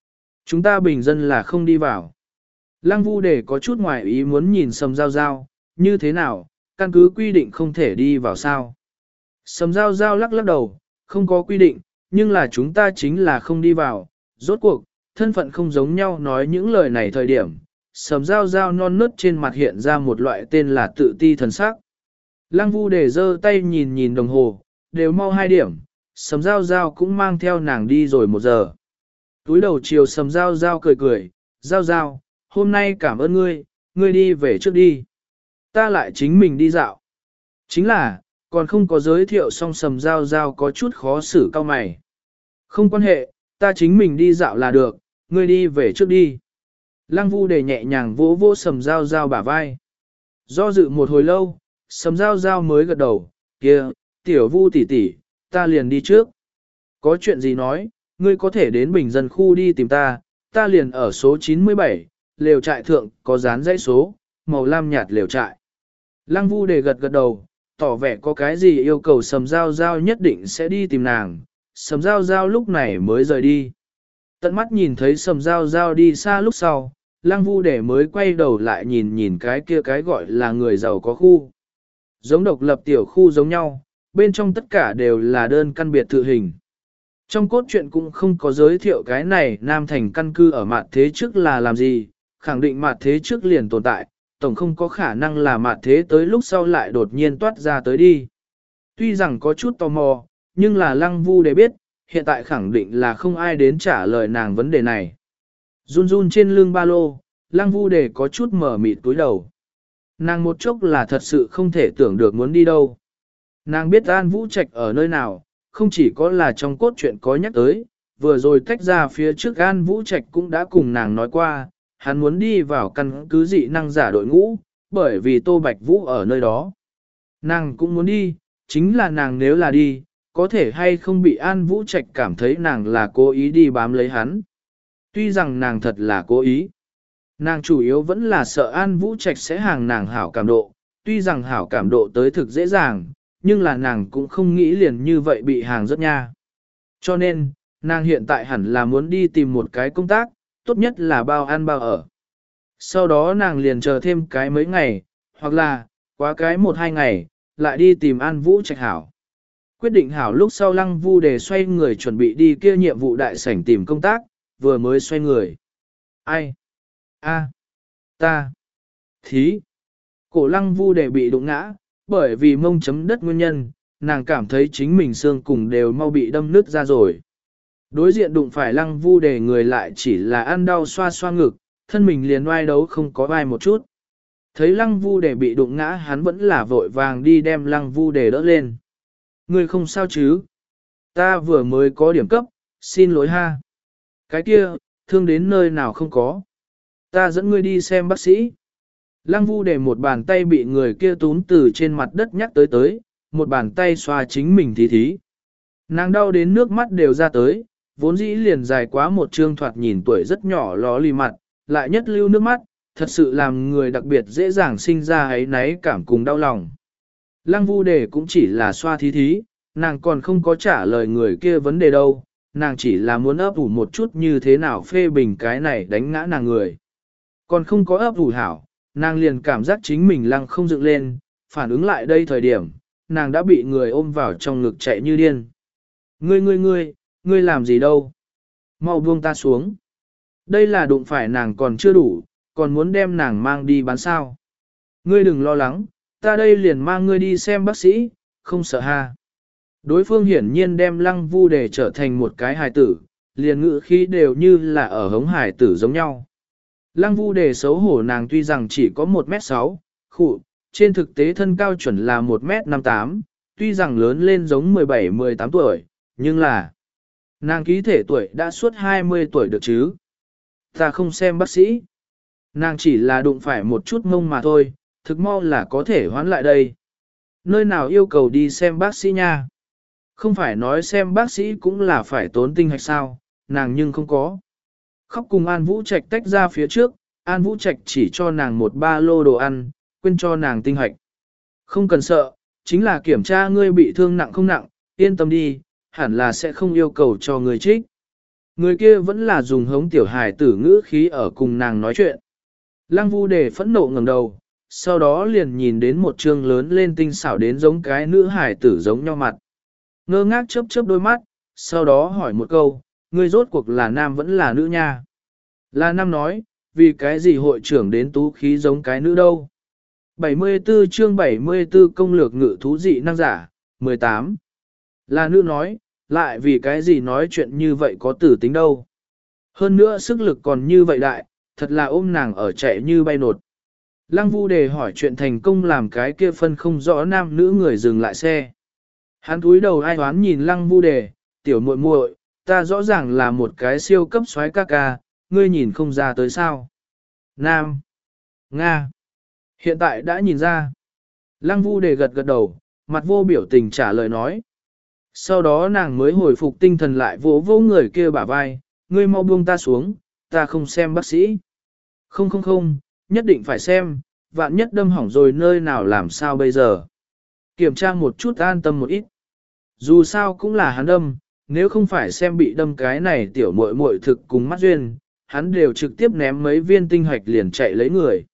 Chúng ta bình dân là không đi vào. Lăng Vu Đề có chút ngoài ý muốn nhìn Sầm Giao Giao, như thế nào, căn cứ quy định không thể đi vào sao. Sầm Giao Giao lắc lắc đầu, không có quy định, nhưng là chúng ta chính là không đi vào, rốt cuộc, thân phận không giống nhau nói những lời này thời điểm. Sầm Giao Giao non nớt trên mặt hiện ra một loại tên là tự ti thần sắc. Lăng Vu Đề giơ tay nhìn nhìn đồng hồ, đều mau hai điểm, Sầm Giao Giao cũng mang theo nàng đi rồi một giờ. Túi đầu chiều Sầm Giao Giao cười cười, Giao Giao, hôm nay cảm ơn ngươi, ngươi đi về trước đi. Ta lại chính mình đi dạo. Chính là, còn không có giới thiệu xong Sầm Giao Giao có chút khó xử cao mày. Không quan hệ, ta chính mình đi dạo là được, ngươi đi về trước đi. Lăng Vu Đề nhẹ nhàng vỗ vỗ Sầm Giao Giao bả vai. Do dự một hồi lâu, Sầm Giao Giao mới gật đầu, kia, tiểu Vu tỷ tỷ, ta liền đi trước. Có chuyện gì nói, ngươi có thể đến bình dân khu đi tìm ta, ta liền ở số chín mươi bảy, lều trại thượng có dán dãy số, màu lam nhạt lều trại. Lăng Vu Đề gật gật đầu, tỏ vẻ có cái gì yêu cầu Sầm Giao Giao nhất định sẽ đi tìm nàng. Sầm Giao Giao lúc này mới rời đi. Tận mắt nhìn thấy Sầm Giao Giao đi xa lúc sau, Lăng Vu Đề mới quay đầu lại nhìn nhìn cái kia cái gọi là người giàu có khu. Giống độc lập tiểu khu giống nhau, bên trong tất cả đều là đơn căn biệt thự hình. Trong cốt truyện cũng không có giới thiệu cái này Nam Thành căn cư ở mặt thế trước là làm gì, khẳng định mặt thế trước liền tồn tại, tổng không có khả năng là mặt thế tới lúc sau lại đột nhiên toát ra tới đi. Tuy rằng có chút tò mò, nhưng là Lăng Vu Đề biết, hiện tại khẳng định là không ai đến trả lời nàng vấn đề này. Run run trên lưng ba lô, Lăng Vu Đề có chút mở mịt túi đầu. Nàng một chốc là thật sự không thể tưởng được muốn đi đâu. Nàng biết An Vũ Trạch ở nơi nào, không chỉ có là trong cốt truyện có nhắc tới, vừa rồi tách ra phía trước An Vũ Trạch cũng đã cùng nàng nói qua, hắn muốn đi vào căn cứ dị năng giả đội ngũ, bởi vì Tô Bạch Vũ ở nơi đó. Nàng cũng muốn đi, chính là nàng nếu là đi, có thể hay không bị An Vũ Trạch cảm thấy nàng là cố ý đi bám lấy hắn. Tuy rằng nàng thật là cố ý, nàng chủ yếu vẫn là sợ An Vũ Trạch sẽ hàng nàng hảo cảm độ, tuy rằng hảo cảm độ tới thực dễ dàng, nhưng là nàng cũng không nghĩ liền như vậy bị hàng rất nha. Cho nên, nàng hiện tại hẳn là muốn đi tìm một cái công tác, tốt nhất là bao ăn bao ở. Sau đó nàng liền chờ thêm cái mấy ngày, hoặc là, quá cái một hai ngày, lại đi tìm An Vũ Trạch hảo. Quyết định hảo lúc sau Lăng Vu Đề xoay người chuẩn bị đi kia nhiệm vụ đại sảnh tìm công tác, vừa mới xoay người. Ai? A. Ta. Thí. Cổ Lăng Vu Đề bị đụng ngã, bởi vì mông chấm đất nguyên nhân, nàng cảm thấy chính mình xương cùng đều mau bị đâm nứt ra rồi. Đối diện đụng phải Lăng Vu Đề người lại chỉ là ăn đau xoa xoa ngực, thân mình liền oai đấu không có vai một chút. Thấy Lăng Vu Đề bị đụng ngã hắn vẫn là vội vàng đi đem Lăng Vu Đề đỡ lên. Ngươi không sao chứ? Ta vừa mới có điểm cấp, xin lỗi ha. Cái kia, thương đến nơi nào không có. Ta dẫn ngươi đi xem bác sĩ. Lăng Vu Đề một bàn tay bị người kia túm từ trên mặt đất nhắc tới tới, một bàn tay xoa chính mình thí thí. Nàng đau đến nước mắt đều ra tới, vốn dĩ liền dài quá một trương thoạt nhìn tuổi rất nhỏ ló lì mặt, lại nhất lưu nước mắt, thật sự làm người đặc biệt dễ dàng sinh ra ấy náy cảm cùng đau lòng. Lăng Vu Đề cũng chỉ là xoa thí thí, nàng còn không có trả lời người kia vấn đề đâu, nàng chỉ là muốn ấp ủ một chút như thế nào phê bình cái này đánh ngã nàng người. Còn không có ấp ủ hảo, nàng liền cảm giác chính mình lăng không dựng lên, phản ứng lại đây thời điểm, nàng đã bị người ôm vào trong ngực chạy như điên. Ngươi ngươi ngươi, ngươi làm gì đâu? Mau buông ta xuống. Đây là đụng phải nàng còn chưa đủ, còn muốn đem nàng mang đi bán sao. Ngươi đừng lo lắng, ta đây liền mang ngươi đi xem bác sĩ, không sợ ha. Đối phương hiển nhiên đem Lăng Vu Đề trở thành một cái hài tử, liền ngữ khí đều như là ở hống hài tử giống nhau. Lăng Vu Đề xấu hổ nàng tuy rằng chỉ có một mét sáu, khụ, trên thực tế thân cao chuẩn là một mét năm tám, tuy rằng lớn lên giống mười bảy mười tám tuổi, nhưng là nàng ký thể tuổi đã suốt hai mươi tuổi được chứ. Ta không xem bác sĩ. Nàng chỉ là đụng phải một chút ngông mà thôi, thực mau là có thể hoán lại đây. Nơi nào yêu cầu đi xem bác sĩ nha? Không phải nói xem bác sĩ cũng là phải tốn tinh hạch sao, nàng nhưng không có. Khóc cùng An Vũ Trạch tách ra phía trước, An Vũ Trạch chỉ cho nàng một ba lô đồ ăn, quên cho nàng tinh hạch. Không cần sợ, chính là kiểm tra ngươi bị thương nặng không nặng, yên tâm đi, hẳn là sẽ không yêu cầu cho ngươi trích. Người kia vẫn là dùng hống tiểu hài tử ngữ khí ở cùng nàng nói chuyện. Lăng Vu Đề phẫn nộ ngẩng đầu, sau đó liền nhìn đến một trương lớn lên tinh xảo đến giống cái nữ hài tử giống nhau mặt. Ngơ ngác chớp chớp đôi mắt, sau đó hỏi một câu, ngươi rốt cuộc là nam vẫn là nữ nha? Là nam nói, vì cái gì hội trưởng đến tú khí giống cái nữ đâu? bảy mươi tư chương bảy mươi tư công lược ngự thú dị năng giả, mười tám. Là nữ nói, lại vì cái gì nói chuyện như vậy có tử tính đâu? Hơn nữa sức lực còn như vậy đại, thật là ôm nàng ở chạy như bay nột. Lăng Vu Đề hỏi chuyện thành công làm cái kia phân không rõ nam nữ người dừng lại xe. Hắn cúi đầu ai hoán nhìn Lăng Vu Đề, tiểu muội muội, ta rõ ràng là một cái siêu cấp soái ca ca, ngươi nhìn không ra tới sao. Nam. Nga. Hiện tại đã nhìn ra. Lăng Vu Đề gật gật đầu, mặt vô biểu tình trả lời nói. Sau đó nàng mới hồi phục tinh thần lại vỗ vỗ người kia bả vai, ngươi mau buông ta xuống, ta không xem bác sĩ. Không không không, nhất định phải xem, vạn nhất đâm hỏng rồi nơi nào làm sao bây giờ. Kiểm tra một chút an tâm một ít. Dù sao cũng là hắn đâm, nếu không phải xem bị đâm cái này tiểu muội muội thực cùng mắt duyên, hắn đều trực tiếp ném mấy viên tinh hoạch liền chạy lấy người.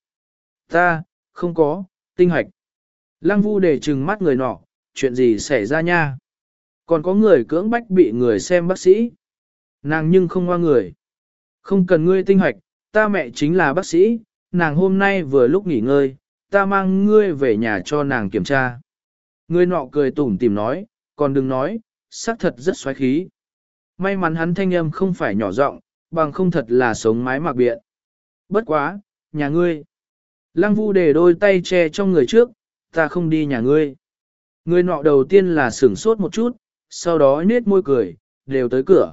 Ta, không có, tinh hoạch. Lăng Vu Đề trừng mắt người nọ, chuyện gì xảy ra nha? Còn có người cưỡng bách bị người xem bác sĩ. Nàng nhưng không ngoa người. Không cần ngươi tinh hoạch, ta mẹ chính là bác sĩ, nàng hôm nay vừa lúc nghỉ ngơi, ta mang ngươi về nhà cho nàng kiểm tra. Người nọ cười tủm tỉm nói, còn đừng nói, xác thật rất xoáy khí. May mắn hắn thanh âm không phải nhỏ giọng, bằng không thật là sống mái mặc biện. Bất quá, nhà ngươi. Lăng Vu Đề đôi tay che trong người trước, ta không đi nhà ngươi. Người nọ đầu tiên là sửng sốt một chút, sau đó nết môi cười, đều tới cửa.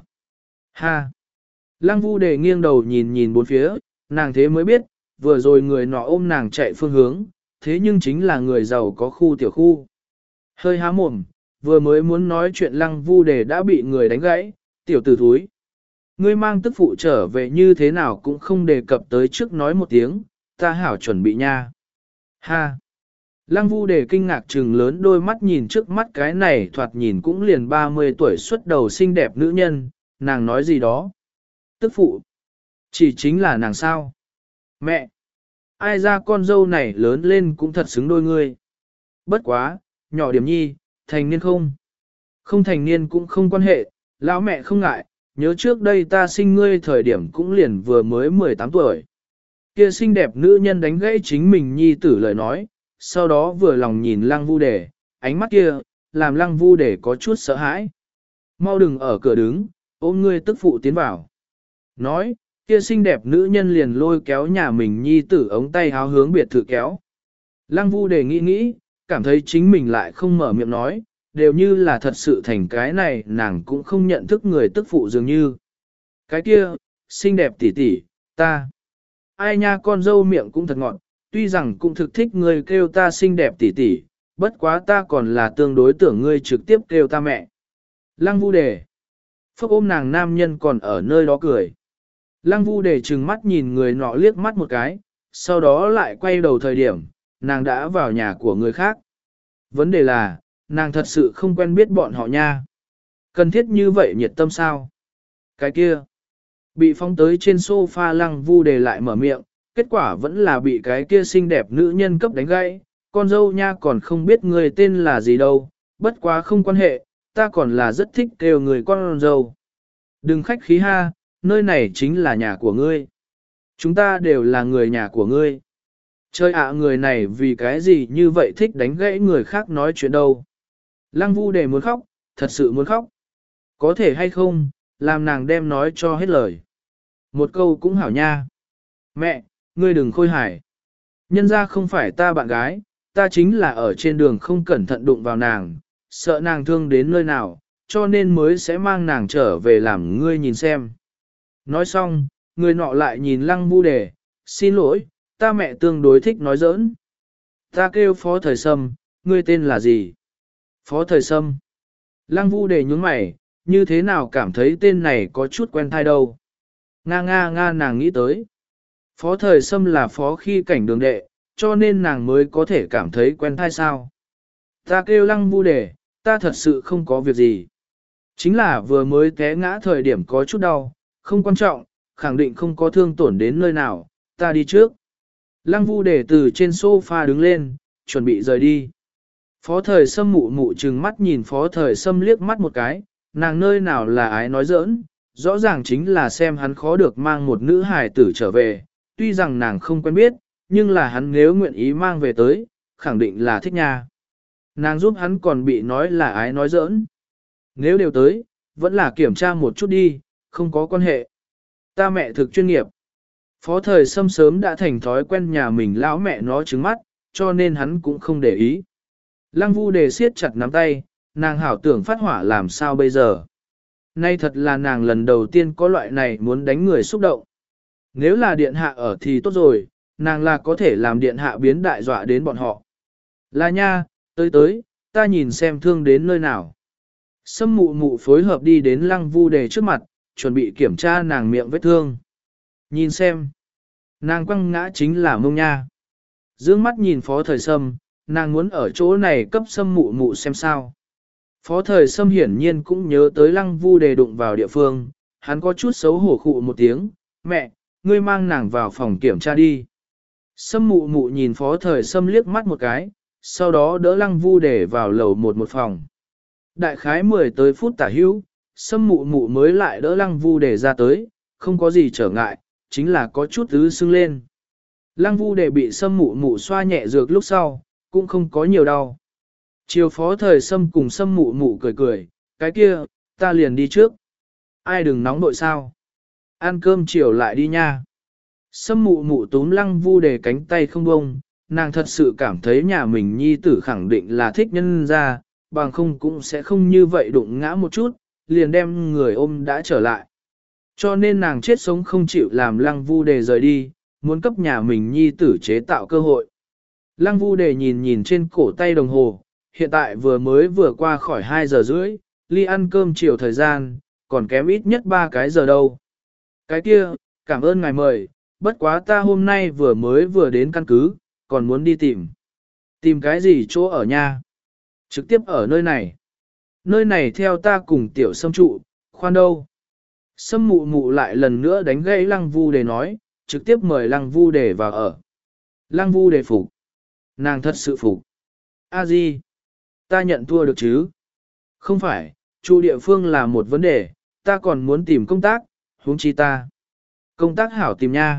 Ha! Lăng Vu Đề nghiêng đầu nhìn nhìn bốn phía, nàng thế mới biết, vừa rồi người nọ ôm nàng chạy phương hướng, thế nhưng chính là người giàu có khu tiểu khu. Hơi há mồm, vừa mới muốn nói chuyện Lăng Vu Đề đã bị người đánh gãy, tiểu tử thúi. Ngươi mang tức phụ trở về như thế nào cũng không đề cập tới trước nói một tiếng, ta hảo chuẩn bị nha. Ha! Lăng Vu Đề kinh ngạc trừng lớn đôi mắt nhìn trước mắt cái này thoạt nhìn cũng liền ba mươi tuổi xuất đầu xinh đẹp nữ nhân, nàng nói gì đó. Tức phụ! Chỉ chính là nàng sao? Mẹ! Ai ra con dâu này lớn lên cũng thật xứng đôi ngươi. Bất quá, nhỏ điểm nhi, thành niên không? Không thành niên cũng không quan hệ, lão mẹ không ngại, nhớ trước đây ta sinh ngươi thời điểm cũng liền vừa mới mười tám tuổi. Kia xinh đẹp nữ nhân đánh gãy chính mình nhi tử lời nói, sau đó vừa lòng nhìn Lăng Vu Đề, ánh mắt kia, làm Lăng Vu Đề có chút sợ hãi. Mau đừng ở cửa đứng, ôm ngươi tức phụ tiến vào. Nói, kia xinh đẹp nữ nhân liền lôi kéo nhà mình nhi tử ống tay háo hướng biệt thự kéo. Lăng Vu Đề nghĩ nghĩ, cảm thấy chính mình lại không mở miệng nói, đều như là thật sự thành cái này nàng cũng không nhận thức người tức phụ dường như. Cái kia, xinh đẹp tỷ tỷ, ta. Ai nha con dâu miệng cũng thật ngọt, tuy rằng cũng thực thích người kêu ta xinh đẹp tỷ tỷ, bất quá ta còn là tương đối tưởng ngươi trực tiếp kêu ta mẹ. Lăng Vu Đề. Phúc ôm nàng nam nhân còn ở nơi đó cười. Lăng Vu Đề trừng mắt nhìn người nọ liếc mắt một cái, sau đó lại quay đầu thời điểm, nàng đã vào nhà của người khác. Vấn đề là, nàng thật sự không quen biết bọn họ nha. Cần thiết như vậy nhiệt tâm sao? Cái kia, bị phóng tới trên sofa Lăng Vu Đề lại mở miệng, kết quả vẫn là bị cái kia xinh đẹp nữ nhân cấp đánh gãy. Con dâu nha còn không biết người tên là gì đâu, bất quá không quan hệ, ta còn là rất thích kêu người con dâu. Đừng khách khí ha, nơi này chính là nhà của ngươi. Chúng ta đều là người nhà của ngươi. Chơi ạ người này vì cái gì như vậy thích đánh gãy người khác nói chuyện đâu. Lăng Vu Đề muốn khóc, thật sự muốn khóc. Có thể hay không, làm nàng đem nói cho hết lời. Một câu cũng hảo nha. Mẹ, ngươi đừng khôi hài. Nhân ra không phải ta bạn gái, ta chính là ở trên đường không cẩn thận đụng vào nàng, sợ nàng thương đến nơi nào, cho nên mới sẽ mang nàng trở về làm ngươi nhìn xem. Nói xong, người nọ lại nhìn Lăng Vu Đề, xin lỗi, ta mẹ tương đối thích nói giỡn. Ta kêu Phó Thời Sâm, ngươi tên là gì? Phó Thời Sâm. Lăng Vu Đề nhướng mày, như thế nào cảm thấy tên này có chút quen thai đâu. Nga nga nga nàng nghĩ tới. Phó Thời Sâm là phó khi cảnh đường đệ, cho nên nàng mới có thể cảm thấy quen thai sao. Ta kêu Lăng Vu Đề, ta thật sự không có việc gì. Chính là vừa mới té ngã thời điểm có chút đau, không quan trọng, khẳng định không có thương tổn đến nơi nào, ta đi trước. Lăng Vu Đề từ trên sofa đứng lên, chuẩn bị rời đi. Phó thời Sâm mụ mụ trừng mắt nhìn phó thời Sâm liếc mắt một cái, nàng nơi nào là ái nói giỡn, rõ ràng chính là xem hắn khó được mang một nữ hài tử trở về, tuy rằng nàng không quen biết, nhưng là hắn nếu nguyện ý mang về tới, khẳng định là thích nha. Nàng giúp hắn còn bị nói là ái nói giỡn. Nếu đều tới, vẫn là kiểm tra một chút đi, không có quan hệ. Ta mẹ thực chuyên nghiệp. Phó thời Sâm sớm đã thành thói quen nhà mình lão mẹ nó trứng mắt, cho nên hắn cũng không để ý. Lăng Vu Đề siết chặt nắm tay, nàng hảo tưởng phát hỏa làm sao bây giờ. Nay thật là nàng lần đầu tiên có loại này muốn đánh người xúc động. Nếu là điện hạ ở thì tốt rồi, nàng là có thể làm điện hạ biến đại dọa đến bọn họ. Là nha, tới tới, ta nhìn xem thương đến nơi nào. Sâm mụ mụ phối hợp đi đến Lăng Vu Đề trước mặt, chuẩn bị kiểm tra nàng miệng vết thương. Nhìn xem, nàng quăng ngã chính là mông nha. Dương mắt nhìn phó thời Sâm, nàng muốn ở chỗ này cấp Sâm mụ mụ xem sao. Phó thời Sâm hiển nhiên cũng nhớ tới Lăng Vu Đề đụng vào địa phương, hắn có chút xấu hổ khụ một tiếng, mẹ, ngươi mang nàng vào phòng kiểm tra đi. Sâm mụ mụ nhìn phó thời Sâm liếc mắt một cái, sau đó đỡ Lăng Vu Đề vào lầu một một phòng. Đại khái mười tới phút tả hữu, Sâm mụ mụ mới lại đỡ Lăng Vu Đề ra tới, không có gì trở ngại, chính là có chút ứ sưng lên. Lăng Vu Đề bị Sâm mụ mụ xoa nhẹ dược lúc sau, cũng không có nhiều đau. Chiều phó thời Sâm cùng Sâm mụ mụ cười cười, cái kia, ta liền đi trước. Ai đừng nóng nội sao. Ăn cơm chiều lại đi nha. Sâm mụ mụ túm Lăng Vu Đề cánh tay không bông, nàng thật sự cảm thấy nhà mình nhi tử khẳng định là thích nhân ra, bằng không cũng sẽ không như vậy đụng ngã một chút, liền đem người ôm đã trở lại. Cho nên nàng chết sống không chịu làm Lăng Vu Đề rời đi, muốn cấp nhà mình nhi tử chế tạo cơ hội. Lăng Vu Đề nhìn nhìn trên cổ tay đồng hồ, hiện tại vừa mới vừa qua khỏi hai giờ rưỡi, ly ăn cơm chiều thời gian, còn kém ít nhất ba cái giờ đâu. Cái kia, cảm ơn ngài mời, bất quá ta hôm nay vừa mới vừa đến căn cứ, còn muốn đi tìm. Tìm cái gì chỗ ở nha? Trực tiếp ở nơi này. Nơi này theo ta cùng tiểu Sâm trụ, khoan đâu. Sâm mụ mụ lại lần nữa đánh gãy Lăng Vu Đề nói, trực tiếp mời Lăng Vu Đề vào ở. Lăng Vu Đề phục. Nàng thật sự phục. A Di, ta nhận thua được chứ? Không phải, trụ địa phương là một vấn đề, ta còn muốn tìm công tác, huống chi ta. Công tác hảo tìm nha.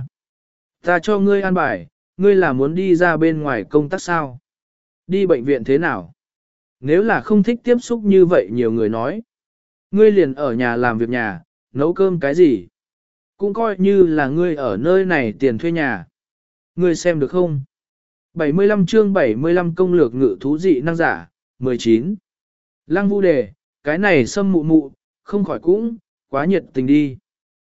Ta cho ngươi an bài, ngươi là muốn đi ra bên ngoài công tác sao? Đi bệnh viện thế nào? Nếu là không thích tiếp xúc như vậy nhiều người nói. Ngươi liền ở nhà làm việc nhà, nấu cơm cái gì? Cũng coi như là ngươi ở nơi này tiền thuê nhà. Ngươi xem được không? bảy mươi lăm chương bảy mươi lăm công lược ngự thú dị năng giả, mười chín. Lăng Vu Đề, cái này Sâm mụ mụ, không khỏi cũng, quá nhiệt tình đi.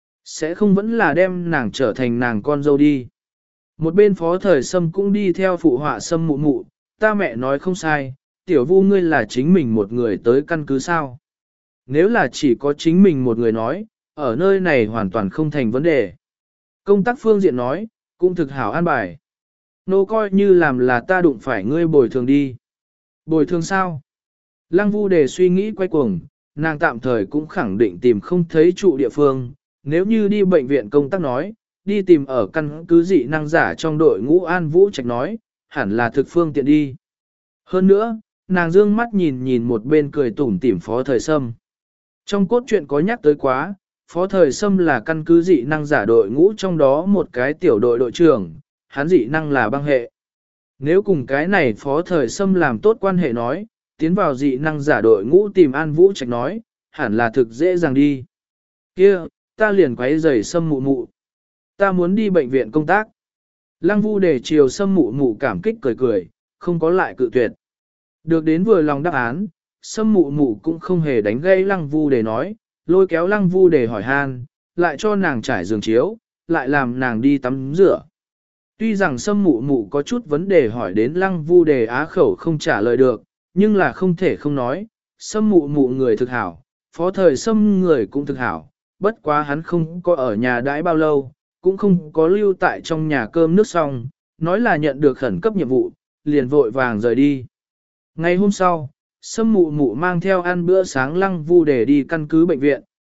Sẽ không vẫn là đem nàng trở thành nàng con dâu đi. Một bên phó thời Sâm cũng đi theo phụ họa Sâm mụ mụ, ta mẹ nói không sai, tiểu Vu ngươi là chính mình một người tới căn cứ sao. Nếu là chỉ có chính mình một người nói, ở nơi này hoàn toàn không thành vấn đề. Công tác phương diện nói, cũng thực hảo an bài. Nô coi như làm là ta đụng phải ngươi bồi thường đi. Bồi thường sao? Lăng Vu Đề suy nghĩ quay cuồng, nàng tạm thời cũng khẳng định tìm không thấy trụ địa phương. Nếu như đi bệnh viện công tác nói, đi tìm ở căn cứ dị năng giả trong đội ngũ An Vũ Trạch nói, hẳn là thực phương tiện đi. Hơn nữa, nàng dương mắt nhìn nhìn một bên cười tủm tỉm phó thời Sâm. Trong cốt truyện có nhắc tới quá, phó thời Sâm là căn cứ dị năng giả đội ngũ trong đó một cái tiểu đội đội trưởng, hắn dị năng là băng hệ. Nếu cùng cái này phó thời Sâm làm tốt quan hệ nói, tiến vào dị năng giả đội ngũ tìm An Vũ Trạch nói, hẳn là thực dễ dàng đi. Kia, ta liền quấy rầy Sâm mụ mụ. Ta muốn đi bệnh viện công tác. Lăng Vu Đề chiều Sâm mụ mụ cảm kích cười cười, không có lại cự tuyệt. Được đến vừa lòng đáp án, Sâm mụ mụ cũng không hề đánh gây Lăng Vu Đề nói, lôi kéo Lăng Vu Đề hỏi han, lại cho nàng trải giường chiếu, lại làm nàng đi tắm rửa. Tuy rằng Sâm mụ mụ có chút vấn đề hỏi đến Lăng Vu Đề á khẩu không trả lời được, nhưng là không thể không nói, Sâm mụ mụ người thực hảo, phó thời Sâm người cũng thực hảo, bất quá hắn không có ở nhà đãi bao lâu, cũng không có lưu tại trong nhà cơm nước xong, nói là nhận được khẩn cấp nhiệm vụ, liền vội vàng rời đi. Ngày hôm sau, Sâm mụ mụ mang theo ăn bữa sáng Lăng Vu Đề đi căn cứ bệnh viện,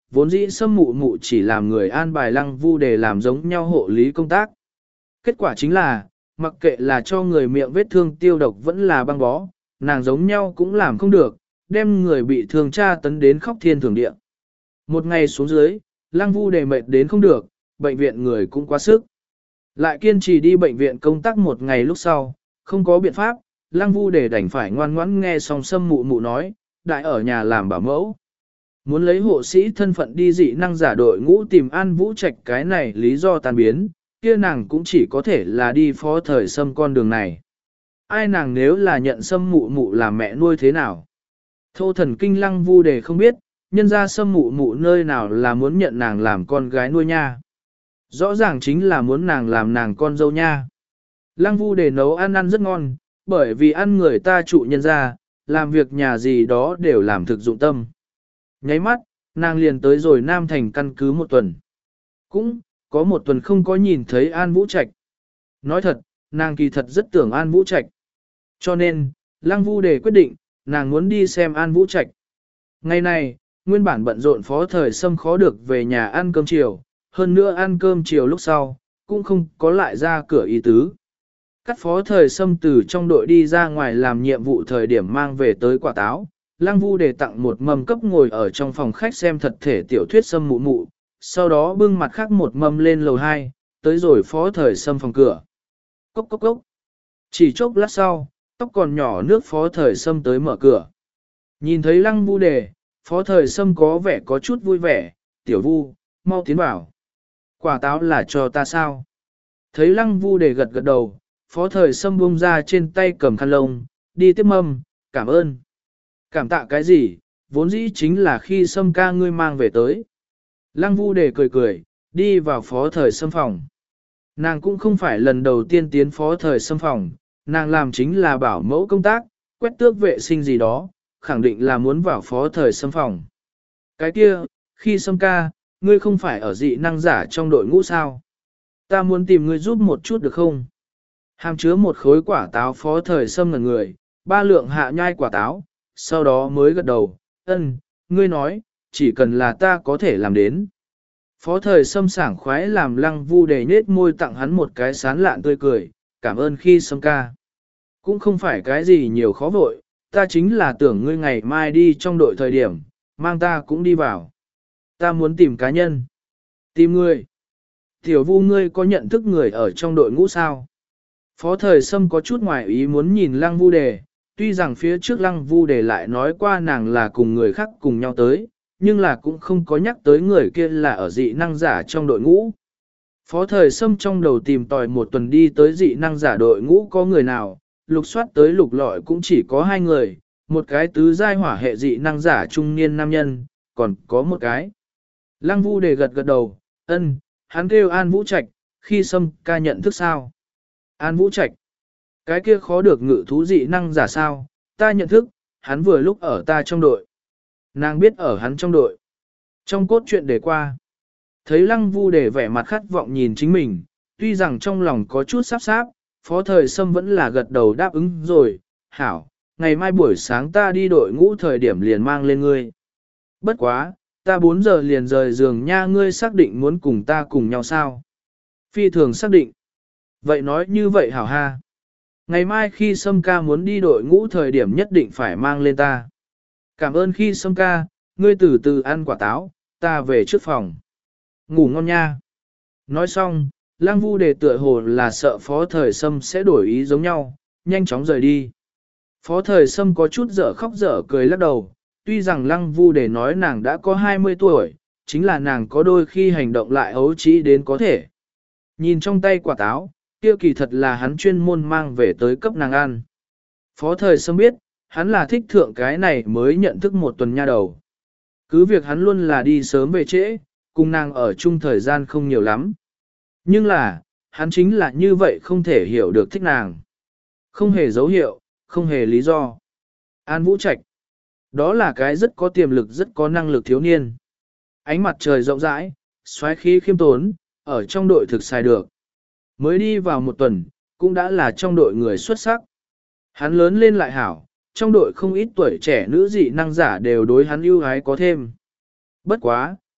vốn dĩ Sâm mụ mụ chỉ làm người an bài Lăng Vu Đề làm giống nhau hộ lý công tác. Kết quả chính là, mặc kệ là cho người miệng vết thương tiêu độc vẫn là băng bó, nàng giống nhau cũng làm không được, đem người bị thương tra tấn đến khóc thiên thưởng địa. Một ngày xuống dưới, Lăng Vu Đề mệt đến không được, bệnh viện người cũng quá sức. Lại kiên trì đi bệnh viện công tác một ngày lúc sau, không có biện pháp, Lăng Vu Đề đành phải ngoan ngoãn nghe xong Sâm mụ mụ nói, đại ở nhà làm bảo mẫu. Muốn lấy hộ sĩ thân phận đi dị năng giả đội ngũ tìm An Vũ Trạch cái này lý do tan biến, kia nàng cũng chỉ có thể là đi phó thời Sâm con đường này. Ai nàng nếu là nhận Sâm mụ mụ làm mẹ nuôi thế nào? Thô thần kinh Lăng Vu Đề không biết, nhân ra Sâm mụ mụ nơi nào là muốn nhận nàng làm con gái nuôi nha. Rõ ràng chính là muốn nàng làm nàng con dâu nha. Lăng Vu Đề nấu ăn ăn rất ngon, bởi vì ăn người ta trụ nhân ra, làm việc nhà gì đó đều làm thực dụng tâm. Nháy mắt, nàng liền tới rồi Nam Thành căn cứ một tuần. Cũng, có một tuần không có nhìn thấy An Vũ Trạch. Nói thật, nàng kỳ thật rất tưởng An Vũ Trạch. Cho nên, Lăng Vu Đề quyết định, nàng muốn đi xem An Vũ Trạch. Ngày này, nguyên bản bận rộn phó thời Sâm khó được về nhà ăn cơm chiều, hơn nữa ăn cơm chiều lúc sau, cũng không có lại ra cửa ý tứ. Cắt phó thời Sâm từ trong đội đi ra ngoài làm nhiệm vụ thời điểm mang về tới quả táo, Lăng Vu Đề tặng một mâm cấp ngồi ở trong phòng khách xem thật thể tiểu thuyết Sâm mụ mụ, sau đó bưng mặt khác một mâm lên lầu hai, tới rồi phó thời Sâm phòng cửa. Cốc cốc cốc. Chỉ chốc lát sau, tóc còn nhỏ nước phó thời Sâm tới mở cửa. Nhìn thấy Lăng Vu Đề, phó thời Sâm có vẻ có chút vui vẻ, tiểu Vu, mau tiến vào. Quả táo là cho ta sao? Thấy Lăng Vu Đề gật gật đầu, phó thời Sâm buông ra trên tay cầm khăn lông, đi tiếp mâm, cảm ơn. Cảm tạ cái gì, vốn dĩ chính là khi Sâm ca ngươi mang về tới. Lăng Vu Đề cười cười, đi vào phó thời Sâm phòng. Nàng cũng không phải lần đầu tiên tiến phó thời Sâm phòng, nàng làm chính là bảo mẫu công tác, quét tước vệ sinh gì đó, khẳng định là muốn vào phó thời Sâm phòng. Cái kia, khi Sâm ca, ngươi không phải ở dị năng giả trong đội ngũ sao? Ta muốn tìm ngươi giúp một chút được không? Hàm chứa một khối quả táo phó thời Sâm ngẩn người, ba lượng hạ nhai quả táo, sau đó mới gật đầu, ân, ngươi nói, chỉ cần là ta có thể làm đến. Phó thời Sâm sảng khoái làm Lăng Vu Đề nết môi tặng hắn một cái sán lạn tươi cười, cảm ơn khi Sâm ca. Cũng không phải cái gì nhiều khó vội, ta chính là tưởng ngươi ngày mai đi trong đội thời điểm, mang ta cũng đi vào. Ta muốn tìm cá nhân. Tìm ngươi. Tiểu Vu ngươi có nhận thức người ở trong đội ngũ sao? Phó thời Sâm có chút ngoài ý muốn nhìn Lăng Vu Đề, tuy rằng phía trước Lăng Vu Đề lại nói qua nàng là cùng người khác cùng nhau tới, nhưng là cũng không có nhắc tới người kia là ở dị năng giả trong đội ngũ. Phó thời Sâm trong đầu tìm tòi một tuần đi tới dị năng giả đội ngũ có người nào, lục soát tới lục lọi cũng chỉ có hai người, một cái tứ giai hỏa hệ dị năng giả trung niên nam nhân, còn có một cái. Lăng Vu Đề gật gật đầu, ân, hắn kêu An Vũ Trạch, khi Sâm ca nhận thức sao? An Vũ Trạch, cái kia khó được ngự thú dị năng giả sao, ta nhận thức, hắn vừa lúc ở ta trong đội. Nàng biết ở hắn trong đội. Trong cốt truyện để qua, thấy Lăng Vu Đề vẻ mặt khát vọng nhìn chính mình, tuy rằng trong lòng có chút sáp sáp, phó thời Sâm vẫn là gật đầu đáp ứng rồi, hảo, ngày mai buổi sáng ta đi đội ngũ thời điểm liền mang lên ngươi. Bất quá, ta bốn giờ liền rời giường nha, ngươi xác định muốn cùng ta cùng nhau sao? Phi thường xác định. Vậy nói như vậy hảo ha. Ngày mai khi Sâm ca muốn đi đội ngũ thời điểm nhất định phải mang lên ta. Cảm ơn khi Sâm ca, ngươi từ từ ăn quả táo, ta về trước phòng. Ngủ ngon nha. Nói xong, Lăng Vu Đề tựa hồ là sợ phó thời Sâm sẽ đổi ý giống nhau, nhanh chóng rời đi. Phó thời Sâm có chút dở khóc dở cười lắc đầu, tuy rằng Lăng Vu Đề nói nàng đã có hai mươi tuổi, chính là nàng có đôi khi hành động lại ấu trĩ đến có thể. Nhìn trong tay quả táo, kia kỳ thật là hắn chuyên môn mang về tới cấp nàng ăn. Phó thời Sâm biết, hắn là thích thượng cái này mới nhận thức một tuần nha đầu. Cứ việc hắn luôn là đi sớm về trễ, cùng nàng ở chung thời gian không nhiều lắm. Nhưng là, hắn chính là như vậy không thể hiểu được thích nàng. Không hề dấu hiệu, không hề lý do. An Vũ Trạch, đó là cái rất có tiềm lực rất có năng lực thiếu niên. Ánh mặt trời rộng rãi, xoáy khí khiêm tốn, ở trong đội thực xài được. Mới đi vào một tuần, cũng đã là trong đội người xuất sắc. Hắn lớn lên lại hảo, trong đội không ít tuổi trẻ nữ dị năng giả đều đối hắn ưu ái có thêm. Bất quá,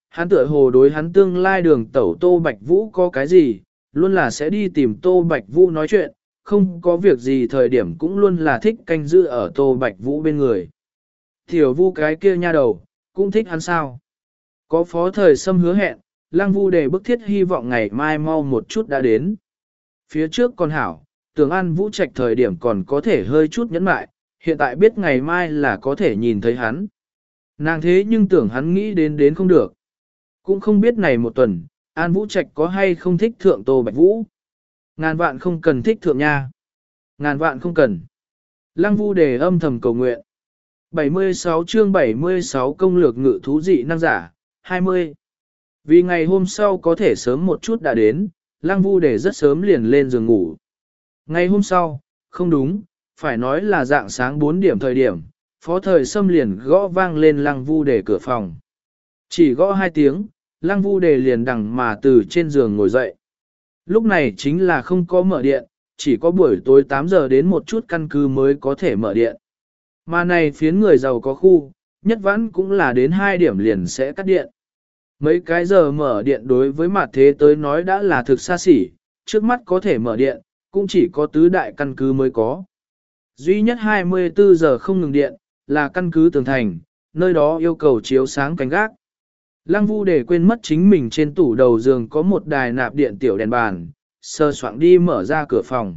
hắn tựa hồ đối hắn tương lai đường tẩu Tô Bạch Vũ có cái gì, luôn là sẽ đi tìm Tô Bạch Vũ nói chuyện, không có việc gì thời điểm cũng luôn là thích canh giữ ở Tô Bạch Vũ bên người. Tiểu Vu cái kia nha đầu, cũng thích hắn sao? Có Phó Thời Sâm hứa hẹn, Lăng Vu Đề bức thiết hy vọng ngày mai mau một chút đã đến. Phía trước còn hảo, tưởng An Vũ Trạch thời điểm còn có thể hơi chút nhẫn mại, hiện tại biết ngày mai là có thể nhìn thấy hắn. Nàng thế nhưng tưởng hắn nghĩ đến đến không được. Cũng không biết này một tuần, An Vũ Trạch có hay không thích thượng Tô Bạch Vũ. Ngàn vạn không cần thích thượng nha. Ngàn vạn không cần. Lăng Vu Đề âm thầm cầu nguyện. bảy mươi sáu chương bảy mươi sáu công lược ngự thú dị năng giả, hai mươi. Vì ngày hôm sau có thể sớm một chút đã đến, Lăng Vu Đề rất sớm liền lên giường ngủ. Ngày hôm sau, không đúng, phải nói là dạng sáng bốn điểm thời điểm, Phó Thời Sâm liền gõ vang lên Lăng Vu Đề cửa phòng. Chỉ gõ hai tiếng, Lăng Vu Đề liền đằng mà từ trên giường ngồi dậy. Lúc này chính là không có mở điện, chỉ có buổi tối tám giờ đến một chút căn cứ mới có thể mở điện. Mà này phiến người giàu có khu, nhất vãn cũng là đến hai điểm liền sẽ cắt điện. Mấy cái giờ mở điện đối với mặt thế tới nói đã là thực xa xỉ, trước mắt có thể mở điện, cũng chỉ có tứ đại căn cứ mới có. Duy nhất hai mươi tư giờ không ngừng điện, là căn cứ tường thành, nơi đó yêu cầu chiếu sáng cánh gác. Lăng Vu Đề quên mất chính mình trên tủ đầu giường có một đài nạp điện tiểu đèn bàn, sơ soạn đi mở ra cửa phòng.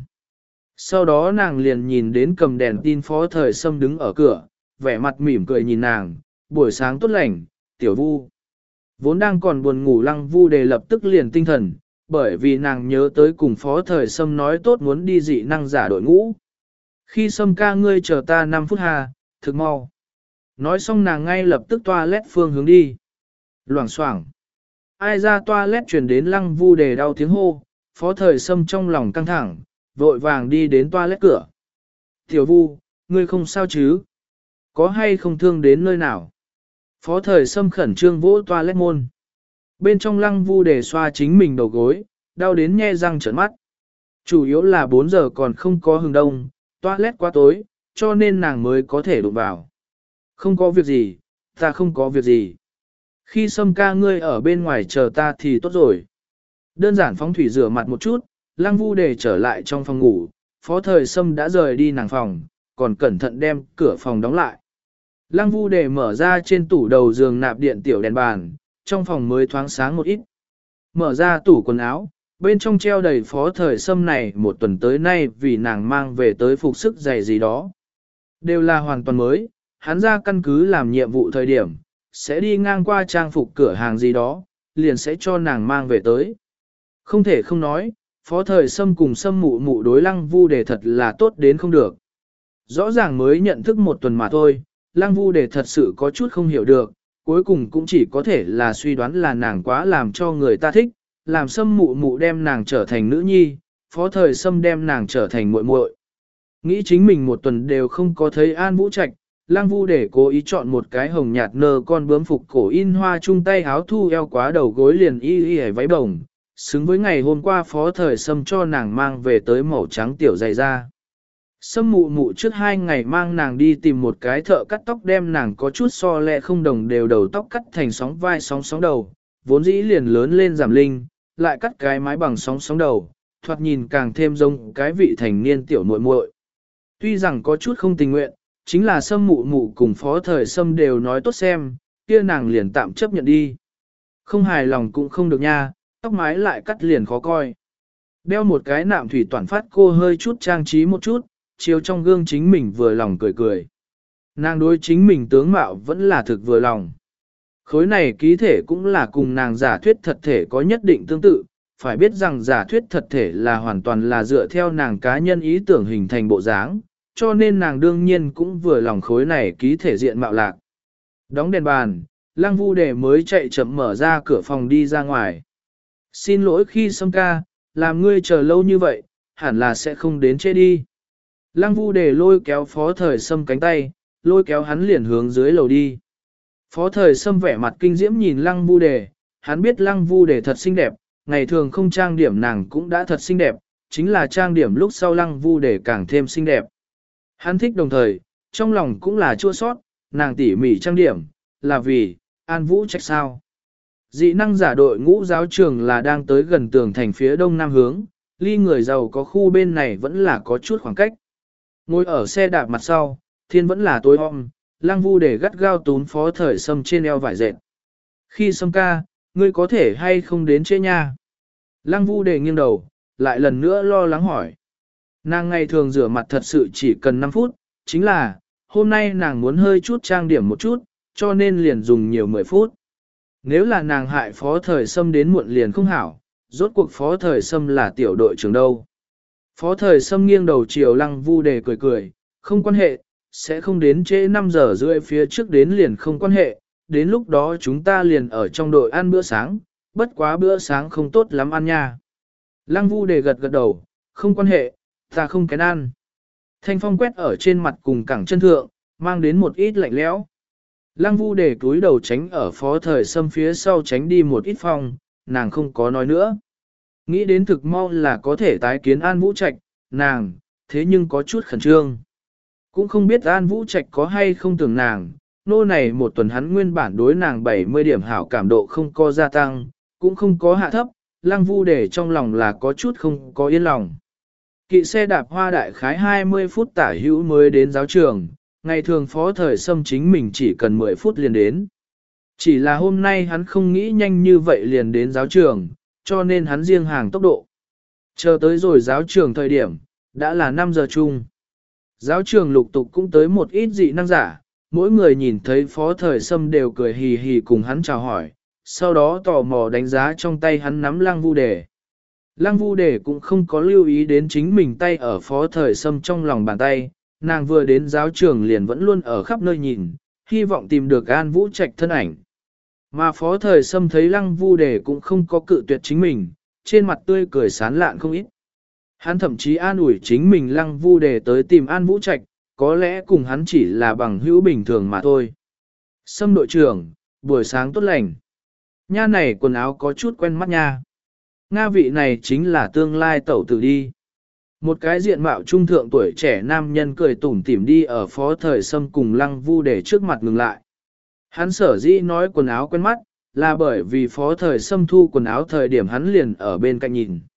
Sau đó nàng liền nhìn đến cầm đèn tin Phó Thời Sâm đứng ở cửa, vẻ mặt mỉm cười nhìn nàng, buổi sáng tốt lành, tiểu Vu. Vốn đang còn buồn ngủ Lăng Vu Đề lập tức liền tinh thần, bởi vì nàng nhớ tới cùng Phó Thời Sâm nói tốt muốn đi dị năng giả đội ngũ. Khi Sâm ca ngươi chờ ta năm phút hà, thực mau. Nói xong nàng ngay lập tức toilet phương hướng đi. Loảng xoảng. Ai ra toilet truyền đến Lăng Vu Đề đau tiếng hô, Phó Thời Sâm trong lòng căng thẳng, vội vàng đi đến toilet cửa. Tiểu Vu, ngươi không sao chứ? Có hay không thương đến nơi nào? Phó Thời Sâm khẩn trương vỗ toilet môn. Bên trong Lăng Vu Đề xoa chính mình đầu gối, đau đến nhe răng trợn mắt. Chủ yếu là bốn giờ còn không có hừng đông, toilet quá tối, cho nên nàng mới có thể đụng vào. Không có việc gì, ta không có việc gì. Khi Sâm ca ngươi ở bên ngoài chờ ta thì tốt rồi. Đơn giản phóng thủy rửa mặt một chút, Lăng Vu Đề trở lại trong phòng ngủ, Phó Thời Sâm đã rời đi nàng phòng, còn cẩn thận đem cửa phòng đóng lại. Lăng Vu Đề mở ra trên tủ đầu giường nạp điện tiểu đèn bàn, trong phòng mới thoáng sáng một ít. Mở ra tủ quần áo, bên trong treo đầy Phó Thời Sâm này một tuần tới nay vì nàng mang về tới phục sức giày gì đó. Đều là hoàn toàn mới, hắn ra căn cứ làm nhiệm vụ thời điểm, sẽ đi ngang qua trang phục cửa hàng gì đó, liền sẽ cho nàng mang về tới. Không thể không nói, Phó Thời Sâm cùng Sâm mụ mụ đối Lăng Vu Đề thật là tốt đến không được. Rõ ràng mới nhận thức một tuần mà thôi, Lăng Vu Đề thật sự có chút không hiểu được, cuối cùng cũng chỉ có thể là suy đoán là nàng quá làm cho người ta thích, làm Sâm mụ mụ đem nàng trở thành nữ nhi, Phó Thời Sâm đem nàng trở thành muội muội. Nghĩ chính mình một tuần đều không có thấy An Vũ Trạch, Lăng Vu Đề cố ý chọn một cái hồng nhạt nơ con bướm phục cổ in hoa chung tay áo thu eo quá đầu gối liền y y váy bồng, xứng với ngày hôm qua Phó Thời Sâm cho nàng mang về tới màu trắng tiểu dày da. Sâm mụ mụ trước hai ngày mang nàng đi tìm một cái thợ cắt tóc đem nàng có chút so lẹ không đồng đều đầu tóc cắt thành sóng vai sóng sóng đầu, vốn dĩ liền lớn lên giảm linh, lại cắt cái mái bằng sóng sóng đầu, thoạt nhìn càng thêm giống cái vị thành niên tiểu muội muội. Tuy rằng có chút không tình nguyện, chính là Sâm mụ mụ cùng Phó Thời Sâm đều nói tốt xem, kia nàng liền tạm chấp nhận đi. Không hài lòng cũng không được nha, tóc mái lại cắt liền khó coi. Đeo một cái nạm thủy toàn phát cô hơi chút trang trí một chút, chiếu trong gương chính mình vừa lòng cười cười. Nàng đối chính mình tướng mạo vẫn là thực vừa lòng. Khối này ký thể cũng là cùng nàng giả thuyết thật thể có nhất định tương tự, phải biết rằng giả thuyết thật thể là hoàn toàn là dựa theo nàng cá nhân ý tưởng hình thành bộ dáng, cho nên nàng đương nhiên cũng vừa lòng khối này ký thể diện mạo lạc. Đóng đèn bàn, Lăng Vu Đề mới chạy chậm mở ra cửa phòng đi ra ngoài. Xin lỗi khi Sâm ca, làm ngươi chờ lâu như vậy, hẳn là sẽ không đến trễ đi. Lăng Vu Đề lôi kéo Phó Thời Sâm cánh tay, lôi kéo hắn liền hướng dưới lầu đi. Phó Thời Sâm vẻ mặt kinh diễm nhìn Lăng Vu Đề, hắn biết Lăng Vu Đề thật xinh đẹp, ngày thường không trang điểm nàng cũng đã thật xinh đẹp, chính là trang điểm lúc sau Lăng Vu Đề càng thêm xinh đẹp. Hắn thích đồng thời, trong lòng cũng là chua sót, nàng tỉ mỉ trang điểm, là vì, An Vũ Trạch sao. Dị năng giả đội ngũ giáo trường là đang tới gần tường thành phía đông nam hướng, ly người giàu có khu bên này vẫn là có chút khoảng cách. Ngồi ở xe đạp mặt sau, thiên vẫn là tối om, Lăng Vu để gắt gao tún Phó Thời Sâm trên eo vải dệt. Khi Sâm ca, ngươi có thể hay không đến trễ nha? Lăng Vu để nghiêng đầu, lại lần nữa lo lắng hỏi. Nàng ngày thường rửa mặt thật sự chỉ cần năm phút, chính là, hôm nay nàng muốn hơi chút trang điểm một chút, cho nên liền dùng nhiều mười phút. Nếu là nàng hại Phó Thời Sâm đến muộn liền không hảo, rốt cuộc Phó Thời Sâm là tiểu đội trưởng đâu. Phó Thời Sâm nghiêng đầu chiều Lăng Vu để cười cười, không quan hệ, sẽ không đến trễ năm giờ rưỡi phía trước đến liền không quan hệ, đến lúc đó chúng ta liền ở trong đội ăn bữa sáng, bất quá bữa sáng không tốt lắm ăn nha. Lăng Vu để gật gật đầu, không quan hệ, ta không kén ăn. Thanh phong quét ở trên mặt cùng cẳng chân thượng, mang đến một ít lạnh lẽo. Lăng Vu để túi đầu tránh ở Phó Thời Sâm phía sau tránh đi một ít phong, nàng không có nói nữa. Nghĩ đến thực mau là có thể tái kiến An Vũ Trạch, nàng, thế nhưng có chút khẩn trương. Cũng không biết An Vũ Trạch có hay không tưởng nàng, nô này một tuần hắn nguyên bản đối nàng bảy mươi điểm hảo cảm độ không có gia tăng, cũng không có hạ thấp, Lăng Vu để trong lòng là có chút không có yên lòng. Kỵ xe đạp hoa đại khái hai mươi phút tả hữu mới đến giáo trường, ngày thường Phó Thời Sâm chính mình chỉ cần mười phút liền đến. Chỉ là hôm nay hắn không nghĩ nhanh như vậy liền đến giáo trường, cho nên hắn riêng hàng tốc độ. Chờ tới rồi giáo trường thời điểm, đã là năm giờ chung. Giáo trường lục tục cũng tới một ít dị năng giả, mỗi người nhìn thấy Phó Thời Sâm đều cười hì hì cùng hắn chào hỏi, sau đó tò mò đánh giá trong tay hắn nắm Lăng Vu Đề. Lăng Vu Đề cũng không có lưu ý đến chính mình tay ở Phó Thời Sâm trong lòng bàn tay, nàng vừa đến giáo trường liền vẫn luôn ở khắp nơi nhìn, hy vọng tìm được An Vũ Trạch thân ảnh. Mà Phó Thời Sâm thấy Lăng Vu Đề cũng không có cự tuyệt chính mình, trên mặt tươi cười sán lạn không ít. Hắn thậm chí an ủi chính mình Lăng Vu Đề tới tìm An Vũ Trạch, có lẽ cùng hắn chỉ là bằng hữu bình thường mà thôi. Sâm đội trưởng, buổi sáng tốt lành. Nha này quần áo có chút quen mắt nha. Nga vị này chính là tương lai tẩu tử đi. Một cái diện mạo trung thượng tuổi trẻ nam nhân cười tủm tỉm đi ở Phó Thời Sâm cùng Lăng Vu Đề trước mặt ngừng lại. Hắn sở dĩ nói quần áo quen mắt, là bởi vì Phó Thời Sâm thu quần áo thời điểm hắn liền ở bên cạnh nhìn.